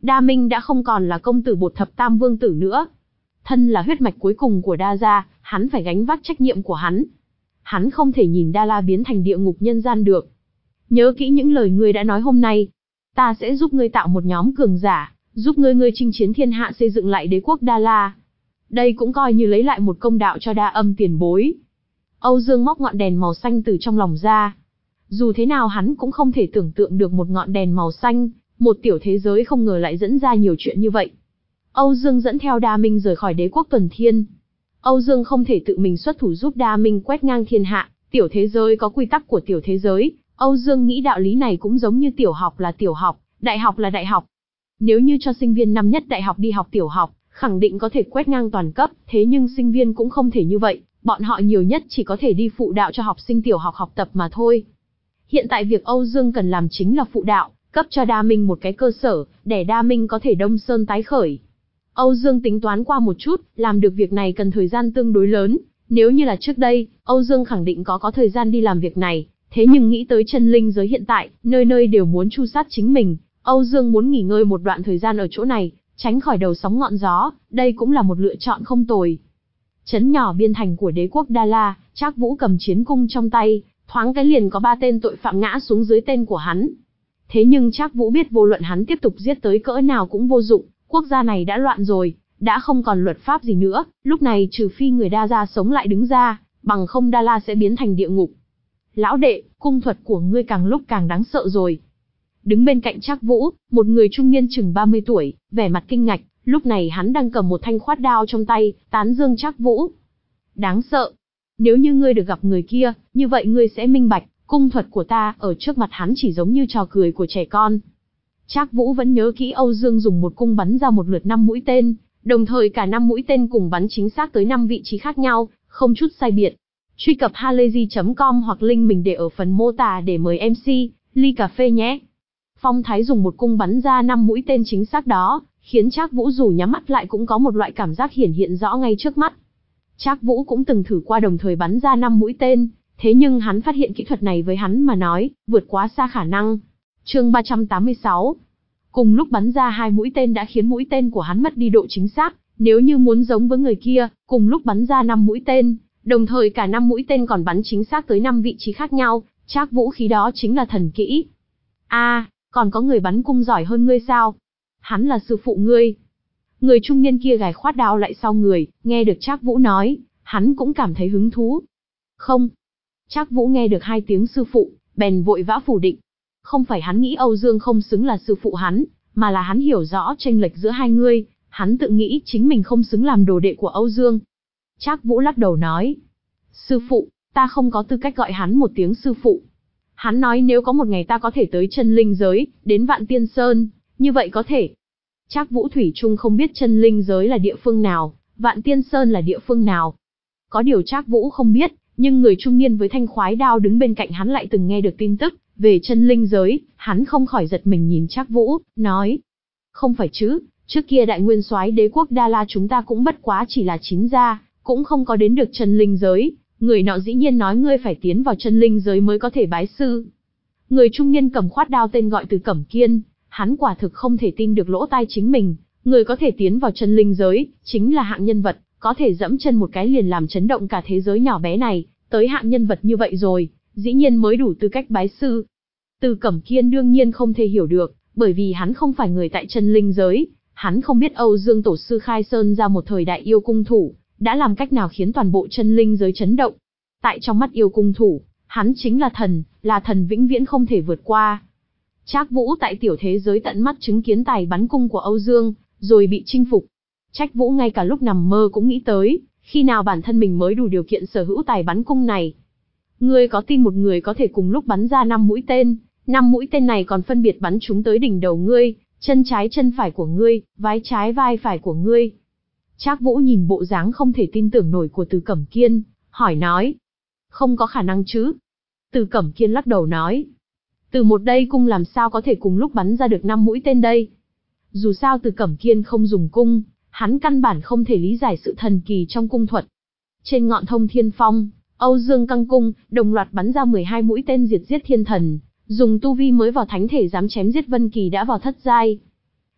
Đa Minh đã không còn là công tử bột thập tam vương tử nữa. Thân là huyết mạch cuối cùng của Đa gia, hắn phải gánh vác trách nhiệm của hắn. Hắn không thể nhìn Đa La biến thành địa ngục nhân gian được. Nhớ kỹ những lời ngươi đã nói hôm nay. Ta sẽ giúp ngươi tạo một nhóm cường giả, giúp ngươi ngươi chinh chiến thiên hạ, xây dựng lại đế quốc Đa La. Đây cũng coi như lấy lại một công đạo cho Đa Âm tiền bối. Âu Dương móc ngọn đèn màu xanh từ trong lòng ra. Dù thế nào hắn cũng không thể tưởng tượng được một ngọn đèn màu xanh, một tiểu thế giới không ngờ lại dẫn ra nhiều chuyện như vậy. Âu Dương dẫn theo Đa Minh rời khỏi đế quốc Tuần Thiên. Âu Dương không thể tự mình xuất thủ giúp Đa Minh quét ngang thiên hạ, tiểu thế giới có quy tắc của tiểu thế giới. Âu Dương nghĩ đạo lý này cũng giống như tiểu học là tiểu học, đại học là đại học. Nếu như cho sinh viên năm nhất đại học đi học tiểu học, khẳng định có thể quét ngang toàn cấp, thế nhưng sinh viên cũng không thể như vậy, bọn họ nhiều nhất chỉ có thể đi phụ đạo cho học sinh tiểu học học tập mà thôi. Hiện tại việc Âu Dương cần làm chính là phụ đạo, cấp cho Đa Minh một cái cơ sở, để Đa Minh có thể đông sơn tái khởi. Âu Dương tính toán qua một chút, làm được việc này cần thời gian tương đối lớn, nếu như là trước đây, Âu Dương khẳng định có có thời gian đi làm việc này, thế nhưng nghĩ tới chân linh giới hiện tại, nơi nơi đều muốn tru sát chính mình, Âu Dương muốn nghỉ ngơi một đoạn thời gian ở chỗ này, tránh khỏi đầu sóng ngọn gió, đây cũng là một lựa chọn không tồi. Trấn nhỏ biên thành của đế quốc Đa La, Trác Vũ cầm chiến cung trong tay, thoáng cái liền có ba tên tội phạm ngã xuống dưới tên của hắn. Thế nhưng Trác Vũ biết vô luận hắn tiếp tục giết tới cỡ nào cũng vô dụng, quốc gia này đã loạn rồi, đã không còn luật pháp gì nữa, lúc này trừ phi người Đa gia sống lại đứng ra, bằng không Đa La sẽ biến thành địa ngục. Lão đệ, cung thuật của ngươi càng lúc càng đáng sợ rồi. Đứng bên cạnh Trác Vũ, một người trung niên chừng ba mươi tuổi, vẻ mặt kinh ngạc, lúc này hắn đang cầm một thanh khoát đao trong tay, tán dương Trác Vũ. Đáng sợ. Nếu như ngươi được gặp người kia, như vậy ngươi sẽ minh bạch, cung thuật của ta ở trước mặt hắn chỉ giống như trò cười của trẻ con. Trác Vũ vẫn nhớ kỹ Âu Dương dùng một cung bắn ra một lượt năm mũi tên, đồng thời cả năm mũi tên cùng bắn chính xác tới năm vị trí khác nhau, không chút sai biệt. Truy cập halayzi chấm com hoặc link mình để ở phần mô tả để mời em xê, ly cà phê nhé. Phong Thái dùng một cung bắn ra năm mũi tên chính xác đó, khiến Trác Vũ dù nhắm mắt lại cũng có một loại cảm giác hiển hiện rõ ngay trước mắt. Trác Vũ cũng từng thử qua đồng thời bắn ra năm mũi tên, thế nhưng hắn phát hiện kỹ thuật này với hắn mà nói, vượt quá xa khả năng. Chương ba trăm tám mươi sáu. Cùng lúc bắn ra hai mũi tên đã khiến mũi tên của hắn mất đi độ chính xác, nếu như muốn giống với người kia, cùng lúc bắn ra năm mũi tên, đồng thời cả năm mũi tên còn bắn chính xác tới năm vị trí khác nhau, Trác Vũ khí đó chính là thần kỹ. A, à, còn có người bắn cung giỏi hơn ngươi sao? Hắn là sư phụ ngươi. Người trung niên kia gài khoát đao lại sau người, nghe được Trác Vũ nói, hắn cũng cảm thấy hứng thú. Không. Trác Vũ nghe được hai tiếng sư phụ, bèn vội vã phủ định. Không phải hắn nghĩ Âu Dương không xứng là sư phụ hắn, mà là hắn hiểu rõ chênh lệch giữa hai người, hắn tự nghĩ chính mình không xứng làm đồ đệ của Âu Dương. Trác Vũ lắc đầu nói, sư phụ, ta không có tư cách gọi hắn một tiếng sư phụ. Hắn nói nếu có một ngày ta có thể tới chân linh giới, đến Vạn Tiên Sơn, như vậy có thể. Trác Vũ thủy chung không biết chân linh giới là địa phương nào, Vạn Tiên Sơn là địa phương nào. Có điều Trác Vũ không biết, nhưng người trung niên với thanh khoái đao đứng bên cạnh hắn lại từng nghe được tin tức về chân linh giới, hắn không khỏi giật mình nhìn Trác Vũ, nói: "Không phải chứ, trước kia Đại Nguyên Soái đế quốc Đa La chúng ta cũng bất quá chỉ là chín gia, cũng không có đến được chân linh giới, người nọ dĩ nhiên nói ngươi phải tiến vào chân linh giới mới có thể bái sư." Người trung niên cầm khoát đao tên gọi Từ Cẩm Kiên, hắn quả thực không thể tin được lỗ tai chính mình, người có thể tiến vào chân linh giới, chính là hạng nhân vật, có thể dẫm chân một cái liền làm chấn động cả thế giới nhỏ bé này, tới hạng nhân vật như vậy rồi, dĩ nhiên mới đủ tư cách bái sư. Từ Cẩm Kiên đương nhiên không thể hiểu được, bởi vì hắn không phải người tại chân linh giới, hắn không biết Âu Dương tổ sư khai sơn ra một thời đại yêu cung thủ, đã làm cách nào khiến toàn bộ chân linh giới chấn động. Tại trong mắt yêu cung thủ, hắn chính là thần, là thần vĩnh viễn không thể vượt qua. Trác Vũ tại tiểu thế giới tận mắt chứng kiến tài bắn cung của Âu Dương, rồi bị chinh phục. Trác Vũ ngay cả lúc nằm mơ cũng nghĩ tới, khi nào bản thân mình mới đủ điều kiện sở hữu tài bắn cung này. Ngươi có tin một người có thể cùng lúc bắn ra năm mũi tên, năm mũi tên này còn phân biệt bắn chúng tới đỉnh đầu ngươi, chân trái chân phải của ngươi, vai trái vai phải của ngươi. Trác Vũ nhìn bộ dáng không thể tin tưởng nổi của Từ Cẩm Kiên, hỏi nói: "Không có khả năng chứ?" Từ Cẩm Kiên lắc đầu nói: "Từ một đây cung làm sao có thể cùng lúc bắn ra được năm mũi tên đây?" Dù sao Từ Cẩm Kiên không dùng cung, hắn căn bản không thể lý giải sự thần kỳ trong cung thuật. Trên ngọn Thông Thiên Phong, Âu Dương căng cung, đồng loạt bắn ra mười hai mũi tên diệt giết thiên thần, dùng tu vi mới vào thánh thể dám chém giết Vân Kỳ đã vào thất giai.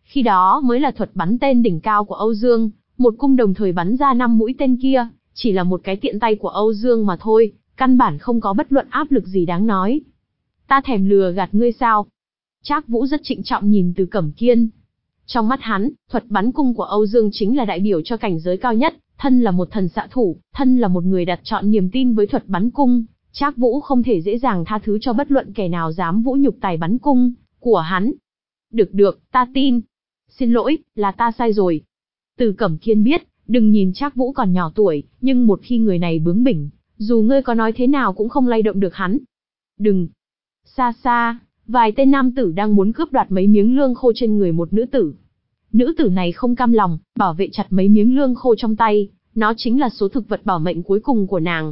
Khi đó mới là thuật bắn tên đỉnh cao của Âu Dương, một cung đồng thời bắn ra năm mũi tên kia, chỉ là một cái tiện tay của Âu Dương mà thôi, căn bản không có bất luận áp lực gì đáng nói. Ta thèm lừa gạt ngươi sao? Trác Vũ rất trịnh trọng nhìn Từ Cẩm Kiên. Trong mắt hắn, thuật bắn cung của Âu Dương chính là đại biểu cho cảnh giới cao nhất, thân là một thần xạ thủ, thân là một người đặt trọn niềm tin với thuật bắn cung, Trác Vũ không thể dễ dàng tha thứ cho bất luận kẻ nào dám vũ nhục tài bắn cung của hắn. Được được, ta tin. Xin lỗi, là ta sai rồi. Từ Cẩm Kiên biết, đừng nhìn Trác Vũ còn nhỏ tuổi, nhưng một khi người này bướng bỉnh, dù ngươi có nói thế nào cũng không lay động được hắn. Đừng. Xa xa, vài tên nam tử đang muốn cướp đoạt mấy miếng lương khô trên người một nữ tử. Nữ tử này không cam lòng, bảo vệ chặt mấy miếng lương khô trong tay, nó chính là số thực vật bảo mệnh cuối cùng của nàng.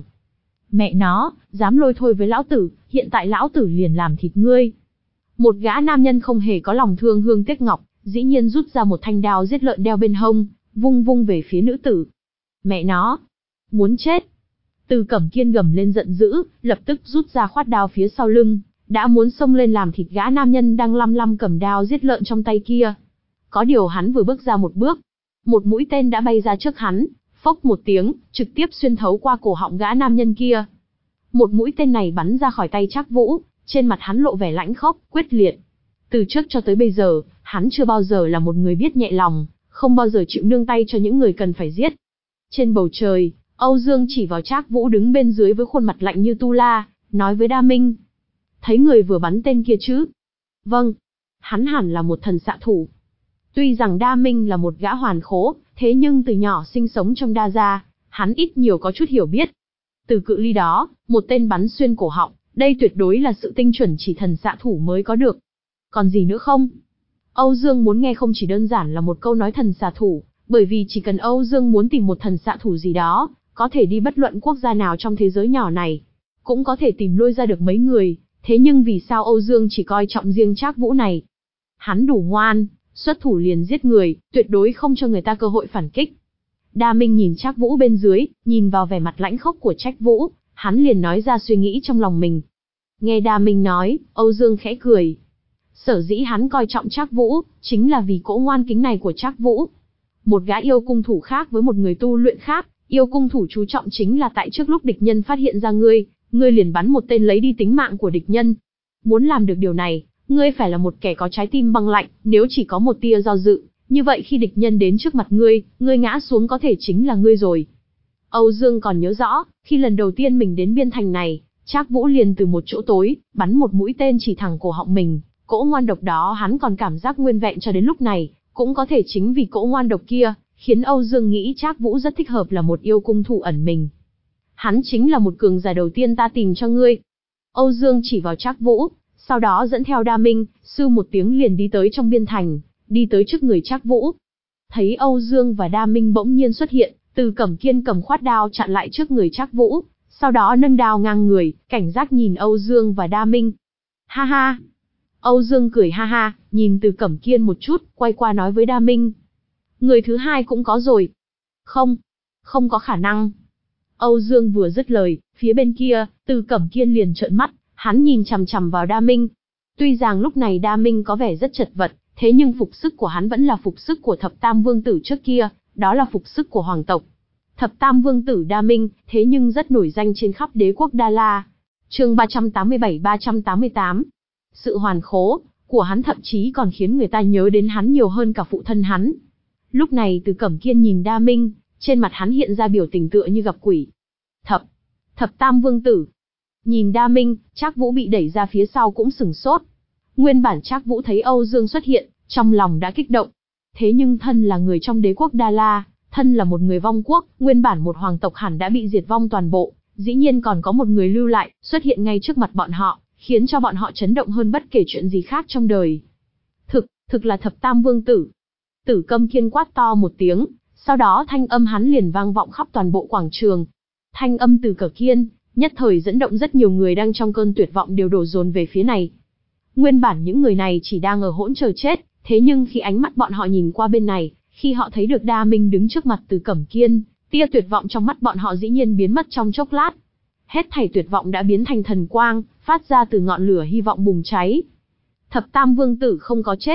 Mẹ nó, dám lôi thôi với lão tử, hiện tại lão tử liền làm thịt ngươi. Một gã nam nhân không hề có lòng thương hương tiếc ngọc, dĩ nhiên rút ra một thanh đao giết lợn đeo bên hông, vung vung về phía nữ tử. Mẹ nó, muốn chết. Từ Cẩm Kiên gầm lên giận dữ, lập tức rút ra khoát đao phía sau lưng, đã muốn xông lên làm thịt gã nam nhân đang lăm lăm cầm đao giết lợn trong tay kia. Có điều hắn vừa bước ra một bước, một mũi tên đã bay ra trước hắn, phốc một tiếng, trực tiếp xuyên thấu qua cổ họng gã nam nhân kia. Một mũi tên này bắn ra khỏi tay Trác Vũ, trên mặt hắn lộ vẻ lãnh khốc, quyết liệt. Từ trước cho tới bây giờ, hắn chưa bao giờ là một người biết nhẹ lòng, không bao giờ chịu nương tay cho những người cần phải giết. Trên bầu trời, Âu Dương chỉ vào Trác Vũ đứng bên dưới với khuôn mặt lạnh như tu la, nói với Đa Minh. Thấy người vừa bắn tên kia chứ? Vâng. Hắn hẳn là một thần xạ thủ. Tuy rằng Đa Minh là một gã hoàn khố, thế nhưng từ nhỏ sinh sống trong Đa gia, hắn ít nhiều có chút hiểu biết. Từ cự ly đó, một tên bắn xuyên cổ họng, đây tuyệt đối là sự tinh chuẩn chỉ thần xạ thủ mới có được. Còn gì nữa không? Âu Dương muốn nghe không chỉ đơn giản là một câu nói thần xạ thủ, bởi vì chỉ cần Âu Dương muốn tìm một thần xạ thủ gì đó, có thể đi bất luận quốc gia nào trong thế giới nhỏ này, cũng có thể tìm lôi ra được mấy người, thế nhưng vì sao Âu Dương chỉ coi trọng riêng Trác Vũ này? Hắn đủ ngoan, xuất thủ liền giết người, tuyệt đối không cho người ta cơ hội phản kích. Đa Minh nhìn Trác Vũ bên dưới, nhìn vào vẻ mặt lãnh khốc của Trác Vũ, hắn liền nói ra suy nghĩ trong lòng mình. Nghe Đa Minh nói, Âu Dương khẽ cười. Sở dĩ hắn coi trọng Trác Vũ, chính là vì cỗ ngoan kính này của Trác Vũ. Một gã yêu cung thủ khác với một người tu luyện khác, yêu cung thủ chú trọng chính là tại trước lúc địch nhân phát hiện ra ngươi, ngươi liền bắn một tên lấy đi tính mạng của địch nhân. Muốn làm được điều này, ngươi phải là một kẻ có trái tim băng lạnh, nếu chỉ có một tia do dự, như vậy khi địch nhân đến trước mặt ngươi, ngươi ngã xuống có thể chính là ngươi rồi. Âu Dương còn nhớ rõ, khi lần đầu tiên mình đến biên thành này, Trác Vũ liền từ một chỗ tối, bắn một mũi tên chỉ thẳng cổ họng mình, cỗ ngoan độc đó hắn còn cảm giác nguyên vẹn cho đến lúc này, cũng có thể chính vì cỗ ngoan độc kia, khiến Âu Dương nghĩ Trác Vũ rất thích hợp là một yêu cung thủ ẩn mình. Hắn chính là một cường giả đầu tiên ta tìm cho ngươi. Âu Dương chỉ vào Trác Vũ, sau đó dẫn theo Đa Minh, sư một tiếng liền đi tới trong biên thành, đi tới trước người Trác Vũ. Thấy Âu Dương và Đa Minh bỗng nhiên xuất hiện, Từ Cẩm Kiên cầm khoát đao chặn lại trước người Trác Vũ, sau đó nâng đao ngang người, cảnh giác nhìn Âu Dương và Đa Minh. Ha ha! Âu Dương cười ha ha, nhìn Từ Cẩm Kiên một chút, quay qua nói với Đa Minh. Người thứ hai cũng có rồi. Không, không có khả năng. Âu Dương vừa dứt lời, phía bên kia, Từ Cẩm Kiên liền trợn mắt, hắn nhìn chằm chằm vào Đa Minh. Tuy rằng lúc này Đa Minh có vẻ rất chật vật, thế nhưng phục sức của hắn vẫn là phục sức của Thập Tam Vương Tử trước kia, đó là phục sức của hoàng tộc. Thập Tam Vương Tử Đa Minh, thế nhưng rất nổi danh trên khắp đế quốc Đa La. Chương ba trăm tám mươi bảy ba trăm tám mươi tám. Sự hoàn khố của hắn thậm chí còn khiến người ta nhớ đến hắn nhiều hơn cả phụ thân hắn. Lúc này Từ Cẩm Kiên nhìn Đa Minh, trên mặt hắn hiện ra biểu tình tựa như gặp quỷ. Thập, Thập Tam Vương Tử. Nhìn Đa Minh, Trác Vũ bị đẩy ra phía sau cũng sửng sốt. Nguyên bản Trác Vũ thấy Âu Dương xuất hiện, trong lòng đã kích động. Thế nhưng thân là người trong đế quốc Đa La, thân là một người vong quốc, nguyên bản một hoàng tộc hẳn đã bị diệt vong toàn bộ, dĩ nhiên còn có một người lưu lại, xuất hiện ngay trước mặt bọn họ, khiến cho bọn họ chấn động hơn bất kể chuyện gì khác trong đời. Thực, thực là Thập Tam Vương Tử. Tử Câm Kiên quát to một tiếng, sau đó thanh âm hắn liền vang vọng khắp toàn bộ quảng trường. Thanh âm Từ Cẩm Kiên, nhất thời dẫn động rất nhiều người đang trong cơn tuyệt vọng đều đổ dồn về phía này. Nguyên bản những người này chỉ đang ở hỗn chờ chết, thế nhưng khi ánh mắt bọn họ nhìn qua bên này, khi họ thấy được Đa Minh đứng trước mặt Từ Cẩm Kiên, tia tuyệt vọng trong mắt bọn họ dĩ nhiên biến mất trong chốc lát. Hết thảy tuyệt vọng đã biến thành thần quang, phát ra từ ngọn lửa hy vọng bùng cháy. Thập Tam Vương Tử không có chết.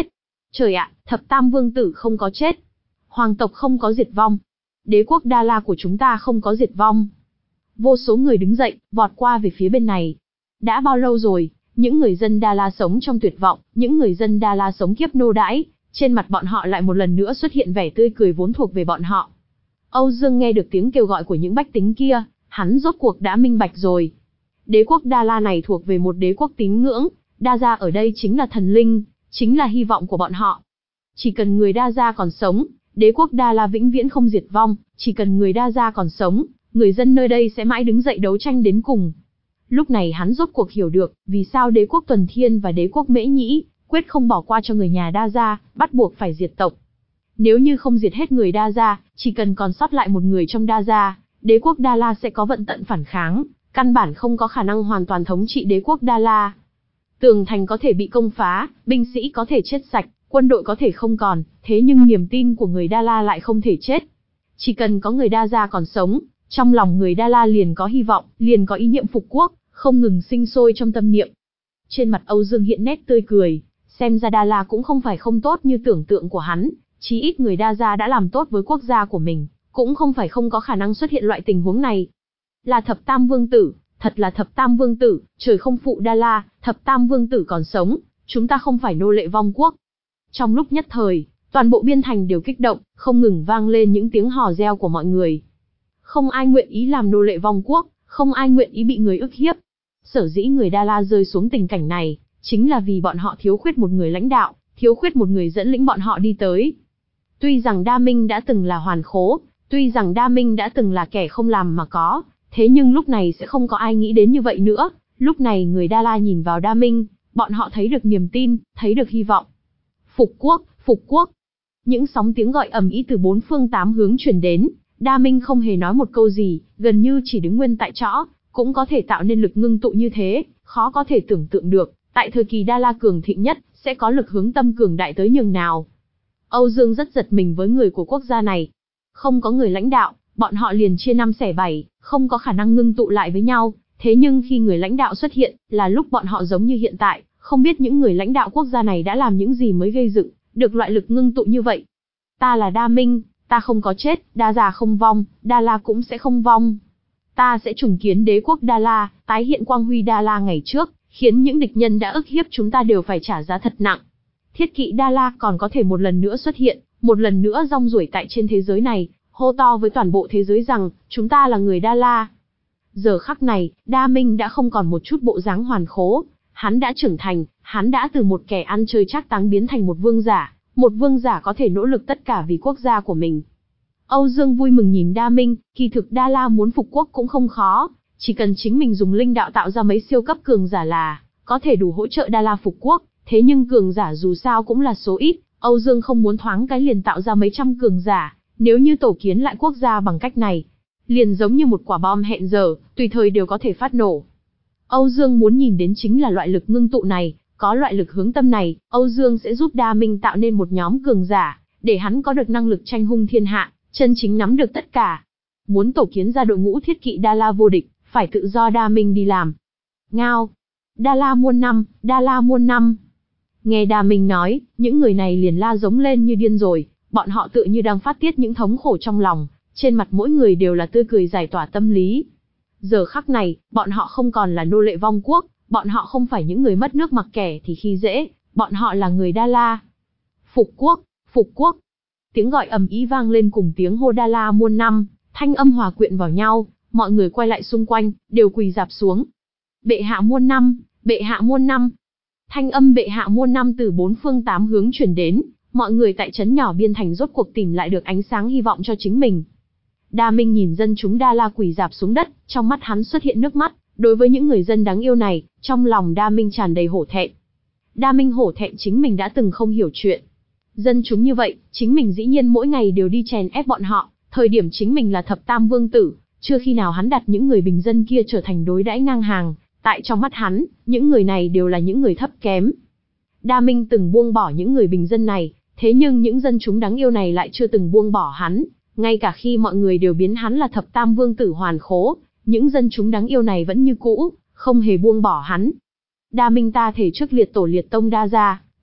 Trời ạ, thập tam vương tử không có chết. Hoàng tộc không có diệt vong. Đế quốc Đa La của chúng ta không có diệt vong. Vô số người đứng dậy, vọt qua về phía bên này. Đã bao lâu rồi, những người dân Đa La sống trong tuyệt vọng, những người dân Đa La sống kiếp nô đãi, trên mặt bọn họ lại một lần nữa xuất hiện vẻ tươi cười vốn thuộc về bọn họ. Âu Dương nghe được tiếng kêu gọi của những bách tính kia, hắn rốt cuộc đã minh bạch rồi. Đế quốc Đa La này thuộc về một đế quốc tín ngưỡng, Đa gia ở đây chính là thần linh, chính là hy vọng của bọn họ. Chỉ cần người Đa gia còn sống, đế quốc Đa La vĩnh viễn không diệt vong, chỉ cần người Đa gia còn sống, người dân nơi đây sẽ mãi đứng dậy đấu tranh đến cùng. Lúc này hắn rốt cuộc hiểu được, vì sao đế quốc Tuần Thiên và đế quốc Mễ Nhĩ, quyết không bỏ qua cho người nhà Đa gia, bắt buộc phải diệt tộc. Nếu như không diệt hết người Đa gia, chỉ cần còn sót lại một người trong Đa gia, đế quốc Đa La sẽ có vận tận phản kháng, căn bản không có khả năng hoàn toàn thống trị đế quốc Đa La. Tường thành có thể bị công phá, binh sĩ có thể chết sạch, quân đội có thể không còn, thế nhưng niềm tin của người Đa La lại không thể chết. Chỉ cần có người Đa gia còn sống, trong lòng người Đa La liền có hy vọng, liền có ý niệm phục quốc, không ngừng sinh sôi trong tâm niệm. Trên mặt Âu Dương hiện nét tươi cười, xem ra Đa La cũng không phải không tốt như tưởng tượng của hắn, chí ít người Đa gia đã làm tốt với quốc gia của mình, cũng không phải không có khả năng xuất hiện loại tình huống này. Là thập tam vương tử, thật là thập tam vương tử, trời không phụ Đa La, thập tam vương tử còn sống, chúng ta không phải nô lệ vong quốc. Trong lúc nhất thời, toàn bộ biên thành đều kích động, không ngừng vang lên những tiếng hò reo của mọi người. Không ai nguyện ý làm nô lệ vong quốc, không ai nguyện ý bị người ức hiếp. Sở dĩ người Đa La rơi xuống tình cảnh này, chính là vì bọn họ thiếu khuyết một người lãnh đạo, thiếu khuyết một người dẫn lĩnh bọn họ đi tới. Tuy rằng Đa Minh đã từng là hoàn khố, tuy rằng Đa Minh đã từng là kẻ không làm mà có, thế nhưng lúc này sẽ không có ai nghĩ đến như vậy nữa. Lúc này người Đa La nhìn vào Đa Minh, bọn họ thấy được niềm tin, thấy được hy vọng. Phục quốc, phục quốc. Những sóng tiếng gọi ầm ĩ từ bốn phương tám hướng truyền đến, Đa Minh không hề nói một câu gì, gần như chỉ đứng nguyên tại chỗ, cũng có thể tạo nên lực ngưng tụ như thế, khó có thể tưởng tượng được, tại thời kỳ Đa La cường thịnh nhất, sẽ có lực hướng tâm cường đại tới nhường nào. Âu Dương rất giật mình với người của quốc gia này. Không có người lãnh đạo, bọn họ liền chia năm xẻ bảy, không có khả năng ngưng tụ lại với nhau, thế nhưng khi người lãnh đạo xuất hiện, là lúc bọn họ giống như hiện tại, không biết những người lãnh đạo quốc gia này đã làm những gì mới gây dựng được loại lực ngưng tụ như vậy. Ta là Đa Minh, ta không có chết, Đa gia không vong, Đa La cũng sẽ không vong. Ta sẽ trùng kiến đế quốc Đa La, tái hiện quang huy Đa La ngày trước, khiến những địch nhân đã ức hiếp chúng ta đều phải trả giá thật nặng. Thiết kỵ Đa La còn có thể một lần nữa xuất hiện, một lần nữa rong ruổi tại trên thế giới này, hô to với toàn bộ thế giới rằng, chúng ta là người Đa La. Giờ khắc này, Đa Minh đã không còn một chút bộ dáng hoàn khố, hắn đã trưởng thành, hắn đã từ một kẻ ăn chơi trác táng biến thành một vương giả, một vương giả có thể nỗ lực tất cả vì quốc gia của mình. Âu Dương vui mừng nhìn Đa Minh, kỳ thực Đa La muốn phục quốc cũng không khó, chỉ cần chính mình dùng linh đạo tạo ra mấy siêu cấp cường giả là có thể đủ hỗ trợ Đa La phục quốc, thế nhưng cường giả dù sao cũng là số ít, Âu Dương không muốn thoáng cái liền tạo ra mấy trăm cường giả, nếu như tổ kiến lại quốc gia bằng cách này, liền giống như một quả bom hẹn giờ, tùy thời đều có thể phát nổ. Âu Dương muốn nhìn đến chính là loại lực ngưng tụ này, có loại lực hướng tâm này, Âu Dương sẽ giúp Đa Minh tạo nên một nhóm cường giả, để hắn có được năng lực tranh hung thiên hạ, chân chính nắm được tất cả. Muốn tổ kiến ra đội ngũ thiết kỵ Đa La vô địch, phải tự do Đa Minh đi làm. Ngao! Đa La muôn năm, Đa La muôn năm. Nghe Đa Minh nói, những người này liền la giống lên như điên rồi, bọn họ tựa như đang phát tiết những thống khổ trong lòng, trên mặt mỗi người đều là tươi cười giải tỏa tâm lý. Giờ khắc này, bọn họ không còn là nô lệ vong quốc, bọn họ không phải những người mất nước mặc kẻ thì khi dễ, bọn họ là người Đa La. Phục quốc, phục quốc. Tiếng gọi ầm ĩ vang lên cùng tiếng hô Đa La muôn năm, thanh âm hòa quyện vào nhau, mọi người quay lại xung quanh, đều quỳ rạp xuống. Bệ hạ muôn năm, bệ hạ muôn năm. Thanh âm bệ hạ muôn năm từ bốn phương tám hướng truyền đến, mọi người tại trấn nhỏ biên thành rốt cuộc tìm lại được ánh sáng hy vọng cho chính mình. Đa Minh nhìn dân chúng Đa La quỳ rạp xuống đất, trong mắt hắn xuất hiện nước mắt, đối với những người dân đáng yêu này, trong lòng Đa Minh tràn đầy hổ thẹn. Đa Minh hổ thẹn chính mình đã từng không hiểu chuyện. Dân chúng như vậy, chính mình dĩ nhiên mỗi ngày đều đi chèn ép bọn họ, thời điểm chính mình là thập tam vương tử, chưa khi nào hắn đặt những người bình dân kia trở thành đối đãi ngang hàng, tại trong mắt hắn, những người này đều là những người thấp kém. Đa Minh từng buông bỏ những người bình dân này, thế nhưng những dân chúng đáng yêu này lại chưa từng buông bỏ hắn, ngay cả khi mọi người đều biến hắn là thập tam vương tử hoàn khố, những dân chúng đáng yêu này vẫn như cũ, không hề buông bỏ hắn. Đa Minh ta thể trước liệt tổ liệt tông Đa gia,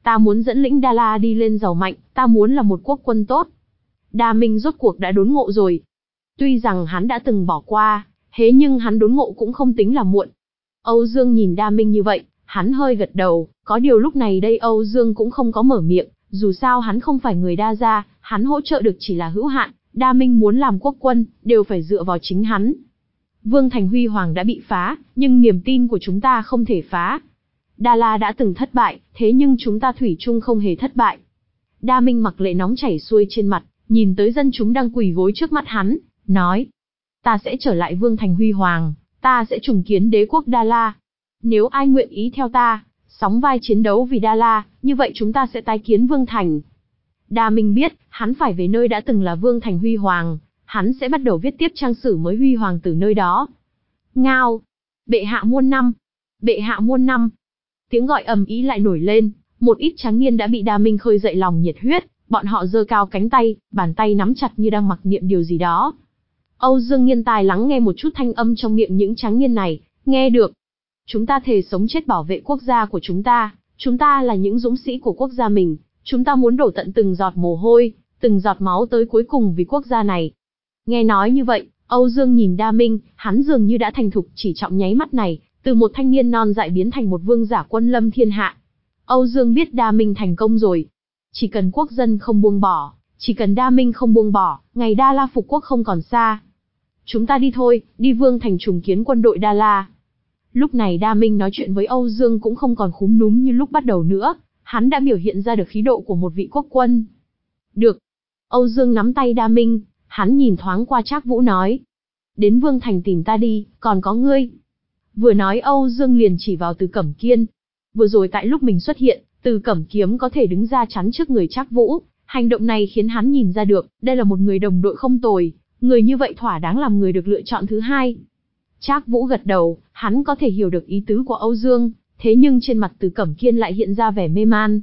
Ta muốn dẫn lĩnh Đa La đi lên giàu mạnh, ta muốn là một quốc quân tốt. Đa Minh rốt cuộc đã đốn ngộ rồi. Tuy rằng hắn đã từng bỏ qua, thế nhưng hắn đốn ngộ cũng không tính là muộn. Âu Dương nhìn Đa Minh như vậy, hắn hơi gật đầu, có điều lúc này đây Âu Dương cũng không có mở miệng, dù sao hắn không phải người Đa gia, hắn hỗ trợ được chỉ là hữu hạn, Đa Minh muốn làm quốc quân, đều phải dựa vào chính hắn. Vương thành huy hoàng đã bị phá, nhưng niềm tin của chúng ta không thể phá. Đa La đã từng thất bại, thế nhưng chúng ta thủy chung không hề thất bại. Đa Minh mặc lệ nóng chảy xuôi trên mặt, nhìn tới dân chúng đang quỳ gối trước mắt hắn, nói: ta sẽ trở lại Vương thành huy hoàng, ta sẽ trùng kiến đế quốc Đa La. Nếu ai nguyện ý theo ta, sóng vai chiến đấu vì Đa La, như vậy chúng ta sẽ tái kiến Vương thành. Đa Minh biết, hắn phải về nơi đã từng là Vương thành huy hoàng, hắn sẽ bắt đầu viết tiếp trang sử mới huy hoàng từ nơi đó. Ngao! Bệ hạ muôn năm! Bệ hạ muôn năm! Tiếng gọi ầm ĩ lại nổi lên, một ít tráng niên đã bị Đa Minh khơi dậy lòng nhiệt huyết, bọn họ giơ cao cánh tay, bàn tay nắm chặt như đang mặc niệm điều gì đó. Âu Dương nghiêng tai lắng nghe một chút thanh âm trong miệng những tráng niên này, nghe được. Chúng ta thề sống chết bảo vệ quốc gia của chúng ta, chúng ta là những dũng sĩ của quốc gia mình, chúng ta muốn đổ tận từng giọt mồ hôi, từng giọt máu tới cuối cùng vì quốc gia này. Nghe nói như vậy, Âu Dương nhìn Đa Minh, hắn dường như đã thành thục, chỉ trọng nháy mắt này, từ một thanh niên non dại biến thành một vương giả quân lâm thiên hạ. Âu Dương biết Đa Minh thành công rồi. Chỉ cần quốc dân không buông bỏ, chỉ cần Đa Minh không buông bỏ, ngày Đa La phục quốc không còn xa. Chúng ta đi thôi, đi Vương thành trùng kiến quân đội Đa La. Lúc này Đa Minh nói chuyện với Âu Dương cũng không còn khúm núm như lúc bắt đầu nữa, hắn đã biểu hiện ra được khí độ của một vị quốc quân. Được. Âu Dương nắm tay Đa Minh, hắn nhìn thoáng qua Trác Vũ nói: đến Vương thành tìm ta đi, còn có ngươi. Vừa nói Âu Dương liền chỉ vào Từ Cẩm Kiên. Vừa rồi tại lúc mình xuất hiện, Từ Cẩm Kiếm có thể đứng ra chắn trước người Trác Vũ, hành động này khiến hắn nhìn ra được, đây là một người đồng đội không tồi, người như vậy thỏa đáng làm người được lựa chọn thứ hai. Trác Vũ gật đầu, hắn có thể hiểu được ý tứ của Âu Dương, thế nhưng trên mặt Từ Cẩm Kiên lại hiện ra vẻ mê man.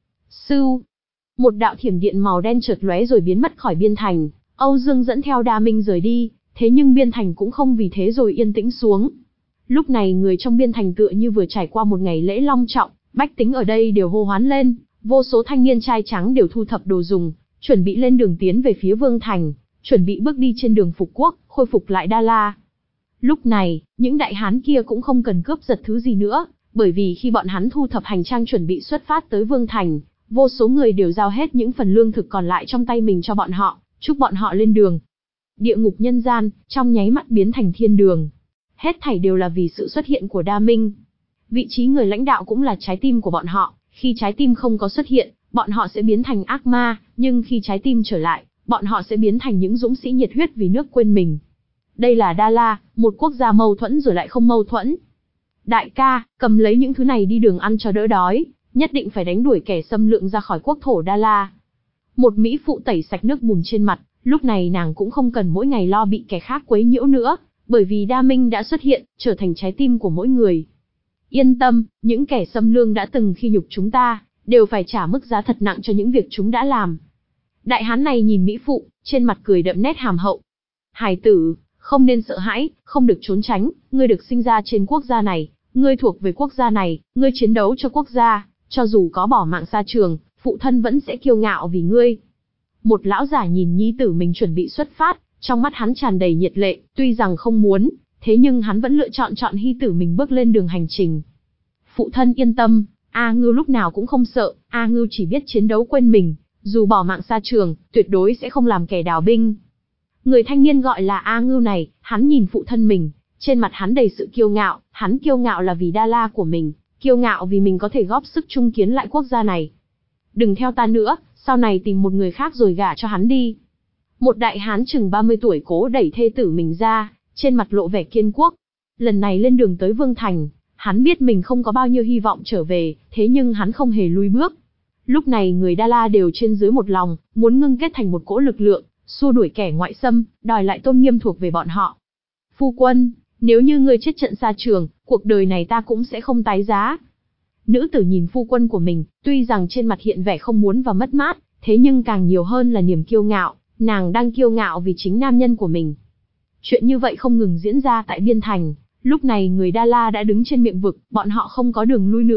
Sưu, một đạo thiểm điện màu đen chợt lóe rồi biến mất khỏi biên thành, Âu Dương dẫn theo Đa Minh rời đi, thế nhưng biên thành cũng không vì thế rồi yên tĩnh xuống. Lúc này người trong biên thành tựa như vừa trải qua một ngày lễ long trọng, bách tính ở đây đều hô hoán lên, vô số thanh niên trai trắng đều thu thập đồ dùng, chuẩn bị lên đường tiến về phía Vương thành, chuẩn bị bước đi trên đường phục quốc, khôi phục lại Đa La. Lúc này, những đại hán kia cũng không cần cướp giật thứ gì nữa, bởi vì khi bọn hắn thu thập hành trang chuẩn bị xuất phát tới Vương thành, vô số người đều giao hết những phần lương thực còn lại trong tay mình cho bọn họ, chúc bọn họ lên đường. Địa ngục nhân gian, trong nháy mắt biến thành thiên đường. Hết thảy đều là vì sự xuất hiện của Đa Minh. Vị trí người lãnh đạo cũng là trái tim của bọn họ, khi trái tim không có xuất hiện, bọn họ sẽ biến thành ác ma, nhưng khi trái tim trở lại, bọn họ sẽ biến thành những dũng sĩ nhiệt huyết vì nước quên mình. Đây là Đa La, một quốc gia mâu thuẫn rồi lại không mâu thuẫn. Đại ca, cầm lấy những thứ này đi đường ăn cho đỡ đói, nhất định phải đánh đuổi kẻ xâm lược ra khỏi quốc thổ Đa La. Một mỹ phụ tẩy sạch nước bùn trên mặt, lúc này nàng cũng không cần mỗi ngày lo bị kẻ khác quấy nhiễu nữa, bởi vì Đa Minh đã xuất hiện, trở thành trái tim của mỗi người. Yên tâm, những kẻ xâm lược đã từng khi nhục chúng ta, đều phải trả mức giá thật nặng cho những việc chúng đã làm. Đại hán này nhìn mỹ phụ, trên mặt cười đậm nét hàm hậu. Hài tử, không nên sợ hãi, không được trốn tránh, ngươi được sinh ra trên quốc gia này, ngươi thuộc về quốc gia này, ngươi chiến đấu cho quốc gia, cho dù có bỏ mạng xa trường, phụ thân vẫn sẽ kiêu ngạo vì ngươi. Một lão giả nhìn nhi tử mình chuẩn bị xuất phát, trong mắt hắn tràn đầy nhiệt lệ, tuy rằng không muốn, thế nhưng hắn vẫn lựa chọn chọn nhi tử mình bước lên đường hành trình. Phụ thân yên tâm, A Ngưu lúc nào cũng không sợ, A Ngưu chỉ biết chiến đấu quên mình, dù bỏ mạng xa trường, tuyệt đối sẽ không làm kẻ đào binh. Người thanh niên gọi là A Ngưu này, hắn nhìn phụ thân mình, trên mặt hắn đầy sự kiêu ngạo, hắn kiêu ngạo là vì Đa La của mình, kiêu ngạo vì mình có thể góp sức chung kiến lại quốc gia này. Đừng theo ta nữa, sau này tìm một người khác rồi gả cho hắn đi. Một đại hán chừng ba mươi tuổi cố đẩy thê tử mình ra, trên mặt lộ vẻ kiên quốc. Lần này lên đường tới Vương thành, hắn biết mình không có bao nhiêu hy vọng trở về, thế nhưng hắn không hề lùi bước. Lúc này người Đa La đều trên dưới một lòng, muốn ngưng kết thành một cỗ lực lượng, xua đuổi kẻ ngoại xâm, đòi lại tôn nghiêm thuộc về bọn họ. Phu quân, nếu như ngươi chết trận xa trường, cuộc đời này ta cũng sẽ không tái giá. Nữ tử nhìn phu quân của mình, tuy rằng trên mặt hiện vẻ không muốn và mất mát, thế nhưng càng nhiều hơn là niềm kiêu ngạo, nàng đang kiêu ngạo vì chính nam nhân của mình. Chuyện như vậy không ngừng diễn ra tại biên thành, lúc này người Đa La đã đứng trên miệng vực, bọn họ không có đường lui nữa,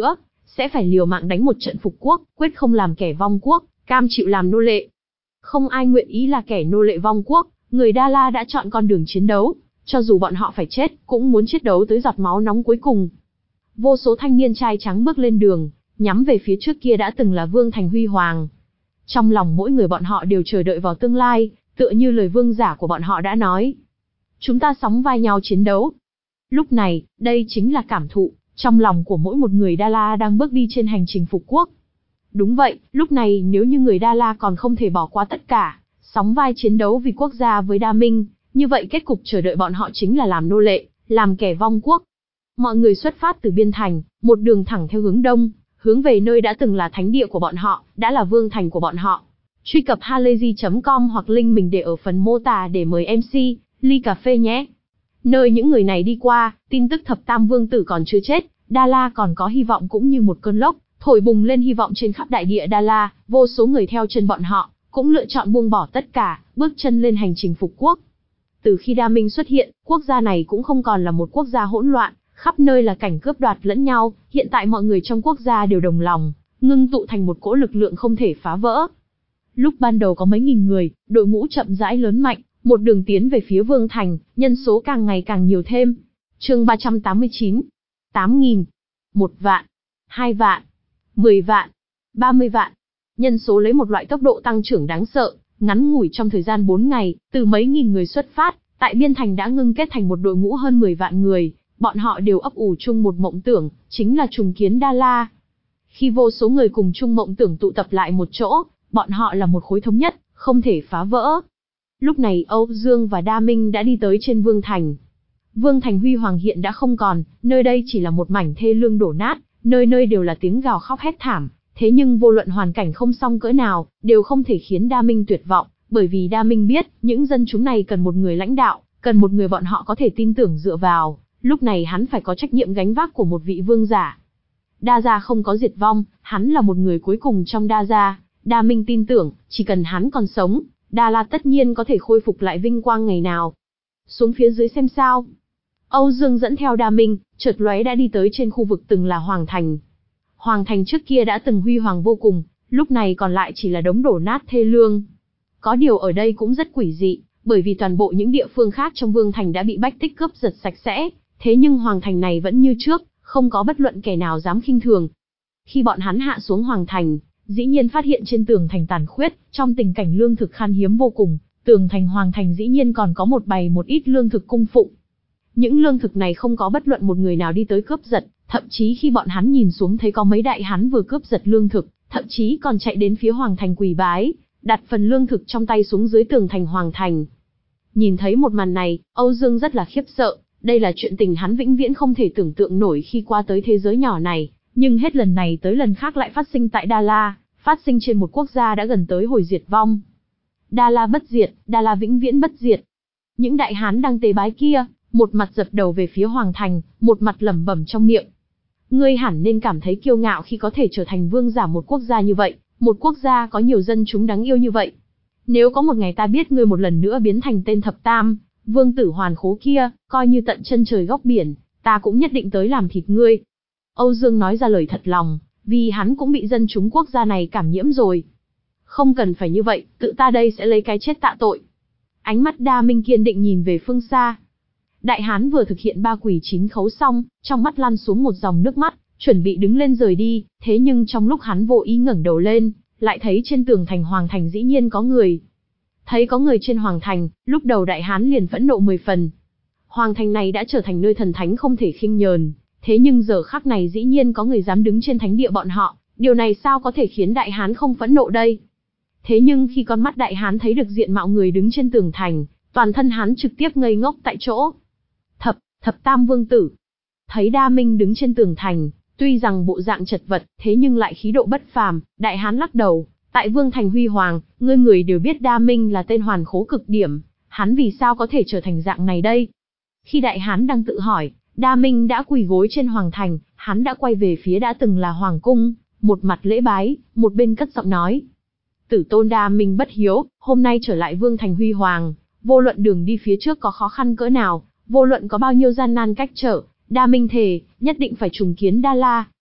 sẽ phải liều mạng đánh một trận phục quốc, quyết không làm kẻ vong quốc, cam chịu làm nô lệ. Không ai nguyện ý là kẻ nô lệ vong quốc, người Đa La đã chọn con đường chiến đấu, cho dù bọn họ phải chết, cũng muốn chiến đấu tới giọt máu nóng cuối cùng. Vô số thanh niên trai trắng bước lên đường, nhắm về phía trước kia đã từng là Vương Thành Huy Hoàng. Trong lòng mỗi người bọn họ đều chờ đợi vào tương lai, tựa như lời vương giả của bọn họ đã nói. Chúng ta sóng vai nhau chiến đấu. Lúc này, đây chính là cảm thụ trong lòng của mỗi một người Đa La đang bước đi trên hành trình phục quốc. Đúng vậy, lúc này nếu như người Đa La còn không thể bỏ qua tất cả, sóng vai chiến đấu vì quốc gia với Đa Minh, như vậy kết cục chờ đợi bọn họ chính là làm nô lệ, làm kẻ vong quốc. Mọi người xuất phát từ Biên Thành, một đường thẳng theo hướng đông, hướng về nơi đã từng là thánh địa của bọn họ, đã là vương thành của bọn họ. Truy cập halayzi chấm com hoặc link mình để ở phần mô tả để mời em xê, ly cà phê nhé. Nơi những người này đi qua, tin tức thập tam vương tử còn chưa chết, Đa La còn có hy vọng cũng như một cơn lốc, thổi bùng lên hy vọng trên khắp đại địa Đa La, vô số người theo chân bọn họ, cũng lựa chọn buông bỏ tất cả, bước chân lên hành trình phục quốc. Từ khi Đa Minh xuất hiện, quốc gia này cũng không còn là một quốc gia hỗn loạn, khắp nơi là cảnh cướp đoạt lẫn nhau, hiện tại mọi người trong quốc gia đều đồng lòng, ngưng tụ thành một cỗ lực lượng không thể phá vỡ. Lúc ban đầu có mấy nghìn người, đội ngũ chậm rãi lớn mạnh, một đường tiến về phía Vương Thành, nhân số càng ngày càng nhiều thêm. Chương ba trăm tám mươi chín. tám nghìn, một vạn, hai vạn, mười vạn, ba mươi vạn. Nhân số lấy một loại tốc độ tăng trưởng đáng sợ, ngắn ngủi trong thời gian bốn ngày, từ mấy nghìn người xuất phát, tại Biên Thành đã ngưng kết thành một đội ngũ hơn mười vạn người, bọn họ đều ấp ủ chung một mộng tưởng, chính là trùng kiến Đa La. Khi vô số người cùng chung mộng tưởng tụ tập lại một chỗ, bọn họ là một khối thống nhất, không thể phá vỡ. Lúc này Âu Dương và Đa Minh đã đi tới trên Vương Thành. Vương Thành Huy Hoàng hiện đã không còn, nơi đây chỉ là một mảnh thê lương đổ nát, nơi nơi đều là tiếng gào khóc hét thảm. Thế nhưng vô luận hoàn cảnh không xong cỡ nào, đều không thể khiến Đa Minh tuyệt vọng, bởi vì Đa Minh biết, những dân chúng này cần một người lãnh đạo, cần một người bọn họ có thể tin tưởng dựa vào, lúc này hắn phải có trách nhiệm gánh vác của một vị vương giả. Đa gia không có diệt vong, hắn là một người cuối cùng trong Đa gia, Đa Minh tin tưởng, chỉ cần hắn còn sống, Đa La tất nhiên có thể khôi phục lại vinh quang ngày nào. Xuống phía dưới xem sao. Âu Dương dẫn theo Đa Minh, chợt lóe đã đi tới trên khu vực từng là Hoàng Thành. Hoàng Thành trước kia đã từng huy hoàng vô cùng, lúc này còn lại chỉ là đống đổ nát thê lương. Có điều ở đây cũng rất quỷ dị, bởi vì toàn bộ những địa phương khác trong Vương Thành đã bị Bách Tích cướp giật sạch sẽ, thế nhưng Hoàng Thành này vẫn như trước, không có bất luận kẻ nào dám khinh thường. Khi bọn hắn hạ xuống Hoàng Thành, dĩ nhiên phát hiện trên tường thành tàn khuyết, trong tình cảnh lương thực khan hiếm vô cùng, tường thành Hoàng Thành dĩ nhiên còn có một bày một ít lương thực cung phụng. Những lương thực này không có bất luận một người nào đi tới cướp giật, thậm chí khi bọn hắn nhìn xuống thấy có mấy đại hán vừa cướp giật lương thực, thậm chí còn chạy đến phía Hoàng Thành quỳ bái, đặt phần lương thực trong tay xuống dưới tường thành Hoàng Thành. Nhìn thấy một màn này, Âu Dương rất là khiếp sợ, đây là chuyện tình hắn vĩnh viễn không thể tưởng tượng nổi khi qua tới thế giới nhỏ này, nhưng hết lần này tới lần khác lại phát sinh tại Đa La, phát sinh trên một quốc gia đã gần tới hồi diệt vong. Đa La bất diệt, Đa La vĩnh viễn bất diệt. Những đại hán đang tế bái kia, một mặt dập đầu về phía Hoàng Thành, một mặt lẩm bẩm trong miệng. Ngươi hẳn nên cảm thấy kiêu ngạo khi có thể trở thành vương giả một quốc gia như vậy, một quốc gia có nhiều dân chúng đáng yêu như vậy. Nếu có một ngày ta biết ngươi một lần nữa biến thành tên thập tam, vương tử hoàn khố kia, coi như tận chân trời góc biển, ta cũng nhất định tới làm thịt ngươi. Âu Dương nói ra lời thật lòng, vì hắn cũng bị dân chúng quốc gia này cảm nhiễm rồi. Không cần phải như vậy, tự ta đây sẽ lấy cái chết tạ tội. Ánh mắt Đa Minh kiên định nhìn về phương xa. Đại hán vừa thực hiện ba quỷ chín khấu xong, trong mắt lăn xuống một dòng nước mắt, chuẩn bị đứng lên rời đi, thế nhưng trong lúc hắn vô ý ngẩng đầu lên, lại thấy trên tường thành Hoàng Thành dĩ nhiên có người. Thấy có người trên Hoàng Thành, lúc đầu đại hán liền phẫn nộ mười phần. Hoàng Thành này đã trở thành nơi thần thánh không thể khinh nhờn, thế nhưng giờ khắc này dĩ nhiên có người dám đứng trên thánh địa bọn họ, điều này sao có thể khiến đại hán không phẫn nộ đây? Thế nhưng khi con mắt đại hán thấy được diện mạo người đứng trên tường thành, toàn thân hắn trực tiếp ngây ngốc tại chỗ. Thập, thập tam vương tử. Thấy Đa Minh đứng trên tường thành, tuy rằng bộ dạng chật vật, thế nhưng lại khí độ bất phàm, đại hán lắc đầu, tại Vương Thành huy hoàng, ngươi người đều biết Đa Minh là tên hoàn khố cực điểm, hắn vì sao có thể trở thành dạng này đây? Khi đại hán đang tự hỏi, Đa Minh đã quỳ gối trên Hoàng Thành, hắn đã quay về phía đã từng là Hoàng Cung, một mặt lễ bái, một bên cất giọng nói. Tử tôn Đa Minh bất hiếu, hôm nay trở lại Vương Thành huy hoàng, vô luận đường đi phía trước có khó khăn cỡ nào, vô luận có bao nhiêu gian nan cách trở, Đa Minh thề, nhất định phải trùng kiến Đa La.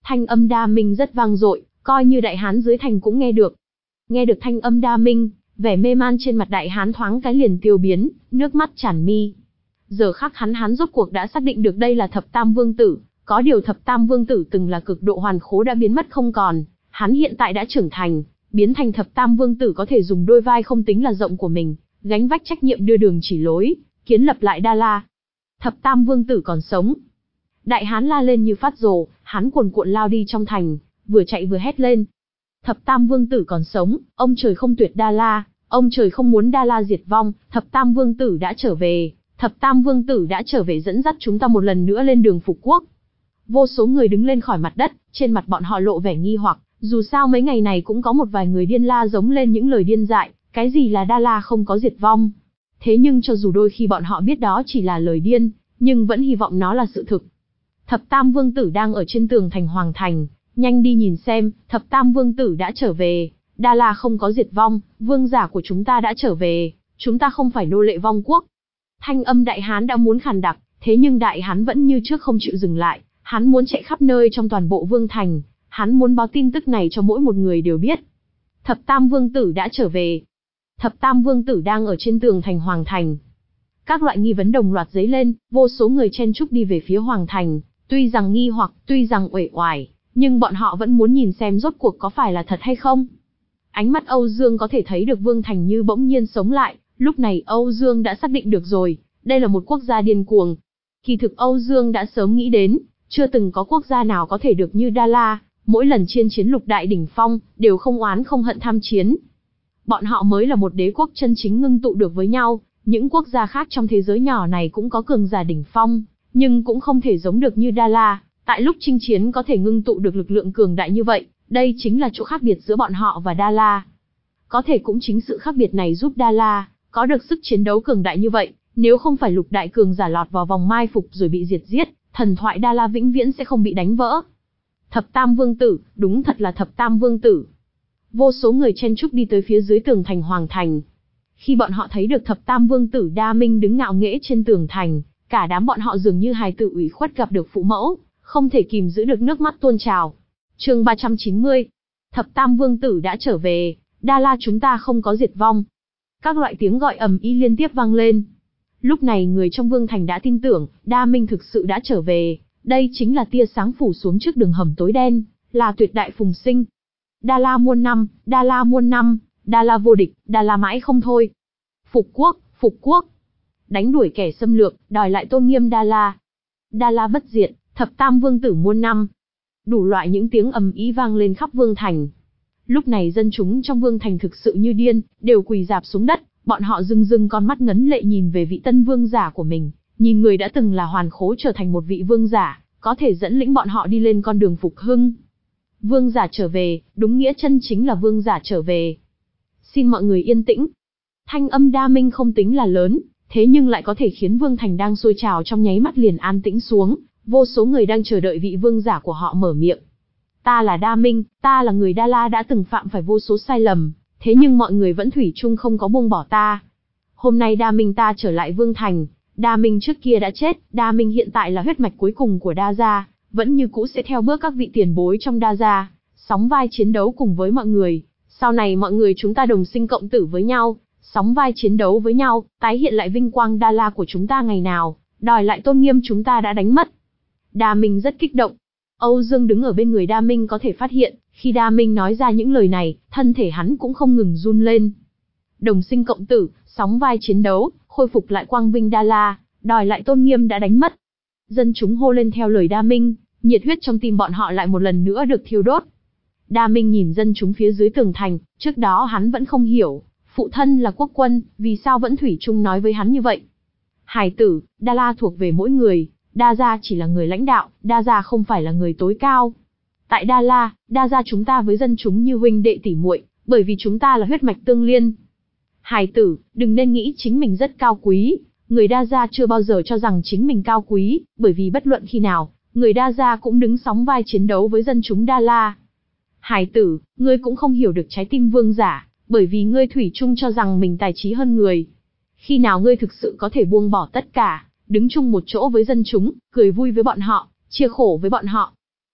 Thanh âm đa minh rất vang dội, coi như đại hán dưới thành cũng nghe được. Nghe được thanh âm đa minh, vẻ mê man trên mặt đại hán thoáng cái liền tiêu biến, nước mắt tràn mi. Giờ khắc hắn hắn rốt cuộc đã xác định được đây là thập tam vương tử, có điều thập tam vương tử từng là cực độ hoàn khố đã biến mất không còn, hắn hiện tại đã trưởng thành, biến thành thập tam vương tử có thể dùng đôi vai không tính là rộng của mình, gánh vác trách nhiệm đưa đường chỉ lối, kiến lập lại Đa La. Thập tam vương tử còn sống. Đại hán la lên như phát rồ, hắn cuồn cuộn lao đi trong thành, vừa chạy vừa hét lên. Thập tam vương tử còn sống, ông trời không tuyệt Đa La, ông trời không muốn Đa La diệt vong, thập tam vương tử đã trở về, thập tam vương tử đã trở về dẫn dắt chúng ta một lần nữa lên đường phục quốc. Vô số người đứng lên khỏi mặt đất, trên mặt bọn họ lộ vẻ nghi hoặc, dù sao mấy ngày này cũng có một vài người điên la giống lên những lời điên dại, cái gì là Đa La không có diệt vong. Thế nhưng cho dù đôi khi bọn họ biết đó chỉ là lời điên, nhưng vẫn hy vọng nó là sự thực. Thập tam vương tử đang ở trên tường thành Hoàng Thành, nhanh đi nhìn xem, thập tam vương tử đã trở về, Đa La không có diệt vong, vương giả của chúng ta đã trở về, chúng ta không phải nô lệ vong quốc. Thanh âm đại hán đã muốn khàn đặc, thế nhưng đại hán vẫn như trước không chịu dừng lại, hắn muốn chạy khắp nơi trong toàn bộ vương thành, hắn muốn báo tin tức này cho mỗi một người đều biết. Thập tam vương tử đã trở về. Thập tam vương tử đang ở trên tường thành Hoàng Thành. Các loại nghi vấn đồng loạt dấy lên, vô số người chen chúc đi về phía Hoàng Thành, tuy rằng nghi hoặc, tuy rằng uể oải, nhưng bọn họ vẫn muốn nhìn xem rốt cuộc có phải là thật hay không. Ánh mắt Âu Dương có thể thấy được vương thành như bỗng nhiên sống lại, lúc này Âu Dương đã xác định được rồi, đây là một quốc gia điên cuồng. Kỳ thực Âu Dương đã sớm nghĩ đến, chưa từng có quốc gia nào có thể được như Đa La, mỗi lần chiên chiến lục đại đỉnh phong, đều không oán không hận tham chiến. Bọn họ mới là một đế quốc chân chính ngưng tụ được với nhau, những quốc gia khác trong thế giới nhỏ này cũng có cường giả đỉnh phong, nhưng cũng không thể giống được như Đa La, tại lúc chinh chiến có thể ngưng tụ được lực lượng cường đại như vậy, đây chính là chỗ khác biệt giữa bọn họ và Đa La. Có thể cũng chính sự khác biệt này giúp Đa La có được sức chiến đấu cường đại như vậy, nếu không phải lục đại cường giả lọt vào vòng mai phục rồi bị diệt giết, thần thoại Đa La vĩnh viễn sẽ không bị đánh vỡ. Thập tam vương tử, đúng thật là thập tam vương tử. Vô số người chen chúc đi tới phía dưới tường thành Hoàng Thành. Khi bọn họ thấy được thập tam vương tử Đa Minh đứng ngạo nghễ trên tường thành, cả đám bọn họ dường như hài tử ủy khuất gặp được phụ mẫu, không thể kìm giữ được nước mắt tuôn trào. Chương ba trăm chín mươi. Thập tam vương tử đã trở về, Đa La chúng ta không có diệt vong. Các loại tiếng gọi ầm ĩ liên tiếp vang lên. Lúc này người trong vương thành đã tin tưởng, Đa Minh thực sự đã trở về, đây chính là tia sáng phủ xuống trước đường hầm tối đen, là tuyệt đại phùng sinh. Đa La muôn năm, Đa La muôn năm, Đa La vô địch, Đa La mãi không thôi. Phục quốc, phục quốc. Đánh đuổi kẻ xâm lược, đòi lại tôn nghiêm Đa La. Đa La bất diệt, thập tam vương tử muôn năm. Đủ loại những tiếng ầm ĩ vang lên khắp vương thành. Lúc này dân chúng trong vương thành thực sự như điên, đều quỳ rạp xuống đất, bọn họ rưng rưng con mắt ngấn lệ nhìn về vị tân vương giả của mình, nhìn người đã từng là hoàn khố trở thành một vị vương giả, có thể dẫn lĩnh bọn họ đi lên con đường phục hưng. Vương giả trở về, đúng nghĩa chân chính là vương giả trở về. Xin mọi người yên tĩnh. Thanh âm Đa Minh không tính là lớn, thế nhưng lại có thể khiến vương thành đang sôi trào trong nháy mắt liền an tĩnh xuống, vô số người đang chờ đợi vị vương giả của họ mở miệng. Ta là Đa Minh, ta là người Đa La đã từng phạm phải vô số sai lầm, thế nhưng mọi người vẫn thủy chung không có buông bỏ ta. Hôm nay Đa Minh ta trở lại vương thành, Đa Minh trước kia đã chết, Đa Minh hiện tại là huyết mạch cuối cùng của Đa gia, vẫn như cũ sẽ theo bước các vị tiền bối trong Đa gia, sóng vai chiến đấu cùng với mọi người. Sau này mọi người chúng ta đồng sinh cộng tử với nhau, sóng vai chiến đấu với nhau, tái hiện lại vinh quang Đa La của chúng ta ngày nào, đòi lại tôn nghiêm chúng ta đã đánh mất. Đa Minh rất kích động. Âu Dương đứng ở bên người Đa Minh có thể phát hiện, khi Đa Minh nói ra những lời này, thân thể hắn cũng không ngừng run lên. Đồng sinh cộng tử, sóng vai chiến đấu, khôi phục lại quang vinh Đa La, đòi lại tôn nghiêm đã đánh mất. Dân chúng hô lên theo lời Đa Minh, nhiệt huyết trong tim bọn họ lại một lần nữa được thiêu đốt. Đa Minh nhìn dân chúng phía dưới tường thành, trước đó hắn vẫn không hiểu, phụ thân là quốc quân, vì sao vẫn thủy chung nói với hắn như vậy. Hải tử, Đa La thuộc về mỗi người, Đa gia chỉ là người lãnh đạo, Đa gia không phải là người tối cao. Tại Đa La, Đa gia chúng ta với dân chúng như huynh đệ tỷ muội, bởi vì chúng ta là huyết mạch tương liên. Hải tử, đừng nên nghĩ chính mình rất cao quý, người Đa gia chưa bao giờ cho rằng chính mình cao quý, bởi vì bất luận khi nào, người Đa gia cũng đứng sóng vai chiến đấu với dân chúng Đa La. Hải tử, ngươi cũng không hiểu được trái tim vương giả, bởi vì ngươi thủy chung cho rằng mình tài trí hơn người. Khi nào ngươi thực sự có thể buông bỏ tất cả, đứng chung một chỗ với dân chúng, cười vui với bọn họ, chia khổ với bọn họ.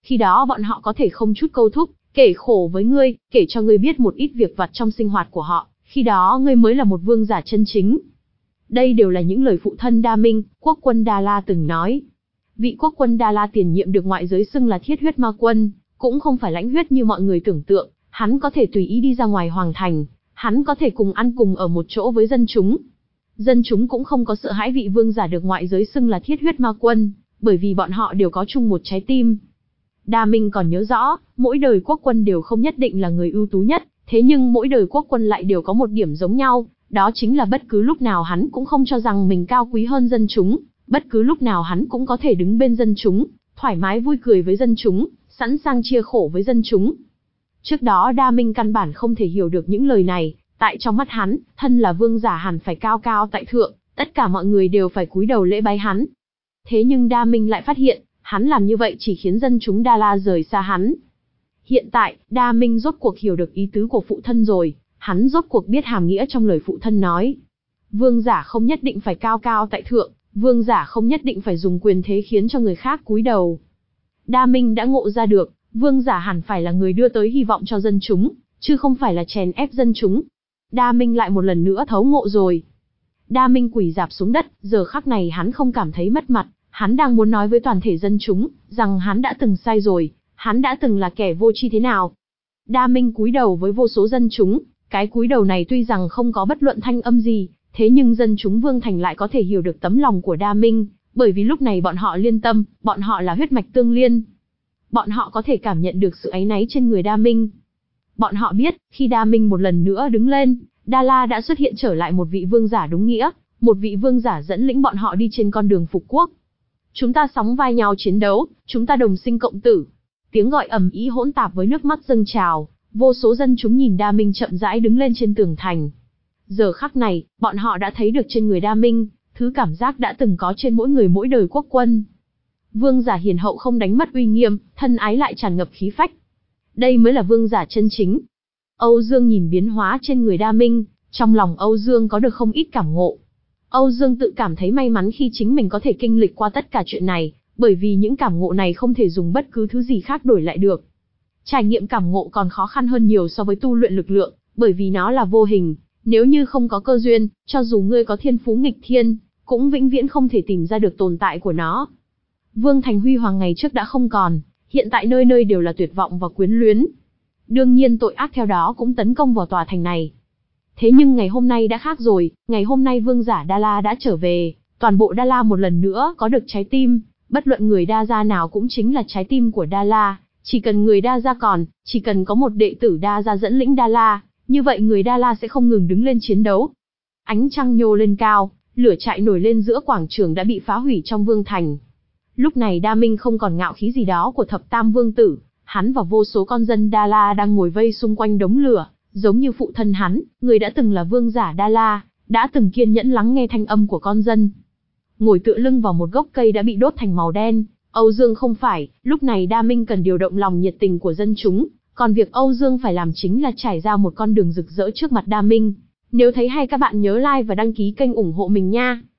Khi đó bọn họ có thể không chút câu thúc, kể khổ với ngươi, kể cho ngươi biết một ít việc vặt trong sinh hoạt của họ, khi đó ngươi mới là một vương giả chân chính. Đây đều là những lời phụ thân Đa Minh, quốc quân Đa La từng nói. Vị quốc quân Đa La tiền nhiệm được ngoại giới xưng là thiết huyết ma quân, cũng không phải lãnh huyết như mọi người tưởng tượng, hắn có thể tùy ý đi ra ngoài hoàng thành, hắn có thể cùng ăn cùng ở một chỗ với dân chúng. Dân chúng cũng không có sợ hãi vị vương giả được ngoại giới xưng là thiết huyết ma quân, bởi vì bọn họ đều có chung một trái tim. Đa Minh còn nhớ rõ, mỗi đời quốc quân đều không nhất định là người ưu tú nhất, thế nhưng mỗi đời quốc quân lại đều có một điểm giống nhau, đó chính là bất cứ lúc nào hắn cũng không cho rằng mình cao quý hơn dân chúng, bất cứ lúc nào hắn cũng có thể đứng bên dân chúng, thoải mái vui cười với dân chúng, sẵn sàng chia khổ với dân chúng. Trước đó Đa Minh căn bản không thể hiểu được những lời này, tại trong mắt hắn, thân là vương giả hẳn phải cao cao tại thượng, tất cả mọi người đều phải cúi đầu lễ bái hắn. Thế nhưng Đa Minh lại phát hiện, hắn làm như vậy chỉ khiến dân chúng Đa La rời xa hắn. Hiện tại, Đa Minh rốt cuộc hiểu được ý tứ của phụ thân rồi, hắn rốt cuộc biết hàm nghĩa trong lời phụ thân nói. Vương giả không nhất định phải cao cao tại thượng, vương giả không nhất định phải dùng quyền thế khiến cho người khác cúi đầu. Đa Minh đã ngộ ra được, vương giả hẳn phải là người đưa tới hy vọng cho dân chúng, chứ không phải là chèn ép dân chúng. Đa Minh lại một lần nữa thấu ngộ rồi. Đa Minh quỳ rạp xuống đất, giờ khắc này hắn không cảm thấy mất mặt, hắn đang muốn nói với toàn thể dân chúng, rằng hắn đã từng sai rồi, hắn đã từng là kẻ vô tri thế nào. Đa Minh cúi đầu với vô số dân chúng, cái cúi đầu này tuy rằng không có bất luận thanh âm gì, thế nhưng dân chúng Vương Thành lại có thể hiểu được tấm lòng của Đa Minh, bởi vì lúc này bọn họ liên tâm, bọn họ là huyết mạch tương liên. Bọn họ có thể cảm nhận được sự áy náy trên người Đa Minh. Bọn họ biết, khi Đa Minh một lần nữa đứng lên, Đa La đã xuất hiện trở lại một vị vương giả đúng nghĩa, một vị vương giả dẫn lĩnh bọn họ đi trên con đường phục quốc. Chúng ta sóng vai nhau chiến đấu, chúng ta đồng sinh cộng tử. Tiếng gọi ầm ĩ hỗn tạp với nước mắt dâng trào, vô số dân chúng nhìn Đa Minh chậm rãi đứng lên trên tường thành. Giờ khắc này, bọn họ đã thấy được trên người Đa Minh, thứ cảm giác đã từng có trên mỗi người mỗi đời quốc quân. Vương giả hiền hậu không đánh mất uy nghiêm, thân ái lại tràn ngập khí phách. Đây mới là vương giả chân chính. Âu Dương nhìn biến hóa trên người Đa Minh, trong lòng Âu Dương có được không ít cảm ngộ. Âu Dương tự cảm thấy may mắn khi chính mình có thể kinh lịch qua tất cả chuyện này, bởi vì những cảm ngộ này không thể dùng bất cứ thứ gì khác đổi lại được. Trải nghiệm cảm ngộ còn khó khăn hơn nhiều so với tu luyện lực lượng, bởi vì nó là vô hình, nếu như không có cơ duyên, cho dù ngươi có thiên phú nghịch thiên, cũng vĩnh viễn không thể tìm ra được tồn tại của nó. Vương Thành huy hoàng ngày trước đã không còn, hiện tại nơi nơi đều là tuyệt vọng và quyến luyến. Đương nhiên tội ác theo đó cũng tấn công vào tòa thành này. Thế nhưng ngày hôm nay đã khác rồi, ngày hôm nay vương giả Đa La đã trở về, toàn bộ Đa La một lần nữa có được trái tim, bất luận người Đa gia nào cũng chính là trái tim của Đa La, chỉ cần người Đa gia còn, chỉ cần có một đệ tử Đa gia dẫn lĩnh Đa La, như vậy người Đa La sẽ không ngừng đứng lên chiến đấu. Ánh trăng nhô lên cao, lửa trại nổi lên giữa quảng trường đã bị phá hủy trong vương thành. Lúc này Đa Minh không còn ngạo khí gì đó của thập tam vương tử, hắn và vô số con dân Đa La đang ngồi vây xung quanh đống lửa, giống như phụ thân hắn, người đã từng là vương giả Đa La, đã từng kiên nhẫn lắng nghe thanh âm của con dân. Ngồi tựa lưng vào một gốc cây đã bị đốt thành màu đen, Âu Dương không phải, lúc này Đa Minh cần điều động lòng nhiệt tình của dân chúng, còn việc Âu Dương phải làm chính là trải ra một con đường rực rỡ trước mặt Đa Minh. Nếu thấy hay các bạn nhớ like và đăng ký kênh ủng hộ mình nha.